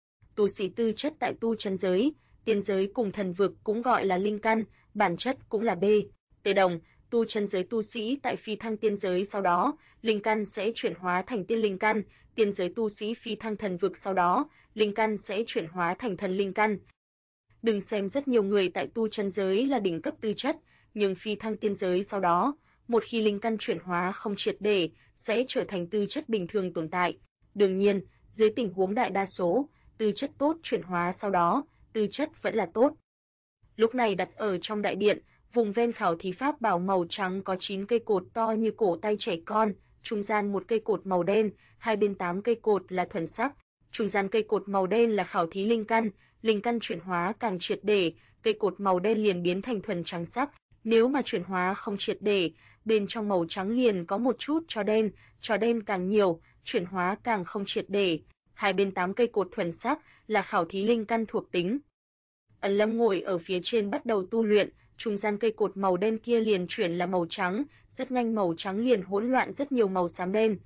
Tu sĩ tư chất tại tu chân giới, tiên giới cùng thần vực cũng gọi là linh căn, bản chất cũng là B, T đồng, tu chân giới tu sĩ tại phi thăng tiên giới sau đó, linh căn sẽ chuyển hóa thành tiên linh căn, tiên giới tu sĩ phi thăng thần vực sau đó, linh căn sẽ chuyển hóa thành thần linh căn. Đừng xem rất nhiều người tại tu chân giới là đỉnh cấp tư chất, nhưng phi thăng tiên giới sau đó, một khi linh căn chuyển hóa không triệt để, sẽ trở thành tư chất bình thường tồn tại. Đương nhiên, dưới tình huống đại đa số, tư chất tốt chuyển hóa sau đó, tư chất vẫn là tốt. Lúc này đặt ở trong đại điện, vùng ven khảo thí pháp bảo màu trắng có 9 cây cột to như cổ tay trẻ con, trung gian một cây cột màu đen, hai bên 8 cây cột là thuần sắc. Trung gian cây cột màu đen là khảo thí linh căn chuyển hóa càng triệt để, cây cột màu đen liền biến thành thuần trắng sắc, nếu mà chuyển hóa không triệt để, bên trong màu trắng liền có một chút cho đen càng nhiều, chuyển hóa càng không triệt để. Hai bên 8 cây cột thuần sắc là khảo thí linh căn thuộc tính. Ân Lâm ngồi ở phía trên bắt đầu tu luyện, trung gian cây cột màu đen kia liền chuyển là màu trắng, rất nhanh màu trắng liền hỗn loạn rất nhiều màu xám đen.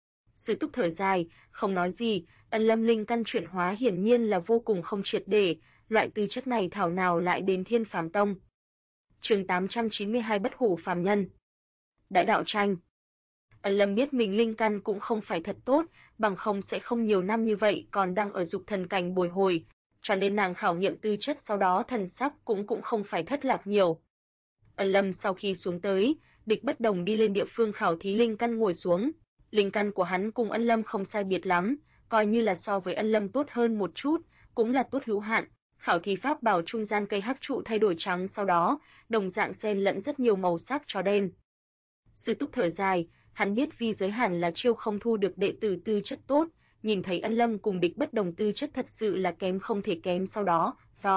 Sử Túc thở dài, không nói gì, Ân Lâm linh căn chuyển hóa hiển nhiên là vô cùng không triệt để, loại tư chất này thảo nào lại đến Thiên Phàm Tông. Chương 892 Bất hủ phàm nhân. Đại đạo tranh. Ân Lâm biết mình linh căn cũng không phải thật tốt, bằng không sẽ không nhiều năm như vậy còn đang ở dục thần cảnh bồi hồi, cho nên nàng khảo nghiệm tư chất sau đó thần sắc cũng không phải thất lạc nhiều. Ân Lâm sau khi xuống tới, Địch Bất Đồng đi lên địa phương khảo thí linh căn ngồi xuống. Linh căn của hắn cùng Ân Lâm không sai biệt lắm, coi như là so với Ân Lâm tốt hơn một chút, cũng là tốt hữu hạn. Khảo thí pháp bảo trung gian cây hắc trụ thay đổi trắng sau đó, đồng dạng xen lẫn rất nhiều màu sắc cho đen. Sư Túc thở dài, hắn biết vi giới hẳn là chiêu không thu được đệ tử tư chất tốt, nhìn thấy Ân Lâm cùng Địch Bất Đồng tư chất thật sự là kém không thể kém sau đó,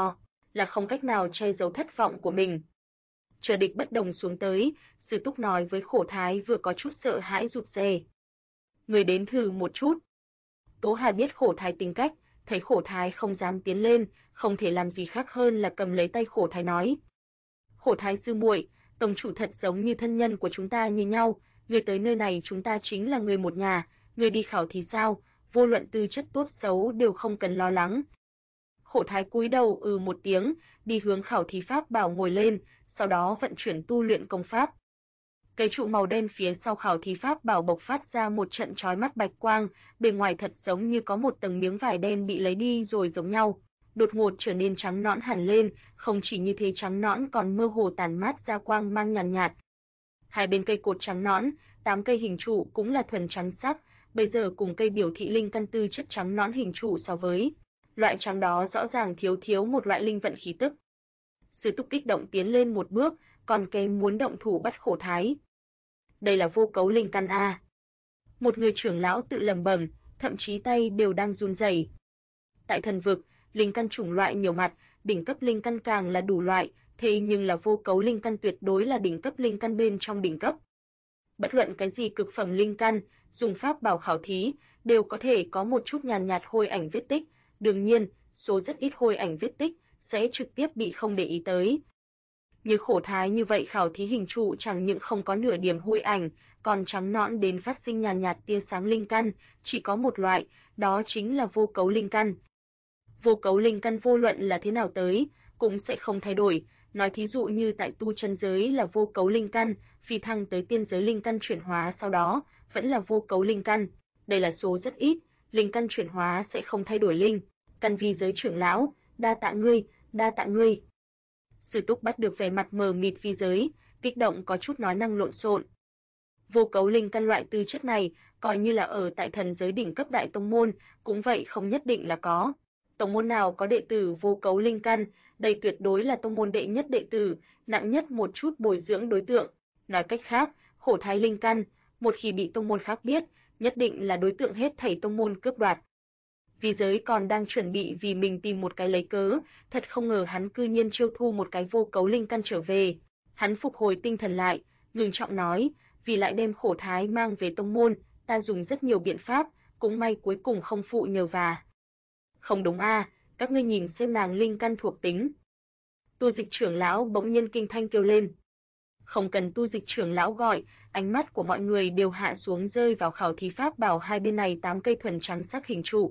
là không cách nào che giấu thất vọng của mình. Chờ Địch Bất Đồng xuống tới, Sư Túc nói với Khổ Thái vừa có chút sợ hãi rụt rè. Người đến thử một chút. Tố Hà biết Khổ Thái tính cách, thấy Khổ Thái không dám tiến lên, không thể làm gì khác hơn là cầm lấy tay Khổ Thái nói. Khổ Thái sư muội, tông chủ thật giống như thân nhân của chúng ta như nhau, người tới nơi này chúng ta chính là người một nhà, người đi khảo thì sao, vô luận tư chất tốt xấu đều không cần lo lắng. Khổ Thái cúi đầu một tiếng, đi hướng khảo thí pháp bảo ngồi lên, sau đó vận chuyển tu luyện công pháp. Cây trụ màu đen phía sau khảo thí pháp bảo bộc phát ra một trận chói mắt bạch quang, bên ngoài thật giống như có một tầng miếng vải đen bị lấy đi rồi giống nhau, đột ngột trở nên trắng nõn hẳn lên, không chỉ như thế trắng nõn còn mơ hồ tàn mát ra quang mang nhàn nhạt. Hai bên cây cột trắng nõn, 8 cây hình trụ cũng là thuần trắng sắc, bây giờ cùng cây biểu thị linh căn tư chất trắng nõn hình trụ so với, loại trắng đó rõ ràng thiếu một loại linh vận khí tức. Sư Túc kích động tiến lên một bước, còn kém muốn động thủ bắt Khổ Thái. Đây là vô cấu linh căn a. Một người trưởng lão tự lẩm bẩm, thậm chí tay đều đang run rẩy. Tại thần vực, linh căn chủng loại nhiều mặt, đỉnh cấp linh căn càng là đủ loại, thế nhưng là vô cấu linh căn tuyệt đối là đỉnh cấp linh căn bên trong đỉnh cấp. Bất luận cái gì cực phẩm linh căn, dùng pháp bảo khảo thí, đều có thể có một chút nhàn nhạt hôi ảnh vết tích, đương nhiên, số rất ít hôi ảnh vết tích sẽ trực tiếp bị không để ý tới. Như khổ thái như vậy khảo thí hình trụ chẳng những không có nửa điểm hôi ảnh, còn trắng nõn đến phát sinh nhàn nhạt tia sáng linh căn, chỉ có một loại, đó chính là vô cấu linh căn. Vô cấu linh căn vô luận là thế nào tới, cũng sẽ không thay đổi. Nói thí dụ như tại tu chân giới là vô cấu linh căn, phi thăng tới tiên giới linh căn chuyển hóa sau đó, vẫn là vô cấu linh căn. Đây là số rất ít, linh căn chuyển hóa sẽ không thay đổi linh căn. Vi giới trưởng lão, đa tạ ngươi, đa tạ ngươi. Sư Túc bắt được vẻ mặt mờ mịt vi giới, kích động có chút nói năng lộn xộn. Vô cấu linh căn loại tư chất này, coi như là ở tại thần giới đỉnh cấp đại tông môn, cũng vậy không nhất định là có. Tông môn nào có đệ tử vô cấu linh căn, đây tuyệt đối là tông môn đệ nhất đệ tử, nặng nhất một chút bồi dưỡng đối tượng. Nói cách khác, khổ thái linh căn, một khi bị tông môn khác biết, nhất định là đối tượng hết thảy tông môn cướp đoạt. Vi giới còn đang chuẩn bị vì mình tìm một cái lấy cớ, thật không ngờ hắn cư nhiên chiêu thu một cái vô cấu linh căn trở về. Hắn phục hồi tinh thần lại, ngừng trọng nói, vì lại đem khổ thái mang về tông môn, ta dùng rất nhiều biện pháp, cũng may cuối cùng không phụ nhờ vả. Không đúng a, các ngươi nhìn xem nàng linh căn thuộc tính. Tu Dịch trưởng lão bỗng nhiên kinh thanh kêu lên. Không cần Tu Dịch trưởng lão gọi, ánh mắt của mọi người đều hạ xuống rơi vào khảo thí pháp bảo hai bên này 8 cây thuần trắng sắc hình trụ.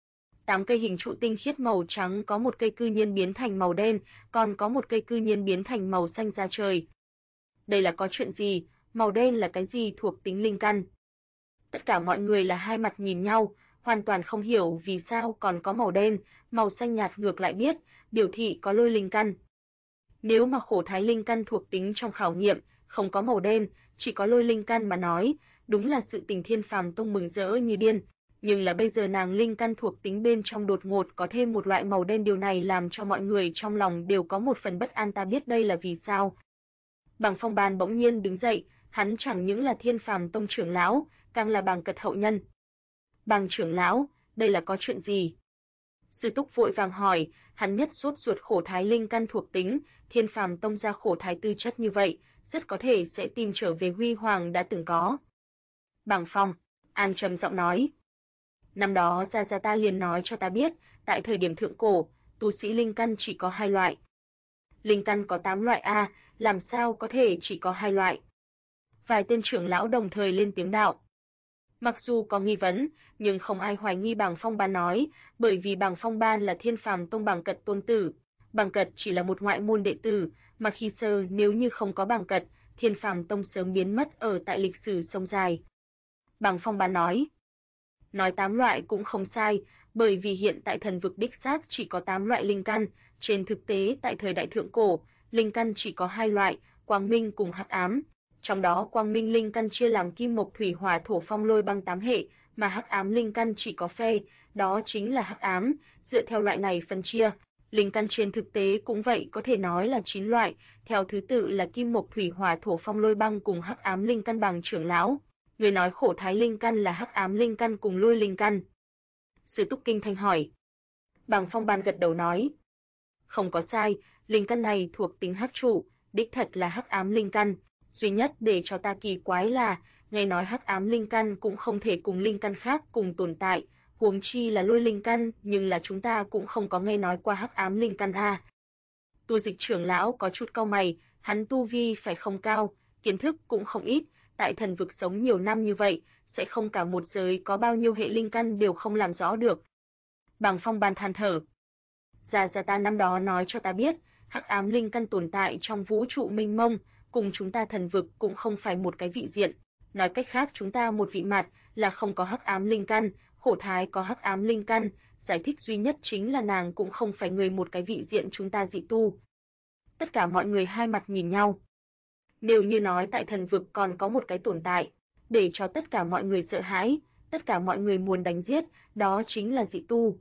8 cây hình trụ tinh khiết màu trắng, có một cây cư nhiên biến thành màu đen, còn có một cây cư nhiên biến thành màu xanh da trời. Đây là có chuyện gì? Màu đen là cái gì thuộc tính linh căn? Tất cả mọi người là hai mặt nhìn nhau, hoàn toàn không hiểu vì sao còn có màu đen, màu xanh nhạt ngược lại biết, biểu thị có lôi linh căn. Nếu mà khổ thái linh căn thuộc tính trong khảo nghiệm, không có màu đen, chỉ có lôi linh căn mà nói, đúng là sự tình Thiên Phàm Tông mừng rỡ như điên. Nhưng là bây giờ nàng linh căn thuộc tính bên trong đột ngột có thêm một loại màu đen, điều này làm cho mọi người trong lòng đều có một phần bất an. Ta biết đây là vì sao. Bàng Phong Ban bỗng nhiên đứng dậy, hắn chẳng những là Thiên Phàm Tông trưởng lão, càng là Bàng Cật hậu nhân. Bàng trưởng lão, đây là có chuyện gì? Sư Túc vội vàng hỏi, hắn nhất sốt ruột khổ thái linh căn thuộc tính, Thiên Phàm Tông ra khổ thái tư chất như vậy, rất có thể sẽ tìm trở về huy hoàng đã từng có. Bàng Phong, An trầm giọng nói. Năm đó gia ta liền nói cho ta biết, tại thời điểm thượng cổ, tu sĩ linh căn chỉ có 2 loại. Linh căn có 8 loại a, làm sao có thể chỉ có 2 loại? Vài tên trưởng lão đồng thời lên tiếng đạo. Mặc dù có nghi vấn, nhưng không ai hoài nghi Bàng Phong Ban nói, bởi vì Bàng Phong Ban là Thiên Phàm Tông Bàng Cật tôn tử. Bàng Cật chỉ là một ngoại môn đệ tử, mà khi xưa nếu như không có Bàng Cật, Thiên Phàm Tông sớm biến mất ở tại lịch sử sông dài. Bàng Phong Ban nói 8 loại cũng không sai, bởi vì hiện tại thần vực đích xác chỉ có 8 loại linh căn, trên thực tế tại thời đại thượng cổ, linh căn chỉ có 2 loại, quang minh cùng hắc ám. Trong đó quang minh linh căn chia làm kim mộc thủy hỏa thổ phong lôi băng 8 hệ, mà hắc ám linh căn chỉ có phe, đó chính là hắc ám. Dựa theo loại này phân chia, linh căn trên thực tế cũng vậy, có thể nói là 9 loại, theo thứ tự là kim mộc thủy hỏa thổ phong lôi băng cùng hắc ám linh căn. Bàng trưởng lão, người nói khổ thái linh căn là hắc ám linh căn cùng lôi linh căn. Sư Túc kinh thanh hỏi. Bàng Phong Ban gật đầu nói. Không có sai, linh căn này thuộc tính hắc trụ, đích thật là hắc ám linh căn. Duy nhất để cho ta kỳ quái là, nghe nói hắc ám linh căn cũng không thể cùng linh căn khác cùng tồn tại, huống chi là lôi linh căn, nhưng là chúng ta cũng không có nghe nói qua hắc ám linh căn a. Tu Dịch trưởng lão có chút cau mày, hắn tu vi phải không cao, kiến thức cũng không ít, tại thần vực sống nhiều năm như vậy, sẽ không cả một giới có bao nhiêu hệ linh căn đều không làm rõ được. Bàng Phong Ban than thở. Gia ta năm đó nói cho ta biết, hắc ám linh căn tồn tại trong vũ trụ mênh mông, cùng chúng ta thần vực cũng không phải một cái vị diện. Nói cách khác, chúng ta một vị mặt là không có hắc ám linh căn, khổ thái có hắc ám linh căn, giải thích duy nhất chính là nàng cũng không phải người một cái vị diện chúng ta dị tu. Tất cả mọi người hai mặt nhìn nhau. Nếu như nói tại thần vực còn có một cái tồn tại, để cho tất cả mọi người sợ hãi, tất cả mọi người muốn đánh giết, đó chính là dị tu.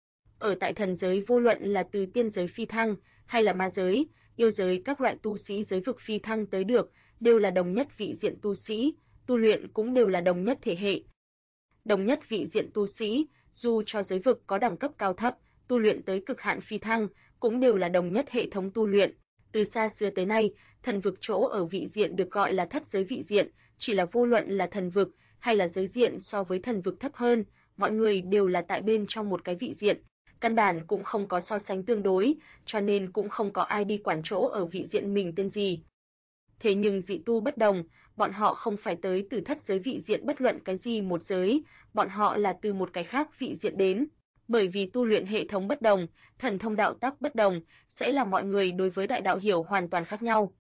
Ở tại thần giới vô luận là từ tiên giới phi thăng, hay là ma giới, yêu giới, các loại tu sĩ giới vực phi thăng tới được, đều là đồng nhất vị diện tu sĩ, tu luyện cũng đều là đồng nhất thể hệ. Đồng nhất vị diện tu sĩ, dù cho giới vực có đẳng cấp cao thấp, tu luyện tới cực hạn phi thăng, cũng đều là đồng nhất hệ thống tu luyện. Từ xa xưa tới nay, thần vực chỗ ở vị diện được gọi là thất giới vị diện, chỉ là vô luận là thần vực hay là giới diện so với thần vực thấp hơn, mọi người đều là tại bên trong một cái vị diện. Căn bản cũng không có so sánh tương đối, cho nên cũng không có ai đi quản chỗ ở vị diện mình tên gì. Thế nhưng dị tu bất đồng, bọn họ không phải tới từ thất giới vị diện bất luận cái gì một giới, bọn họ là từ một cái khác vị diện đến. Bởi vì tu luyện hệ thống bất đồng, thần thông đạo tắc bất đồng, sẽ là mọi người đối với đại đạo hiểu hoàn toàn khác nhau.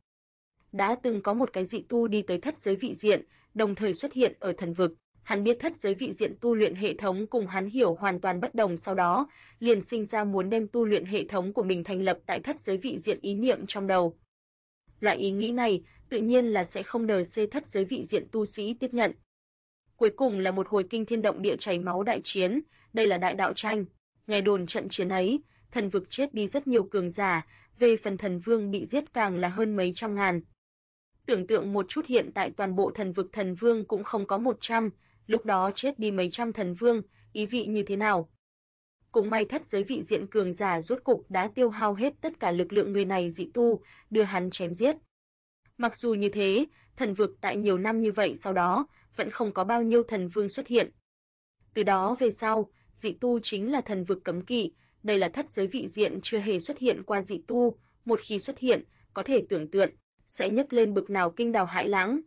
Đã từng có một cái dị tu đi tới thất giới vị diện, đồng thời xuất hiện ở thần vực. Hắn biết thất giới vị diện tu luyện hệ thống cùng hắn hiểu hoàn toàn bất đồng, sau đó liền sinh ra muốn đem tu luyện hệ thống của mình thành lập tại thất giới vị diện ý niệm trong đầu. Loại ý nghĩ này tự nhiên là sẽ không NC thất giới vị diện tu sĩ tiếp nhận. Cuối cùng là một hồi kinh thiên động địa chảy máu đại chiến, đây là đại đạo tranh. Nghe đồn trận chiến ấy, thần vực chết đi rất nhiều cường giả, về phần thần vương bị giết càng là hơn mấy trăm ngàn. Tưởng tượng một chút, hiện tại toàn bộ thần vực thần vương cũng không có 100, lúc đó chết đi mấy trăm thần vương, ý vị như thế nào? Cũng may thất giới vị diện cường giả rốt cục đã tiêu hao hết tất cả lực lượng người này dị tu, đưa hắn chém giết. Mặc dù như thế, thần vực tại nhiều năm như vậy sau đó, vẫn không có bao nhiêu thần vương xuất hiện. Từ đó về sau, dị tu chính là thần vực cấm kỵ, đây là thất giới vị diện chưa hề xuất hiện qua dị tu, một khi xuất hiện, có thể tưởng tượng, sẽ nhấc lên bực nào kinh đào hãi lãng.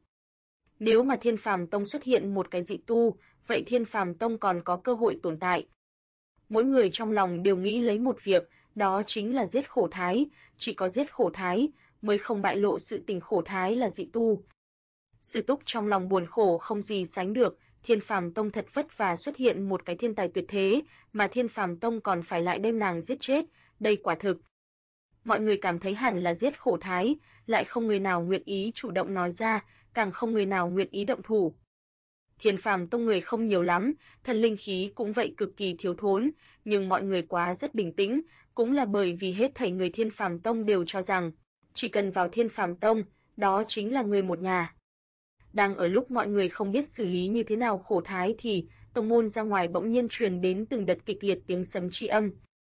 Nếu mà Thiên Phàm Tông xuất hiện một cái dị tu, vậy Thiên Phàm Tông còn có cơ hội tồn tại. Mỗi người trong lòng đều nghĩ lấy một việc, đó chính là giết Khổ Thái, chỉ có giết Khổ Thái mới không bại lộ sự tình Khổ Thái là dị tu. Sư Túc trong lòng buồn khổ không gì sánh được, Thiên Phàm Tông thật vất vả xuất hiện một cái thiên tài tuyệt thế, mà Thiên Phàm Tông còn phải lại đem nàng giết chết, đây quả thực. Mọi người cảm thấy hẳn là giết Khổ Thái, lại không người nào nguyện ý chủ động nói ra, càng không người nào nguyện ý động thủ. Thiên Phàm Tông người không nhiều lắm, thần linh khí cũng vậy cực kỳ thiếu thốn, nhưng mọi người quá rất bình tĩnh, cũng là bởi vì hết thảy người Thiên Phàm Tông đều cho rằng, chỉ cần vào Thiên Phàm Tông, đó chính là người một nhà. Đang ở lúc mọi người không biết xử lý như thế nào Khổ Thái thì, tông môn ra ngoài bỗng nhiên truyền đến từng đợt kịch liệt tiếng sấm chi âm.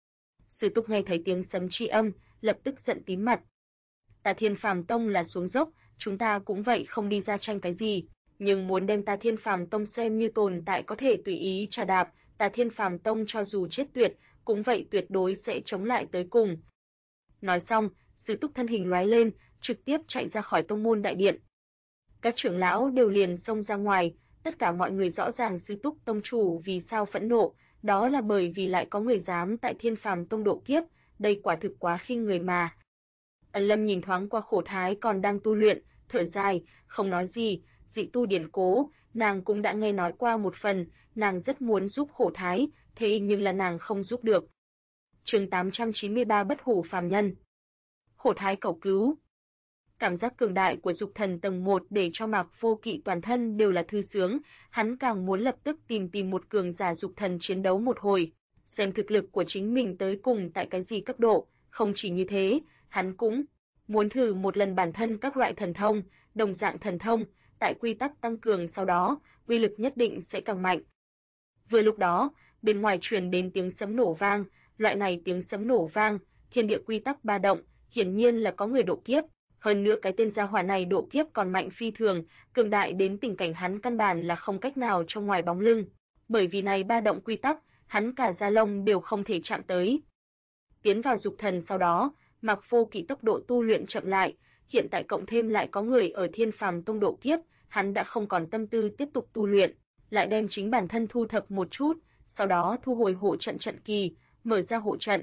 Sư Túc nghe thấy tiếng sấm chi âm, lập tức giận tím mặt. Ta Thiên Phàm Tông là xuống dốc, chúng ta cũng vậy không đi ra tranh cái gì, nhưng muốn đem ta Thiên Phàm Tông xem như tồn tại có thể tùy ý trà đạp, ta Thiên Phàm Tông cho dù chết tuyệt, cũng vậy tuyệt đối sẽ chống lại tới cùng. Nói xong, Sư Túc thân hình lóe lên, trực tiếp chạy ra khỏi tông môn đại điện. Các trưởng lão đều liền xông ra ngoài, tất cả mọi người rõ ràng Sư Túc tông chủ vì sao phẫn nộ, đó là bởi vì lại có người dám tại Thiên Phàm Tông độ kiếp, đây quả thực quá khinh người mà. Ân Lâm nhìn thoáng qua Khổ Thái còn đang tu luyện, thở dài, không nói gì, dị tu điển cố, nàng cũng đã nghe nói qua một phần, nàng rất muốn giúp Khổ Thái, thế nhưng là nàng không giúp được. Chương 893 Bất hủ phàm nhân. Khổ Thái cầu cứu. Cảm giác cường đại của dục thần tầng 1 để cho Mạc Vô Kỵ toàn thân đều là thư sướng, hắn càng muốn lập tức tìm một cường giả dục thần chiến đấu một hồi, xem thực lực của chính mình tới cùng tại cái gì cấp độ, không chỉ như thế, hắn cũng muốn thử một lần bản thân các loại thần thông, đồng dạng thần thông, tại quy tắc tăng cường sau đó, uy lực nhất định sẽ càng mạnh. Vừa lúc đó, bên ngoài truyền đến tiếng sấm nổ vang, loại này tiếng sấm nổ vang, thiên địa quy tắc ba động, hiển nhiên là có người độ kiếp. Hơn nữa cái tên gia hỏa này độ kiếp còn mạnh phi thường, cường đại đến tình cảnh hắn căn bản là không cách nào trông ngoài bóng lưng, bởi vì này ba động quy tắc, hắn cả da lông đều không thể chạm tới. Tiến vào dục thần sau đó, Mạc Vô Kỵ tốc độ tu luyện chậm lại, hiện tại cộng thêm lại có người ở Thiên Phàm Tông độ kiếp, hắn đã không còn tâm tư tiếp tục tu luyện, lại đem chính bản thân thu thập một chút, sau đó thu hồi hộ trận trận kỳ, mở ra hộ trận.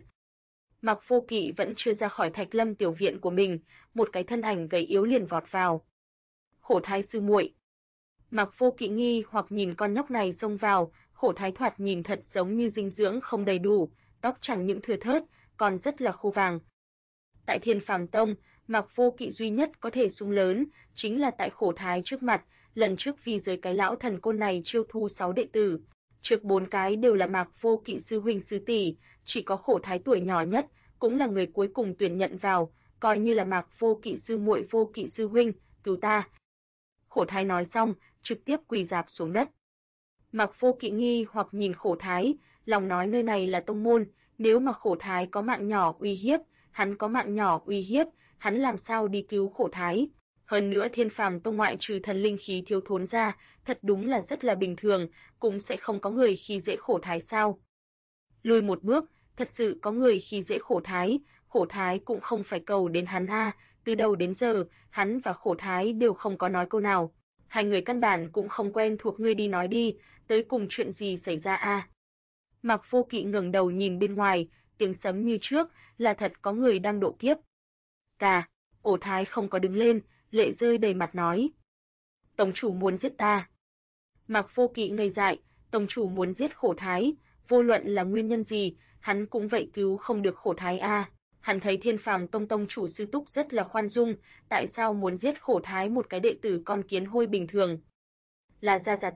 Mạc Vô Kỵ vẫn chưa ra khỏi Thạch Lâm tiểu viện của mình, một cái thân ảnh gầy yếu liền vọt vào. Khổ Thái sư muội. Mạc Vô Kỵ nghi hoặc nhìn con nhóc này xông vào, Khổ Thái thoạt nhìn thật giống như dinh dưỡng không đầy đủ, tóc chẳng những thưa thớt, còn rất là khô vàng. Tại Thiên Phàm Tông, Mạc Vô Kỵ duy nhất có thể sung lớn, chính là tại Khổ Thái trước mặt, lần trước vì giới cái lão thần côn này chiêu thu 6 đệ tử. Trước 4 cái đều là Mạc Vô Kỵ sư huynh sư tỷ, chỉ có Khổ Thái tuổi nhỏ nhất, cũng là người cuối cùng tuyển nhận vào, coi như là Mạc Vô Kỵ sư muội Vô Kỵ sư huynh, cứu ta. Khổ Thái nói xong, trực tiếp quỳ rạp xuống đất. Mạc Vô Kỵ nghi hoặc nhìn Khổ Thái, lòng nói nơi này là tông môn, nếu mà Khổ Thái có mạng nhỏ uy hiếp, hắn có mạng nhỏ uy hiếp, hắn làm sao đi cứu Khổ Thái? Hơn nữa Thiên Phàm Tông ngoại trừ thần linh khí thiếu thốn ra, thật đúng là rất là bình thường, cũng sẽ không có người khi dễ Khổ Thái sao? Lùi một bước, thật sự có người khi dễ Khổ Thái cũng không phải cầu đến hắn a, từ đầu đến giờ, hắn và Khổ Thái đều không có nói câu nào. Hai người căn bản cũng không quen thuộc, ngươi đi nói đi, tới cùng chuyện gì xảy ra a? Mạc Vô Kỵ ngẩng đầu nhìn bên ngoài, tiếng sấm như trước, là thật có người đang độ kiếp. Khổ Thái không có đứng lên, lệ rơi đầy mặt nói. Tông chủ muốn giết ta. Mạc Vô Kỵ ngây dại, tông chủ muốn giết Khổ Thái, vô luận là nguyên nhân gì, hắn cũng vậy cứu không được Khổ Thái a. Hắn thấy Thiên Phàm Tông tông chủ Sư Túc rất là khoan dung, tại sao muốn giết Khổ Thái một cái đệ tử con kiến hôi bình thường? Là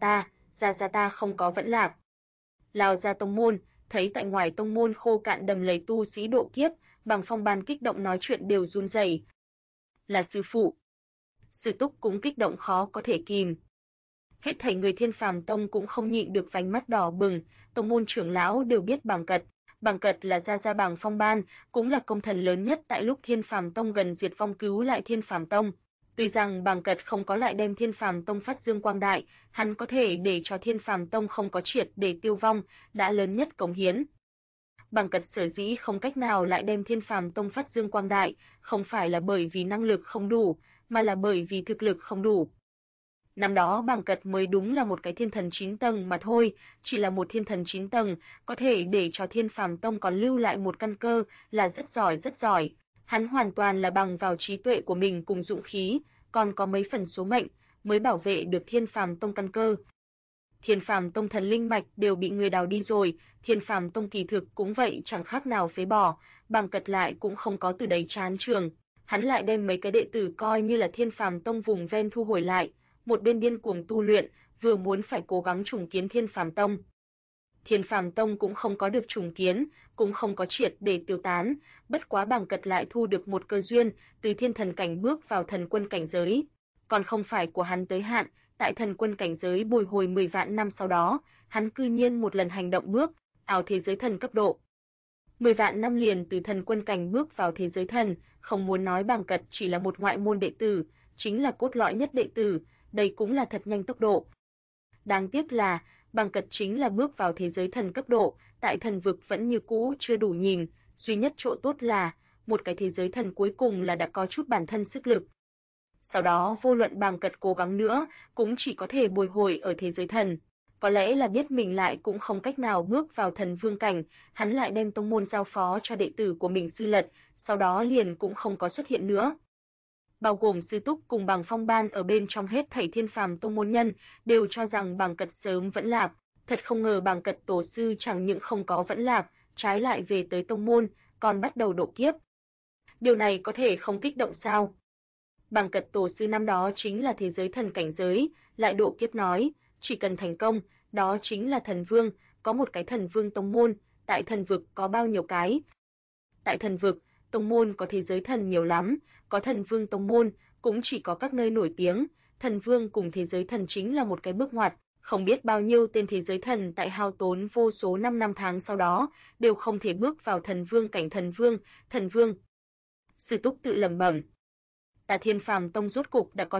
gia gia ta không có vẫn lạc. Lao ra tông môn, thấy tại ngoài tông môn khô cạn đầm lầy tu sĩ độ kiếp, Bằng Phong Ban kích động nói chuyện đều run rẩy. Là sư phụ. Sư Túc cũng kích động khó có thể kìm. Hết thảy người Thiên Phàm Tông cũng không nhịn được vành mắt đỏ bừng, tông môn trưởng lão đều biết Bằng Cật là gia gia Bằng Phong Ban, cũng là công thần lớn nhất tại lúc Thiên Phàm Tông gần diệt vong cứu lại Thiên Phàm Tông. Tuy rằng Bằng Cật không có lại đem Thiên Phàm Tông phát dương quang đại, hắn có thể để cho Thiên Phàm Tông không có triệt để tiêu vong, đã lớn nhất cống hiến. Bằng Cật sở dĩ không cách nào lại đem Thiên Phàm Tông phát dương quang đại, không phải là bởi vì năng lực không đủ, mà là bởi vì thực lực không đủ. Năm đó Bằng Cật mới đúng là một cái thiên thần 9 tầng mà thôi, chỉ là một thiên thần 9 tầng, có thể để cho Thiên Phàm Tông còn lưu lại một căn cơ, là rất giỏi. Hắn hoàn toàn là bằng vào trí tuệ của mình cùng dũng khí, còn có mấy phần số mệnh, mới bảo vệ được Thiên Phàm Tông căn cơ. Thiên Phàm Tông thần linh mạch đều bị người đào đi rồi, Thiên Phàm Tông kỳ thực cũng vậy chẳng khác nào phế bỏ, Bằng Cật lại cũng không có từ đấy chán trường, hắn lại đem mấy cái đệ tử coi như là Thiên Phàm Tông vùng ven thu hồi lại, một bên điên cuồng tu luyện, vừa muốn phải cố gắng trùng kiến Thiên Phàm Tông. Thiên Phàm Tông cũng không có được trùng kiến, cũng không có triệt để tiêu tán, bất quá Bằng Cật lại thu được một cơ duyên, từ thiên thần cảnh bước vào thần quân cảnh giới, còn không phải của hắn tới hạn, tại thần quân cảnh giới bồi hồi 10 vạn năm sau đó, hắn cư nhiên một lần hành động bước vào thế giới thần cấp độ. 10 vạn năm liền từ thần quân cảnh bước vào thế giới thần, không muốn nói Bằng Cật chỉ là một ngoại môn đệ tử, chính là cốt lõi nhất đệ tử, đây cũng là thật nhanh tốc độ. Đáng tiếc là, Bằng Cật chính là bước vào thế giới thần cấp độ, tại thần vực vẫn như cũ chưa đủ nhìn, duy nhất chỗ tốt là, một cái thế giới thần cuối cùng là đã có chút bản thân sức lực. Sau đó vô luận Bằng Cật cố gắng nữa, cũng chỉ có thể bồi hồi ở thế giới thần. Có lẽ là biết mình lại cũng không cách nào bước vào thần vương cảnh, hắn lại đem tông môn giao phó cho đệ tử của mình Sư Lật, sau đó liền cũng không có xuất hiện nữa. Bao gồm Sư Túc cùng Bằng Phong Ban ở bên trong hết thảy Thiên Phàm Tông môn nhân, đều cho rằng Bằng Cật sớm vẫn lạc, thật không ngờ Bằng Cật tổ sư chẳng những không có vẫn lạc, trái lại về tới tông môn, còn bắt đầu độ kiếp. Điều này có thể không kích động sao? Bằng Cật tổ sư năm đó chính là thế giới thần cảnh giới, lại độ kiếp nói, chỉ cần thành công, đó chính là thần vương, có một cái thần vương tông môn, tại thần vực có bao nhiêu cái? Tại thần vực, tông môn có thế giới thần nhiều lắm, có thần vương tông môn, cũng chỉ có các nơi nổi tiếng, thần vương cùng thế giới thần chính là một cái bước ngoặt, không biết bao nhiêu tên thế giới thần tại hao tốn vô số năm tháng sau đó, đều không thể bước vào thần vương cảnh thần vương. Sư Túc tự lẩm bẩm. Ta Thiên Phàm Tông rốt cục đã có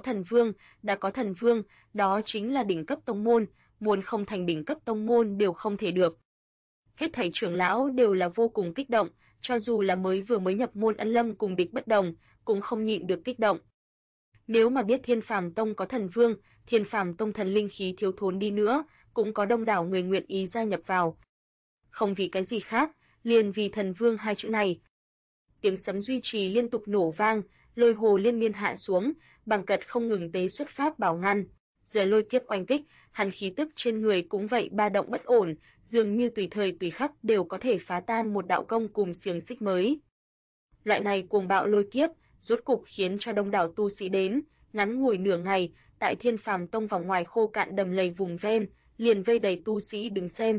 thần vương, đó chính là đỉnh cấp tông môn, muốn không thành đỉnh cấp tông môn đều không thể được. Hết thảy trưởng lão đều là vô cùng kích động, cho dù là vừa mới nhập môn Ân Lâm cùng Địch Bất Đồng, cũng không nhịn được kích động. Nếu mà biết Thiên Phàm Tông có thần vương, Thiên Phàm Tông thần linh khí thiếu thốn đi nữa, cũng có đông đảo người nguyện ý gia nhập vào. Không vì cái gì khác, liền vì thần vương hai chữ này. Tiếng sấm duy trì liên tục nổ vang, lôi hồ liên miên hạ xuống, Bằng Cật không ngừng tế xuất pháp bảo ngăn. Giờ lôi kiếp oanh kích, hắn khí tức trên người cũng vậy ba động bất ổn, dường như tùy thời tùy khắc đều có thể phá tan một đạo công cùng xiềng xích mới. Loại này cuồng bạo lôi kiếp, rốt cục khiến cho đông đảo tu sĩ đến, ngắn ngủi nửa ngày, tại Thiên Phàm Tông vòng ngoài khô cạn đầm lầy vùng ven, liền vây đầy tu sĩ đứng xem.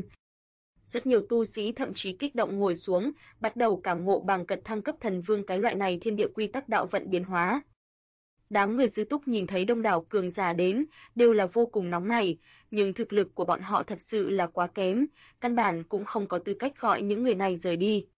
Rất nhiều tu sĩ thậm chí kích động ngồi xuống, bắt đầu cảm ngộ Bằng Cật thăng cấp thần vương cái loại này thiên địa quy tắc đạo vận biến hóa. Đám người Sư Túc nhìn thấy đông đảo cường giả đến, đều là vô cùng nóng nảy, nhưng thực lực của bọn họ thật sự là quá kém, căn bản cũng không có tư cách gọi những người này rời đi.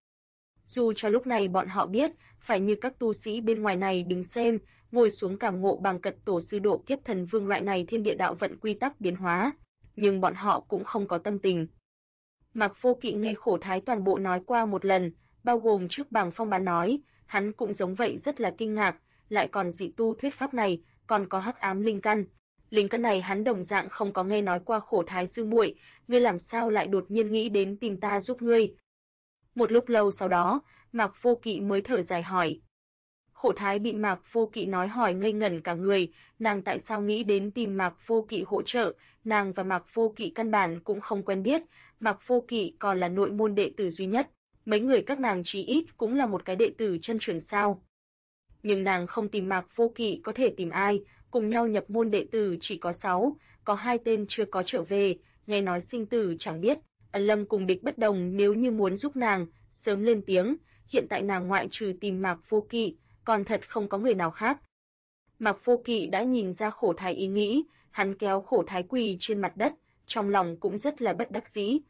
Dù cho lúc này bọn họ biết, phải như các tu sĩ bên ngoài này đứng xem, ngồi xuống cảm ngộ Bằng Cật tổ sư độ kiếp thần vương loại này thiên địa đạo vận quy tắc biến hóa, nhưng bọn họ cũng không có tâm tình. Mạc Vô Kỵ nghe Khổ Thái toàn bộ nói qua một lần, bao gồm trước Bàng Phong bán nói, hắn cũng giống vậy rất là kinh ngạc, lại còn dị tu thuyết pháp này, còn có hắc ám linh căn. Linh căn này hắn đồng dạng không có nghe nói qua. Khổ Thái sư muội, ngươi làm sao lại đột nhiên nghĩ đến tìm ta giúp ngươi? Một lúc lâu sau đó, Mạc Vô Kỵ mới thở dài hỏi. Khổ Thái bị Mạc Vô Kỵ nói hỏi ngây ngẩn cả người, nàng tại sao nghĩ đến tìm Mạc Vô Kỵ hỗ trợ, nàng và Mạc Vô Kỵ căn bản cũng không quen biết, Mạc Vô Kỵ còn là nội môn đệ tử duy nhất, mấy người các nàng chí ít cũng là một cái đệ tử chân truyền sao. Nhưng nàng không tìm Mạc Vô Kỵ có thể tìm ai, cùng nhau nhập môn đệ tử chỉ có 6, có 2 tên chưa có trở về, nghe nói sinh tử chẳng biết, Ân Lâm cùng Địch Bất Đồng nếu như muốn giúp nàng, sớm lên tiếng, hiện tại nàng ngoại trừ tìm Mạc Vô Kỵ, còn thật không có người nào khác. Mạc Vô Kỵ đã nhìn ra Khổ Thái ý nghĩ, hắn kéo Khổ Thái quỳ trên mặt đất, trong lòng cũng rất là bất đắc dĩ.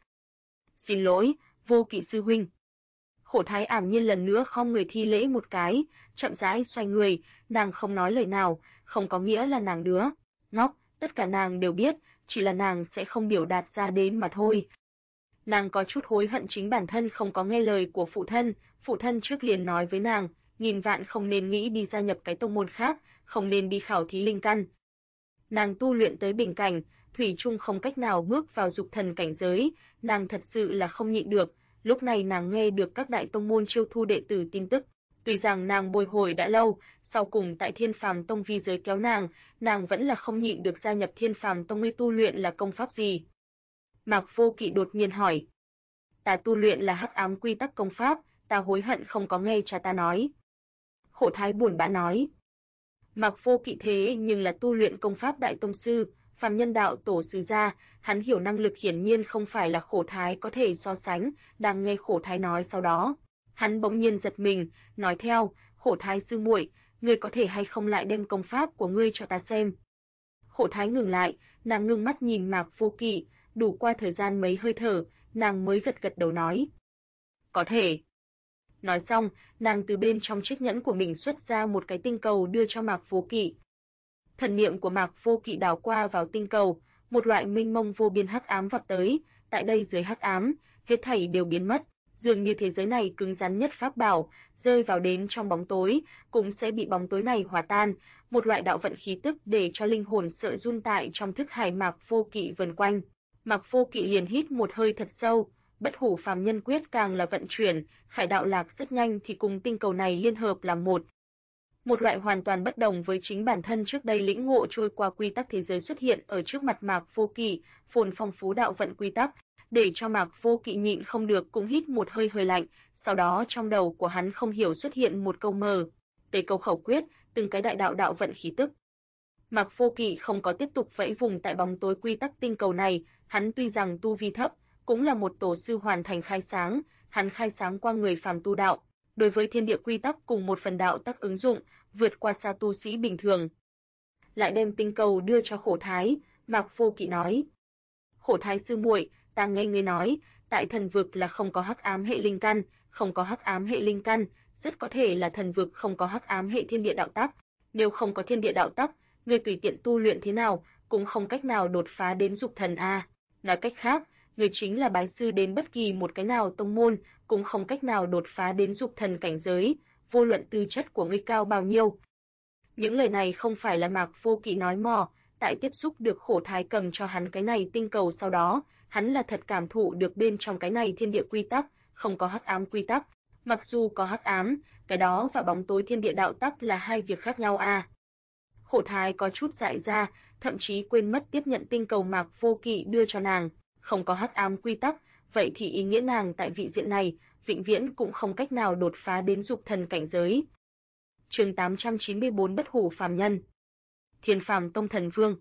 Xin lỗi, Vô Kỵ sư huynh. Khổ Thái ảm nhiên lần nữa khom người thi lễ một cái, chậm rãi xoay người, nàng không nói lời nào, không có nghĩa là nàng đứa ngốc, tất cả nàng đều biết, chỉ là nàng sẽ không biểu đạt ra đến mà thôi. Nàng có chút hối hận chính bản thân không có nghe lời của phụ thân trước liền nói với nàng, nghìn vạn không nên nghĩ đi gia nhập cái tông môn khác, không nên đi khảo thí linh căn. Nàng tu luyện tới bình cảnh, thủy chung không cách nào bước vào dục thần cảnh giới, nàng thật sự là không nhịn được. Lúc này nàng nghe được các đại tông môn chiêu thu đệ tử tin tức, tuy rằng nàng bồi hồi đã lâu, sau cùng tại Thiên Phàm Tông vi giới kéo nàng vẫn là không nhịn được gia nhập Thiên Phàm Tông. Ngươi tu luyện là công pháp gì? Mạc Vô Kỵ đột nhiên hỏi. Ta tu luyện là hắc ám quy tắc công pháp, ta hối hận không có nghe cha ta nói. Khổ Thái buồn bã nói. Mạc Vô Kỵ thế nhưng là tu luyện công pháp đại tông sư, phàm nhân đạo tổ sư gia, hắn hiểu năng lực hiển nhiên không phải là Khổ Thái có thể so sánh. Đang nghe Khổ Thái nói sau đó, hắn bỗng nhiên giật mình, nói theo, Khổ Thái sư muội, ngươi có thể hay không lại đem công pháp của ngươi cho ta xem? Khổ Thái ngừng lại, nàng ngưng mắt nhìn Mạc Vô Kỵ, đủ qua thời gian mấy hơi thở, nàng mới gật gật đầu nói. Có thể. Nói xong, nàng từ bên trong chiếc nhẫn của mình xuất ra một cái tinh cầu đưa cho Mạc Vô Kỵ. Thần niệm của Mạc Vô Kỵ đảo qua vào tinh cầu, một loại mênh mông vô biên hắc ám vọt tới, tại đây dưới hắc ám, hết thảy đều biến mất, dường như thế giới này cứng rắn nhất pháp bảo, rơi vào đến trong bóng tối, cũng sẽ bị bóng tối này hòa tan, một loại đạo vận khí tức để cho linh hồn sợ run tại trong thức hải Mạc Vô Kỵ vần quanh. Mạc Vô Kỵ liền hít một hơi thật sâu, Bất Hủ Phàm Nhân Quyết càng là vận chuyển, Khải Đạo Lạc rất nhanh thì cùng tinh cầu này liên hợp làm một. Một loại hoàn toàn bất đồng với chính bản thân trước đây lĩnh ngộ trôi qua quy tắc thế giới xuất hiện ở trước mặt Mạc Vô Kỵ, phồn phong phú đạo vận quy tắc, để cho Mạc Vô Kỵ nhịn không được cũng hít một hơi hơi lạnh, sau đó trong đầu của hắn không hiểu xuất hiện một câu mờ, tề câu khẩu quyết, từng cái đại đạo đạo vận khí tức. Mạc Vô Kỵ không có tiếp tục vẫy vùng tại bóng tối quy tắc tinh cầu này, hắn tuy rằng tu vi thấp, cũng là một tổ sư hoàn thành khai sáng, hắn khai sáng qua người phàm tu đạo, đối với thiên địa quy tắc cùng một phần đạo tắc ứng dụng, vượt qua xa tu sĩ bình thường. Lại đem tinh cầu đưa cho Khổ Thái, Mạc Vô Kỵ nói: "Khổ Thái sư muội, ta nghe ngươi nói, tại thần vực là không có hắc ám hệ linh căn, không có hắc ám hệ linh căn, rất có thể là thần vực không có hắc ám hệ thiên địa đạo tắc, nếu không có thiên địa đạo tắc, ngươi tùy tiện tu luyện thế nào, cũng không cách nào đột phá đến dục thần a. Nói cách khác, ngươi chính là bái sư đến bất kỳ một cái nào tông môn, cũng không cách nào đột phá đến dục thần cảnh giới, vô luận tư chất của ngươi cao bao nhiêu." Những lời này không phải là Mạc Vô Kỵ nói mò, tại tiếp xúc được Khổ Thái cầm cho hắn cái này tinh cầu sau đó, hắn là thật cảm thụ được bên trong cái này thiên địa quy tắc, không có hắc ám quy tắc. Mặc dù có hắc ám, cái đó và bóng tối thiên địa đạo tắc là hai việc khác nhau a. Khổ Thái có chút dại ra, thậm chí quên mất tiếp nhận tinh cầu Mạc Vô Kỵ đưa cho nàng, không có hắc ám quy tắc, vậy thì ý nghĩa nàng tại vị diện này, vĩnh viễn cũng không cách nào đột phá đến dục thần cảnh giới. Chương 894 Bất Hủ Phàm Nhân. Thiên Phàm Tông Thần Vương.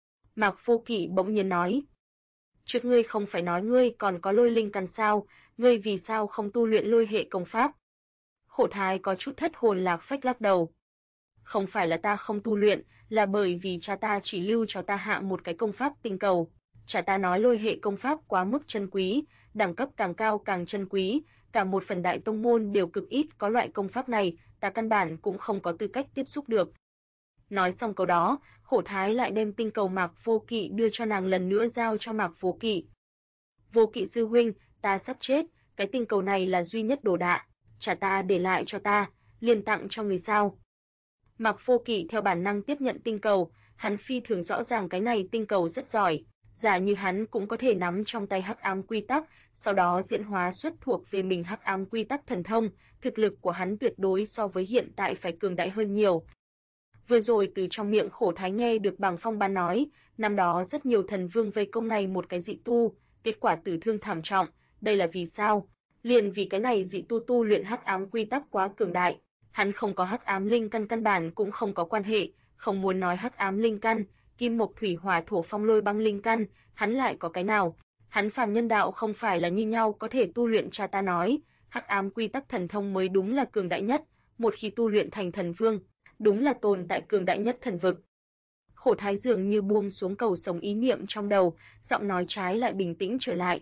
Mạc Vô Kỵ bỗng nhiên nói: "Trước ngươi không phải nói ngươi còn có lôi linh căn sao, ngươi vì sao không tu luyện lôi hệ công pháp?" Khổ Thái có chút thất hồn lạc phách lắc đầu. "Không phải là ta không tu luyện, là bởi vì cha ta chỉ lưu cho ta hạ một cái công pháp tinh cầu. Cha ta nói lôi hệ công pháp quá mức chân quý, đẳng cấp càng cao càng chân quý, cả một phần đại tông môn đều cực ít có loại công pháp này, ta căn bản cũng không có tư cách tiếp xúc được." Nói xong câu đó, Khổ Thái lại đem tinh cầu Mạc Vô Kỵ đưa cho nàng lần nữa giao cho Mạc Vô Kỵ. "Vô Kỵ sư huynh, ta sắp chết, cái tinh cầu này là duy nhất đồ đạ, cha ta để lại cho ta, liền tặng cho người sao. Mạc Vô Kỵ theo bản năng tiếp nhận tinh cầu, hắn phi thường rõ ràng cái này tinh cầu rất giỏi, giả như hắn cũng có thể nắm trong tay hắc ám quy tắc, sau đó diễn hóa xuất thuộc về mình hắc ám quy tắc thần thông, thực lực của hắn tuyệt đối so với hiện tại phải cường đại hơn nhiều. Vừa rồi từ trong miệng Khổ Thái nghe được Bàng Phong Ban nói, năm đó rất nhiều thần vương vây công này một cái dị tu, kết quả tử thương thảm trọng, đây là vì sao? Liền vì cái này dị tu luyện hắc ám quy tắc quá cường đại, hắn không có hắc ám linh căn căn bản cũng không có quan hệ, không muốn nói hắc ám linh căn, kim mộc thủy hỏa thổ phong lôi băng linh căn, hắn lại có cái nào? Hắn phàm nhân đạo không phải là như nhau có thể tu luyện, cha ta nói, hắc ám quy tắc thần thông mới đúng là cường đại nhất, một khi tu luyện thành thần vương, đúng là tồn tại cường đại nhất thần vực. Khổ Thái dường như buông xuống cầu sống ý niệm trong đầu, giọng nói trái lại bình tĩnh trở lại.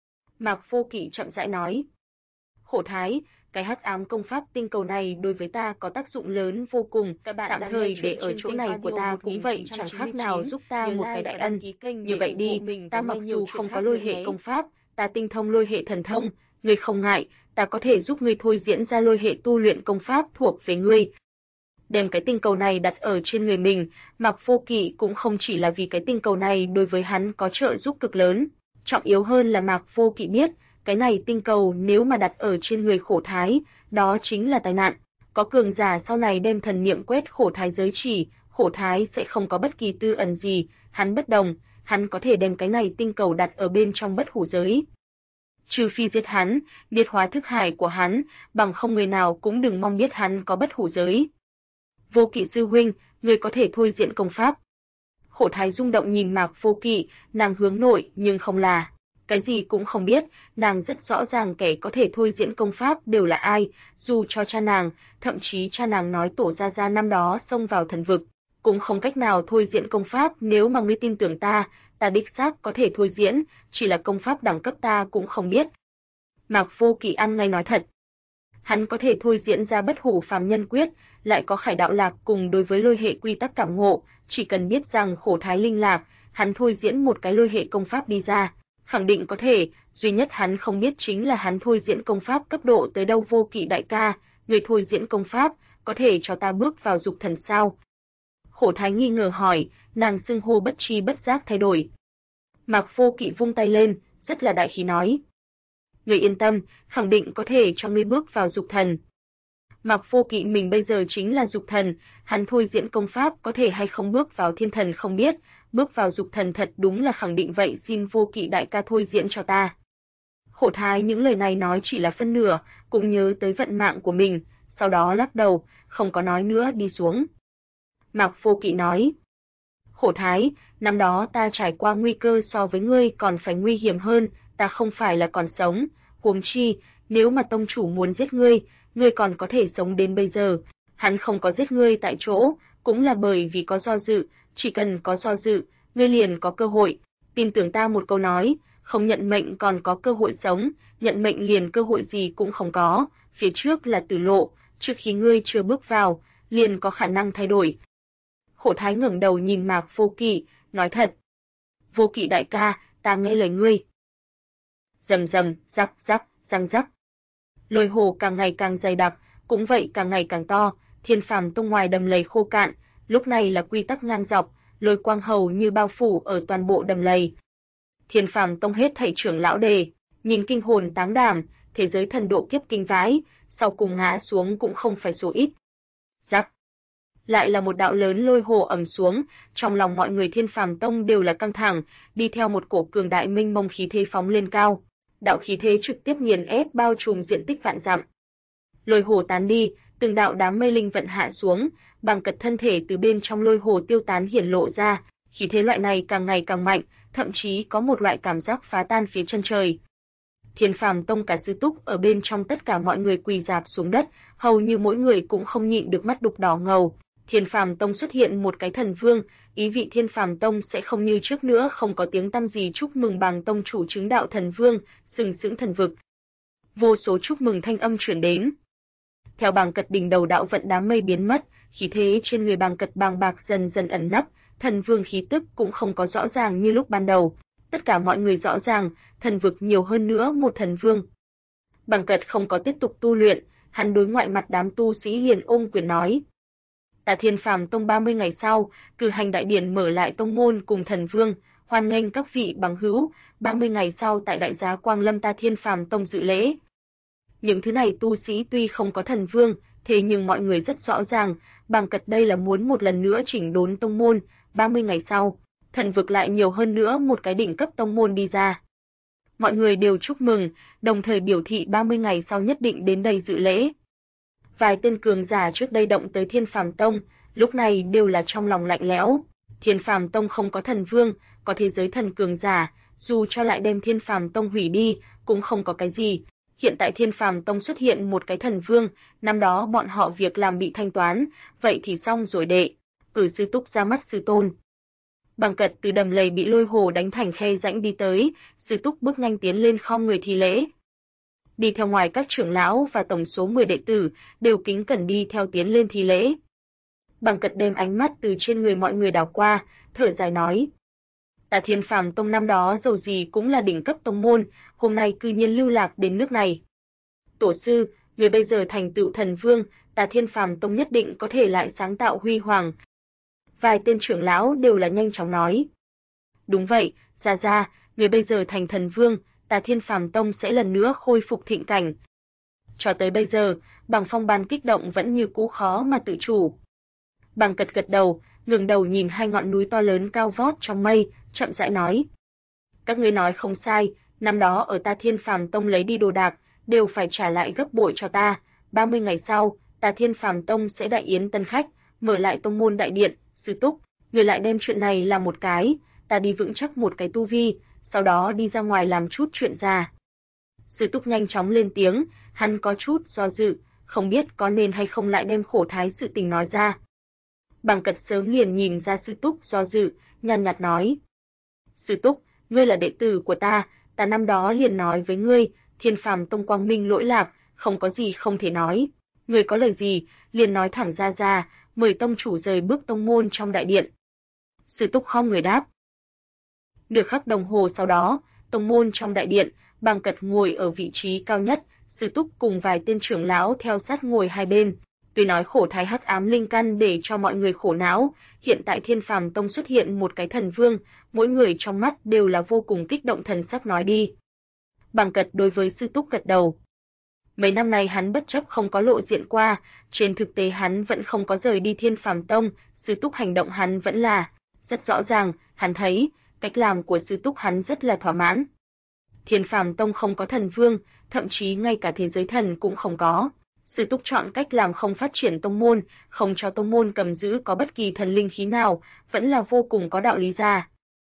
Mạc Vô Kỵ chậm rãi nói: Khổ Thái, cái hắc ám công pháp tinh cầu này đối với ta có tác dụng lớn vô cùng, các bạn tạm thời để ở chỗ này của ta cũng vậy chẳng khác nào giúp ta một cái đại ân. Như vậy đi, ta mặc dù không có lôi hệ công pháp, ta tinh thông lôi hệ thần thông, ngươi không ngại, ta có thể giúp ngươi thôi diễn ra lôi hệ tu luyện công pháp thuộc về ngươi. Đem cái tinh cầu này đặt ở trên người mình, Mạc Vô Kỵ cũng không chỉ là vì cái tinh cầu này đối với hắn có trợ giúp cực lớn, trọng yếu hơn là Mạc Vô Kỵ biết, cái này tinh cầu nếu mà đặt ở trên người Khổ Thái, đó chính là tai nạn. Có cường giả sau này đem thần niệm quét Khổ Thái giới chỉ, Khổ Thái sẽ không có bất kỳ tư ẩn gì, hắn bất đồng, hắn có thể đem cái này tinh cầu đặt ở bên trong bất hủ giới. Trừ phi giết hắn, liệt hóa thức hải của hắn, bằng không người nào cũng đừng mong biết hắn có bất hủ giới. Vô Kỵ sư huynh, người có thể thôi diễn công pháp. Khổ Thái rung động nhìn Mạc Vô Kỵ, nàng hướng nội nhưng không là cái gì cũng không biết, nàng rất rõ ràng kẻ có thể thôi diễn công pháp đều là ai, dù cho cha nàng, thậm chí cha nàng nói tổ gia năm đó xông vào thần vực, cũng không cách nào thôi diễn công pháp. Nếu mà ngươi tin tưởng ta, ta đích xác có thể thôi diễn, chỉ là công pháp đẳng cấp ta cũng không biết. Mạc Vô Kỵ ăn ngay nói thật. Hắn có thể thôi diễn ra bất hủ phàm nhân quyết, lại có Khải đạo lạc cùng đối với lôi hệ quy tắc cảm ngộ, chỉ cần biết rằng Khổ Thái linh lạc, hắn thôi diễn một cái lôi hệ công pháp đi ra, khẳng định có thể, duy nhất hắn không biết chính là hắn thôi diễn công pháp cấp độ tới đâu. Vô Kỵ đại ca, người thôi diễn công pháp, có thể cho ta bước vào dục thần sao? Khổ Thái nghi ngờ hỏi, nàng xưng hô bất tri bất giác thay đổi. Mạc Vô Kỵ vung tay lên, rất là đại khí nói: Người yên tâm, khẳng định có thể cho ngươi bước vào dục thần. Mạc Vô Kỵ mình bây giờ chính là dục thần, hắn thôi diễn công pháp có thể hay không bước vào thiên thần không biết, bước vào dục thần thật đúng là khẳng định. Vậy xin Vô Kỵ đại ca thôi diễn cho ta. Khổ Thái những lời này nói chỉ là phân nửa, cũng nhớ tới vận mạng của mình, sau đó lắc đầu, không có nói nữa đi xuống. Mạc Vô Kỵ nói: Khổ Thái, năm đó ta trải qua nguy cơ so với ngươi còn phải nguy hiểm hơn, ta không phải là còn sống, huống chi, nếu mà tông chủ muốn giết ngươi, ngươi còn có thể sống đến bây giờ. Hắn không có giết ngươi tại chỗ, cũng là bởi vì có do dự, chỉ cần có do dự, ngươi liền có cơ hội. Tin tưởng ta một câu nói, không nhận mệnh còn có cơ hội sống, nhận mệnh liền cơ hội gì cũng không có, phía trước là tử lộ, trước khi ngươi chưa bước vào, liền có khả năng thay đổi. Khổ Thái ngẩng đầu nhìn Mạc Vô Kỵ, nói thật: Vô Kỵ đại ca, ta nghe lời ngươi. Rầm rầm, rắc rắc, răng rắc. Lôi hồ càng ngày càng dày đặc, cũng vậy càng ngày càng to, Thiên Phàm Tông ngoài đầm lầy khô cạn, lúc này là quy tắc ngang dọc, lôi quang hầu như bao phủ ở toàn bộ đầm lầy. Thiên Phàm Tông hết thảy trưởng lão đề, nhìn kinh hồn táng đảm, thế giới thần độ kiếp kinh vãi, sau cùng ngã xuống cũng không phải số ít. Rắc. Lại là một đạo lớn lôi hồ ầm xuống, trong lòng mọi người Thiên Phàm Tông đều là căng thẳng, đi theo một cổ cường đại minh mông khí thế phóng lên cao. Đạo khí thế trực tiếp nghiền ép bao trùm diện tích vạn dặm. Lôi hồ tán đi, từng đạo đám mây linh vận hạ xuống, Bàng Cật thân thể từ bên trong lôi hồ tiêu tán hiển lộ ra, khí thế loại này càng ngày càng mạnh, thậm chí có một loại cảm giác phá tan phía chân trời. Thiên Phàm Tông cả sư túc ở bên trong tất cả mọi người quỳ rạp xuống đất, hầu như mỗi người cũng không nhịn được mắt đục đỏ ngầu. Thiên Phàm Tông xuất hiện một cái thần vương, ý vị Thiên Phàm Tông sẽ không như trước nữa không có tiếng tăm gì. Chúc mừng Bàng tông chủ chứng đạo thần vương, sừng sững thần vực. Vô số chúc mừng thanh âm truyền đến. Theo Bàng Cật đỉnh đầu đạo vận đám mây biến mất, khí thế trên người Bàng Cật bàng bạc dần dần ẩn nấp, thần vương khí tức cũng không có rõ ràng như lúc ban đầu. Tất cả mọi người rõ ràng, thần vực nhiều hơn nữa một thần vương. Bằng Cật không có tiếp tục tu luyện, hắn đối ngoại mặt đám tu sĩ liền ôm quyền nói. Tà Thiên Phàm Tông 30 ngày sau, cử hành đại điển mở lại tông môn cùng thần vương, hoan nghênh các vị bằng hữu, 30 ngày sau tại đại giá Quang Lâm Tà Thiên Phàm Tông dự lễ. Những thứ này tu sĩ tuy không có thần vương, thế nhưng mọi người rất rõ ràng, Bằng Cật đây là muốn một lần nữa chỉnh đốn tông môn, 30 ngày sau, thần vực lại nhiều hơn nữa một cái đỉnh cấp tông môn đi ra. Mọi người đều chúc mừng, đồng thời biểu thị 30 ngày sau nhất định đến đây dự lễ. Vài tên cường giả trước đây động tới Thiên Phàm Tông, lúc này đều là trong lòng lạnh lẽo. Thiên Phàm Tông không có thần vương, có thế giới thần cường giả, dù cho lại đem Thiên Phàm Tông hủy đi, cũng không có cái gì. Hiện tại Thiên Phàm Tông xuất hiện một cái thần vương, năm đó bọn họ việc làm bị thanh toán, vậy thì xong rồi đệ. Sư túc ra mắt sư tôn. Bằng Cật từ đầm lầy bị lôi hồ đánh thành khe rãnh đi tới, sư túc bước nhanh tiến lên khom người thi lễ. Đi theo ngoài các trưởng lão và tổng số 10 đệ tử, đều kính cẩn đi theo tiến lên thi lễ. Bằng Cật đem ánh mắt từ trên người mọi người đảo qua, thở dài nói. Tà Thiên Phàm Tông năm đó dầu gì cũng là đỉnh cấp tông môn, hôm nay cư nhiên lưu lạc đến nước này. Tổ sư, người bây giờ thành tựu thần vương, Tà Thiên Phàm Tông nhất định có thể lại sáng tạo huy hoàng. Vài tên trưởng lão đều là nhanh chóng nói. Đúng vậy, Gia, người bây giờ thành thần vương, Tà Thiên Phàm Tông sẽ lần nữa khôi phục thịnh cảnh. Cho tới bây giờ, Bằng Phong Ban kích động vẫn như cũ khó mà tự chủ. Bằng Cật gật đầu, ngẩng đầu nhìn hai ngọn núi to lớn cao vót trong mây, chậm rãi nói. Các ngươi nói không sai, năm đó ở Tà Thiên Phàm Tông lấy đi đồ đạc, đều phải trả lại gấp bội cho ta. 30 ngày sau, Tà Thiên Phàm Tông sẽ đại yến tân khách, mở lại tông môn đại điện. Sư túc, người lại đem chuyện này làm một cái, ta đi vững chắc một cái tu vi, sau đó đi ra ngoài làm chút chuyện già. Sư túc nhanh chóng lên tiếng, hắn có chút do dự, không biết có nên hay không lại đem khổ thái sự tình nói ra. Bằng Cật sớm liền nhìn ra sư túc do dự, nhàn nhạt nói. Sư túc, ngươi là đệ tử của ta năm đó liền nói với ngươi, Thiên Phàm Tông quang minh lỗi lạc, không có gì không thể nói. Ngươi có lời gì, liền nói thẳng ra, mời tông chủ rời bước tông môn trong đại điện. Sư túc khom người đáp. Nửa khắc đồng hồ sau đó, tông môn trong đại điện, Bằng Cật ngồi ở vị trí cao nhất, sư túc cùng vài tên trưởng lão theo sát ngồi hai bên. Tuy nói khổ thái hắc ám linh căn để cho mọi người khổ não, hiện tại Thiên Phàm Tông xuất hiện một cái thần vương, mỗi người trong mắt đều là vô cùng kích động, thần sắc nói đi. Bằng Cật đối với sư túc gật đầu. Mấy năm nay hắn bất chấp không có lộ diện qua, trên thực tế hắn vẫn không có rời đi Thiên Phàm Tông, sư túc hành động hắn vẫn là rất rõ ràng, hắn thấy cách làm của sư túc hắn rất là thỏa mãn. Thiên Phàm Tông không có thần vương, thậm chí ngay cả thế giới thần cũng không có. Sư túc chọn cách làm không phát triển tông môn, không cho tông môn cầm giữ có bất kỳ thần linh khí nào, vẫn là vô cùng có đạo lý ra.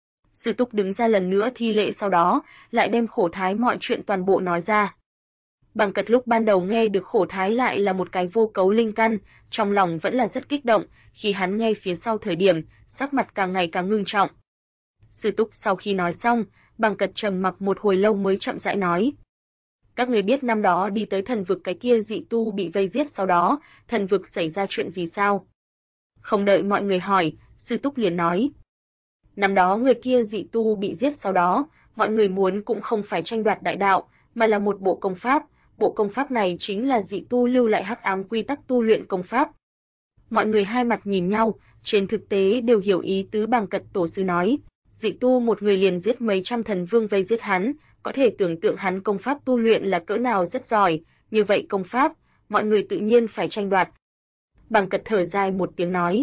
Sư túc đứng ra lần nữa thi lễ, sau đó lại đem khổ thái mọi chuyện toàn bộ nói ra. Bằng Cật lúc ban đầu nghe được khổ thái lại là một cái vô cấu linh căn, trong lòng vẫn là rất kích động, khi hắn nghe phía sau thời điểm, sắc mặt càng ngày càng ngưng trọng. Sư túc sau khi nói xong, Bằng Cật trầm mặc một hồi lâu mới chậm rãi nói. Các người biết năm đó đi tới thần vực cái kia dị tu bị vây giết, sau đó, thần vực xảy ra chuyện gì sao? Không đợi mọi người hỏi, sư túc liền nói. Năm đó người kia dị tu bị giết, sau đó, mọi người muốn cũng không phải tranh đoạt đại đạo, mà là một bộ công pháp. Bộ công pháp này chính là dị tu lưu lại hắc ám quy tắc tu luyện công pháp. Mọi người hai mặt nhìn nhau, trên thực tế đều hiểu ý tứ Bằng Cật tổ sư nói. Dị tu một người liền giết mấy trăm thần vương vây giết hắn, có thể tưởng tượng hắn công pháp tu luyện là cỡ nào rất giỏi, như vậy công pháp, mọi người tự nhiên phải tranh đoạt. Bằng Cật thở dài một tiếng nói.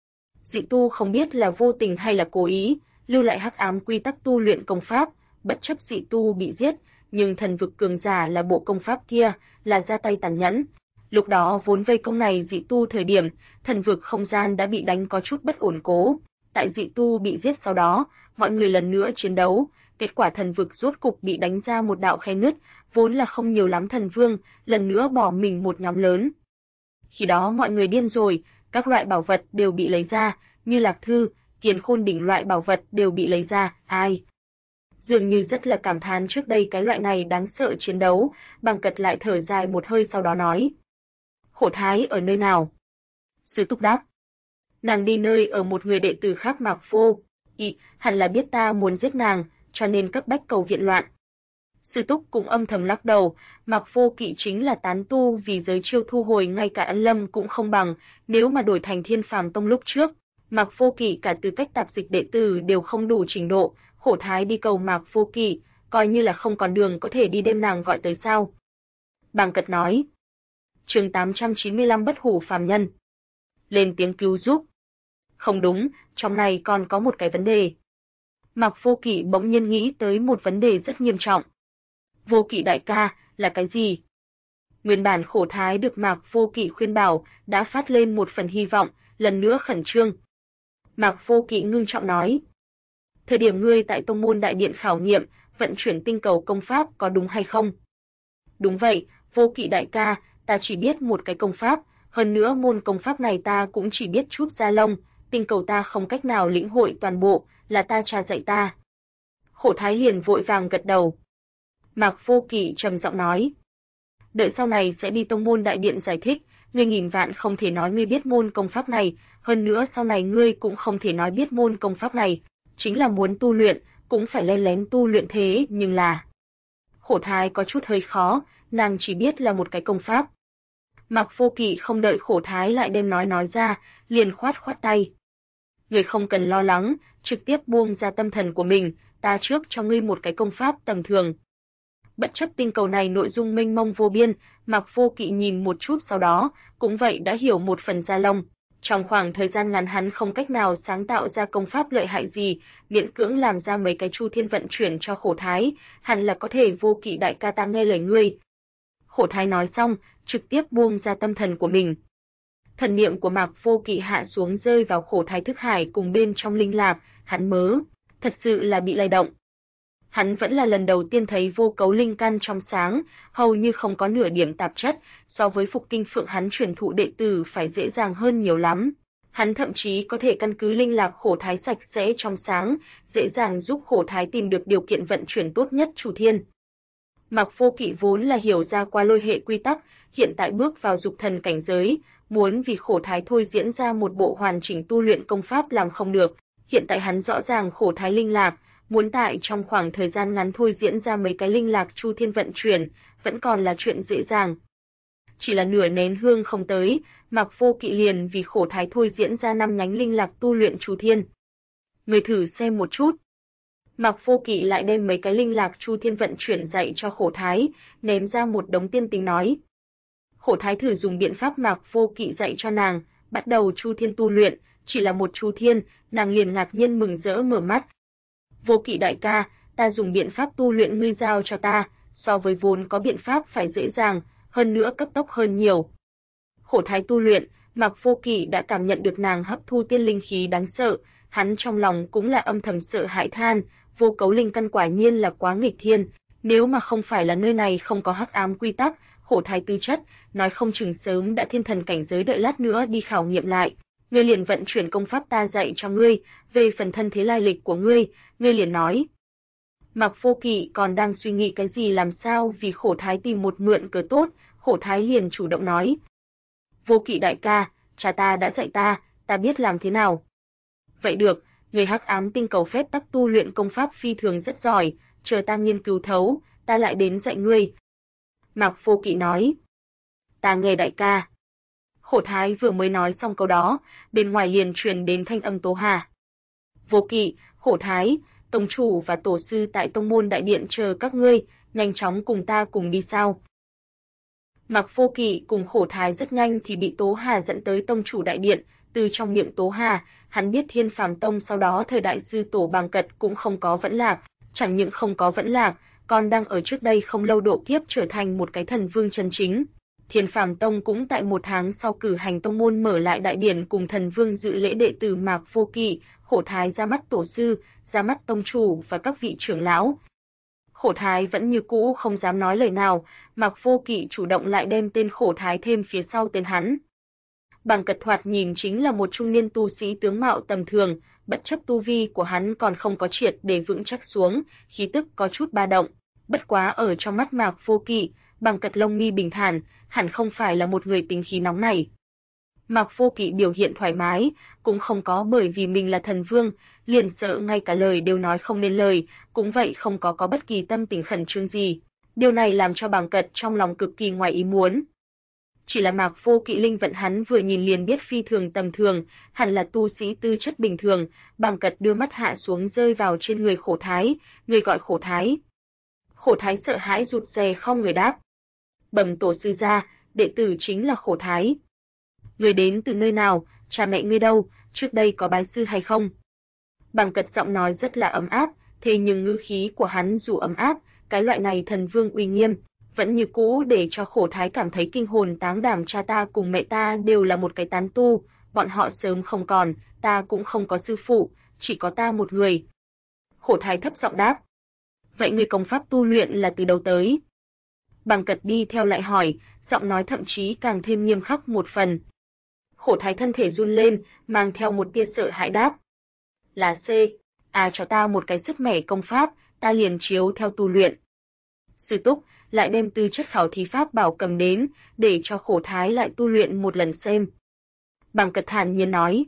Dị tu không biết là vô tình hay là cố ý, lưu lại hắc ám quy tắc tu luyện công pháp, bất chấp dị tu bị giết, nhưng thần vực cường giả là bộ công pháp kia, là ra tay tàn nhẫn. Lúc đó vốn vây công này dị tu thời điểm, thần vực không gian đã bị đánh có chút bất ổn cố. Tại dị tu bị giết sau đó, mọi người lần nữa chiến đấu, kết quả thần vực rốt cục bị đánh ra một đạo khe nứt, vốn là không nhiều lắm thần vương, lần nữa bỏ mình một nhóm lớn. Khi đó mọi người điên rồi, các loại bảo vật đều bị lấy ra, như lạc thư, kiền khôn đỉnh loại bảo vật đều bị lấy ra, ai? Dường như rất là cảm thán trước đây cái loại này đáng sợ chiến đấu, Bằng Cật lại thở dài một hơi sau đó nói. Khổ thái ở nơi nào? Sư túc đáp. Nàng đi nơi ở một người đệ tử khác Mạc Phô, hẳn là biết ta muốn giết nàng, cho nên cấp bách cầu viện loạn. Sư Túc cũng âm thầm lắc đầu, Mạc Vô Kỵ chính là tán tu vì giới chiêu thu hồi ngay cả Ân Lâm cũng không bằng, nếu mà đổi thành Thiên Phàm Tông lúc trước, Mạc Vô Kỵ cả tư cách tạp dịch đệ tử đều không đủ trình độ, Khổ Thái đi cầu Mạc Vô Kỵ, coi như là không còn đường có thể đi đem nàng gọi tới sao. Bàng Cật nói. Chương 895 Bất hủ phàm nhân. Lên tiếng cứu giúp. Không đúng, trong này còn có một cái vấn đề. Mạc Vô Kỵ bỗng nhiên nghĩ tới một vấn đề rất nghiêm trọng. Vô Kỵ đại ca, là cái gì? Nguyên bản Khổ Thái được Mạc Vô Kỵ khuyên bảo, đã phát lên một phần hy vọng, lần nữa khẩn trương. Mạc Vô Kỵ ngưng trọng nói. Thời điểm ngươi tại tông môn đại điện khảo nghiệm, vận chuyển tinh cầu công pháp có đúng hay không? Đúng vậy, Vô Kỵ đại ca, ta chỉ biết một cái công pháp, hơn nữa môn công pháp này ta cũng chỉ biết chút da lông, tinh cầu ta không cách nào lĩnh hội toàn bộ, là ta cha dạy ta. Khổ Thái liền vội vàng gật đầu. Mạc Vô Kỵ trầm giọng nói. Đợi sau này sẽ đi tông môn đại điện giải thích, ngươi nghìn vạn không thể nói ngươi biết môn công pháp này, hơn nữa sau này ngươi cũng không thể nói biết môn công pháp này, chính là muốn tu luyện, cũng phải lén lén tu luyện thế nhưng là... Khổ Thái có chút hơi khó, nàng chỉ biết là một cái công pháp. Mạc Vô Kỵ không đợi Khổ Thái lại đem nói ra, liền khoát tay. Ngươi không cần lo lắng, trực tiếp buông ra tâm thần của mình, ta trước cho ngươi một cái công pháp tầm thường. Bất chấp tinh cầu này nội dung mênh mông vô biên, Mạc Vô Kỵ nhìn một chút sau đó, cũng vậy đã hiểu một phần da lông. Trong khoảng thời gian ngắn hắn không cách nào sáng tạo ra công pháp lợi hại gì, miễn cưỡng làm ra mấy cái chu thiên vận chuyển cho Khổ Thái, hẳn là có thể. Vô Kỵ đại ca ta nghe lời ngươi. Khổ Thái nói xong, trực tiếp buông ra tâm thần của mình. Thần niệm của Mạc Vô Kỵ hạ xuống rơi vào Khổ Thái thức hải cùng bên trong linh lạc, hắn thật sự là bị lay động. Hắn vẫn là lần đầu tiên thấy vô cấu linh căn trong sáng, hầu như không có nửa điểm tạp chất, so với Phục Kinh Phượng hắn truyền thụ đệ tử phải dễ dàng hơn nhiều lắm. Hắn thậm chí có thể căn cứ linh lạc Khổ Thái sạch sẽ trong sáng, dễ dàng giúp Khổ Thái tìm được điều kiện vận chuyển tốt nhất Chủ Thiên. Mạc Vô Kỵ vốn là hiểu ra qua lôi hệ quy tắc, hiện tại bước vào dục thần cảnh giới, muốn vì Khổ Thái thôi diễn ra một bộ hoàn chỉnh tu luyện công pháp làm không được. Hiện tại hắn rõ ràng Khổ Thái linh lạc, muốn tại trong khoảng thời gian ngắn thôi diễn ra mấy cái linh lạc chu thiên vận chuyển, vẫn còn là chuyện dễ dàng. Chỉ là nửa nén hương không tới, Mạc Vô Kỵ liền vì Khổ Thái thôi diễn ra 5 nhánh linh lạc tu luyện chu thiên. Người thử xem một chút. Mạc Vô Kỵ lại đem mấy cái linh lạc chu thiên vận chuyển dạy cho Khổ Thái, ném ra một đống tiên tính nói. Khổ Thái thử dùng biện pháp Mạc Vô Kỵ dạy cho nàng, bắt đầu chu thiên tu luyện, chỉ là một chu thiên, nàng liền ngạc nhiên mừng rỡ mở mắt. Vô Kỵ đại ca, ta dùng biện pháp tu luyện ngươi giao cho ta, so với vốn có biện pháp phải dễ dàng, hơn nữa cấp tốc hơn nhiều. Khổ Thái tu luyện, Mạc Vô Kỵ đã cảm nhận được nàng hấp thu tiên linh khí đáng sợ, hắn trong lòng cũng là âm thầm sợ hãi than, vô cấu linh căn quả nhiên là quá nghịch thiên, nếu mà không phải là nơi này không có hắc ám quy tắc, Khổ Thái tư chất, nói không chừng sớm đã thiên thần cảnh giới, đợi lát nữa đi khảo nghiệm lại. Ngươi liền vận chuyển công pháp ta dạy cho ngươi, về phần thân thế lai lịch của ngươi liền nói. Mạc Vô Kỵ còn đang suy nghĩ cái gì làm sao vì Khổ Thái tìm một mượn cớ tốt, Khổ Thái liền chủ động nói. Vô Kỵ đại ca, cha ta đã dạy ta biết làm thế nào. Vậy được, người hắc ám tinh cầu phép tắc tu luyện công pháp phi thường rất giỏi, chờ ta nghiên cứu thấu, ta lại đến dạy ngươi. Mạc Vô Kỵ nói. Ta nghe đại ca. Khổ Thái vừa mới nói xong câu đó, bên ngoài liền truyền đến thanh âm Tố Hà. Vô Kỵ, Khổ Thái, tông chủ và tổ sư tại tông môn đại điện chờ các ngươi, nhanh chóng cùng ta cùng đi sao. Mạc Vô Kỵ cùng Khổ Thái rất nhanh thì bị Tố Hà dẫn tới tông chủ đại điện, từ trong miệng Tố Hà, hắn biết Thiên Phàm Tông sau đó thời đại sư tổ Bàng Cật cũng không có vẫn lạc, chẳng những không có vẫn lạc, còn đang ở trước đây không lâu độ kiếp trở thành một cái thần vương chân chính. Thiên Phàm Tông cũng tại 1 tháng sau cử hành tông môn mở lại đại điển cùng thần vương dự lễ đệ tử Mạc Vô Kỵ, Khổ Thái ra mắt tổ sư, ra mắt tông chủ và các vị trưởng lão. Khổ Thái vẫn như cũ không dám nói lời nào, Mạc Vô Kỵ chủ động lại đem tên Khổ Thái thêm phía sau tên hắn. Bàng Cật thoạt nhìn chính là một trung niên tu sĩ tướng mạo tầm thường, bất chấp tu vi của hắn còn không có triệt để vững chắc xuống, khí tức có chút ba động. Bất quá ở trong mắt Mạc Vô Kỵ, Bàng Cật lông mi bình thản, hẳn không phải là một người tính khí nóng này. Mạc Vô Kỵ biểu hiện thoải mái, cũng không có bởi vì mình là thần vương, liền sợ ngay cả lời đều nói không nên lời, cũng vậy không có bất kỳ tâm tình khẩn trương gì. Điều này làm cho Bàng Cật trong lòng cực kỳ ngoài ý muốn. Chỉ là Mạc Vô Kỵ linh vận hắn vừa nhìn liền biết phi thường tầm thường, hẳn là tu sĩ tư chất bình thường. Bàng Cật đưa mắt hạ xuống rơi vào trên người Khổ Thái, người gọi Khổ Thái. Khổ Thái sợ hãi rụt rè không người đáp. Bẩm tổ sư gia, đệ tử chính là Khổ Thái. Người đến từ nơi nào, cha mẹ ngươi đâu, trước đây có bái sư hay không? Bàng Cật giọng nói rất là ấm áp, thế nhưng ngữ khí của hắn dù ấm áp, cái loại này thần vương uy nghiêm, vẫn như cũ để cho Khổ Thái cảm thấy kinh hồn táng đảm. Cha ta cùng mẹ ta đều là một cái tán tu, bọn họ sớm không còn, ta cũng không có sư phụ, chỉ có ta một người. Khổ Thái thấp giọng đáp. Vậy người công pháp tu luyện là từ đâu tới? Bàng Cật đi theo lại hỏi, giọng nói thậm chí càng thêm nghiêm khắc một phần. Khổ Thái thân thể run lên, mang theo một tia sợ hãi đáp. Là C, cho ta một cái sức mẻ công pháp, ta liền chiếu theo tu luyện. Sư Túc lại đem tư chất khảo thí pháp bảo cầm đến, để cho Khổ Thái lại tu luyện một lần xem. Bàng Cật thản nhiên nói.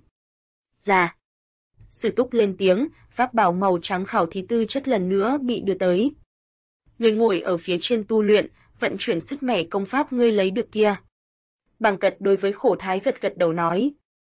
Dạ. Sư Túc lên tiếng, pháp bảo màu trắng khảo thí tư chất lần nữa bị đưa tới. Ngươi ngồi ở phía trên tu luyện, vận chuyển sức mẻ công pháp ngươi lấy được kia. Bàng Cật đối với Khổ Thái gật gật đầu nói.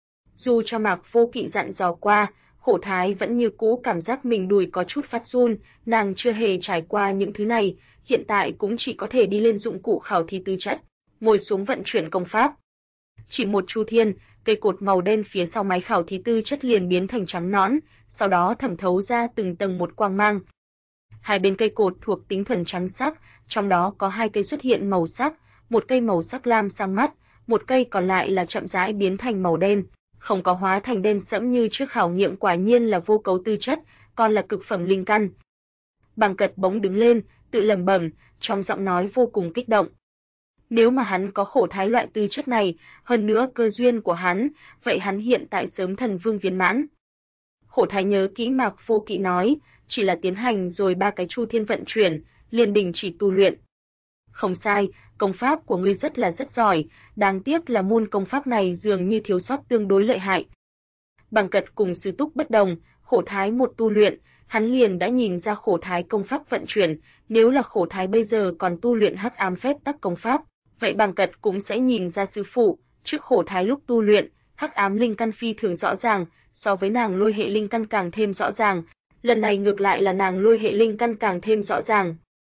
Dù cho Mạc Vô Kỵ dặn dò qua, Khổ Thái vẫn như cũ cảm giác mình đùi có chút phát run, nàng chưa hề trải qua những thứ này, hiện tại cũng chỉ có thể đi lên dụng cụ khảo thí tư chất, ngồi xuống vận chuyển công pháp. Chỉ một chu thiên, cây cột màu đen phía sau máy khảo thí tư chất liền biến thành trắng nõn, sau đó thẩm thấu ra từng tầng một quang mang. Hai bên cây cột thuộc tính thuần trắng sắc, trong đó có hai cây xuất hiện màu sắc, một cây màu sắc lam sang mắt, một cây còn lại là chậm rãi biến thành màu đen, không có hóa thành đen sẫm như trước khảo nghiệm, quả nhiên là vô cấu tư chất, còn là cực phẩm linh căn. Bàng Cật bỗng đứng lên, tự lẩm bẩm, trong giọng nói vô cùng kích động. Nếu mà hắn có Khổ Thái loại tư chất này, hơn nữa cơ duyên của hắn, vậy hắn hiện tại sớm thần vương viên mãn. Khổ Thái nhớ kỹ Mạc Vô Kỵ nói, chỉ là tiến hành rồi 3 cái chu thiên vận chuyển, liền đình chỉ tu luyện. Không sai, công pháp của ngươi rất giỏi, đáng tiếc là môn công pháp này dường như thiếu sót tương đối lợi hại. Bàng Cật cùng Sư Túc bất đồng, Khổ Thái một tu luyện, hắn liền đã nhìn ra Khổ Thái công pháp vận chuyển, nếu là Khổ Thái bây giờ còn tu luyện Hắc Ám phép tắc công pháp, vậy Bàng Cật cũng sẽ nhìn ra sư phụ, trước Khổ Thái lúc tu luyện, Hắc Ám linh căn phi thường rõ ràng, so với nàng Lôi hệ linh căn càng thêm rõ ràng, lần này ngược lại là nàng Lôi hệ linh căn càng thêm rõ ràng.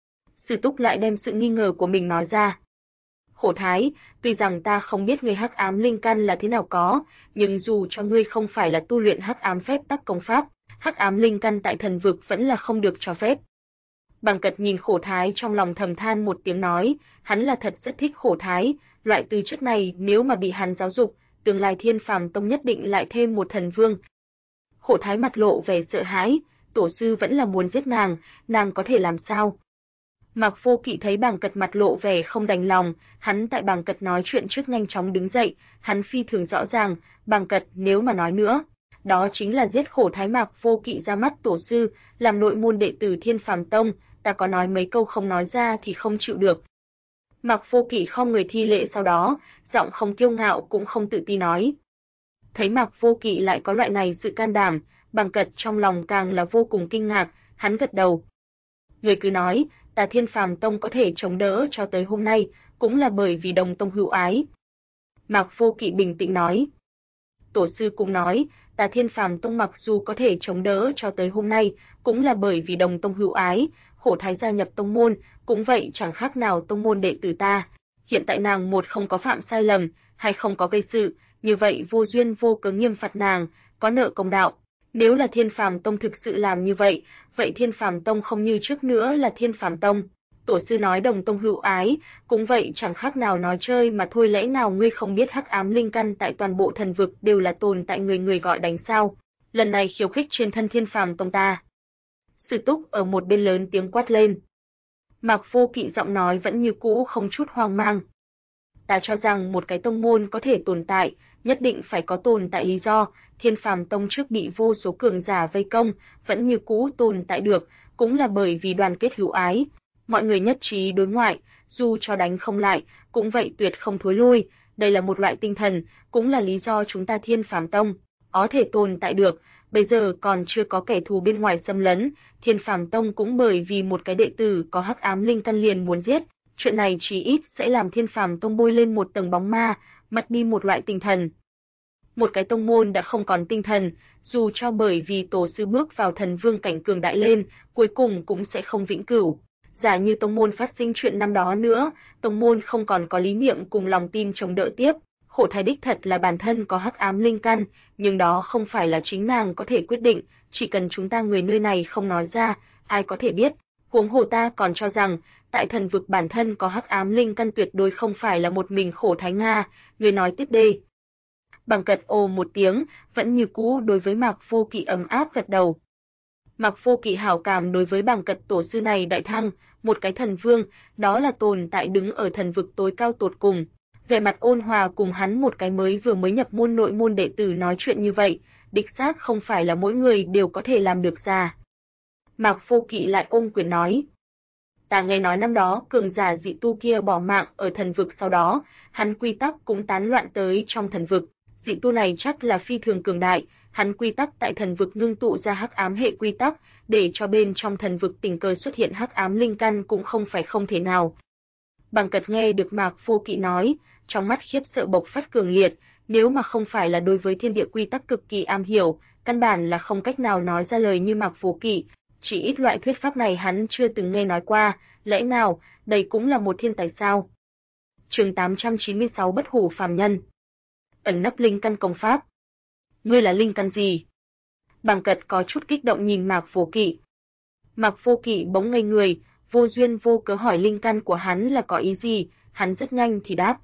Sư Túc lại đem sự nghi ngờ của mình nói ra. Khổ Thái, tuy rằng ta không biết ngươi Hắc Ám linh căn là thế nào có, nhưng dù cho ngươi không phải là tu luyện Hắc Ám phép tắc công pháp, Hắc Ám linh căn tại thần vực vẫn là không được cho phép. Bàng Cật nhìn Khổ Thái trong lòng thầm than một tiếng nói, hắn là thật rất thích Khổ Thái, loại tư chất này nếu mà bị hắn giáo dục, tương lai Thiên Phàm Tông nhất định lại thêm một thần vương. Khổ Thái mặt lộ vẻ sợ hãi, tổ sư vẫn là muốn giết nàng có thể làm sao? Mạc Vô Kỵ thấy Bàng Cật mặt lộ vẻ không đành lòng, hắn tại Bàng Cật nói chuyện trước nhanh chóng đứng dậy, hắn phi thường rõ ràng, Bàng Cật nếu mà nói nữa, đó chính là giết Khổ Thái. Mạc Vô Kỵ ra mắt tổ sư, làm nội môn đệ tử Thiên Phàm Tông, ta có nói mấy câu không nói ra thì không chịu được. Mạc Vô Kỵ không người thi lễ, sau đó, giọng không kiêu ngạo cũng không tự ti nói. Thấy Mạc Vô Kỵ lại có loại này sự can đảm, Bàng Cật trong lòng càng là vô cùng kinh ngạc, hắn gật đầu. Người cứ nói, ta Thiên Phàm Tông có thể chống đỡ cho tới hôm nay, cũng là bởi vì đồng tông hữu ái. Mạc Vô Kỵ bình tĩnh nói. Tổ sư cũng nói, ta Thiên Phàm Tông mặc dù có thể chống đỡ cho tới hôm nay, cũng là bởi vì đồng tông hữu ái, Khổ Thái gia nhập tông môn, cũng vậy chẳng khác nào tông môn đệ tử ta. Hiện tại nàng một không có phạm sai lầm, hay không có gây sự, như vậy vô duyên vô cớ nghiêm phạt nàng, có nợ công đạo. Nếu là Thiên Phàm Tông thực sự làm như vậy, vậy Thiên Phàm Tông không như trước nữa là Thiên Phàm Tông. Tổ sư nói đồng tông hữu ái, cũng vậy chẳng khác nào nói chơi mà thôi, lẽ nào ngươi không biết Hắc Ám linh căn tại toàn bộ thần vực đều là tồn tại người gọi đánh sao? Lần này khiêu khích trên thân Thiên Phàm Tông ta. Sư Túc ở một bên lớn tiếng quát lên. Mạc Vô Kỵ giọng nói vẫn như cũ không chút hoang mang. Ta cho rằng một cái tông môn có thể tồn tại, nhất định phải có tồn tại lý do. Thiên Phàm Tông trước bị vô số cường giả vây công, vẫn như cũ tồn tại được, cũng là bởi vì đoàn kết hữu ái. Mọi người nhất trí đối ngoại, dù cho đánh không lại, cũng vậy tuyệt không thối lui. đây là một loại tinh thần, cũng là lý do chúng ta Thiên Phàm Tông có thể tồn tại được. Bây giờ còn chưa có kẻ thù bên ngoài xâm lấn, Thiên Phàm Tông cũng bởi vì một cái đệ tử có hắc ám linh căn liền muốn giết. Chuyện này chí ít sẽ làm Thiên Phàm Tông bôi lên một tầng bóng ma, mất đi một loại tinh thần. Một cái tông môn đã không còn tinh thần, dù cho bởi vì tổ sư bước vào thần vương cảnh cường đại lên, cuối cùng cũng sẽ không vĩnh cửu. Giả như tông môn phát sinh chuyện năm đó nữa, tông môn không còn có lý niệm cùng lòng tin chống đỡ tiếp. Khổ Thái đích thật là bản thân có hắc ám linh căn, nhưng đó không phải là chính nàng có thể quyết định, chỉ cần chúng ta người nơi này không nói ra, ai có thể biết. Huống hồ ta còn cho rằng, tại thần vực bản thân có hắc ám linh căn tuyệt đối không phải là một mình Khổ Thái Nga, người nói tiếp đi. Bằng Cật ồ một tiếng, vẫn như cũ đối với Mạc Vô Kỵ ấm áp gật đầu. Mạc Vô Kỵ hảo cảm đối với Bằng Cật tổ sư này đại thăng, một cái thần vương, đó là tồn tại đứng ở thần vực tối cao tột cùng. Vẻ mặt ôn hòa cùng hắn một cái vừa mới nhập môn nội môn đệ tử nói chuyện như vậy, đích xác không phải là mỗi người đều có thể làm được ra. Mạc Vô Kỵ lại ôm quyền nói. Ta nghe nói năm đó cường giả dị tu kia bỏ mạng ở thần vực, sau đó, hắn quy tắc cũng tán loạn tới trong thần vực. Dị tu này chắc là phi thường cường đại, hắn quy tắc tại thần vực ngưng tụ ra hắc ám hệ quy tắc, để cho bên trong thần vực tình cờ xuất hiện hắc ám linh căn cũng không phải không thể nào. Bằng Cật nghe được Mạc Vô Kỵ nói, trong mắt khiếp sợ bộc phát cường liệt, nếu mà không phải là đối với thiên địa quy tắc cực kỳ am hiểu, căn bản là không cách nào nói ra lời như Mạc Vô Kỵ, chỉ ít loại thuyết pháp này hắn chưa từng nghe nói qua, lẽ nào, đây cũng là một thiên tài sao? Chương 896 Bất hủ phàm nhân. Ẩn nấp linh căn công pháp. Ngươi là linh căn gì? Bằng Cật có chút kích động nhìn Mạc Vô Kỵ. Mạc Vô Kỵ bỗng ngây người, vô duyên vô cớ hỏi linh căn của hắn là có ý gì, hắn rất nhanh thì đáp.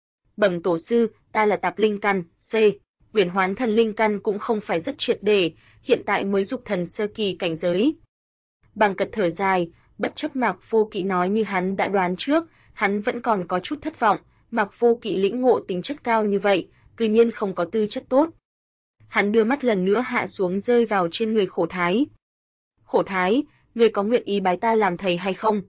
Bẩm tổ sư, ta là tạp linh căn, Uyển Hoán thần linh căn cũng không phải rất triệt để, hiện tại mới dục thần sơ kỳ cảnh giới. Bằng Cật thở dài, bất chấp Mạc Vô Kỵ nói như hắn đã đoán trước, hắn vẫn còn có chút thất vọng, Mạc Vô Kỵ lĩnh ngộ tính chất cao như vậy, cư nhiên không có tư chất tốt. Hắn đưa mắt lần nữa hạ xuống rơi vào trên người Khổ Thái. Khổ Thái, ngươi có nguyện ý bái ta làm thầy hay không?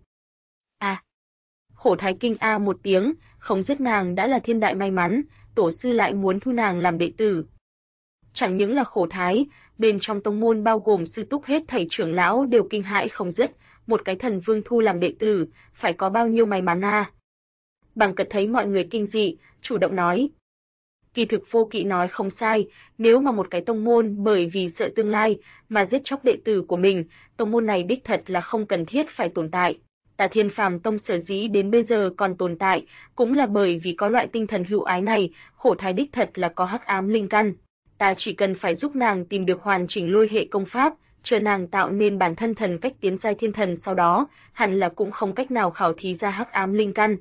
À. Khổ Thái kinh một tiếng, không giết nàng đã là thiên đại may mắn, tổ sư lại muốn thu nàng làm đệ tử. Chẳng những là Khổ Thái, bên trong tông môn bao gồm sư túc hết thảy trưởng lão đều kinh hãi không dứt, một cái thần vương thu làm đệ tử, phải có bao nhiêu may mắn a. Bằng Cật thấy mọi người kinh dị, chủ động nói. Kỳ thực Vô Kỵ nói không sai, nếu mà một cái tông môn bởi vì sợ tương lai mà giết chóc đệ tử của mình, tông môn này đích thật là không cần thiết phải tồn tại. Ta Thiên Phàm Tông sở dĩ đến bây giờ còn tồn tại, cũng là bởi vì có loại tinh thần hữu ái này, Khổ Thái đích thật là có hắc ám linh căn. Ta chỉ cần phải giúp nàng tìm được hoàn chỉnh lôi hệ công pháp, chờ nàng tạo nên bản thân thần cách tiến giai thiên thần, sau đó, hẳn là cũng không cách nào khảo thí ra hắc ám linh căn.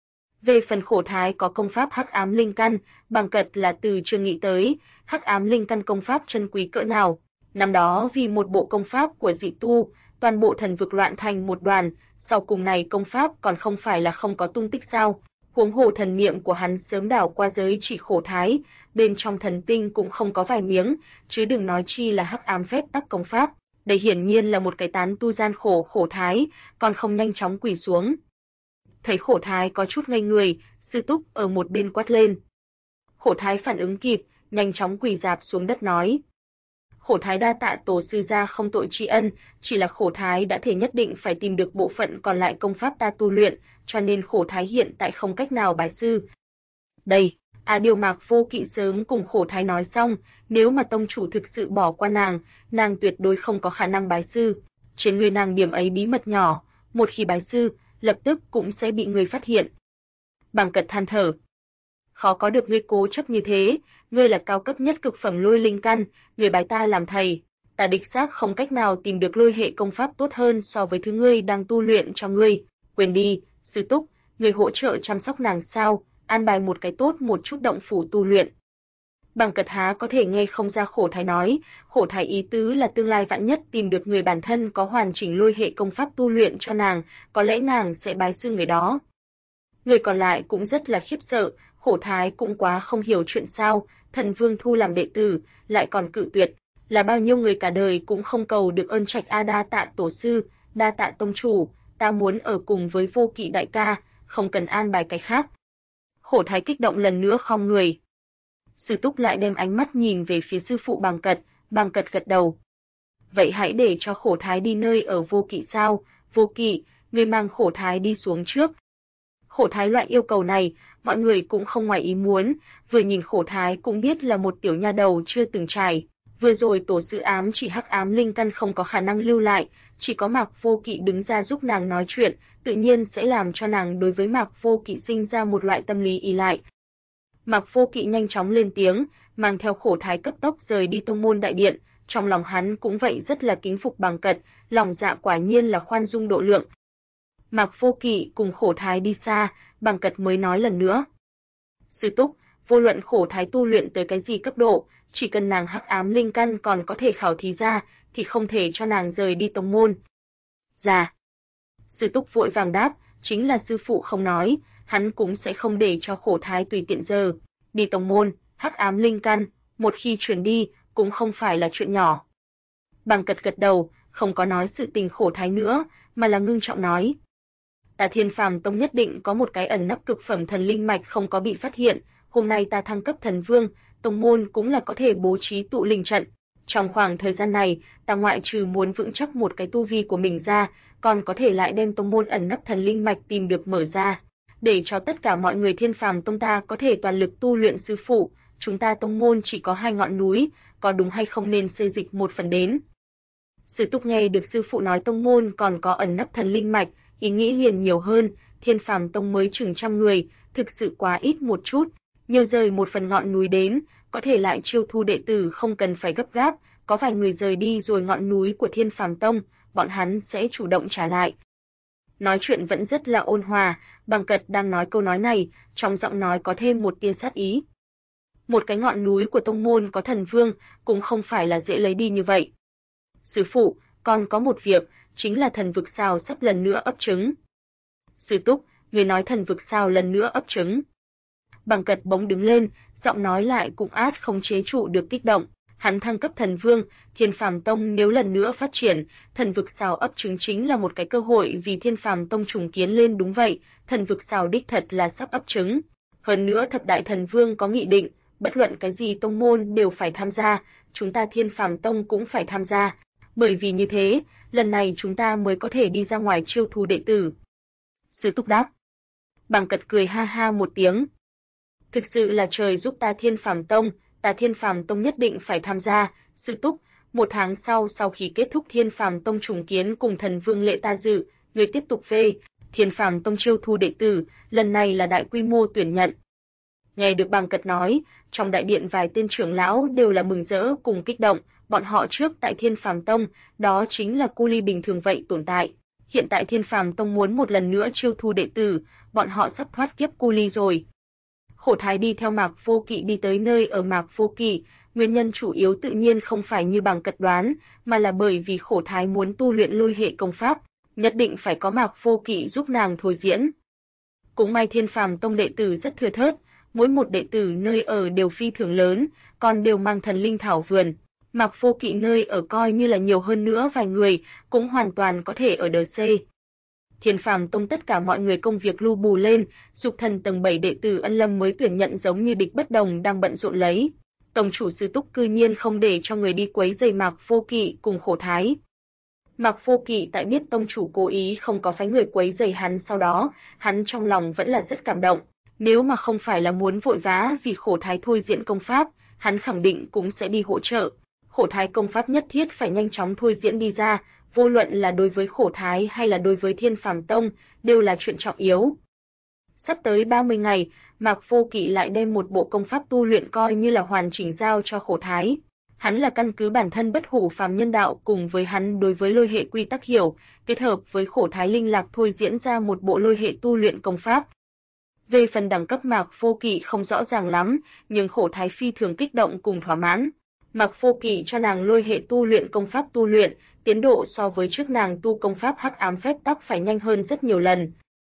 Về phần Khổ Thái có công pháp hắc ám linh căn, Bằng Cật là từ chưa nghĩ tới, hắc ám linh căn công pháp chân quý cỡ nào. Năm đó vì một bộ công pháp của dị tu, toàn bộ thần vực loạn thành một đoàn, sau cùng này công pháp còn không phải là không có tung tích sao? Huống hồ thần niệm của hắn sớm đảo qua giới chỉ Khổ Thái, bên trong thần tinh cũng không có vài miếng, chứ đừng nói chi là hắc ám phép tắc công pháp. Đây hiển nhiên là một cái tán tu gian khổ Khổ Thái, còn không nhanh chóng quỳ xuống. Thấy Khổ Thái có chút ngây người, sư túc ở một bên quát lên. Khổ Thái phản ứng kịp, nhanh chóng quỳ rạp xuống đất nói. Khổ Thái đa tạ tổ sư gia không tội tri ân, chỉ là Khổ Thái đã thể nhất định phải tìm được bộ phận còn lại công pháp ta tu luyện, cho nên Khổ Thái hiện tại không cách nào bái sư. Đây, điều Mạc Vô Kỵ sớm cùng Khổ Thái nói xong, nếu mà tông chủ thực sự bỏ qua nàng tuyệt đối không có khả năng bái sư. Trên người nàng điểm ấy bí mật nhỏ, một khi bái sư, lập tức cũng sẽ bị người phát hiện. Bằng Cật than thở. Khó có được ngươi cố chấp như thế, ngươi là cao cấp nhất cực phẩm lôi linh căn, người bái ta làm thầy, ta đích xác không cách nào tìm được lôi hệ công pháp tốt hơn so với thứ ngươi đang tu luyện cho ngươi. Quên đi, sư túc, ngươi hỗ trợ chăm sóc nàng sao, an bài một cái tốt một chút động phủ tu luyện. Bằng Cật há có thể nghe không ra Khổ Thái nói, Khổ Thái ý tứ là tương lai vạn nhất tìm được người bản thân có hoàn chỉnh lôi hệ công pháp tu luyện cho nàng, có lẽ nàng sẽ bái sư người đó. Người còn lại cũng rất là khiếp sợ, Khổ Thái cũng quá không hiểu chuyện sao, thần vương thu làm đệ tử, lại còn cự tuyệt, là bao nhiêu người cả đời cũng không cầu được ơn trạch đa tạ tổ sư, đa tạ tông chủ, ta muốn ở cùng với Vô Kỵ đại ca, không cần an bài cái khác. Khổ Thái kích động lần nữa khom người. Sử Túc lại đem ánh mắt nhìn về phía sư phụ Bàng Cật gật đầu. Vậy hãy để cho Khổ Thái đi nơi ở Vô Kỵ sao? Vô Kỵ, ngươi mang Khổ Thái đi xuống trước. Khổ Thái loại yêu cầu này, mọi người cũng không ngoài ý muốn, vừa nhìn Khổ Thái cũng biết là một tiểu nha đầu chưa từng trải. Vừa rồi tổ sư ám chỉ hắc ám linh căn không có khả năng lưu lại, chỉ có Mạc Vô Kỵ đứng ra giúp nàng nói chuyện, tự nhiên sẽ làm cho nàng đối với Mạc Vô Kỵ sinh ra một loại tâm lý ỷ lại. Mạc Vô Kỵ nhanh chóng lên tiếng, mang theo Khổ Thái cấp tốc rời đi tông môn đại điện, trong lòng hắn cũng vậy rất là kính phục Bàng Cật, lòng dạ quả nhiên là khoan dung độ lượng. Mạc Vô Kỵ cùng Khổ Thái đi xa, Bàng Cật mới nói lần nữa. Sư Túc, vô luận Khổ Thái tu luyện tới cái gì cấp độ, chỉ cần nàng hắc ám linh căn còn có thể khảo thí ra, thì không thể cho nàng rời đi tông môn. Dạ. Sư Túc vội vàng đáp, chính là sư phụ không nói, hắn cũng sẽ không để cho Khổ Thái tùy tiện giờ đi tông môn, hắc ám linh căn, một khi chuyển đi, cũng không phải là chuyện nhỏ. Bàng Cật gật đầu, không có nói sự tình Khổ Thái nữa, mà là ngưng trọng nói. Ta Thiên Phàm Tông nhất định có một cái ẩn nấp cực phẩm thần linh mạch không có bị phát hiện, hôm nay ta thăng cấp thần vương, tông môn cũng là có thể bố trí tụ linh trận. Trong khoảng thời gian này, ta ngoại trừ muốn vững chắc một cái tu vi của mình ra, còn có thể lại đem tông môn ẩn nấp thần linh mạch tìm được mở ra, để cho tất cả mọi người Thiên Phàm Tông ta có thể toàn lực tu luyện. Sư phụ, chúng ta tông môn chỉ có 2 ngọn núi, có đúng hay không nên xây dịch một phần đến? Sử Túc nghe được sư phụ nói tông môn còn có ẩn nấp thần linh mạch, ý nghĩ liền nhiều hơn, Thiên Phàm Tông mới chừng 100 người, thực sự quá ít một chút, nhiều rời một phần ngọn núi đến, có thể lại chiêu thu đệ tử không cần phải gấp gáp, có vài người rời đi rồi ngọn núi của Thiên Phàm Tông, bọn hắn sẽ chủ động trả lại. Nói chuyện vẫn rất là ôn hòa, Bàng Cật đang nói câu nói này, trong giọng nói có thêm một tia sát ý. Một cái ngọn núi của tông môn có thần vương, cũng không phải là dễ lấy đi như vậy. Sư phụ, còn có một việc, chính là thần vực sao sắp lần nữa ấp trứng. Sư Túc, người nói thần vực sao lần nữa ấp trứng. Bàng Cật bỗng đứng lên, giọng nói lại cũng át không chế trụ được kích động. Hắn thăng cấp thần vương, Thiên Phàm Tông nếu lần nữa phát triển, thần vực sao ấp trứng chính là một cái cơ hội vì Thiên Phàm Tông trùng kiến lên. Đúng vậy, thần vực sao đích thật là sắp ấp trứng. Hơn nữa thập đại thần vương có nghị định, bất luận cái gì tông môn đều phải tham gia, chúng ta Thiên Phàm Tông cũng phải tham gia. Bởi vì như thế, lần này chúng ta mới có thể đi ra ngoài chiêu thu đệ tử. Sư Túc đáp. Bàng Cật cười ha ha một tiếng. Thực sự là trời giúp ta Thiên Phàm Tông, ta Thiên Phàm Tông nhất định phải tham gia. Sư Túc, 1 tháng sau khi kết thúc Thiên Phàm Tông trùng kiến cùng thần vương lễ ta dự, người tiếp tục về Thiên Phàm Tông chiêu thu đệ tử, lần này là đại quy mô tuyển nhận. Nghe được Bàng Cật nói, trong đại điện vài tên trưởng lão đều là mừng rỡ cùng kích động, bọn họ trước tại Thiên Phàm Tông, đó chính là cu ly bình thường vậy tồn tại. Hiện tại Thiên Phàm Tông muốn một lần nữa chiêu thu đệ tử, bọn họ sắp thoát kiếp cu ly rồi. Khổ Thái đi theo Mạc Vô Kỵ đi tới nơi ở Mạc Vô Kỵ, nguyên nhân chủ yếu tự nhiên không phải như Bàng Cật đoán, mà là bởi vì Khổ Thái muốn tu luyện lôi hệ công pháp, nhất định phải có Mạc Vô Kỵ giúp nàng thôi diễn. Cũng may Thiên Phàm Tông đệ tử rất thưa thớt, mỗi một đệ tử nơi ở đều phi thường lớn, còn đều mang thần linh thảo vườn. Mạc Vô Kỵ nơi ở coi như là nhiều hơn nữa vài người, cũng hoàn toàn có thể ở đờ C. Thiên Phàm Tông tất cả mọi người công việc lu bù lên, Dục Thần tầng 7 đệ tử Ân Lâm mới tuyển nhận giống như địch bất đồng đang bận rộn lấy. Tông chủ Sư Túc cư nhiên không để cho người đi quấy rầy Mạc Vô Kỵ cùng Khổ Thái. Mạc Vô Kỵ tại biết tông chủ cố ý không có phái người quấy rầy hắn, sau đó, hắn trong lòng vẫn là rất cảm động. Nếu mà không phải là muốn vội vã vì Khổ Thái thôi diễn công pháp, hắn khẳng định cũng sẽ đi hỗ trợ. Khổ Thái công pháp nhất thiết phải nhanh chóng thôi diễn đi ra, vô luận là đối với Khổ Thái hay là đối với Thiên Phàm Tông, đều là chuyện trọng yếu. Sắp tới 30 ngày, Mạc Vô Kỵ lại đem một bộ công pháp tu luyện coi như là hoàn chỉnh giao cho Khổ Thái. Hắn là căn cứ bản thân bất hủ phàm nhân đạo cùng với hắn đối với lôi hệ quy tắc hiểu, kết hợp với Khổ Thái linh lạc thôi diễn ra một bộ lôi hệ tu luyện công pháp. Về phần đẳng cấp Mạc Vô Kỵ không rõ ràng lắm, nhưng Khổ Thái phi thường kích động cùng thỏa mãn. Mạc Vô Kỵ cho nàng lôi hệ tu luyện công pháp tu luyện, tiến độ so với trước nàng tu công pháp hắc ám phép tắc phải nhanh hơn rất nhiều lần.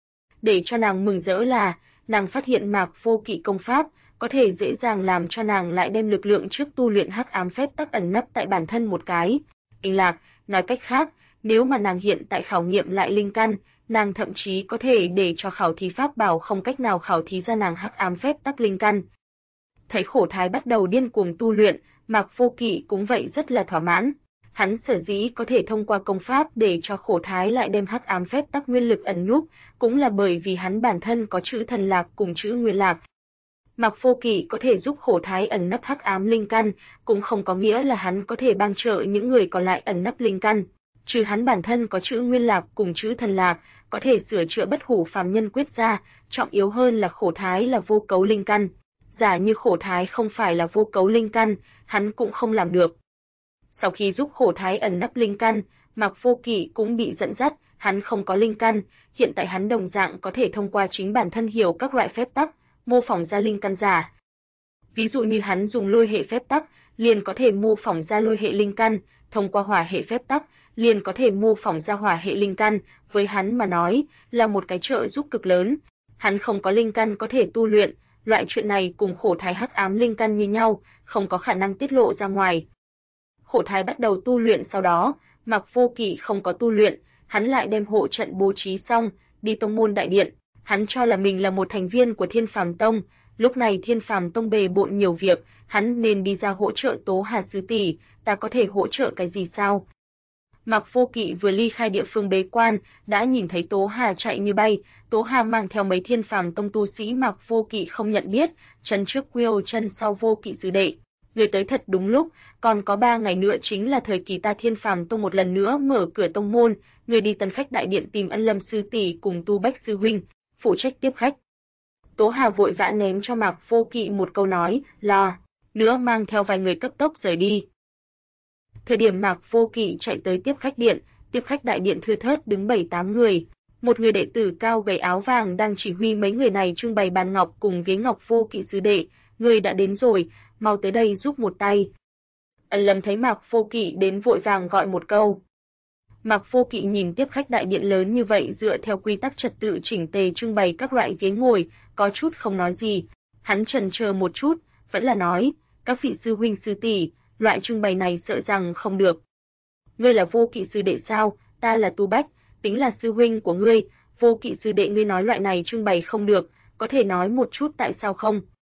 Để cho nàng mừng rỡ là, nàng phát hiện Mạc Vô Kỵ công pháp có thể dễ dàng làm cho nàng lại đem lực lượng trước tu luyện hắc ám phép tắc ẩn nấp tại bản thân một cái. Lạc, nói cách khác, nếu mà nàng hiện tại khảo nghiệm lại linh căn, nàng thậm chí có thể để cho khảo thí pháp bảo không cách nào khảo thí ra nàng hắc ám phép tắc linh căn. Thấy Khổ Thái bắt đầu điên cuồng tu luyện, Mạc Vô Kỵ cũng vậy rất là thỏa mãn. Hắn sở dĩ có thể thông qua công pháp để cho Khổ Thái lại đem hắc ám phép tắc nguyên lực ẩn núp, cũng là bởi vì hắn bản thân có chữ thần lạc cùng chữ nguyên lạc. Mạc Vô Kỵ có thể giúp Khổ Thái ẩn nấp hắc ám linh căn, cũng không có nghĩa là hắn có thể帮trợ những người còn lại ẩn nấp linh căn. Trừ hắn bản thân có chữ nguyên lạc cùng chữ thần lạc, có thể sửa chữa bất hủ phàm nhân quyết ra, trọng yếu hơn là Khổ Thái là vô cấu linh căn. Giả như Khổ Thái không phải là vô cấu linh căn, hắn cũng không làm được. Sau khi giúp Khổ Thái ẩn nấp linh căn, Mạc Vô Kỵ cũng bị dẫn dắt, hắn không có linh căn, hiện tại hắn đồng dạng có thể thông qua chính bản thân hiểu các loại phép tắc, mô phỏng ra linh căn giả. Ví dụ như hắn dùng lôi hệ phép tắc, liền có thể mô phỏng ra lôi hệ linh căn, thông qua hỏa hệ phép tắc, liền có thể mô phỏng ra hỏa hệ linh căn, với hắn mà nói, là một cái trợ giúp cực lớn. Hắn không có linh căn có thể tu luyện, loại chuyện này cùng Khổ Thái hắc ám linh căn như nhau, không có khả năng tiết lộ ra ngoài. Khổ Thái bắt đầu tu luyện sau đó, Mạc Vô Kỵ không có tu luyện, hắn lại đem hộ trận bố trí xong, đi tông môn đại điện, hắn cho là mình là một thành viên của Thiên Phàm Tông, lúc này Thiên Phàm Tông bề bộn nhiều việc, hắn nên đi ra hỗ trợ Tố Hà sư tỷ, ta có thể hỗ trợ cái gì sao? Mạc Vô Kỵ vừa ly khai địa phương bế quan, đã nhìn thấy Tố Hà chạy như bay, Tố Hà mang theo mấy Thiên Phàm Tông tu sĩ Mạc Vô Kỵ không nhận biết, chân trước Quyêu chân sau Vô Kỵ sư đệ. Người tới thật đúng lúc, còn có 3 ngày nữa chính là thời kỳ ta Thiên Phàm Tông một lần nữa mở cửa tông môn, người đi Tân Khách đại điện tìm Ân Lâm sư tỷ cùng Tu Bách sư huynh, phụ trách tiếp khách. Tố Hà vội vã ném cho Mạc Vô Kỵ một câu nói, là nữa mang theo vài người cấp tốc rời đi. Thời điểm Mạc Vô Kỵ chạy tới tiếp khách đại điện thưa thớt đứng 7-8 người. Một người đệ tử cao gầy áo vàng đang chỉ huy mấy người này trưng bày bàn ngọc cùng ghế ngọc. Vô Kỵ sư đệ, người đã đến rồi, mau tới đây giúp một tay. Ân Lâm thấy Mạc Vô Kỵ đến vội vàng gọi một câu. Mạc Vô Kỵ nhìn tiếp khách đại điện lớn như vậy dựa theo quy tắc trật tự chỉnh tề trưng bày các loại ghế ngồi, có chút không nói gì. Hắn chần chờ một chút, vẫn là nói, các vị sư huynh sư tỷ, loại trưng bày này sợ rằng không được. Ngươi là Vô Kỵ sư đệ sao? Ta là Tu Bách, tính là sư huynh của ngươi. Vô Kỵ sư đệ, ngươi nói loại này trưng bày không được, có thể nói một chút tại sao không?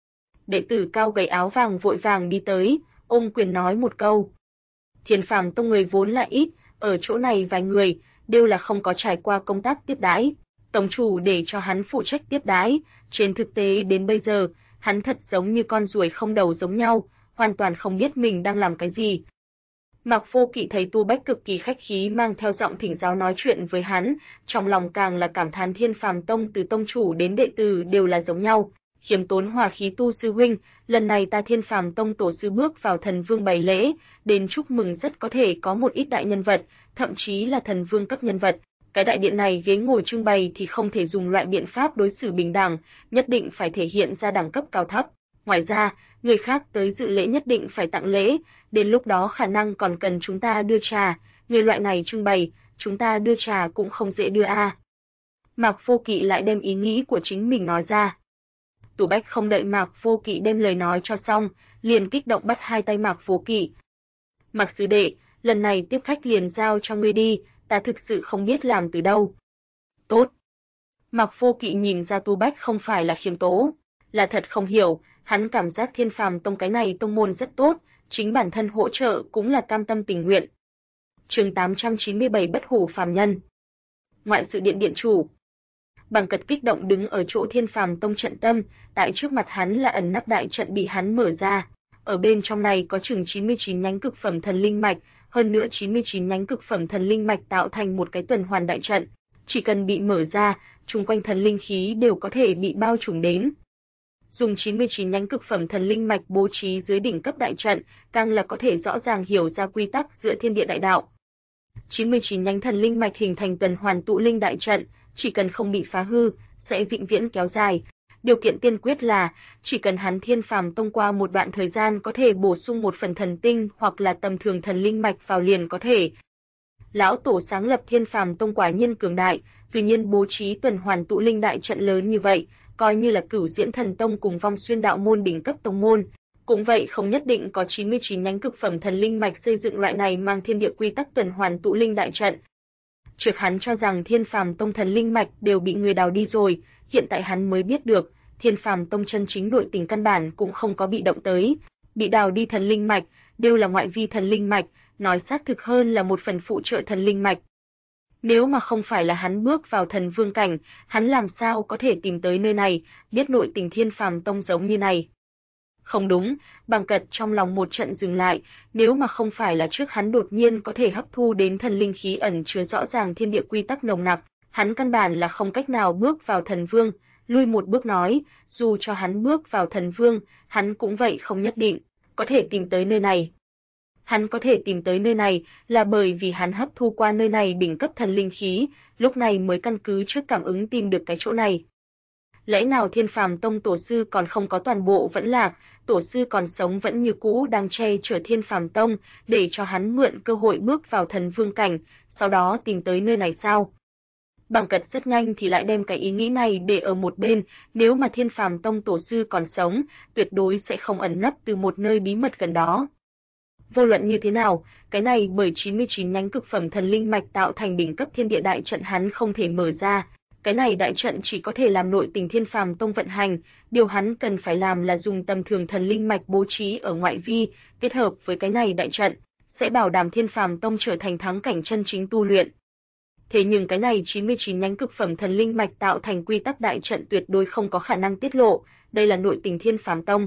Đệ tử cao gầy áo vàng vội vàng đi tới, ôm quyền nói một câu. Thiên Phàm Tông người vốn là ít, ở chỗ này vài người đều là không có trải qua công tác tiếp đãi, tông chủ để cho hắn phụ trách tiếp đãi, trên thực tế đến bây giờ, hắn thật giống như con ruồi không đầu giống nhau, hoàn toàn không biết mình đang làm cái gì. Mạc Vô Kỵ thấy Tu Bách cực kỳ khách khí mang theo giọng thỉnh giáo nói chuyện với hắn, trong lòng càng là cảm thán Thiên Phàm Tông từ tông chủ đến đệ tử đều là giống nhau. Khiêm tốn hòa khí Tu sư huynh, lần này ta Thiên Phàm Tông tổ sư bước vào thần vương bày lễ, đến chúc mừng rất có thể có một ít đại nhân vật, thậm chí là thần vương cấp nhân vật. Cái đại điện này ghế ngồi trưng bày thì không thể dùng loại biện pháp đối xử bình đẳng, nhất định phải thể hiện ra đẳng cấp cao thấp. Ngoài ra, người khác tới dự lễ nhất định phải tặng lễ, đến lúc đó khả năng còn cần chúng ta đưa trà, người loại này trưng bày, chúng ta đưa trà cũng không dễ đưa a. Mạc Vô Kỵ lại đem ý nghĩ của chính mình nói ra. Tu Bách không đợi Mạc Vô Kỵ đem lời nói cho xong, liền kích động bắt hai tay Mạc Vô Kỵ. Mạc sư đệ, lần này tiếp khách liền giao cho ngươi đi, ta thực sự không biết làm từ đâu. Tốt. Mạc Vô Kỵ nhìn ra Tu Bách không phải là khiêm tố, là thật không hiểu, hắn cảm giác Thiên Phàm Tông cái này tông môn rất tốt, chính bản thân hỗ trợ cũng là cam tâm tình nguyện. Chương 897 Bất hủ phàm nhân. Ngoại sự điện điện chủ. Bằng Cật kích động đứng ở chỗ Thiên Phàm Tông trận tâm, tại trước mặt hắn là ẩn nắp đại trận bị hắn mở ra. Ở bên trong này có chừng 99 nhánh cực phẩm thần linh mạch, hơn nữa 99 nhánh cực phẩm thần linh mạch tạo thành một cái tuần hoàn đại trận. Chỉ cần bị mở ra, chung quanh thần linh khí đều có thể bị bao trùm đến. Dùng 99 nhánh cực phẩm thần linh mạch bố trí dưới đỉnh cấp đại trận, càng là có thể rõ ràng hiểu ra quy tắc giữa thiên địa đại đạo. 99 nhánh thần linh mạch hình thành tuần hoàn tụ linh đại trận, chỉ cần không bị phá hư, sẽ vĩnh viễn kéo dài. Điều kiện tiên quyết là, chỉ cần hắn Thiên Phàm Tông qua một đoạn thời gian có thể bổ sung một phần thần tinh hoặc là tầm thường thần linh mạch vào liền có thể. Lão tổ sáng lập Thiên Phàm Tông quả nhiên cường đại, tự nhiên bố trí tuần hoàn tụ linh đại trận lớn như vậy, coi như là Cửu Diễn Thần Tông cùng Vong Xuyên đạo môn đỉnh cấp tông môn, cũng vậy không nhất định có 99 nhánh cực phẩm thần linh mạch xây dựng loại này mang thiên địa quy tắc tuần hoàn tụ linh đại trận. Trước hắn cho rằng Thiên Phàm Tông thần linh mạch đều bị người đào đi rồi, hiện tại hắn mới biết được, Thiên Phàm Tông chân chính nội tình căn bản cũng không có bị động tới, bị đào đi thần linh mạch đều là ngoại vi thần linh mạch, nói xác thực hơn là một phần phụ trợ thần linh mạch. Nếu mà không phải là hắn bước vào thần vương cảnh, hắn làm sao có thể tìm tới nơi này, biết nội tình Thiên Phàm Tông giống như này. Không đúng, Bằng Cật trong lòng một trận dừng lại, nếu mà không phải là trước hắn đột nhiên có thể hấp thu đến thần linh khí ẩn chứa rõ ràng thiên địa quy tắc nồng nặc, hắn căn bản là không cách nào bước vào thần vương, lui một bước nói, dù cho hắn bước vào thần vương, hắn cũng vậy không nhất định có thể tìm tới nơi này. Hắn có thể tìm tới nơi này là bởi vì hắn hấp thu qua nơi này đỉnh cấp thần linh khí, lúc này mới căn cứ trước cảm ứng tìm được cái chỗ này. Lẽ nào Thiên Phàm Tông tổ sư còn không có toàn bộ vẫn lạc, tổ sư còn sống vẫn như cũ đang che chở Thiên Phàm Tông, để cho hắn mượn cơ hội bước vào thần vương cảnh, sau đó tìm tới nơi này sao? Bằng Cật rất nhanh thì lại đem cái ý nghĩ này để ở một bên, nếu mà Thiên Phàm Tông tổ sư còn sống, tuyệt đối sẽ không ẩn nấp từ một nơi bí mật gần đó. Vô luận như thế nào, cái này bởi 99 nhánh cực phẩm thần linh mạch tạo thành đỉnh cấp thiên địa đại trận hắn không thể mở ra, cái này đại trận chỉ có thể làm nội tình Thiên Phàm Tông vận hành, điều hắn cần phải làm là dùng tầm thường thần linh mạch bố trí ở ngoại vi, kết hợp với cái này đại trận, sẽ bảo đảm Thiên Phàm Tông trở thành thắng cảnh chân chính tu luyện. Thế nhưng cái này 99 nhánh cực phẩm thần linh mạch tạo thành quy tắc đại trận tuyệt đối không có khả năng tiết lộ, đây là nội tình Thiên Phàm Tông.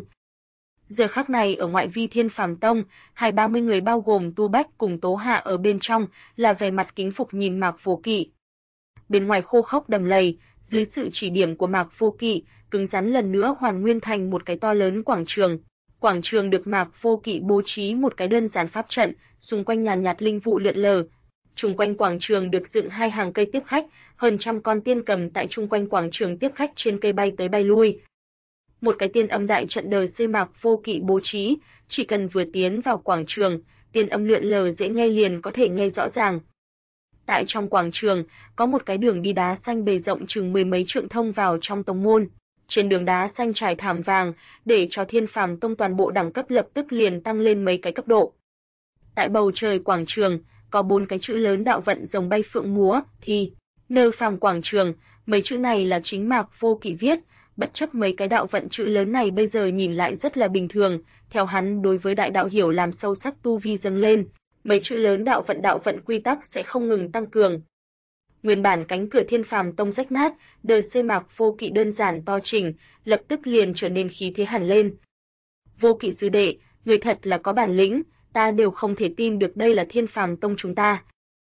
Giờ khắc này ở ngoại vi Thiên Phàm Tông, 20-30 người bao gồm Tu Bách cùng Tố Hạ ở bên trong, là vẻ mặt kính phục nhìn Mạc Vô Kỵ. Bên ngoài khô khốc đầm lầy, dưới sự chỉ điểm của Mạc Vô Kỵ, cứng rắn lần nữa hoàn nguyên thành một cái to lớn quảng trường. Quảng trường được Mạc Vô Kỵ bố trí một cái đơn giản pháp trận, xung quanh nhàn nhạt linh vụ lượn lờ. Chung quanh quảng trường được dựng hai hàng cây tiếp khách, hơn trăm con tiên cầm tại chung quanh quảng trường tiếp khách trên cây bay tới bay lui. Một cái tiên âm đại trận đời xây Mạc Vô Kỵ bố trí, chỉ cần vừa tiến vào quảng trường, tiên âm lượn lờ dễ nghe liền có thể nghe rõ ràng. Tại trong quảng trường, có một cái đường đi đá xanh bề rộng chừng mười mấy trượng thông vào trong tông môn. Trên đường đá xanh trải thảm vàng, để cho Thiên Phàm Tông toàn bộ đẳng cấp lập tức liền tăng lên mấy cái cấp độ. Tại bầu trời quảng trường, có 4 cái chữ lớn đạo vận rồng bay phượng múa, thì nơi phàm quảng trường, mấy chữ này là chính Mạc Vô Kỵ viết, bất chấp mấy cái đạo vận chữ lớn này bây giờ nhìn lại rất là bình thường, theo hắn đối với đại đạo hiểu làm sâu sắc tu vi dâng lên, mấy chữ lớn đạo vận quy tắc sẽ không ngừng tăng cường. Nguyên bản cánh cửa Thiên Phàm Tông rách nát, đời xây Mạc Vô Kỵ đơn giản to chỉnh, lập tức liền trở nên khí thế hẳn lên. Vô Kỵ sư đệ, người thật là có bản lĩnh, ta đều không thể tin được đây là Thiên Phàm Tông chúng ta.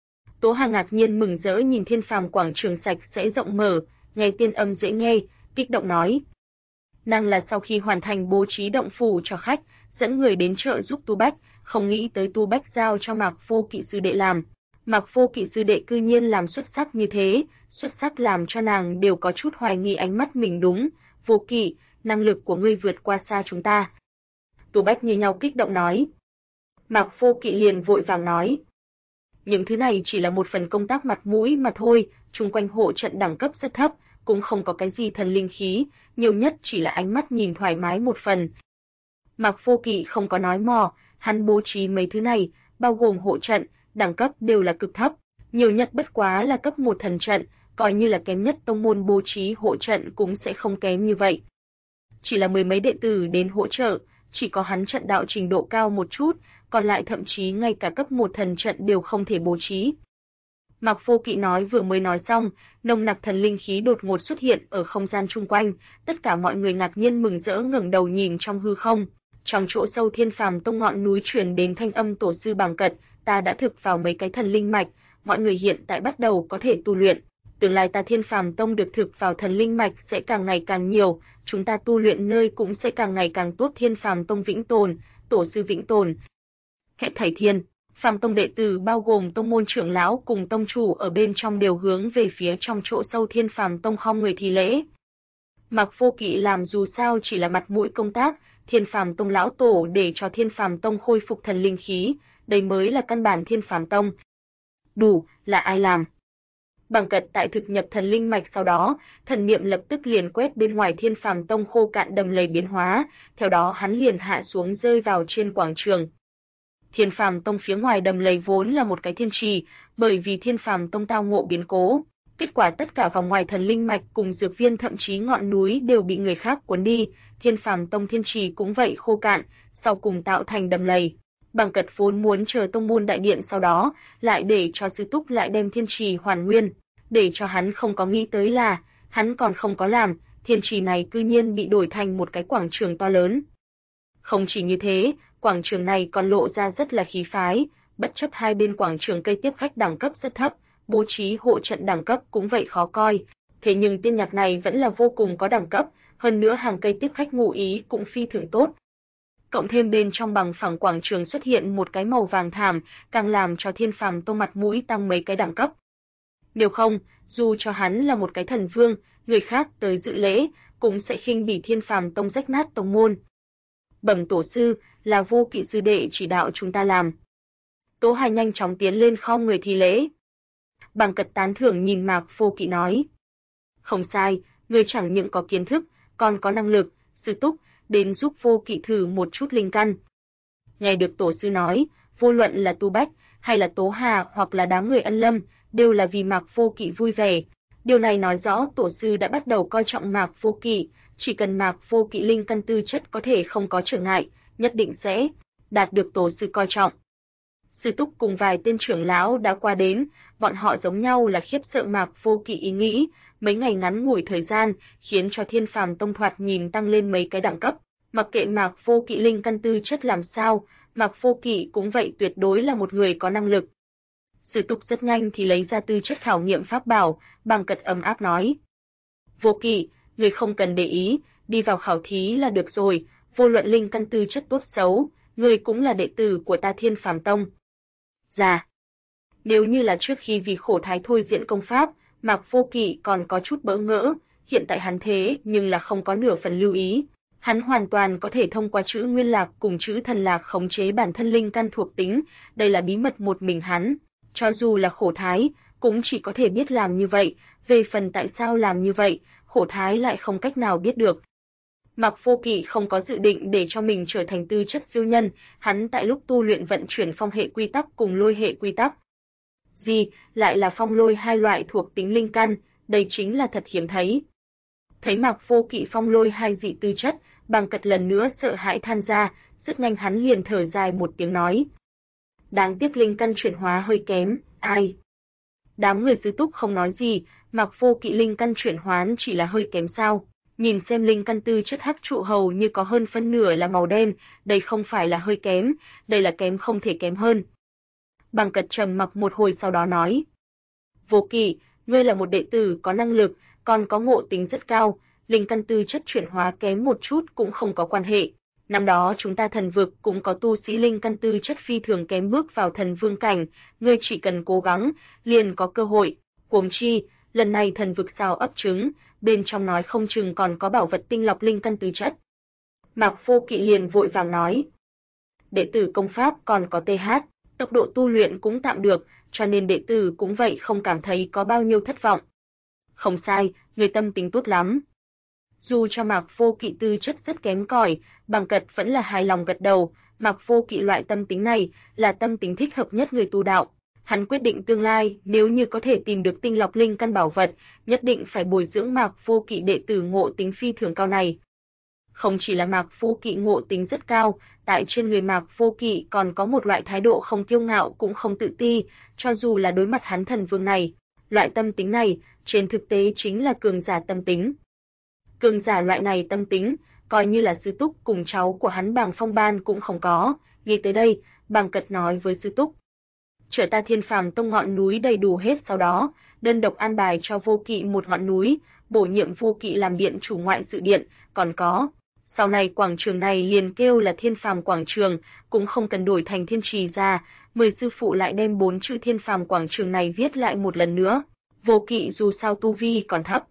Tố Hà ngạc nhiên mừng rỡ nhìn Thiên Phàm quảng trường sạch sẽ rộng mở, nghe tiên âm dễ nghe, kích động nói. Nàng là sau khi hoàn thành bố trí động phủ cho khách, dẫn người đến trợ giúp Tu Bách, không nghĩ tới Tu Bách giao cho Mạc Vô Kỵ sư đệ làm. Mạc Vô Kỵ sư đệ cư nhiên làm xuất sắc như thế, xuất sắc làm cho nàng đều có chút hoài nghi ánh mắt mình đúng. Vô Kỵ, năng lực của ngươi vượt qua xa chúng ta. Tu Bách như nhau kích động nói. Mạc Vô Kỵ liền vội vàng nói. Những thứ này chỉ là một phần công tác mặt mũi mà thôi, chung quanh hộ trận đẳng cấp rất thấp, cũng không có cái gì thần linh khí, nhiều nhất chỉ là ánh mắt nhìn thoải mái một phần. Mạc Vô Kỵ không có nói mò, hắn bố trí mấy thứ này, bao gồm hộ trận, đẳng cấp đều là cực thấp, nhiều nhất bất quá là cấp 1 thần trận, coi như là kém nhất tông môn bố trí hộ trận cũng sẽ không kém như vậy. Chỉ là mười mấy đệ tử đến hỗ trợ, chỉ có hắn trận đạo trình độ cao một chút, còn lại thậm chí ngay cả cấp 1 thần trận đều không thể bố trí. Mạc Vô Kỵ nói vừa mới nói xong, nồng nặc thần linh khí đột ngột xuất hiện ở không gian chung quanh, tất cả mọi người ngạc nhiên mừng rỡ ngẩng đầu nhìn trong hư không. Trong chỗ sâu Thiên Phàm Tông ngọn núi truyền đến thanh âm tổ sư Bằng Cật, ta đã thực vào mấy cái thần linh mạch, mọi người hiện tại bắt đầu có thể tu luyện. Tương lai ta Thiên Phàm Tông được thực vào thần linh mạch sẽ càng ngày càng nhiều, chúng ta tu luyện nơi cũng sẽ càng ngày càng tốt. Thiên Phàm Tông vĩnh tồn, tổ sư vĩnh tồn. Hết thảy Thiên Phàm Tông đệ tử bao gồm tông môn trưởng lão cùng tông chủ ở bên trong đều hướng về phía trong chỗ sâu Thiên Phàm Tông khom người thi lễ. Mạc Vô Kỵ làm dù sao chỉ là mặt mũi công tác, Thiên Phàm Tông lão tổ để cho Thiên Phàm Tông khôi phục thần linh khí, đây mới là căn bản Thiên Phàm Tông. Đủ, là ai làm? Bằng Cật tại thực nhập thần linh mạch sau đó, thần niệm lập tức liền quét bên ngoài Thiên Phàm Tông khô cạn đầm lầy biến hóa, theo đó hắn liền hạ xuống rơi vào trên quảng trường. Thiên Phàm Tông phía ngoài đầm lầy vốn là một cái thiên trì, bởi vì Thiên Phàm Tông tao ngộ biến cố, kết quả tất cả vòng ngoài thần linh mạch cùng dược viên thậm chí ngọn núi đều bị người khác cuốn đi, Thiên Phàm Tông thiên trì cũng vậy khô cạn, sau cùng tạo thành đầm lầy. Bàng Cật vốn muốn chờ tông môn đại điện sau đó, lại để cho sư túc lại đem thiên trì hoàn nguyên, để cho hắn không có nghĩ tới là, hắn còn không có làm, thiên trì này cư nhiên bị đổi thành một cái quảng trường to lớn. Không chỉ như thế, quảng trường này còn lộ ra rất là khí phái, bất chấp hai bên quảng trường cây tiếp khách đẳng cấp rất thấp, bố trí hộ trận đẳng cấp cũng vậy khó coi, thế nhưng tiên nhạc này vẫn là vô cùng có đẳng cấp, hơn nữa hàng cây tiếp khách ngụ ý cũng phi thường tốt. Cộng thêm bên trong bằng phẳng quảng trường xuất hiện một cái màu vàng thảm, càng làm cho Thiên Phàm Tông mặt mũi tăng mấy cái đẳng cấp. Nếu không, dù cho hắn là một cái thần vương, người khác tới dự lễ, cũng sẽ khinh bỉ Thiên Phàm Tông rách nát tông môn. Bẩm tổ sư, là Vô Kỵ sư đệ chỉ đạo chúng ta làm. Tố Hà nhanh chóng tiến lên khom người thi lễ. Bàng Cật tán thưởng nhìn Mạc Vô Kỵ nói. Không sai, người chẳng những có kiến thức, còn có năng lực, sư túc, đến giúp Vô Kỵ thử một chút linh căn. Nghe được tổ sư nói, vô luận là Tu Bách, hay là Tố Hà hoặc là đám người Ân Lâm, đều là vì Mạc Vô Kỵ vui vẻ. Điều này nói rõ tổ sư đã bắt đầu coi trọng Mạc Vô Kỵ, chỉ cần Mạc Vô Kỵ linh căn tư chất có thể không có trở ngại, nhất định sẽ đạt được tổ sư coi trọng. Sư túc cùng vài tên trưởng lão đã qua đến, bọn họ giống nhau là khiếp sợ Mạc Vô Kỵ ý nghĩ, mấy ngày ngắn ngủi thời gian, khiến cho Thiên Phàm Tông thoạt nhìn tăng lên mấy cái đẳng cấp. Mặc kệ Mạc Vô Kỵ linh căn tư chất làm sao, Mạc Vô Kỵ cũng vậy tuyệt đối là một người có năng lực. Sư túc rất nhanh thì lấy ra tư chất khảo nghiệm pháp bảo, Bàng Cật ấm áp nói. Vô Kỵ, người không cần để ý, đi vào khảo thí là được rồi, vô luận linh căn tư chất tốt xấu, người cũng là đệ tử của ta Thiên Phàm Tông. Dạ. Nếu như là trước khi vì khổ thái thôi diễn công pháp, Mạc Vô Kỵ còn có chút bỡ ngỡ, hiện tại hắn thế nhưng là không có nửa phần lưu ý. Hắn hoàn toàn có thể thông qua chữ nguyên lạc cùng chữ thần lạc khống chế bản thân linh căn thuộc tính, đây là bí mật một mình hắn. Cho dù là khổ thái, cũng chỉ có thể biết làm như vậy, về phần tại sao làm như vậy, khổ thái lại không cách nào biết được. Mạc Vô Kỵ không có dự định để cho mình trở thành tư chất siêu nhân, hắn tại lúc tu luyện vận chuyển phong hệ quy tắc cùng lôi hệ quy tắc. Gì, lại là phong lôi hai loại thuộc tính linh căn, đây chính là thật hiếm thấy. Thấy Mạc Vô Kỵ phong lôi hai dị tư chất, Bàng Cật lần nữa sợ hãi than ra, rất nhanh hắn liền thở dài một tiếng nói. Đáng tiếc linh căn chuyển hóa hơi kém, ai? Đám người sư túc không nói gì, Mạc Vô Kỵ linh căn chuyển hóa chỉ là hơi kém sao? Nhìn xem linh căn tư chất hắc trụ hầu như có hơn phân nửa là màu đen, đây không phải là hơi kém, đây là kém không thể kém hơn. Bàng Cật trầm mặc một hồi sau đó nói. Vô Kỵ, ngươi là một đệ tử có năng lực, còn có ngộ tính rất cao, linh căn tư chất chuyển hóa kém một chút cũng không có quan hệ. Năm đó chúng ta thần vực cũng có tu sĩ linh căn tư chất phi thường kém bước vào thần vương cảnh, ngươi chỉ cần cố gắng, liền có cơ hội. Huống chi, lần này thần vực sao ấp trứng, bên trong nói không chừng còn có bảo vật tinh lọc linh căn tư chất. Mạc Vô Kỵ liền vội vàng nói. Đệ tử công pháp còn có TH, tốc độ tu luyện cũng tạm được, cho nên đệ tử cũng vậy không cảm thấy có bao nhiêu thất vọng. Không sai, người tâm tính tốt lắm. Dù cho Mạc Vô Kỵ tư chất rất kém cỏi, Bàng Cật vẫn là hài lòng gật đầu, Mạc Vô Kỵ loại tâm tính này là tâm tính thích hợp nhất người tu đạo. Hắn quyết định tương lai nếu như có thể tìm được tinh lọc linh căn bảo vật, nhất định phải bồi dưỡng Mạc Vô Kỵ đệ tử ngộ tính phi thường cao này. Không chỉ là Mạc Vô Kỵ ngộ tính rất cao, tại trên người Mạc Vô Kỵ còn có một loại thái độ không kiêu ngạo cũng không tự ti, cho dù là đối mặt hắn thần vương này. Loại tâm tính này, trên thực tế chính là cường giả tâm tính. Cường giả loại này tâm tính, coi như là sư túc cùng cháu của hắn Bàng Phong Ban cũng không có. Nghe tới đây, Bàng Cật nói với sư túc. Trở ta Thiên Phàm Tông ngọn núi đầy đủ hết, sau đó, đơn độc an bài cho Vô Kỵ một ngọn núi, bổ nhiệm Vô Kỵ làm điện chủ ngoại sự điện, còn có. Sau này quảng trường này liền kêu là Thiên Phàm Quảng Trường, cũng không cần đổi thành Thiên Trì ra, mời sư phụ lại đem 4 chữ Thiên Phàm Quảng Trường này viết lại một lần nữa. Vô Kỵ dù sao tu vi còn thấp.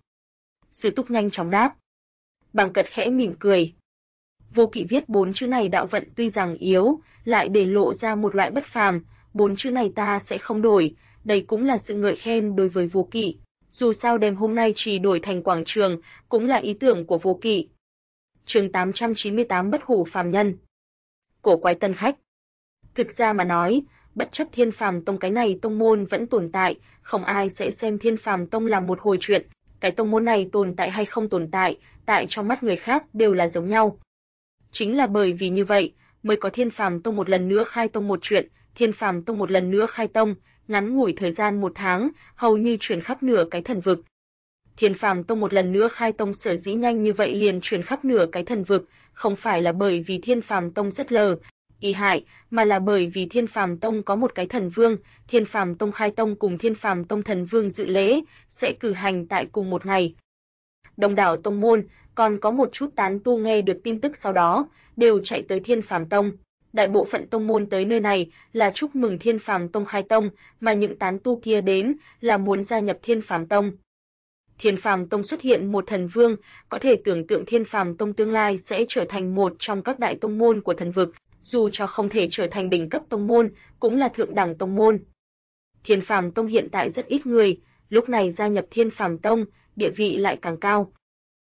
Sư túc nhanh chóng đáp. Bàng Cật khẽ mỉm cười. Vô Kỵ viết 4 chữ này đạo vận tuy rằng yếu, lại để lộ ra một loại bất phàm, 4 chữ này ta sẽ không đổi, đây cũng là sự ngợi khen đối với Vô Kỵ. Dù sao đêm hôm nay chỉ đổi thành quảng trường, cũng là ý tưởng của Vô Kỵ. Chương 898 Bất hủ phàm nhân. Cổ quái tân khách. Thực ra mà nói, bất chấp Thiên Phàm Tông cái này tông môn vẫn tồn tại, không ai sẽ xem Thiên Phàm Tông làm một hồi chuyện. Cái tông môn này tồn tại hay không tồn tại, tại trong mắt người khác đều là giống nhau. Chính là bởi vì như vậy, mới có Thiên Phàm Tông một lần nữa khai tông một chuyện. Thiên Phàm Tông một lần nữa khai tông, ngắn ngủi thời gian 1 tháng, hầu như truyền khắp nửa cái thần vực. Thiên Phàm Tông một lần nữa khai tông sở dĩ nhanh như vậy liền truyền khắp nửa cái thần vực, không phải là bởi vì Thiên Phàm Tông rất lợi hại, mà là bởi vì Thiên Phàm Tông có một cái thần vương. Thiên Phàm Tông khai tông cùng Thiên Phàm Tông thần vương dự lễ sẽ cử hành tại cùng một ngày. Đông đảo tông môn, còn có một chút tán tu nghe được tin tức sau đó, đều chạy tới Thiên Phàm Tông. Đại bộ phận tông môn tới nơi này là chúc mừng Thiên Phàm Tông khai tông, mà những tán tu kia đến là muốn gia nhập Thiên Phàm Tông. Thiên Phàm Tông xuất hiện một thần vương, có thể tưởng tượng Thiên Phàm Tông tương lai sẽ trở thành một trong các đại tông môn của thần vực, dù cho không thể trở thành đỉnh cấp tông môn, cũng là thượng đẳng tông môn. Thiên Phàm Tông hiện tại rất ít người, lúc này gia nhập Thiên Phàm Tông, địa vị lại càng cao.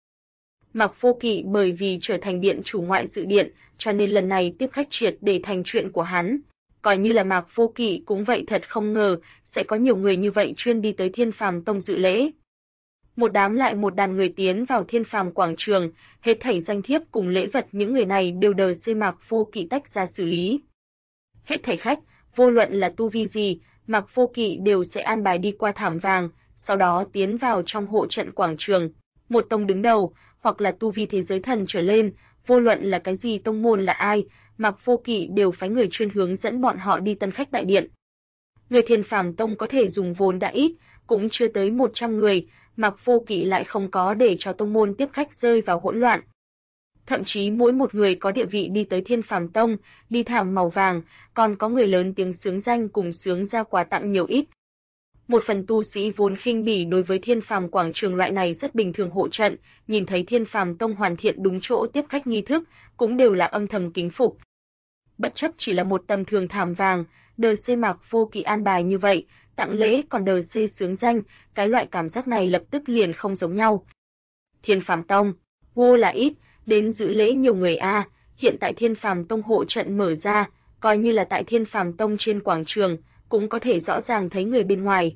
Mạc Vô Kỵ bởi vì trở thành điện chủ ngoại dự điện, cho nên lần này tiếp khách triệt để thành chuyện của hắn. Coi như là Mạc Vô Kỵ cũng vậy, thật không ngờ sẽ có nhiều người như vậy chuyên đi tới Thiên Phàm Tông dự lễ. Một đám lại một đàn người tiến vào Thiên Phàm quảng trường, hết thảy danh thiếp cùng lễ vật những người này đều đờ xê Mạc Vô Kỵ tách ra xử lý. Hết thảy khách, vô luận là tu vi gì, Mạc Vô Kỵ đều sẽ an bài đi qua thảm vàng, sau đó tiến vào trong hộ trận quảng trường. Một tông đứng đầu, hoặc là tu vi thế giới thần trở lên, vô luận là cái gì tông môn là ai, Mạc Vô Kỵ đều phái người chuyên hướng dẫn bọn họ đi tân khách đại điện. Người Thiên Phàm Tông có thể dùng vốn đã ít, cũng chưa tới 100 người, Mạc Vô Kỵ lại không có để cho tông môn tiếp khách rơi vào hỗn loạn. Thậm chí mỗi một người có địa vị đi tới Thiên Phàm Tông, đi thảm màu vàng, còn có người lớn tiếng xướng danh cùng xướng ra quà tặng nhiều ít. Một phần tu sĩ vốn khinh bỉ đối với Thiên Phàm quảng trường loại này rất bình thường hộ trận, nhìn thấy Thiên Phàm Tông hoàn thiện đúng chỗ tiếp khách nghi thức, cũng đều là âm thầm kính phục. Bất chấp chỉ là một tầm thường thảm vàng, đờ xê Mạc Vô Kỵ an bài như vậy, tặng lễ còn đờ xê xướng danh, cái loại cảm giác này lập tức liền không giống nhau. Thiên Phàm Tông, vô là ít, đến dự lễ nhiều người a. Hiện tại Thiên Phàm Tông hộ trận mở ra, coi như là tại Thiên Phàm Tông trên quảng trường, cũng có thể rõ ràng thấy người bên ngoài.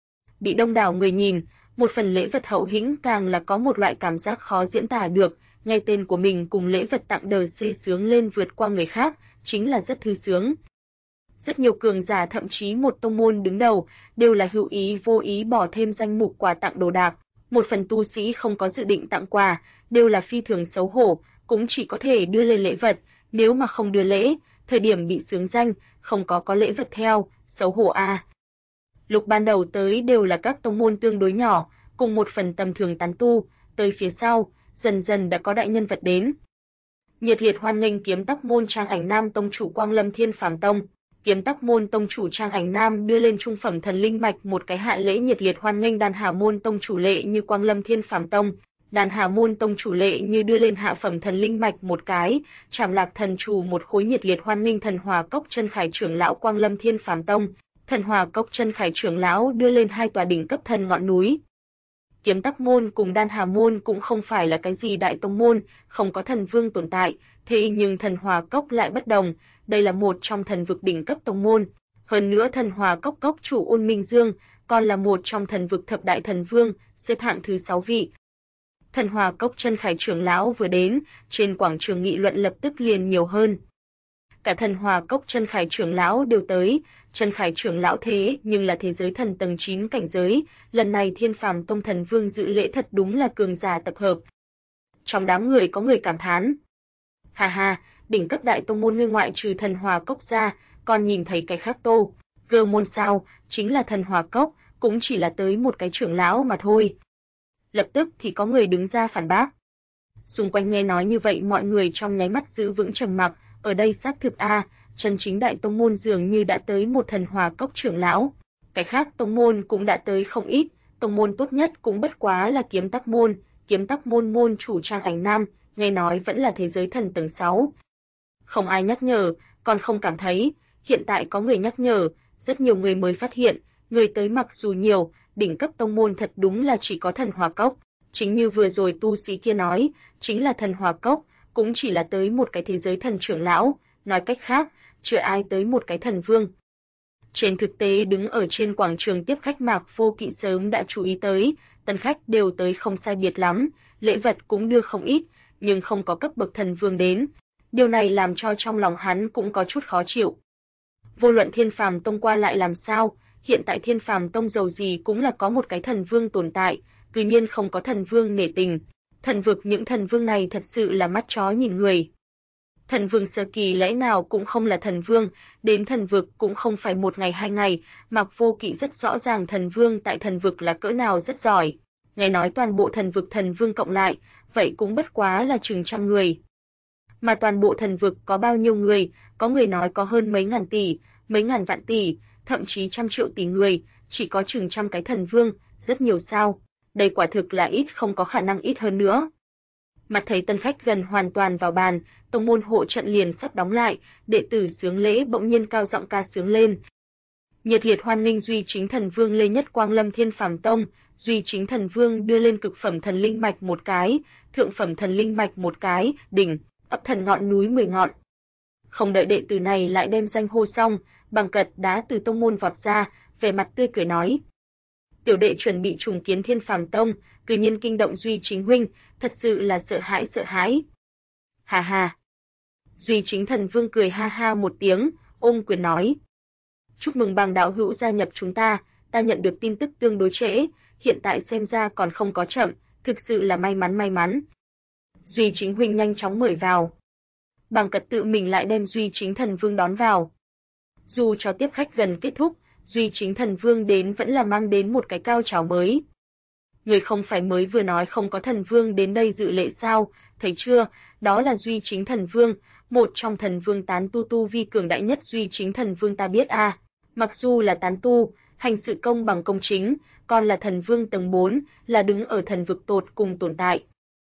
Bị đông đảo người nhìn, một phần lễ vật hậu hĩnh càng là có một loại cảm giác khó diễn tả được, nghe tên của mình cùng lễ vật tặng đờ xê sướng lên vượt qua người khác, chính là rất thư sướng. Rất nhiều cường giả thậm chí một tông môn đứng đầu, đều là hữu ý vô ý bỏ thêm danh mục quà tặng đồ đạc. Một phần tu sĩ không có dự định tặng quà, đều là phi thường xấu hổ, cũng chỉ có thể đưa lên lễ vật, nếu mà không đưa lễ, thời điểm bị xướng danh, không có lễ vật theo, xấu hổ a. Lúc ban đầu tới đều là các tông môn tương đối nhỏ, cùng một phần tầm thường tán tu, tới phía sau, dần dần đã có đại nhân vật đến. Nhiệt liệt hoan nghênh Kiếm Tắc môn Trang Ảnh Nam tông chủ Quang Lâm Thiên Phàm Tông. Kiếm Tắc môn tông chủ Trang Ảnh Nam đưa lên trung phẩm thần linh mạch một cái hạ lễ, nhiệt liệt hoan nghênh Đan Hà môn tông chủ Lệ Như Quang Lâm Thiên Phàm Tông. Đan Hà môn tông chủ Lệ Như đưa lên hạ phẩm thần linh mạch một cái, Trảm Lạc thần chủ một khối, nhiệt liệt hoan nghênh Thần Hòa Cốc Chân Khải trưởng lão Quang Lâm Thiên Phàm Tông. Thần Hòa Cốc Chân Khải trưởng lão đưa lên 2 tòa đỉnh cấp thần ngọn núi. Kiếm Tắc môn cùng Đan Hà môn cũng không phải là cái gì đại tông môn, không có thần vương tồn tại, thế nhưng Thần Hòa Cốc lại bất đồng, đây là một trong thần vực đỉnh cấp tông môn. Hơn nữa Thần Hòa Cốc cốc chủ Ôn Minh Dương còn là một trong thần vực thập đại thần vương, xếp hạng thứ 6 vị. Thần Hòa Cốc Chân Khải trưởng lão vừa đến, trên quảng trường nghị luận lập tức liền nhiều hơn. Cả Thần Hòa Cốc Chân Khải trưởng lão đều tới, Chân Khải trưởng lão thế nhưng là thế giới thần tầng 9 cảnh giới, lần này Thiên Phàm Tông thần vương dự lễ thật đúng là cường giả tập hợp. Trong đám người có người cảm thán. Hà hà, đỉnh cấp đại tông môn ngươi ngoại trừ Thần Hòa Cốc ra, còn nhìn thấy cái khác tô, gơ môn sao, chính là Thần Hòa Cốc, cũng chỉ là tới một cái trưởng lão mà thôi. Lập tức thì có người đứng ra phản bác. Xung quanh nghe nói như vậy mọi người trong nháy mắt giữ vững trầm mặc, ở đây xác thực chân chính đại tông môn dường như đã tới một Thần Hòa Cốc trưởng lão. Cái khác tông môn cũng đã tới không ít, tông môn tốt nhất cũng bất quá là Kiếm Tắc môn môn chủ Trang Ảnh Nam, nghe nói vẫn là thế giới thần tầng 6. Không ai nhắc nhở, còn không cảm thấy, hiện tại có người nhắc nhở, rất nhiều người mới phát hiện, người tới mặc dù nhiều, đỉnh cấp tông môn thật đúng là chỉ có Thần Hòa Cốc. Chính như vừa rồi tu sĩ kia nói, chính là Thần Hòa Cốc, cũng chỉ là tới một cái thế giới thần trưởng lão, nói cách khác, chưa ai tới một cái thần vương. Trên thực tế đứng ở trên quảng trường tiếp khách Mạc Vô Kỵ sớm đã chú ý tới, tân khách đều tới không sai biệt lắm, lễ vật cũng đưa không ít, nhưng không có cấp bậc thần vương đến. Điều này làm cho trong lòng hắn cũng có chút khó chịu. Vô luận Thiên Phàm Tông qua lại làm sao, hiện tại Thiên Phàm Tông dầu gì cũng là có một cái thần vương tồn tại, tự nhiên không có thần vương nể tình. Thần vực những thần vương này thật sự là mắt chó nhìn người. Thần vương sơ kỳ lẽ nào cũng không là thần vương, đến thần vực cũng không phải một ngày hai ngày, Mạc Vô Kỵ rất rõ ràng thần vương tại thần vực là cỡ nào rất giỏi. Nghe nói toàn bộ thần vực thần vương cộng lại, vậy cũng bất quá là chừng trăm người. Mà toàn bộ thần vực có bao nhiêu người, có người nói có hơn mấy ngàn tỷ, mấy ngàn vạn tỷ, thậm chí trăm triệu tỷ người, chỉ có chừng trăm cái thần vương, rất nhiều sao. Đây quả thực là ít, không có khả năng ít hơn nữa. Mặt thấy tân khách gần hoàn toàn vào bàn, tông môn hộ trận liền sắp đóng lại, đệ tử sướng lễ bỗng nhiên cao giọng ca sướng lên. Nhiệt liệt hoan nghênh Duy Chính Thần Vương Lê Nhất Quang lâm Thiên Phàm Tông, Duy Chính Thần Vương đưa lên cực phẩm thần linh mạch một cái, thượng phẩm thần linh mạch một cái, đỉnh, ấp thần ngọn núi 10 ngọn. Không đợi đệ tử này lại đem danh hô xong, Bằng Cật đã từ tông môn vọt ra, vẻ mặt tươi cười nói: "Tiểu đệ chuẩn bị trùng kiến Thiên Phàm Tông, cư nhiên kinh động Duy Chính huynh, thật sự là sợ hãi." Hà hà. Duy Chính Thần Vương cười ha ha một tiếng, ôm quyền nói: "Chúc mừng Bằng đạo hữu gia nhập chúng ta nhận được tin tức tương đối trễ, hiện tại xem ra còn không có chậm, thực sự là may mắn. Duy Chính huynh nhanh chóng mời vào." Bằng Cật tự mình lại đem Duy Chính Thần Vương đón vào. Dù cho tiếp khách gần kết thúc, Duy Chính Thần Vương đến vẫn là mang đến một cái cao trào mới. "Người không phải mới vừa nói không có thần vương đến đây dự lễ sao, thấy chưa, đó là Duy Chính Thần Vương, một trong thần vương tán tu vi cường đại nhất. Duy Chính Thần Vương ta biết a, mặc dù là tán tu, hành sự công bằng công chính, còn là thần vương tầng 4, là đứng ở thần vực tột cùng tồn tại."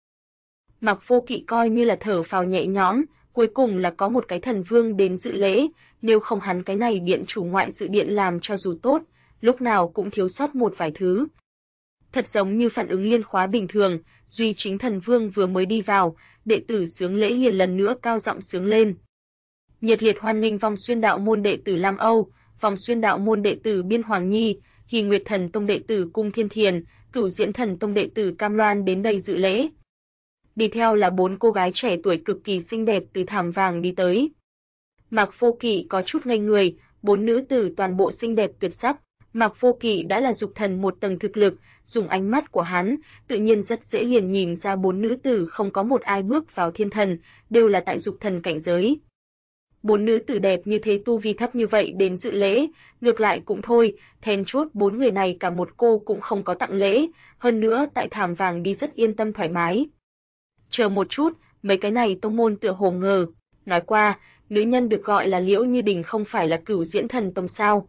Mạc Vô Kỵ coi như là thở phào nhẹ nhõm, cuối cùng là có một cái thần vương đến dự lễ, nếu không hắn cái này điện chủ ngoại sự điện làm cho dù tốt, lúc nào cũng thiếu sót một vài thứ. Thật giống như phản ứng liên khóa bình thường, Duy Chính Thần Vương vừa mới đi vào, đệ tử sướng lễ liền lần nữa cao giọng sướng lên. Nhiệt liệt hoan nghênh Vong Xuyên Đạo môn đệ tử Lam Âu, Vong Xuyên Đạo môn đệ tử Biên Hoàng Nhi, Hỷ Nguyệt Thần Tông đệ tử Cung Thiên Thiền, Cửu Diễn Thần Tông đệ tử Cam Loan đến đây dự lễ. Đi theo là 4 cô gái trẻ tuổi cực kỳ xinh đẹp từ thảm vàng đi tới. Mạc Vô Kỵ có chút ngây người, 4 nữ tử toàn bộ xinh đẹp tuyệt sắc. Mạc Vô Kỵ đã là dục thần một tầng thực lực, dùng ánh mắt của hắn, tự nhiên rất dễ liền nhìn ra 4 nữ tử không có một ai bước vào thiên thần, đều là tại dục thần cảnh giới. 4 nữ tử đẹp như thế tu vi thấp như vậy đến dự lễ, ngược lại cũng thôi, then chốt 4 người này cả một cô cũng không có tặng lễ, hơn nữa tại thảm vàng đi rất yên tâm thoải mái. Chờ một chút, mấy cái này tông môn tựa hồ ngờ, nói qua, nữ nhân được gọi là Liễu Như Đình không phải là Cửu Diễn Thần Tông sao?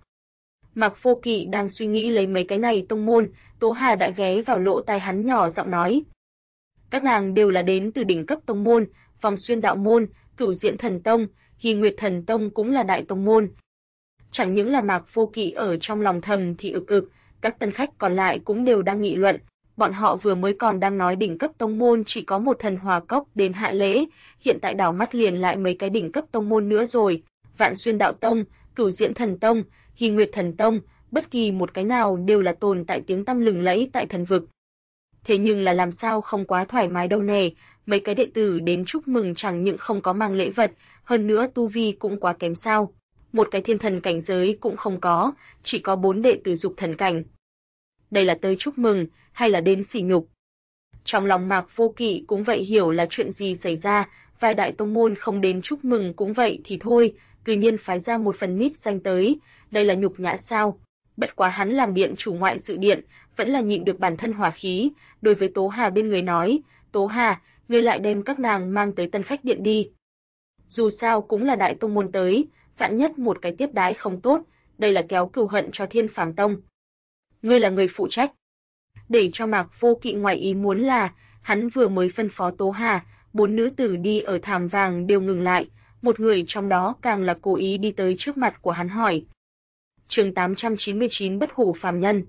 Mạc Vô Kỵ đang suy nghĩ lấy mấy cái này tông môn, Tố Hà đã ghé vào lỗ tai hắn nhỏ giọng nói: "Các nàng đều là đến từ đỉnh cấp tông môn, Vong Xuyên Đạo môn, Cửu Diễn Thần Tông, Hỷ Nguyệt Thần Tông cũng là đại tông môn." Chẳng những là Mạc Vô Kỵ ở trong lòng thầm thì ực, các tân khách còn lại cũng đều đang nghị luận. Bọn họ vừa mới còn đang nói đỉnh cấp tông môn chỉ có một Thần Hòa Cốc đến hạ lễ, hiện tại đảo mắt liền lại mấy cái đỉnh cấp tông môn nữa rồi. Vạn Xuyên Đạo Tông, Cửu Diễn Thần Tông, Hỷ Nguyệt Thần Tông, bất kỳ một cái nào đều là tồn tại tiếng tăm lừng lẫy tại thần vực. Thế nhưng là làm sao không quá thoải mái đâu nè, mấy cái đệ tử đến chúc mừng chẳng những không có mang lễ vật, hơn nữa tu vi cũng quá kém sao. Một cái thiên thần cảnh giới cũng không có, chỉ có 4 đệ tử dục thần cảnh. Đây là tới chúc mừng, hay là đến sỉ nhục? Trong lòng Mạc Vô Kỵ cũng vậy hiểu là chuyện gì xảy ra, vài đại tông môn không đến chúc mừng cũng vậy thì thôi, tự nhiên phái ra một phần nít danh tới, đây là nhục nhã sao? Bất quá hắn làm điện chủ ngoại sự điện, vẫn là nhịn được bản thân hỏa khí, đối với Tố Hà bên người nói: "Tố Hà, ngươi lại đem các nàng mang tới tân khách điện đi. Dù sao cũng là đại tông môn tới, vạn nhất một cái tiếp đãi không tốt, đây là kéo cừu hận cho Thiên Phàm Tông. Ngươi là người phụ trách." Để cho Mạc Vô Kỵ ngoài ý muốn là, hắn vừa mới phân phó Tố Hà, 4 nữ tử đi ở thảm vàng đều ngừng lại, một người trong đó càng là cố ý đi tới trước mặt của hắn hỏi. Chương 899 Bất hủ phàm nhân.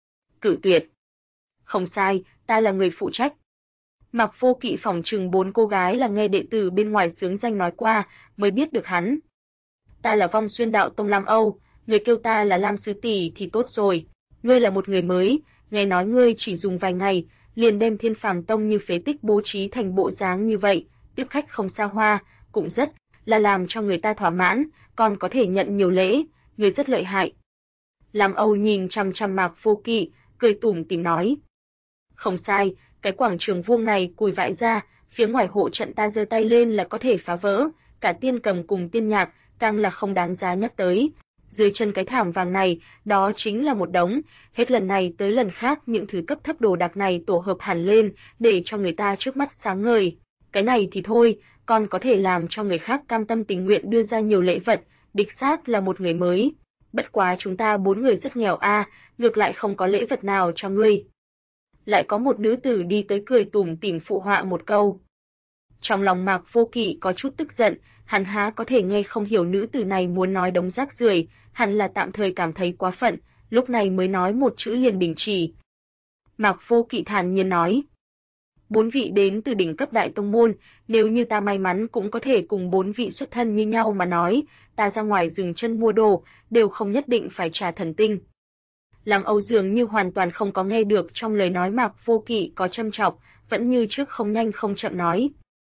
Cự tuyệt. Không sai, ta là người phụ trách. Mạc Vô Kỵ phỏng chừng 4 cô gái là nghe đệ tử bên ngoài xướng danh nói qua, mới biết được hắn. Ta là Vong Xuyên Đạo Tông Lam Âu, người kêu ta là Lam sư tỷ thì tốt rồi. Ngươi là một người mới, nghe nói ngươi chỉ dùng vài ngày, liền đem Thiên Phàm Tông như phế tích bố trí thành bộ dáng như vậy, tiếp khách không xa hoa, cũng rất là làm cho người ta thỏa mãn, còn có thể nhận nhiều lễ, ngươi rất lợi hại. Lam Âu nhìn chằm chằm Mạc Vô Kỵ, cười tủm tỉm nói. Không sai, cái quảng trường vuông này cùi vãi ra, phía ngoài hộ trận ta giơ tay lên là có thể phá vỡ, cả tiên cầm cùng tiên nhạc, càng là không đáng giá nhắc tới. Dưới chân cái thảm vàng này, đó chính là một đống, hết lần này tới lần khác những thứ cấp thấp đồ đạc này tổ hợp hẳn lên, để cho người ta trước mắt sáng ngời. Cái này thì thôi, còn có thể làm cho người khác cam tâm tình nguyện đưa ra nhiều lễ vật, đích xác là một người mới. Bất quá chúng ta 4 người rất nghèo a, ngược lại không có lễ vật nào cho ngươi. Lại có một nữ tử đi tới cười tủm tỉm phụ họa một câu. Trong lòng Mạc Vô Kỵ có chút tức giận, hắn há có thể nghe không hiểu nữ tử này muốn nói đống rác rưởi, hắn là tạm thời cảm thấy quá phận, lúc này mới nói một chữ liền đình chỉ. Mạc Vô Kỵ thản nhiên nói. 4 vị đến từ đỉnh cấp đại tông môn, nếu như ta may mắn cũng có thể cùng 4 vị xuất thân như nhau mà nói, ta ra ngoài dừng chân mua đồ, đều không nhất định phải trả thần tinh. Lam Âu dường như hoàn toàn không có nghe được trong lời nói Mạc Vô Kỵ có châm chọc, vẫn như trước không nhanh không chậm nói.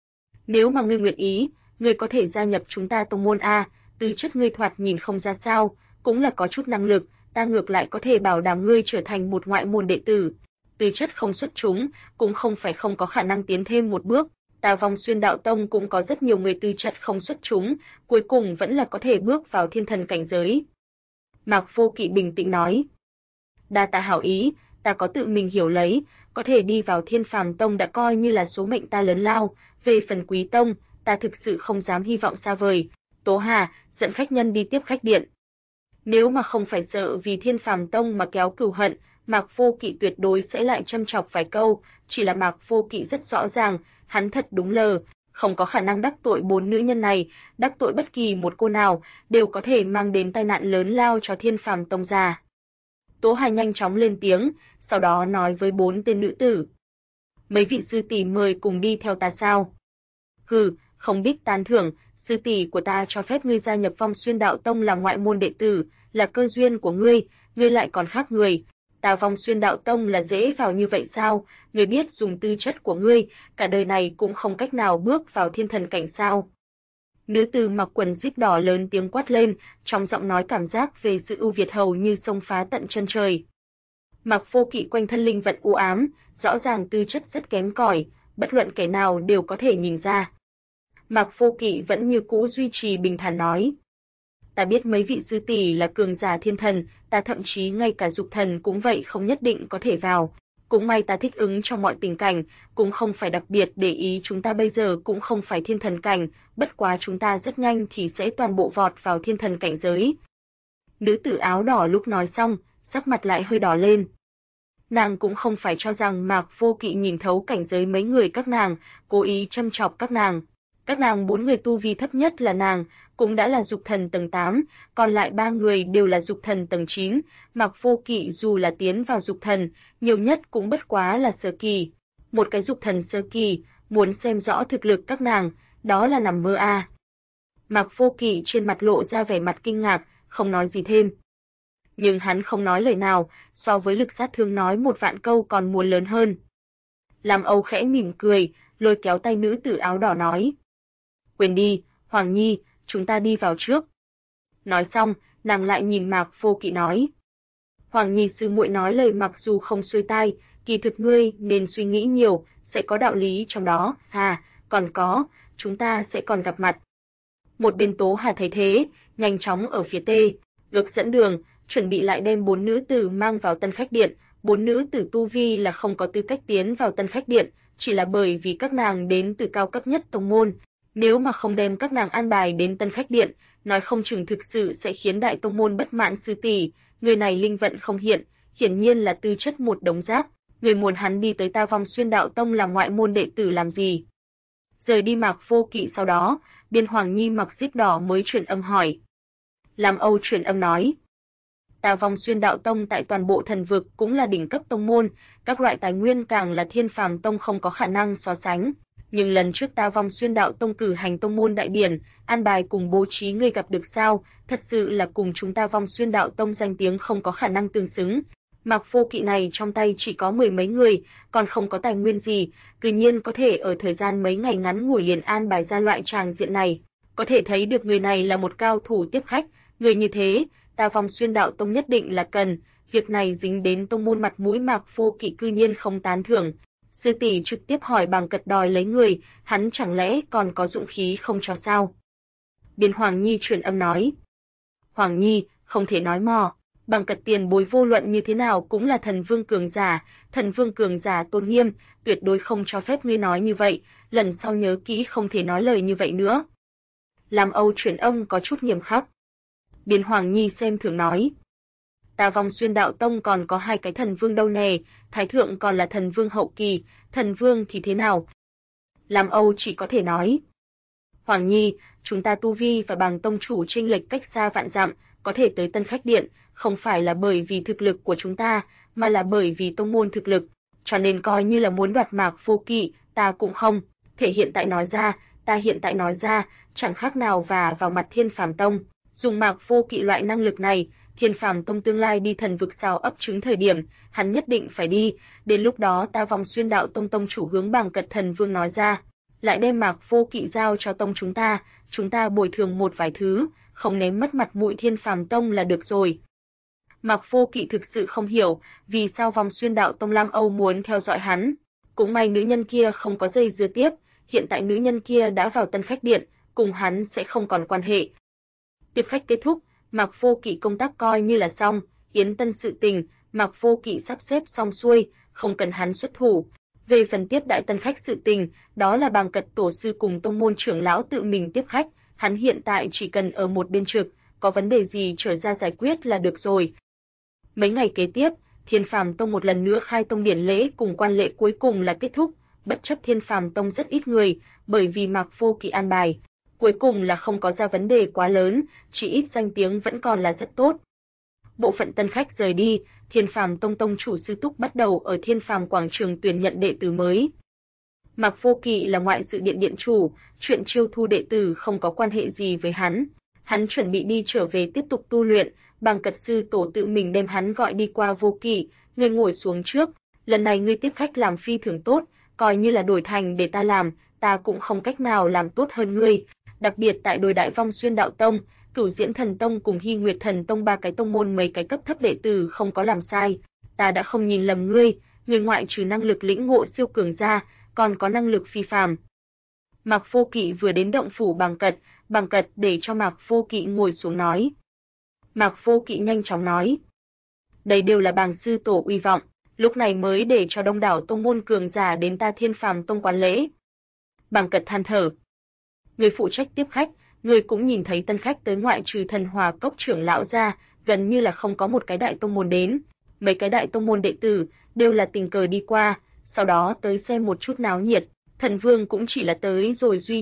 Nếu mà ngươi nguyện ý, ngươi có thể gia nhập chúng ta tông môn a, tư chất ngươi thoạt nhìn không ra sao, cũng là có chút năng lực, ta ngược lại có thể bảo đảm ngươi trở thành một ngoại môn đệ tử. Tư chất không xuất chúng, cũng không phải không có khả năng tiến thêm một bước, ta Vong Xuyên Đạo Tông cũng có rất nhiều người tư chất không xuất chúng, cuối cùng vẫn là có thể bước vào thiên thần cảnh giới. Mạc Vô Kỵ bình tĩnh nói. Đa tạ hảo ý, ta có tự mình hiểu lấy, có thể đi vào Thiên Phàm Tông đã coi như là số mệnh ta lớn lao, về phần Quý Tông, ta thực sự không dám hy vọng xa vời. Tố Hà, dẫn khách nhân đi tiếp khách điện. Nếu mà không phải sợ vì Thiên Phàm Tông mà kéo cừu hận, Mạc Vô Kỵ tuyệt đối sẽ lại châm chọc vài câu, chỉ là Mạc Vô Kỵ rất rõ ràng, hắn thật đúng lờ, không có khả năng đắc tội 4 nữ nhân này, đắc tội bất kỳ một cô nào, đều có thể mang đến tai nạn lớn lao cho Thiên Phàm Tông già. Tố Hà nhanh chóng lên tiếng, sau đó nói với 4 tên nữ tử. Mấy vị sư tỷ mời cùng đi theo ta sao? Hừ, không biết tán thưởng, sư tỷ của ta cho phép ngươi gia nhập Vong Xuyên Đạo Tông làm ngoại môn đệ tử, là cơ duyên của ngươi lại còn khác người. Ta Vong Xuyên Đạo Tông là dễ vào như vậy sao? Ngươi biết dùng tư chất của ngươi, cả đời này cũng không cách nào bước vào thiên thần cảnh sao? Nữ tử mặc quần jean đỏ lớn tiếng quát lên, trong giọng nói cảm giác về sự ưu việt hầu như xông phá tận chân trời. Mạc Vô Kỵ quanh thân linh vận u ám, rõ ràng tư chất rất kém cỏi, bất luận kẻ nào đều có thể nhìn ra. Mạc Vô Kỵ vẫn như cũ duy trì bình thản nói. Ta biết mấy vị sư tỷ là cường giả thiên thần, ta thậm chí ngay cả dục thần cũng vậy không nhất định có thể vào. Cũng may ta thích ứng trong mọi tình cảnh, cũng không phải đặc biệt để ý chúng ta bây giờ cũng không phải thiên thần cảnh, bất quá chúng ta rất nhanh thì sẽ toàn bộ vọt vào thiên thần cảnh giới. Nữ tử áo đỏ lúc nói xong, sắc mặt lại hơi đỏ lên. Nàng cũng không phải cho rằng Mạc Vô Kỵ nhìn thấu cảnh giới mấy người các nàng, cố ý châm chọc các nàng. Các nàng 4 người tu vi thấp nhất là nàng, cũng đã là dục thần tầng 8, còn lại 3 người đều là dục thần tầng 9, Mạc Vô Kỵ dù là tiến vào dục thần, nhiều nhất cũng bất quá là sơ kỳ. Một cái dục thần sơ kỳ, muốn xem rõ thực lực các nàng, đó là nằm mơ a. Mạc Vô Kỵ trên mặt lộ ra vẻ mặt kinh ngạc, không nói gì thêm. Nhưng hắn không nói lời nào, so với lực sát thương nói 1 vạn câu còn muốn lớn hơn. Lam Âu khẽ mỉm cười, lôi kéo tay nữ tử áo đỏ nói. Quên đi, Hoàng Nhi, chúng ta đi vào trước. Nói xong, nàng lại nhìn Mạc Vô Kỵ nói. Hoàng Nhi sư muội nói lời mặc dù không xuôi tai, kỳ thực ngươi nên suy nghĩ nhiều, sẽ có đạo lý trong đó, còn có, chúng ta sẽ còn gặp mặt. Một bên Tố Hà thấy thế, nhanh chóng ở phía tê, ngược dẫn đường, chuẩn bị lại đem 4 nữ tử mang vào tân khách điện. 4 nữ tử tu vi là không có tư cách tiến vào tân khách điện, chỉ là bởi vì các nàng đến từ cao cấp nhất tông môn. Nếu mà không đem các nàng an bài đến tân khách điện, nói không chừng thực sự sẽ khiến đại tông môn bất mãn sư tỷ. Người này linh vận không hiện, hiển nhiên là tư chất một đống rác. Người muốn hắn đi tới ta Vong Xuyên Đạo Tông làm ngoại môn đệ tử làm gì? Rời đi Mạc Vô Kỵ sau đó, Biên Hoàng Nhi mặc jeep đỏ mới truyền âm hỏi. Lam Âu truyền âm nói. Ta Vong Xuyên Đạo Tông tại toàn bộ thần vực cũng là đỉnh cấp tông môn, các loại tài nguyên càng là Thiên Phàm Tông không có khả năng so sánh. nhưng lần trước ta Vong Xuyên Đạo Tông cử hành tông môn đại điển, an bài cùng bố trí ngươi gặp được sao, thật sự là cùng chúng ta Vong Xuyên Đạo Tông danh tiếng không có khả năng tương xứng. Mạc Vô Kỵ này trong tay chỉ có mười mấy người, còn không có tài nguyên gì, tự nhiên có thể ở thời gian mấy ngày ngắn ngủi liền an bài ra loại tràng diện này, có thể thấy được người này là một cao thủ tiếp khách, người như thế, ta Vong Xuyên Đạo Tông nhất định là cần. Việc này dính đến tông môn mặt mũi, Mạc Vô Kỵ cư nhiên không tán thưởng. Sư tỷ trực tiếp hỏi Bàng Cật đòi lấy người, hắn chẳng lẽ còn có dũng khí không cho sao? Biên Hoàng Nhi truyền âm nói. Hoàng Nhi, không thể nói mò. Bàng Cật tiền bối vô luận như thế nào cũng là thần vương cường giả, thần vương cường giả tôn nghiêm, tuyệt đối không cho phép ngươi nói như vậy, lần sau nhớ kỹ không thể nói lời như vậy nữa. Lam Âu truyền âm có chút nghiêm khắc. Biên Hoàng Nhi xem thường nói. Ta Vong Xuyên Đạo Tông còn có 2 cái thần vương đâu nè, Thái Thượng còn là thần vương hậu kỳ, thần vương thì thế nào? Lam Âu chỉ có thể nói. Hoàng Nhi, chúng ta tu vi và Bàng Tông chủ chênh lệch cách xa vạn dặm, có thể tới Tân Khách Điện, không phải là bởi vì thực lực của chúng ta, mà là bởi vì tông môn thực lực, cho nên coi như là muốn đoạt Mạc Vô Kỵ, ta cũng không thể hiện tại nói ra, chẳng khác nào vào mặt Thiên Phàm Tông, dùng Mạc Vô Kỵ loại năng lực này, Thiên Phàm Tông tương lai đi thần vực sao ấp trứng thời điểm, hắn nhất định phải đi, đến lúc đó ta Vong Xuyên Đạo Tông tông chủ hướng Bàng Cật thần vương nói ra, lại đem Mạc Vô Kỵ giao cho tông chúng ta bồi thường một vài thứ, không ném mất mặt mũi Thiên Phàm Tông là được rồi. Mạc Vô Kỵ thực sự không hiểu, vì sao Vong Xuyên Đạo Tông Lam Âu muốn theo dõi hắn, cũng may nữ nhân kia không có dây dưa tiếp, hiện tại nữ nhân kia đã vào Tân Khách Điện, cùng hắn sẽ không còn quan hệ. Tiếp khách kết thúc, Mạc Vô Kỵ công tác coi như là xong, Yến Tân sự tình, Mạc Vô Kỵ sắp xếp xong xuôi, không cần hắn xuất thủ. Về phần tiếp đại tân khách sự tình, đó là Bàng Cật tổ sư cùng tông môn trưởng lão tự mình tiếp khách, hắn hiện tại chỉ cần ở một bên trực, có vấn đề gì trở ra giải quyết là được rồi. Mấy ngày kế tiếp, Thiên Phàm Tông một lần nữa khai tông điển lễ cùng quan lễ cuối cùng là kết thúc, bất chấp Thiên Phàm Tông rất ít người, bởi vì Mạc Vô Kỵ an bài, cuối cùng là không có ra vấn đề quá lớn, chỉ ít danh tiếng vẫn còn là rất tốt. Bộ phận tân khách rời đi, Thiên Phàm Tông tông chủ sư túc bắt đầu ở Thiên Phàm quảng trường tuyển nhận đệ tử mới. Mạc Vô Kỵ là ngoại sự điện điện chủ, chuyện chiêu thu đệ tử không có quan hệ gì với hắn. Hắn chuẩn bị đi trở về tiếp tục tu luyện, Bàng Cật sư tổ tự mình đem hắn gọi đi qua. Vô Kỵ, ngươi ngồi xuống trước, lần này ngươi tiếp khách làm phi thường tốt, coi như là đổi thành để ta làm, ta cũng không cách nào làm tốt hơn ngươi. Đặc biệt tại Đồi Đại Vong Xuyên Đạo Tông, Cửu Diễn Thần Tông cùng Hy Nguyệt Thần Tông 3 cái tông môn mấy cái cấp thấp đệ tử không có làm sai, ta đã không nhìn lầm ngươi, ngươi ngoại trừ năng lực lĩnh ngộ siêu cường ra, còn có năng lực phi phàm. Mạc Vô Kỵ vừa đến động phủ Bàng Cật để cho Mạc Vô Kỵ ngồi xuống nói. Mạc Vô Kỵ nhanh chóng nói, đây đều là Bàng sư tổ uy vọng, lúc này mới để cho đông đảo tông môn cường giả đến ta Thiên Phàm Tông quán lễ. Bàng Cật than thở, người phụ trách tiếp khách, người cũng nhìn thấy tân khách tới, ngoại trừ Thần Hòa Cốc trưởng lão ra, gần như là không có một cái đại tông môn đến, mấy cái đại tông môn đệ tử đều là tình cờ đi qua, sau đó tới xem một chút náo nhiệt. Thần Vương cũng chỉ là tới rồi. Duy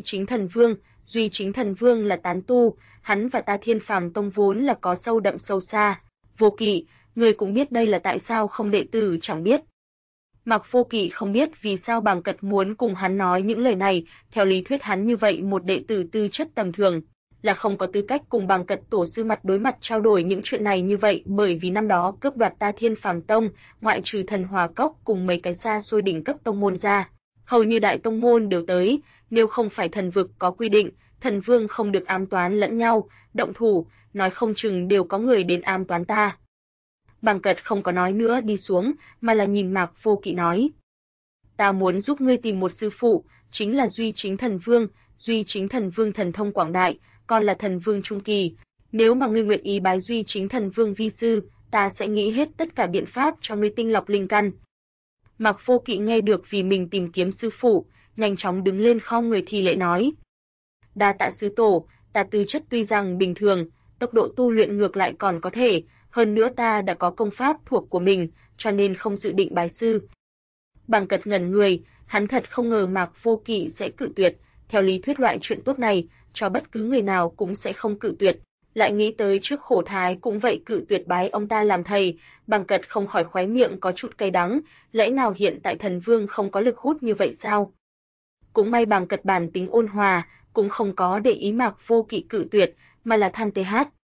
Chính Thần Vương là tán tu, hắn và ta Thiên Phàm Tông vốn là có sâu đậm sâu xa. Vô Kỵ, người cũng biết đây là tại sao không, đệ tử chẳng biết. Mạc Vô Kỵ không biết vì sao Bàng Cật muốn cùng hắn nói những lời này, theo lý thuyết hắn như vậy một đệ tử tư chất tầm thường, là không có tư cách cùng Bàng Cật tổ sư mặt đối mặt trao đổi những chuyện này như vậy, bởi vì năm đó cướp đoạt ta Thiên Phàm Tông, ngoại trừ Thần Hòa Cốc cùng mấy cái xa xôi đỉnh cấp tông môn ra, hầu như đại tông môn đều tới, nếu không phải thần vực có quy định, thần vương không được ám toán lẫn nhau, động thủ, nói không chừng đều có người đến ám toán ta. Bàng Cật không có nói nữa đi xuống, mà là nhìn Mạc Vô Kỵ nói. Ta muốn giúp ngươi tìm một sư phụ, chính là Duy Chính Thần Vương. Duy Chính Thần Vương thần thông quảng đại, còn là thần vương trung kỳ. Nếu mà ngươi nguyện ý bái Duy Chính Thần Vương vi sư, ta sẽ nghĩ hết tất cả biện pháp cho ngươi tinh lọc linh căn. Mạc Vô Kỵ nghe được vì mình tìm kiếm sư phụ, nhanh chóng đứng lên khom người thi lễ nói. Đa tạ sư tổ, ta tư chất tuy rằng bình thường, tốc độ tu luyện ngược lại còn có thể, hơn nữa ta đã có công pháp thuộc của mình, cho nên không dự định bái sư. Bàng Cật ngẩn người, hắn thật không ngờ Mạc Vô Kỵ sẽ cự tuyệt, theo lý thuyết loại chuyện tốt này, cho bất cứ người nào cũng sẽ không cự tuyệt, lại nghĩ tới trước Khổ Thái cũng vậy cự tuyệt bái ông ta làm thầy, Bàng Cật không khỏi khóe miệng có chút cay đắng, lẽ nào hiện tại thần vương không có lực hút như vậy sao? Cũng may Bàng Cật bản tính ôn hòa, cũng không có để ý Mạc Vô Kỵ cự tuyệt, mà là than TH.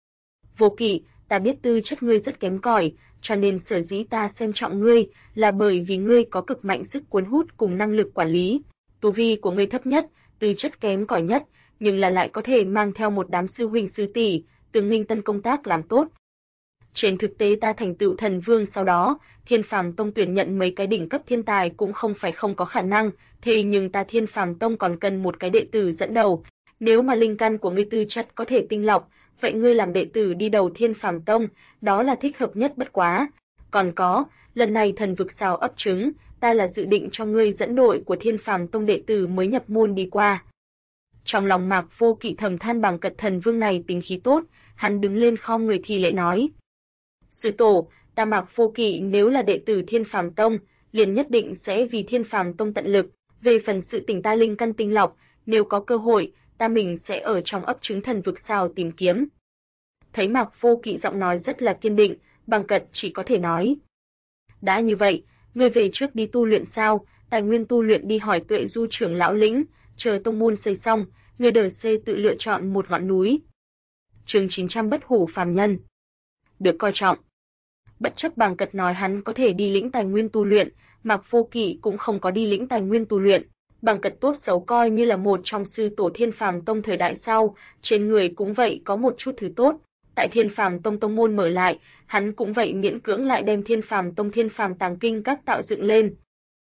Vô Kỵ, ta biết tư chất ngươi rất kém cỏi, cho nên sở dĩ ta xem trọng ngươi là bởi vì ngươi có cực mạnh sức cuốn hút cùng năng lực quản lý. Tu vi của ngươi thấp nhất, tư chất kém cỏi nhất, nhưng là lại có thể mang theo một đám sư huynh sư tỷ, tương nghinh tân công tác làm tốt. Trên thực tế ta thành tựu thần vương sau đó, Thiên Phàm Tông tuyển nhận mấy cái đỉnh cấp thiên tài cũng không phải không có khả năng, thế nhưng ta Thiên Phàm Tông còn cần một cái đệ tử dẫn đầu. Nếu mà linh căn của ngươi tư chất có thể tinh lọc, vậy ngươi làm đệ tử đi đầu Thiên Phàm Tông, đó là thích hợp nhất bất quá. Còn có, lần này thần vực sao ấp trứng, ta là dự định cho ngươi dẫn đội của Thiên Phàm Tông đệ tử mới nhập môn đi qua. Trong lòng Mạc Vô Kỵ thầm than Bàng Cật thần vương này tính khí tốt, hắn đứng lên khom người thi lễ nói: Sư tổ, ta Mạc Vô Kỵ nếu là đệ tử Thiên Phàm Tông, liền nhất định sẽ vì Thiên Phàm Tông tận lực, về phần sự tình ta linh căn tinh lọc, nếu có cơ hội, ta mình sẽ ở trong ấp trứng thần vực sao tìm kiếm. Thấy Mạc Vô Kỵ giọng nói rất là kiên định, Bàng Cật chỉ có thể nói: đã như vậy, ngươi về trước đi tu luyện sao, tài nguyên tu luyện đi hỏi Tuệ Du trưởng lão lĩnh, chờ tông môn xây xong, ngươi đờ C tự lựa chọn một ngọn núi. Chương 900 Bất Hủ phàm nhân. Được coi trọng. Bất chấp Bàng Cật nói hắn có thể đi lĩnh tài nguyên tu luyện, Mạc Vô Kỵ cũng không có đi lĩnh tài nguyên tu luyện. Bàng Cật tốt xấu coi như là một trong sư tổ Thiên Phàm Tông thời đại sau, trên người cũng vậy có một chút thứ tốt. Tại Thiên Phàm Tông tông môn mở lại, hắn cũng vậy miễn cưỡng lại đem Thiên Phàm Tông Thiên Phàm Tàng Kinh các tạo dựng lên.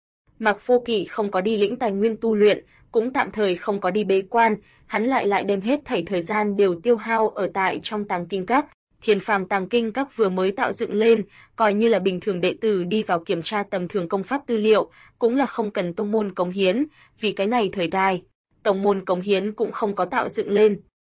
Mạc Vô Kỵ không có đi lĩnh tài nguyên tu luyện, cũng tạm thời không có đi bế quan, hắn lại đem hết thảy thời gian đều tiêu hao ở tại trong Tàng Kinh các. Thiên Phàm Tàng Kinh các vừa mới tạo dựng lên, coi như là bình thường đệ tử đi vào kiểm tra tầm thường công pháp tư liệu, cũng là không cần tông môn cống hiến, vì cái này thời đại, tông môn cống hiến cũng không có tạo dựng lên.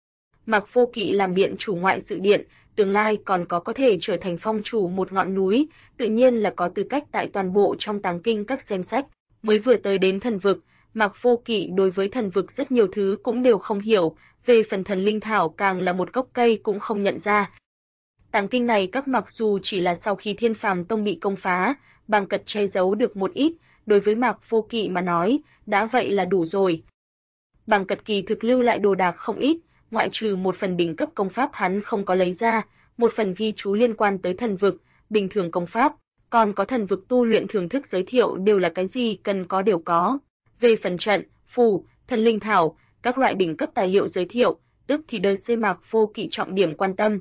Mạc Vô Kỵ làm điện chủ ngoại sự điện, tương lai còn có thể trở thành phong chủ một ngọn núi, tự nhiên là có tư cách tại toàn bộ trong Tàng Kinh các xem sách. Mới vừa tới đến thần vực, Mạc Vô Kỵ đối với thần vực rất nhiều thứ cũng đều không hiểu, về phần thần linh thảo càng là một gốc cây cũng không nhận ra. Tàng Kinh này các mặc dù chỉ là sau khi Thiên Phàm Tông bị công phá, Bàng Cật che giấu được một ít, đối với Mạc Vô Kỵ mà nói, đã vậy là đủ rồi. Bàng Cật kỳ thực lưu lại đồ đạc không ít, ngoại trừ một phần đỉnh cấp công pháp hắn không có lấy ra, một phần ghi chú liên quan tới thần vực, bình thường công pháp, còn có thần vực tu luyện thưởng thức giới thiệu đều là cái gì cần có đều có. Về phần trận, phù, thần linh thảo, các loại đỉnh cấp tài liệu giới thiệu, tức thì đời C Mạc Vô Kỵ trọng điểm quan tâm.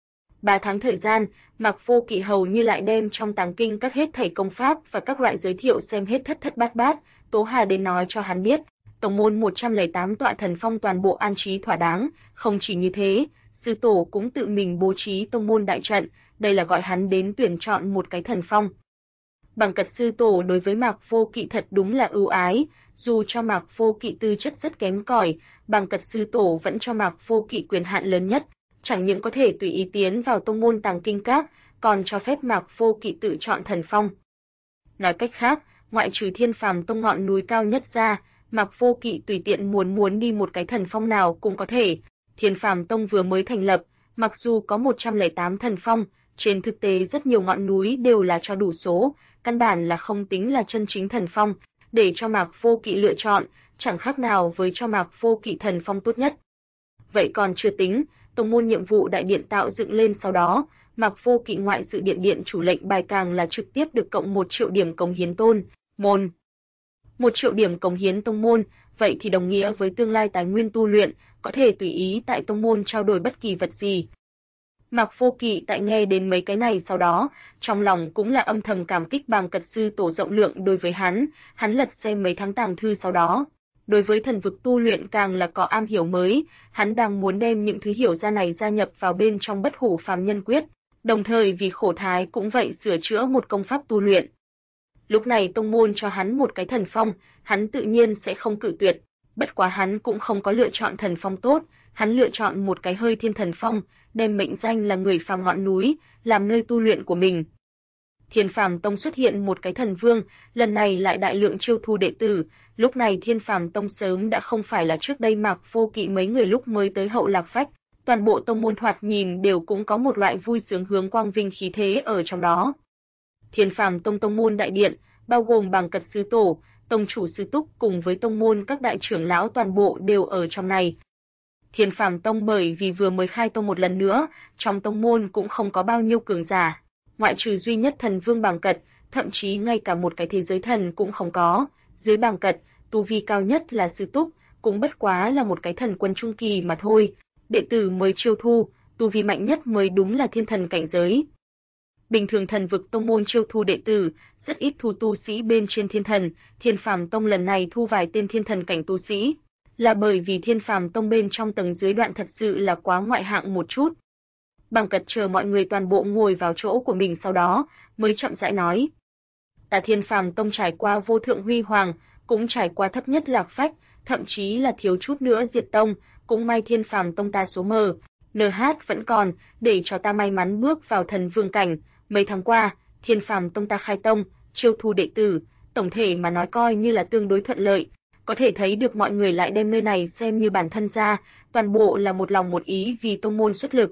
3 tháng thời gian, Mạc Vô Kỵ hầu như lại đem trong Tàng Kinh các hết thảy công pháp và các loại giới thiệu xem hết thất thất bát bát, Tố Hà đến nói cho hắn biết, tổng môn 108 tọa thần phong toàn bộ an trí thỏa đáng, không chỉ như thế, sư tổ cũng tự mình bố trí tông môn đại trận, đây là gọi hắn đến tuyển chọn một cái thần phong. Bàng Cật sư tổ đối với Mạc Vô Kỵ thật đúng là ưu ái, dù cho Mạc Vô Kỵ tư chất rất kém cỏi, Bàng Cật sư tổ vẫn cho Mạc Vô Kỵ quyền hạn lớn nhất, chẳng những có thể tùy ý tiến vào tông môn Tàng Kinh các, còn cho phép Mạc Vô Kỵ tự chọn thần phong. Nói cách khác, ngoại trừ Thiên Phàm Tông ngọn núi cao nhất ra, Mạc Vô Kỵ tùy tiện muốn đi một cái thần phong nào cũng có thể. Thiên Phàm Tông vừa mới thành lập, mặc dù có 108 thần phong, trên thực tế rất nhiều ngọn núi đều là cho đủ số, căn bản là không tính là chân chính thần phong, để cho Mạc Vô Kỵ lựa chọn, chẳng khác nào với cho Mạc Vô Kỵ thần phong tốt nhất. Vậy còn chưa tính, tông môn nhiệm vụ đại điện tạo dựng lên sau đó, Mạc Vô Kỵ ngoại sự điện điện chủ lệnh bài càng là trực tiếp được cộng 1 triệu điểm cống hiến tôn môn. 1 triệu điểm cống hiến tông môn, vậy thì đồng nghĩa với tương lai tài nguyên tu luyện, có thể tùy ý tại tông môn trao đổi bất kỳ vật gì. Mạc Vô Kỵ tại nghe đến mấy cái này sau đó, trong lòng cũng là âm thầm cảm kích Bàng Cật sư tổ rộng lượng đối với hắn lật xem mấy tháng tàng thư sau đó. Đối với thần vực tu luyện càng là có am hiểu mới, hắn đang muốn đem những thứ hiểu ra này gia nhập vào bên trong Bất Hủ phàm nhân quyết, đồng thời vì khổ thái cũng vậy sửa chữa một công pháp tu luyện. Lúc này tông môn cho hắn một cái thần phong, hắn tự nhiên sẽ không cự tuyệt, bất quá hắn cũng không có lựa chọn thần phong tốt, hắn lựa chọn một cái hơi thiên thần phong, đem mệnh danh là người phàm ngọn núi, làm nơi tu luyện của mình. Thiên Phàm Tông xuất hiện một cái thần vương, lần này lại đại lượng chiêu thu đệ tử, lúc này Thiên Phàm Tông sớm đã không phải là trước đây Mạc Vô Kỵ mấy người lúc mới tới hậu lạc phách, toàn bộ tông môn thoạt nhìn đều cũng có một loại vui sướng hướng quang vinh khí thế ở trong đó. Thiên Phàm Tông tông môn đại điện, bao gồm Bàng Cật sư tổ, tông chủ sư túc cùng với tông môn các đại trưởng lão toàn bộ đều ở trong này. Thiên Phàm Tông bởi vì vừa mới khai tông một lần nữa, trong tông môn cũng không có bao nhiêu cường giả, ngoại trừ duy nhất thần vương Bàng Cật, thậm chí ngay cả một cái thế giới thần cũng không có. Dưới Bàng Cật, tu vi cao nhất là sư túc, cũng bất quá là một cái thần quân trung kỳ mà thôi. Đệ tử mới chiêu thu, tu vi mạnh nhất mới đúng là thiên thần cảnh giới. Bình thường thần vực tông môn chiêu thu đệ tử, rất ít thu tu sĩ bên trên thiên thần, Thiên Phàm Tông lần này thu vài tên thiên thần cảnh tu sĩ, là bởi vì Thiên Phàm Tông bên trong tầng dưới đoạn thật sự là quá ngoại hạng một chút. Bàng Cật chờ mọi người toàn bộ ngồi vào chỗ của mình sau đó, mới chậm rãi nói. Ta Thiên Phàm Tông trải qua vô thượng huy hoàng, cũng trải qua thấp nhất lạc phách, thậm chí là thiếu chút nữa diệt tông, cũng may Thiên Phàm Tông ta số mờ, NH vẫn còn, để cho ta may mắn bước vào thần vương cảnh. Mấy tháng qua, Thiên Phàm Tông ta khai tông, chiêu thu đệ tử, tổng thể mà nói coi như là tương đối thuận lợi, có thể thấy được mọi người lại đem nơi này xem như bản thân ra, toàn bộ là một lòng một ý vì tông môn xuất lực.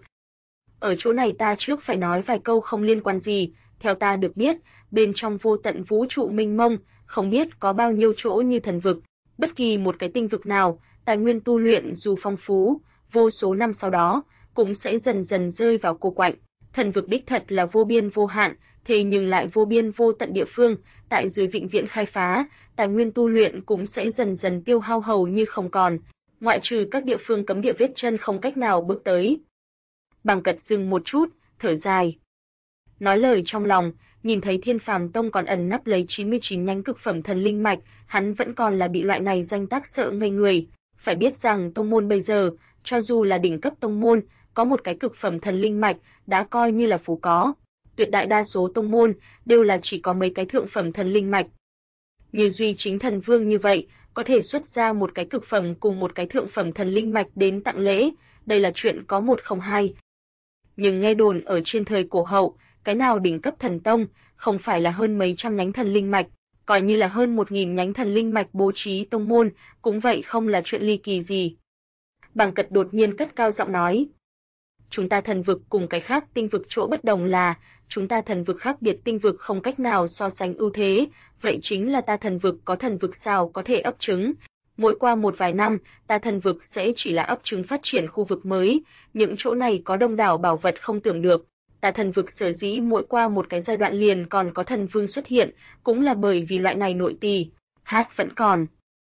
Ở chỗ này ta trước phải nói vài câu không liên quan gì, theo ta được biết, bên trong vô tận vũ trụ mênh mông, không biết có bao nhiêu chỗ như thần vực, bất kỳ một cái tinh vực nào, tài nguyên tu luyện dù phong phú, vô số năm sau đó, cũng sẽ dần dần rơi vào cô quạnh. Thần vực đích thật là vô biên vô hạn, thế nhưng lại vô biên vô tận địa phương, tại dưới vĩnh viễn khai phá, tài nguyên tu luyện cũng sẽ dần dần tiêu hao hầu như không còn, ngoại trừ các địa phương cấm địa vết chân không cách nào bước tới. Bàng Cật dừng một chút, thở dài. Nói lời trong lòng, nhìn thấy Thiên Phàm Tông còn ẩn nấp lấy 99 nhánh cực phẩm thần linh mạch, hắn vẫn còn là bị loại này danh tác sợ ngây người. Phải biết rằng tông môn bây giờ, cho dù là đỉnh cấp tông môn, có một cái cực phẩm thần linh mạch, đã coi như là phú có. Tuyệt đại đa số tông môn đều là chỉ có mấy cái thượng phẩm thần linh mạch. Như Duy Chính Thần Vương như vậy, có thể xuất ra một cái cực phẩm cùng một cái thượng phẩm thần linh mạch đến tặng lễ, đây là chuyện có một không hai. Nhưng nghe đồn ở trên thời cổ hậu, cái nào đỉnh cấp thần tông, không phải là hơn mấy trăm nhánh thần linh mạch, coi như là hơn 1000 nhánh thần linh mạch bố trí tông môn, cũng vậy không là chuyện ly kỳ gì. Bàng Cật đột nhiên cất cao giọng nói. Chúng ta thần vực cùng cái khác tinh vực chỗ bất đồng là, chúng ta thần vực khác biệt tinh vực không cách nào so sánh ưu thế, vậy chính là ta thần vực có thần vực sao có thể ấp trứng. Mỗi qua một vài năm, ta thần vực sẽ chỉ là ấp trứng phát triển khu vực mới, những chỗ này có đông đảo bảo vật không tưởng được. Ta thần vực sở dĩ mỗi qua một cái giai đoạn liền còn có thần vương xuất hiện, cũng là bởi vì loại này nội tỳ. Vẫn còn.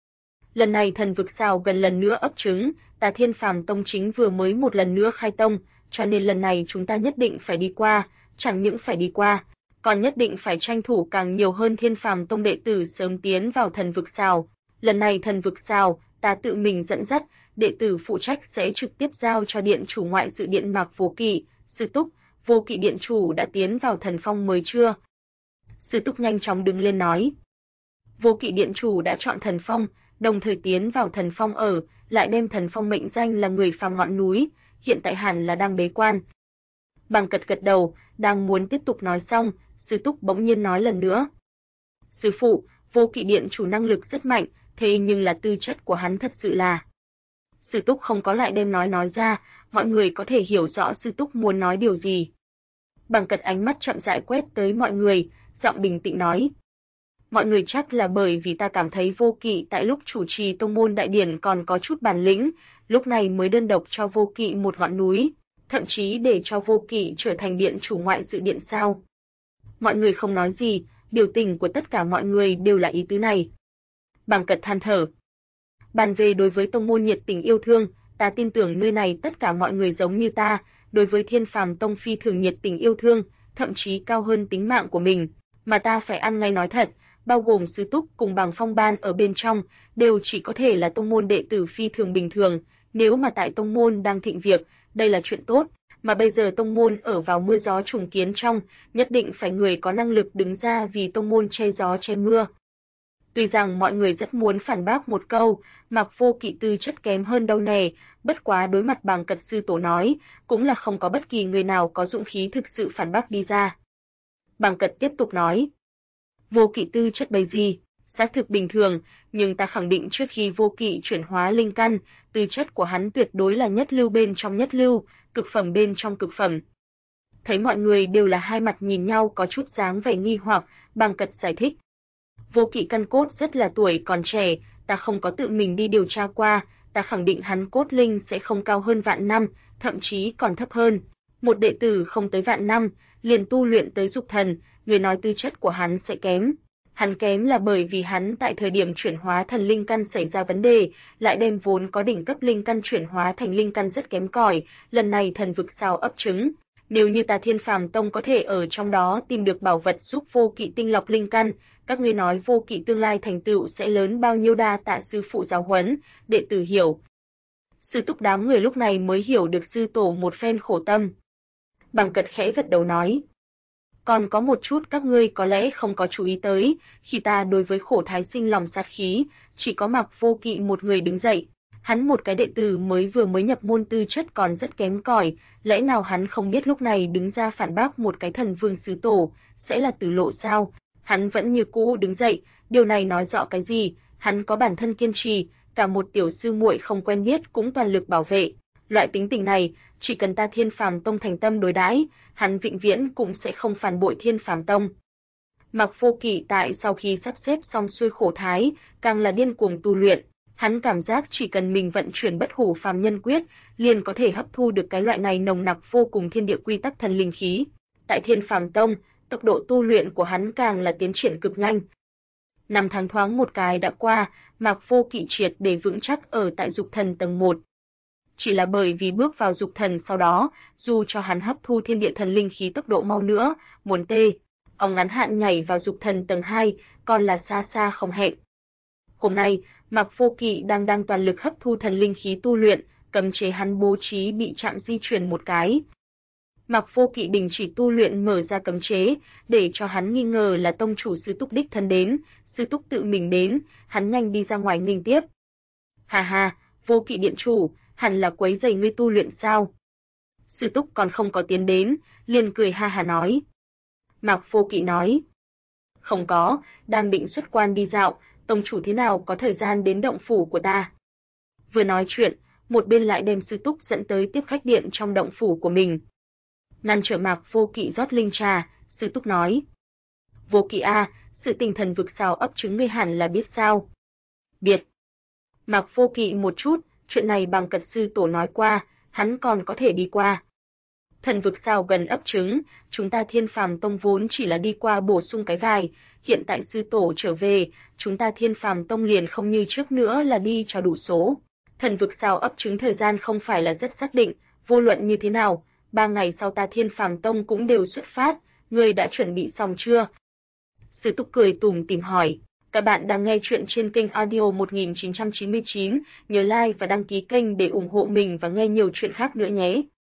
Lần này thần vực sao gần lần nữa ấp trứng, ta Thiên Phàm Tông chính vừa mới một lần nữa khai tông, cho nên lần này chúng ta nhất định phải đi qua, chẳng những phải đi qua, còn nhất định phải tranh thủ càng nhiều hơn Thiên Phàm Tông đệ tử sớm tiến vào thần vực sao. Lần này thần vực sao, ta tự mình dẫn dắt, đệ tử phụ trách sẽ trực tiếp giao cho điện chủ ngoại sự điện Mạc Vô Kỵ. Sư Túc, Vô Kỵ điện chủ đã tiến vào thần phong mới chưa? Sư Túc nhanh chóng đứng lên nói. Vô Kỵ điện chủ đã chọn thần phong, đồng thời tiến vào thần phong ở, lại đem thần phong mệnh danh là người phàm ngọn núi, hiện tại hẳn là đang bế quan. Bàng Cật gật đầu, đang muốn tiếp tục nói xong, Sư Túc bỗng nhiên nói lần nữa. Sư phụ, Vô Kỵ điện chủ năng lực rất mạnh, thế nhưng là tư chất của hắn thật sự là... Sư Túc không có lại đem nói ra, mọi người có thể hiểu rõ Sư Túc muốn nói điều gì. Bàng Cật ánh mắt chậm rãi quét tới mọi người, giọng bình tĩnh nói. Mọi người chắc là bởi vì ta cảm thấy Vô Kỵ tại lúc chủ trì tông môn đại điển còn có chút bản lĩnh, lúc này mới đơn độc cho Vô Kỵ một ngọn núi, thậm chí để cho Vô Kỵ trở thành điện chủ ngoại sự điện sao. Mọi người không nói gì, biểu tình của tất cả mọi người đều là ý tứ này. Bàng Cật than thở. Bàn về đối với tông môn nhiệt tình yêu thương, ta tin tưởng nơi này tất cả mọi người giống như ta, đối với Thiên Phàm Tông phi thường nhiệt tình yêu thương, thậm chí cao hơn tính mạng của mình, mà ta phải ăn ngay nói thật, bao gồm Sư Túc cùng Bàng Phong Ban ở bên trong, đều chỉ có thể là tông môn đệ tử phi thường bình thường, nếu mà tại tông môn đang thịnh việc, đây là chuyện tốt, mà bây giờ tông môn ở vào mưa gió trùng kiến trong, nhất định phải người có năng lực đứng ra vì tông môn che gió che mưa. Tuy rằng mọi người rất muốn phản bác một câu, Mạc Vô Kỵ tư chất kém hơn đâu nè, bất quá đối mặt Bàng Cật sư tổ nói, cũng là không có bất kỳ người nào có dũng khí thực sự phản bác đi ra. Bàng Cật tiếp tục nói, Vô Kỵ tư chất bày gì, xác thực bình thường, nhưng ta khẳng định trước khi Vô Kỵ chuyển hóa linh căn, tư chất của hắn tuyệt đối là nhất lưu bên trong nhất lưu, cực phẩm bên trong cực phẩm. Thấy mọi người đều là hai mặt nhìn nhau có chút dáng vẻ nghi hoặc, Bàng Cật giải thích. Vô Kỵ căn cốt rất là tuổi còn trẻ, ta không có tự mình đi điều tra qua, ta khẳng định hắn cốt linh sẽ không cao hơn vạn năm, thậm chí còn thấp hơn. Một đệ tử không tới vạn năm, liền tu luyện tới dục thần, người nói tư chất của hắn sẽ kém. Hắn kém là bởi vì hắn tại thời điểm chuyển hóa thần linh căn xảy ra vấn đề, lại đem vốn có đỉnh cấp linh căn chuyển hóa thành linh căn rất kém cỏi, lần này thần vực sao ấp trứng. Nếu như ta Thiên Phàm Tông có thể ở trong đó tìm được bảo vật giúp Vô Kỵ tinh lọc linh căn, các ngươi nói Vô Kỵ tương lai thành tựu sẽ lớn bao nhiêu, đa tạ sư phụ giáo huấn, đệ tử hiểu. Sư túc đám người lúc này mới hiểu được sư tổ một phen khổ tâm. Bằng Cật khẽ gật đầu nói. Còn có một chút các ngươi có lẽ không có chú ý tới, khi ta đối với Khổ Thái sinh lòng sát khí, chỉ có Mạc Vô Kỵ một người đứng dậy. Hắn một cái đệ tử vừa mới nhập môn tư chất còn rất kém cỏi, lẽ nào hắn không biết lúc này đứng ra phản bác một cái thần vương sứ tổ, sẽ là tử lộ sao? Hắn vẫn như cũ đứng dậy, điều này nói rõ cái gì? Hắn có bản thân kiên trì, cả một tiểu sư muội không quen biết cũng toàn lực bảo vệ. Loại tính tình này, chỉ cần ta Thiên Phàm Tông thành tâm đối đãi, hắn vĩnh viễn cũng sẽ không phản bội Thiên Phàm Tông. Mạc Vô Kỵ tại sau khi sắp xếp xong xuôi Khổ Thái, càng là điên cuồng tu luyện. Hắn cảm giác chỉ cần mình vận chuyển Bất Hủ Phàm Nhân Quyết, liền có thể hấp thu được cái loại này nồng nặc vô cùng thiên địa quy tắc thần linh khí. Tại Thiên Phàm Tông, tốc độ tu luyện của hắn càng là tiến triển cực nhanh. 5 tháng thoáng một cái đã qua, Mạc Vô Kỵ triệt để vững chắc ở tại Dục Thần tầng 1. Chỉ là bởi vì bước vào Dục Thần sau đó, dù cho hắn hấp thu thiên địa thần linh khí tốc độ mau nữa, muốn ông ngắn hạn nhảy vào Dục Thần tầng 2, còn là xa xa không hẹn. Hôm nay, Mạc Vô Kỵ đang toàn lực hấp thu thần linh khí tu luyện, cấm chế hắn bố trí bị chạm di chuyển một cái. Mạc Vô Kỵ đình chỉ tu luyện, mở ra cấm chế, để cho hắn nghi ngờ là tông chủ sư túc đích thân đến, sư túc tự mình đến, hắn nhanh đi ra ngoài nghênh tiếp. Hà hà, Vô Kỵ điện chủ, hẳn là quấy rầy ngươi tu luyện sao? Sư túc còn không có tiến đến, liền cười ha hà nói. Mạc Vô Kỵ nói, không có, đang định xuất quan đi dạo, tông chủ thế nào có thời gian đến động phủ của ta. Vừa nói chuyện, một bên lại đem sư túc dẫn tới tiếp khách điện trong động phủ của mình. Ngăn trở Mạc Vô Kỵ rót linh trà, sư túc nói. Vô Kỵ a, sự tình thần vực sao ấp trứng ngươi hẳn là biết sao. Biết. Mạc Vô Kỵ một chút, chuyện này Bằng Cật sư tổ nói qua, hắn còn có thể đi qua. Thần vực sao gần ấp trứng, chúng ta Thiên Phàm Tông vốn chỉ là đi qua bổ sung cái vài, hiện tại sư tổ trở về, chúng ta Thiên Phàm Tông liền không như trước nữa là đi cho đủ số. Thần vực sao ấp trứng thời gian không phải là rất xác định, vô luận như thế nào, 3 ngày sau ta Thiên Phàm Tông cũng đều xuất phát, ngươi đã chuẩn bị xong chưa? Sư túc cười tủm tỉm hỏi. Các bạn đang nghe chuyện trên kênh audio 1999, nhớ like và đăng ký kênh để ủng hộ mình và nghe nhiều chuyện khác nữa nhé.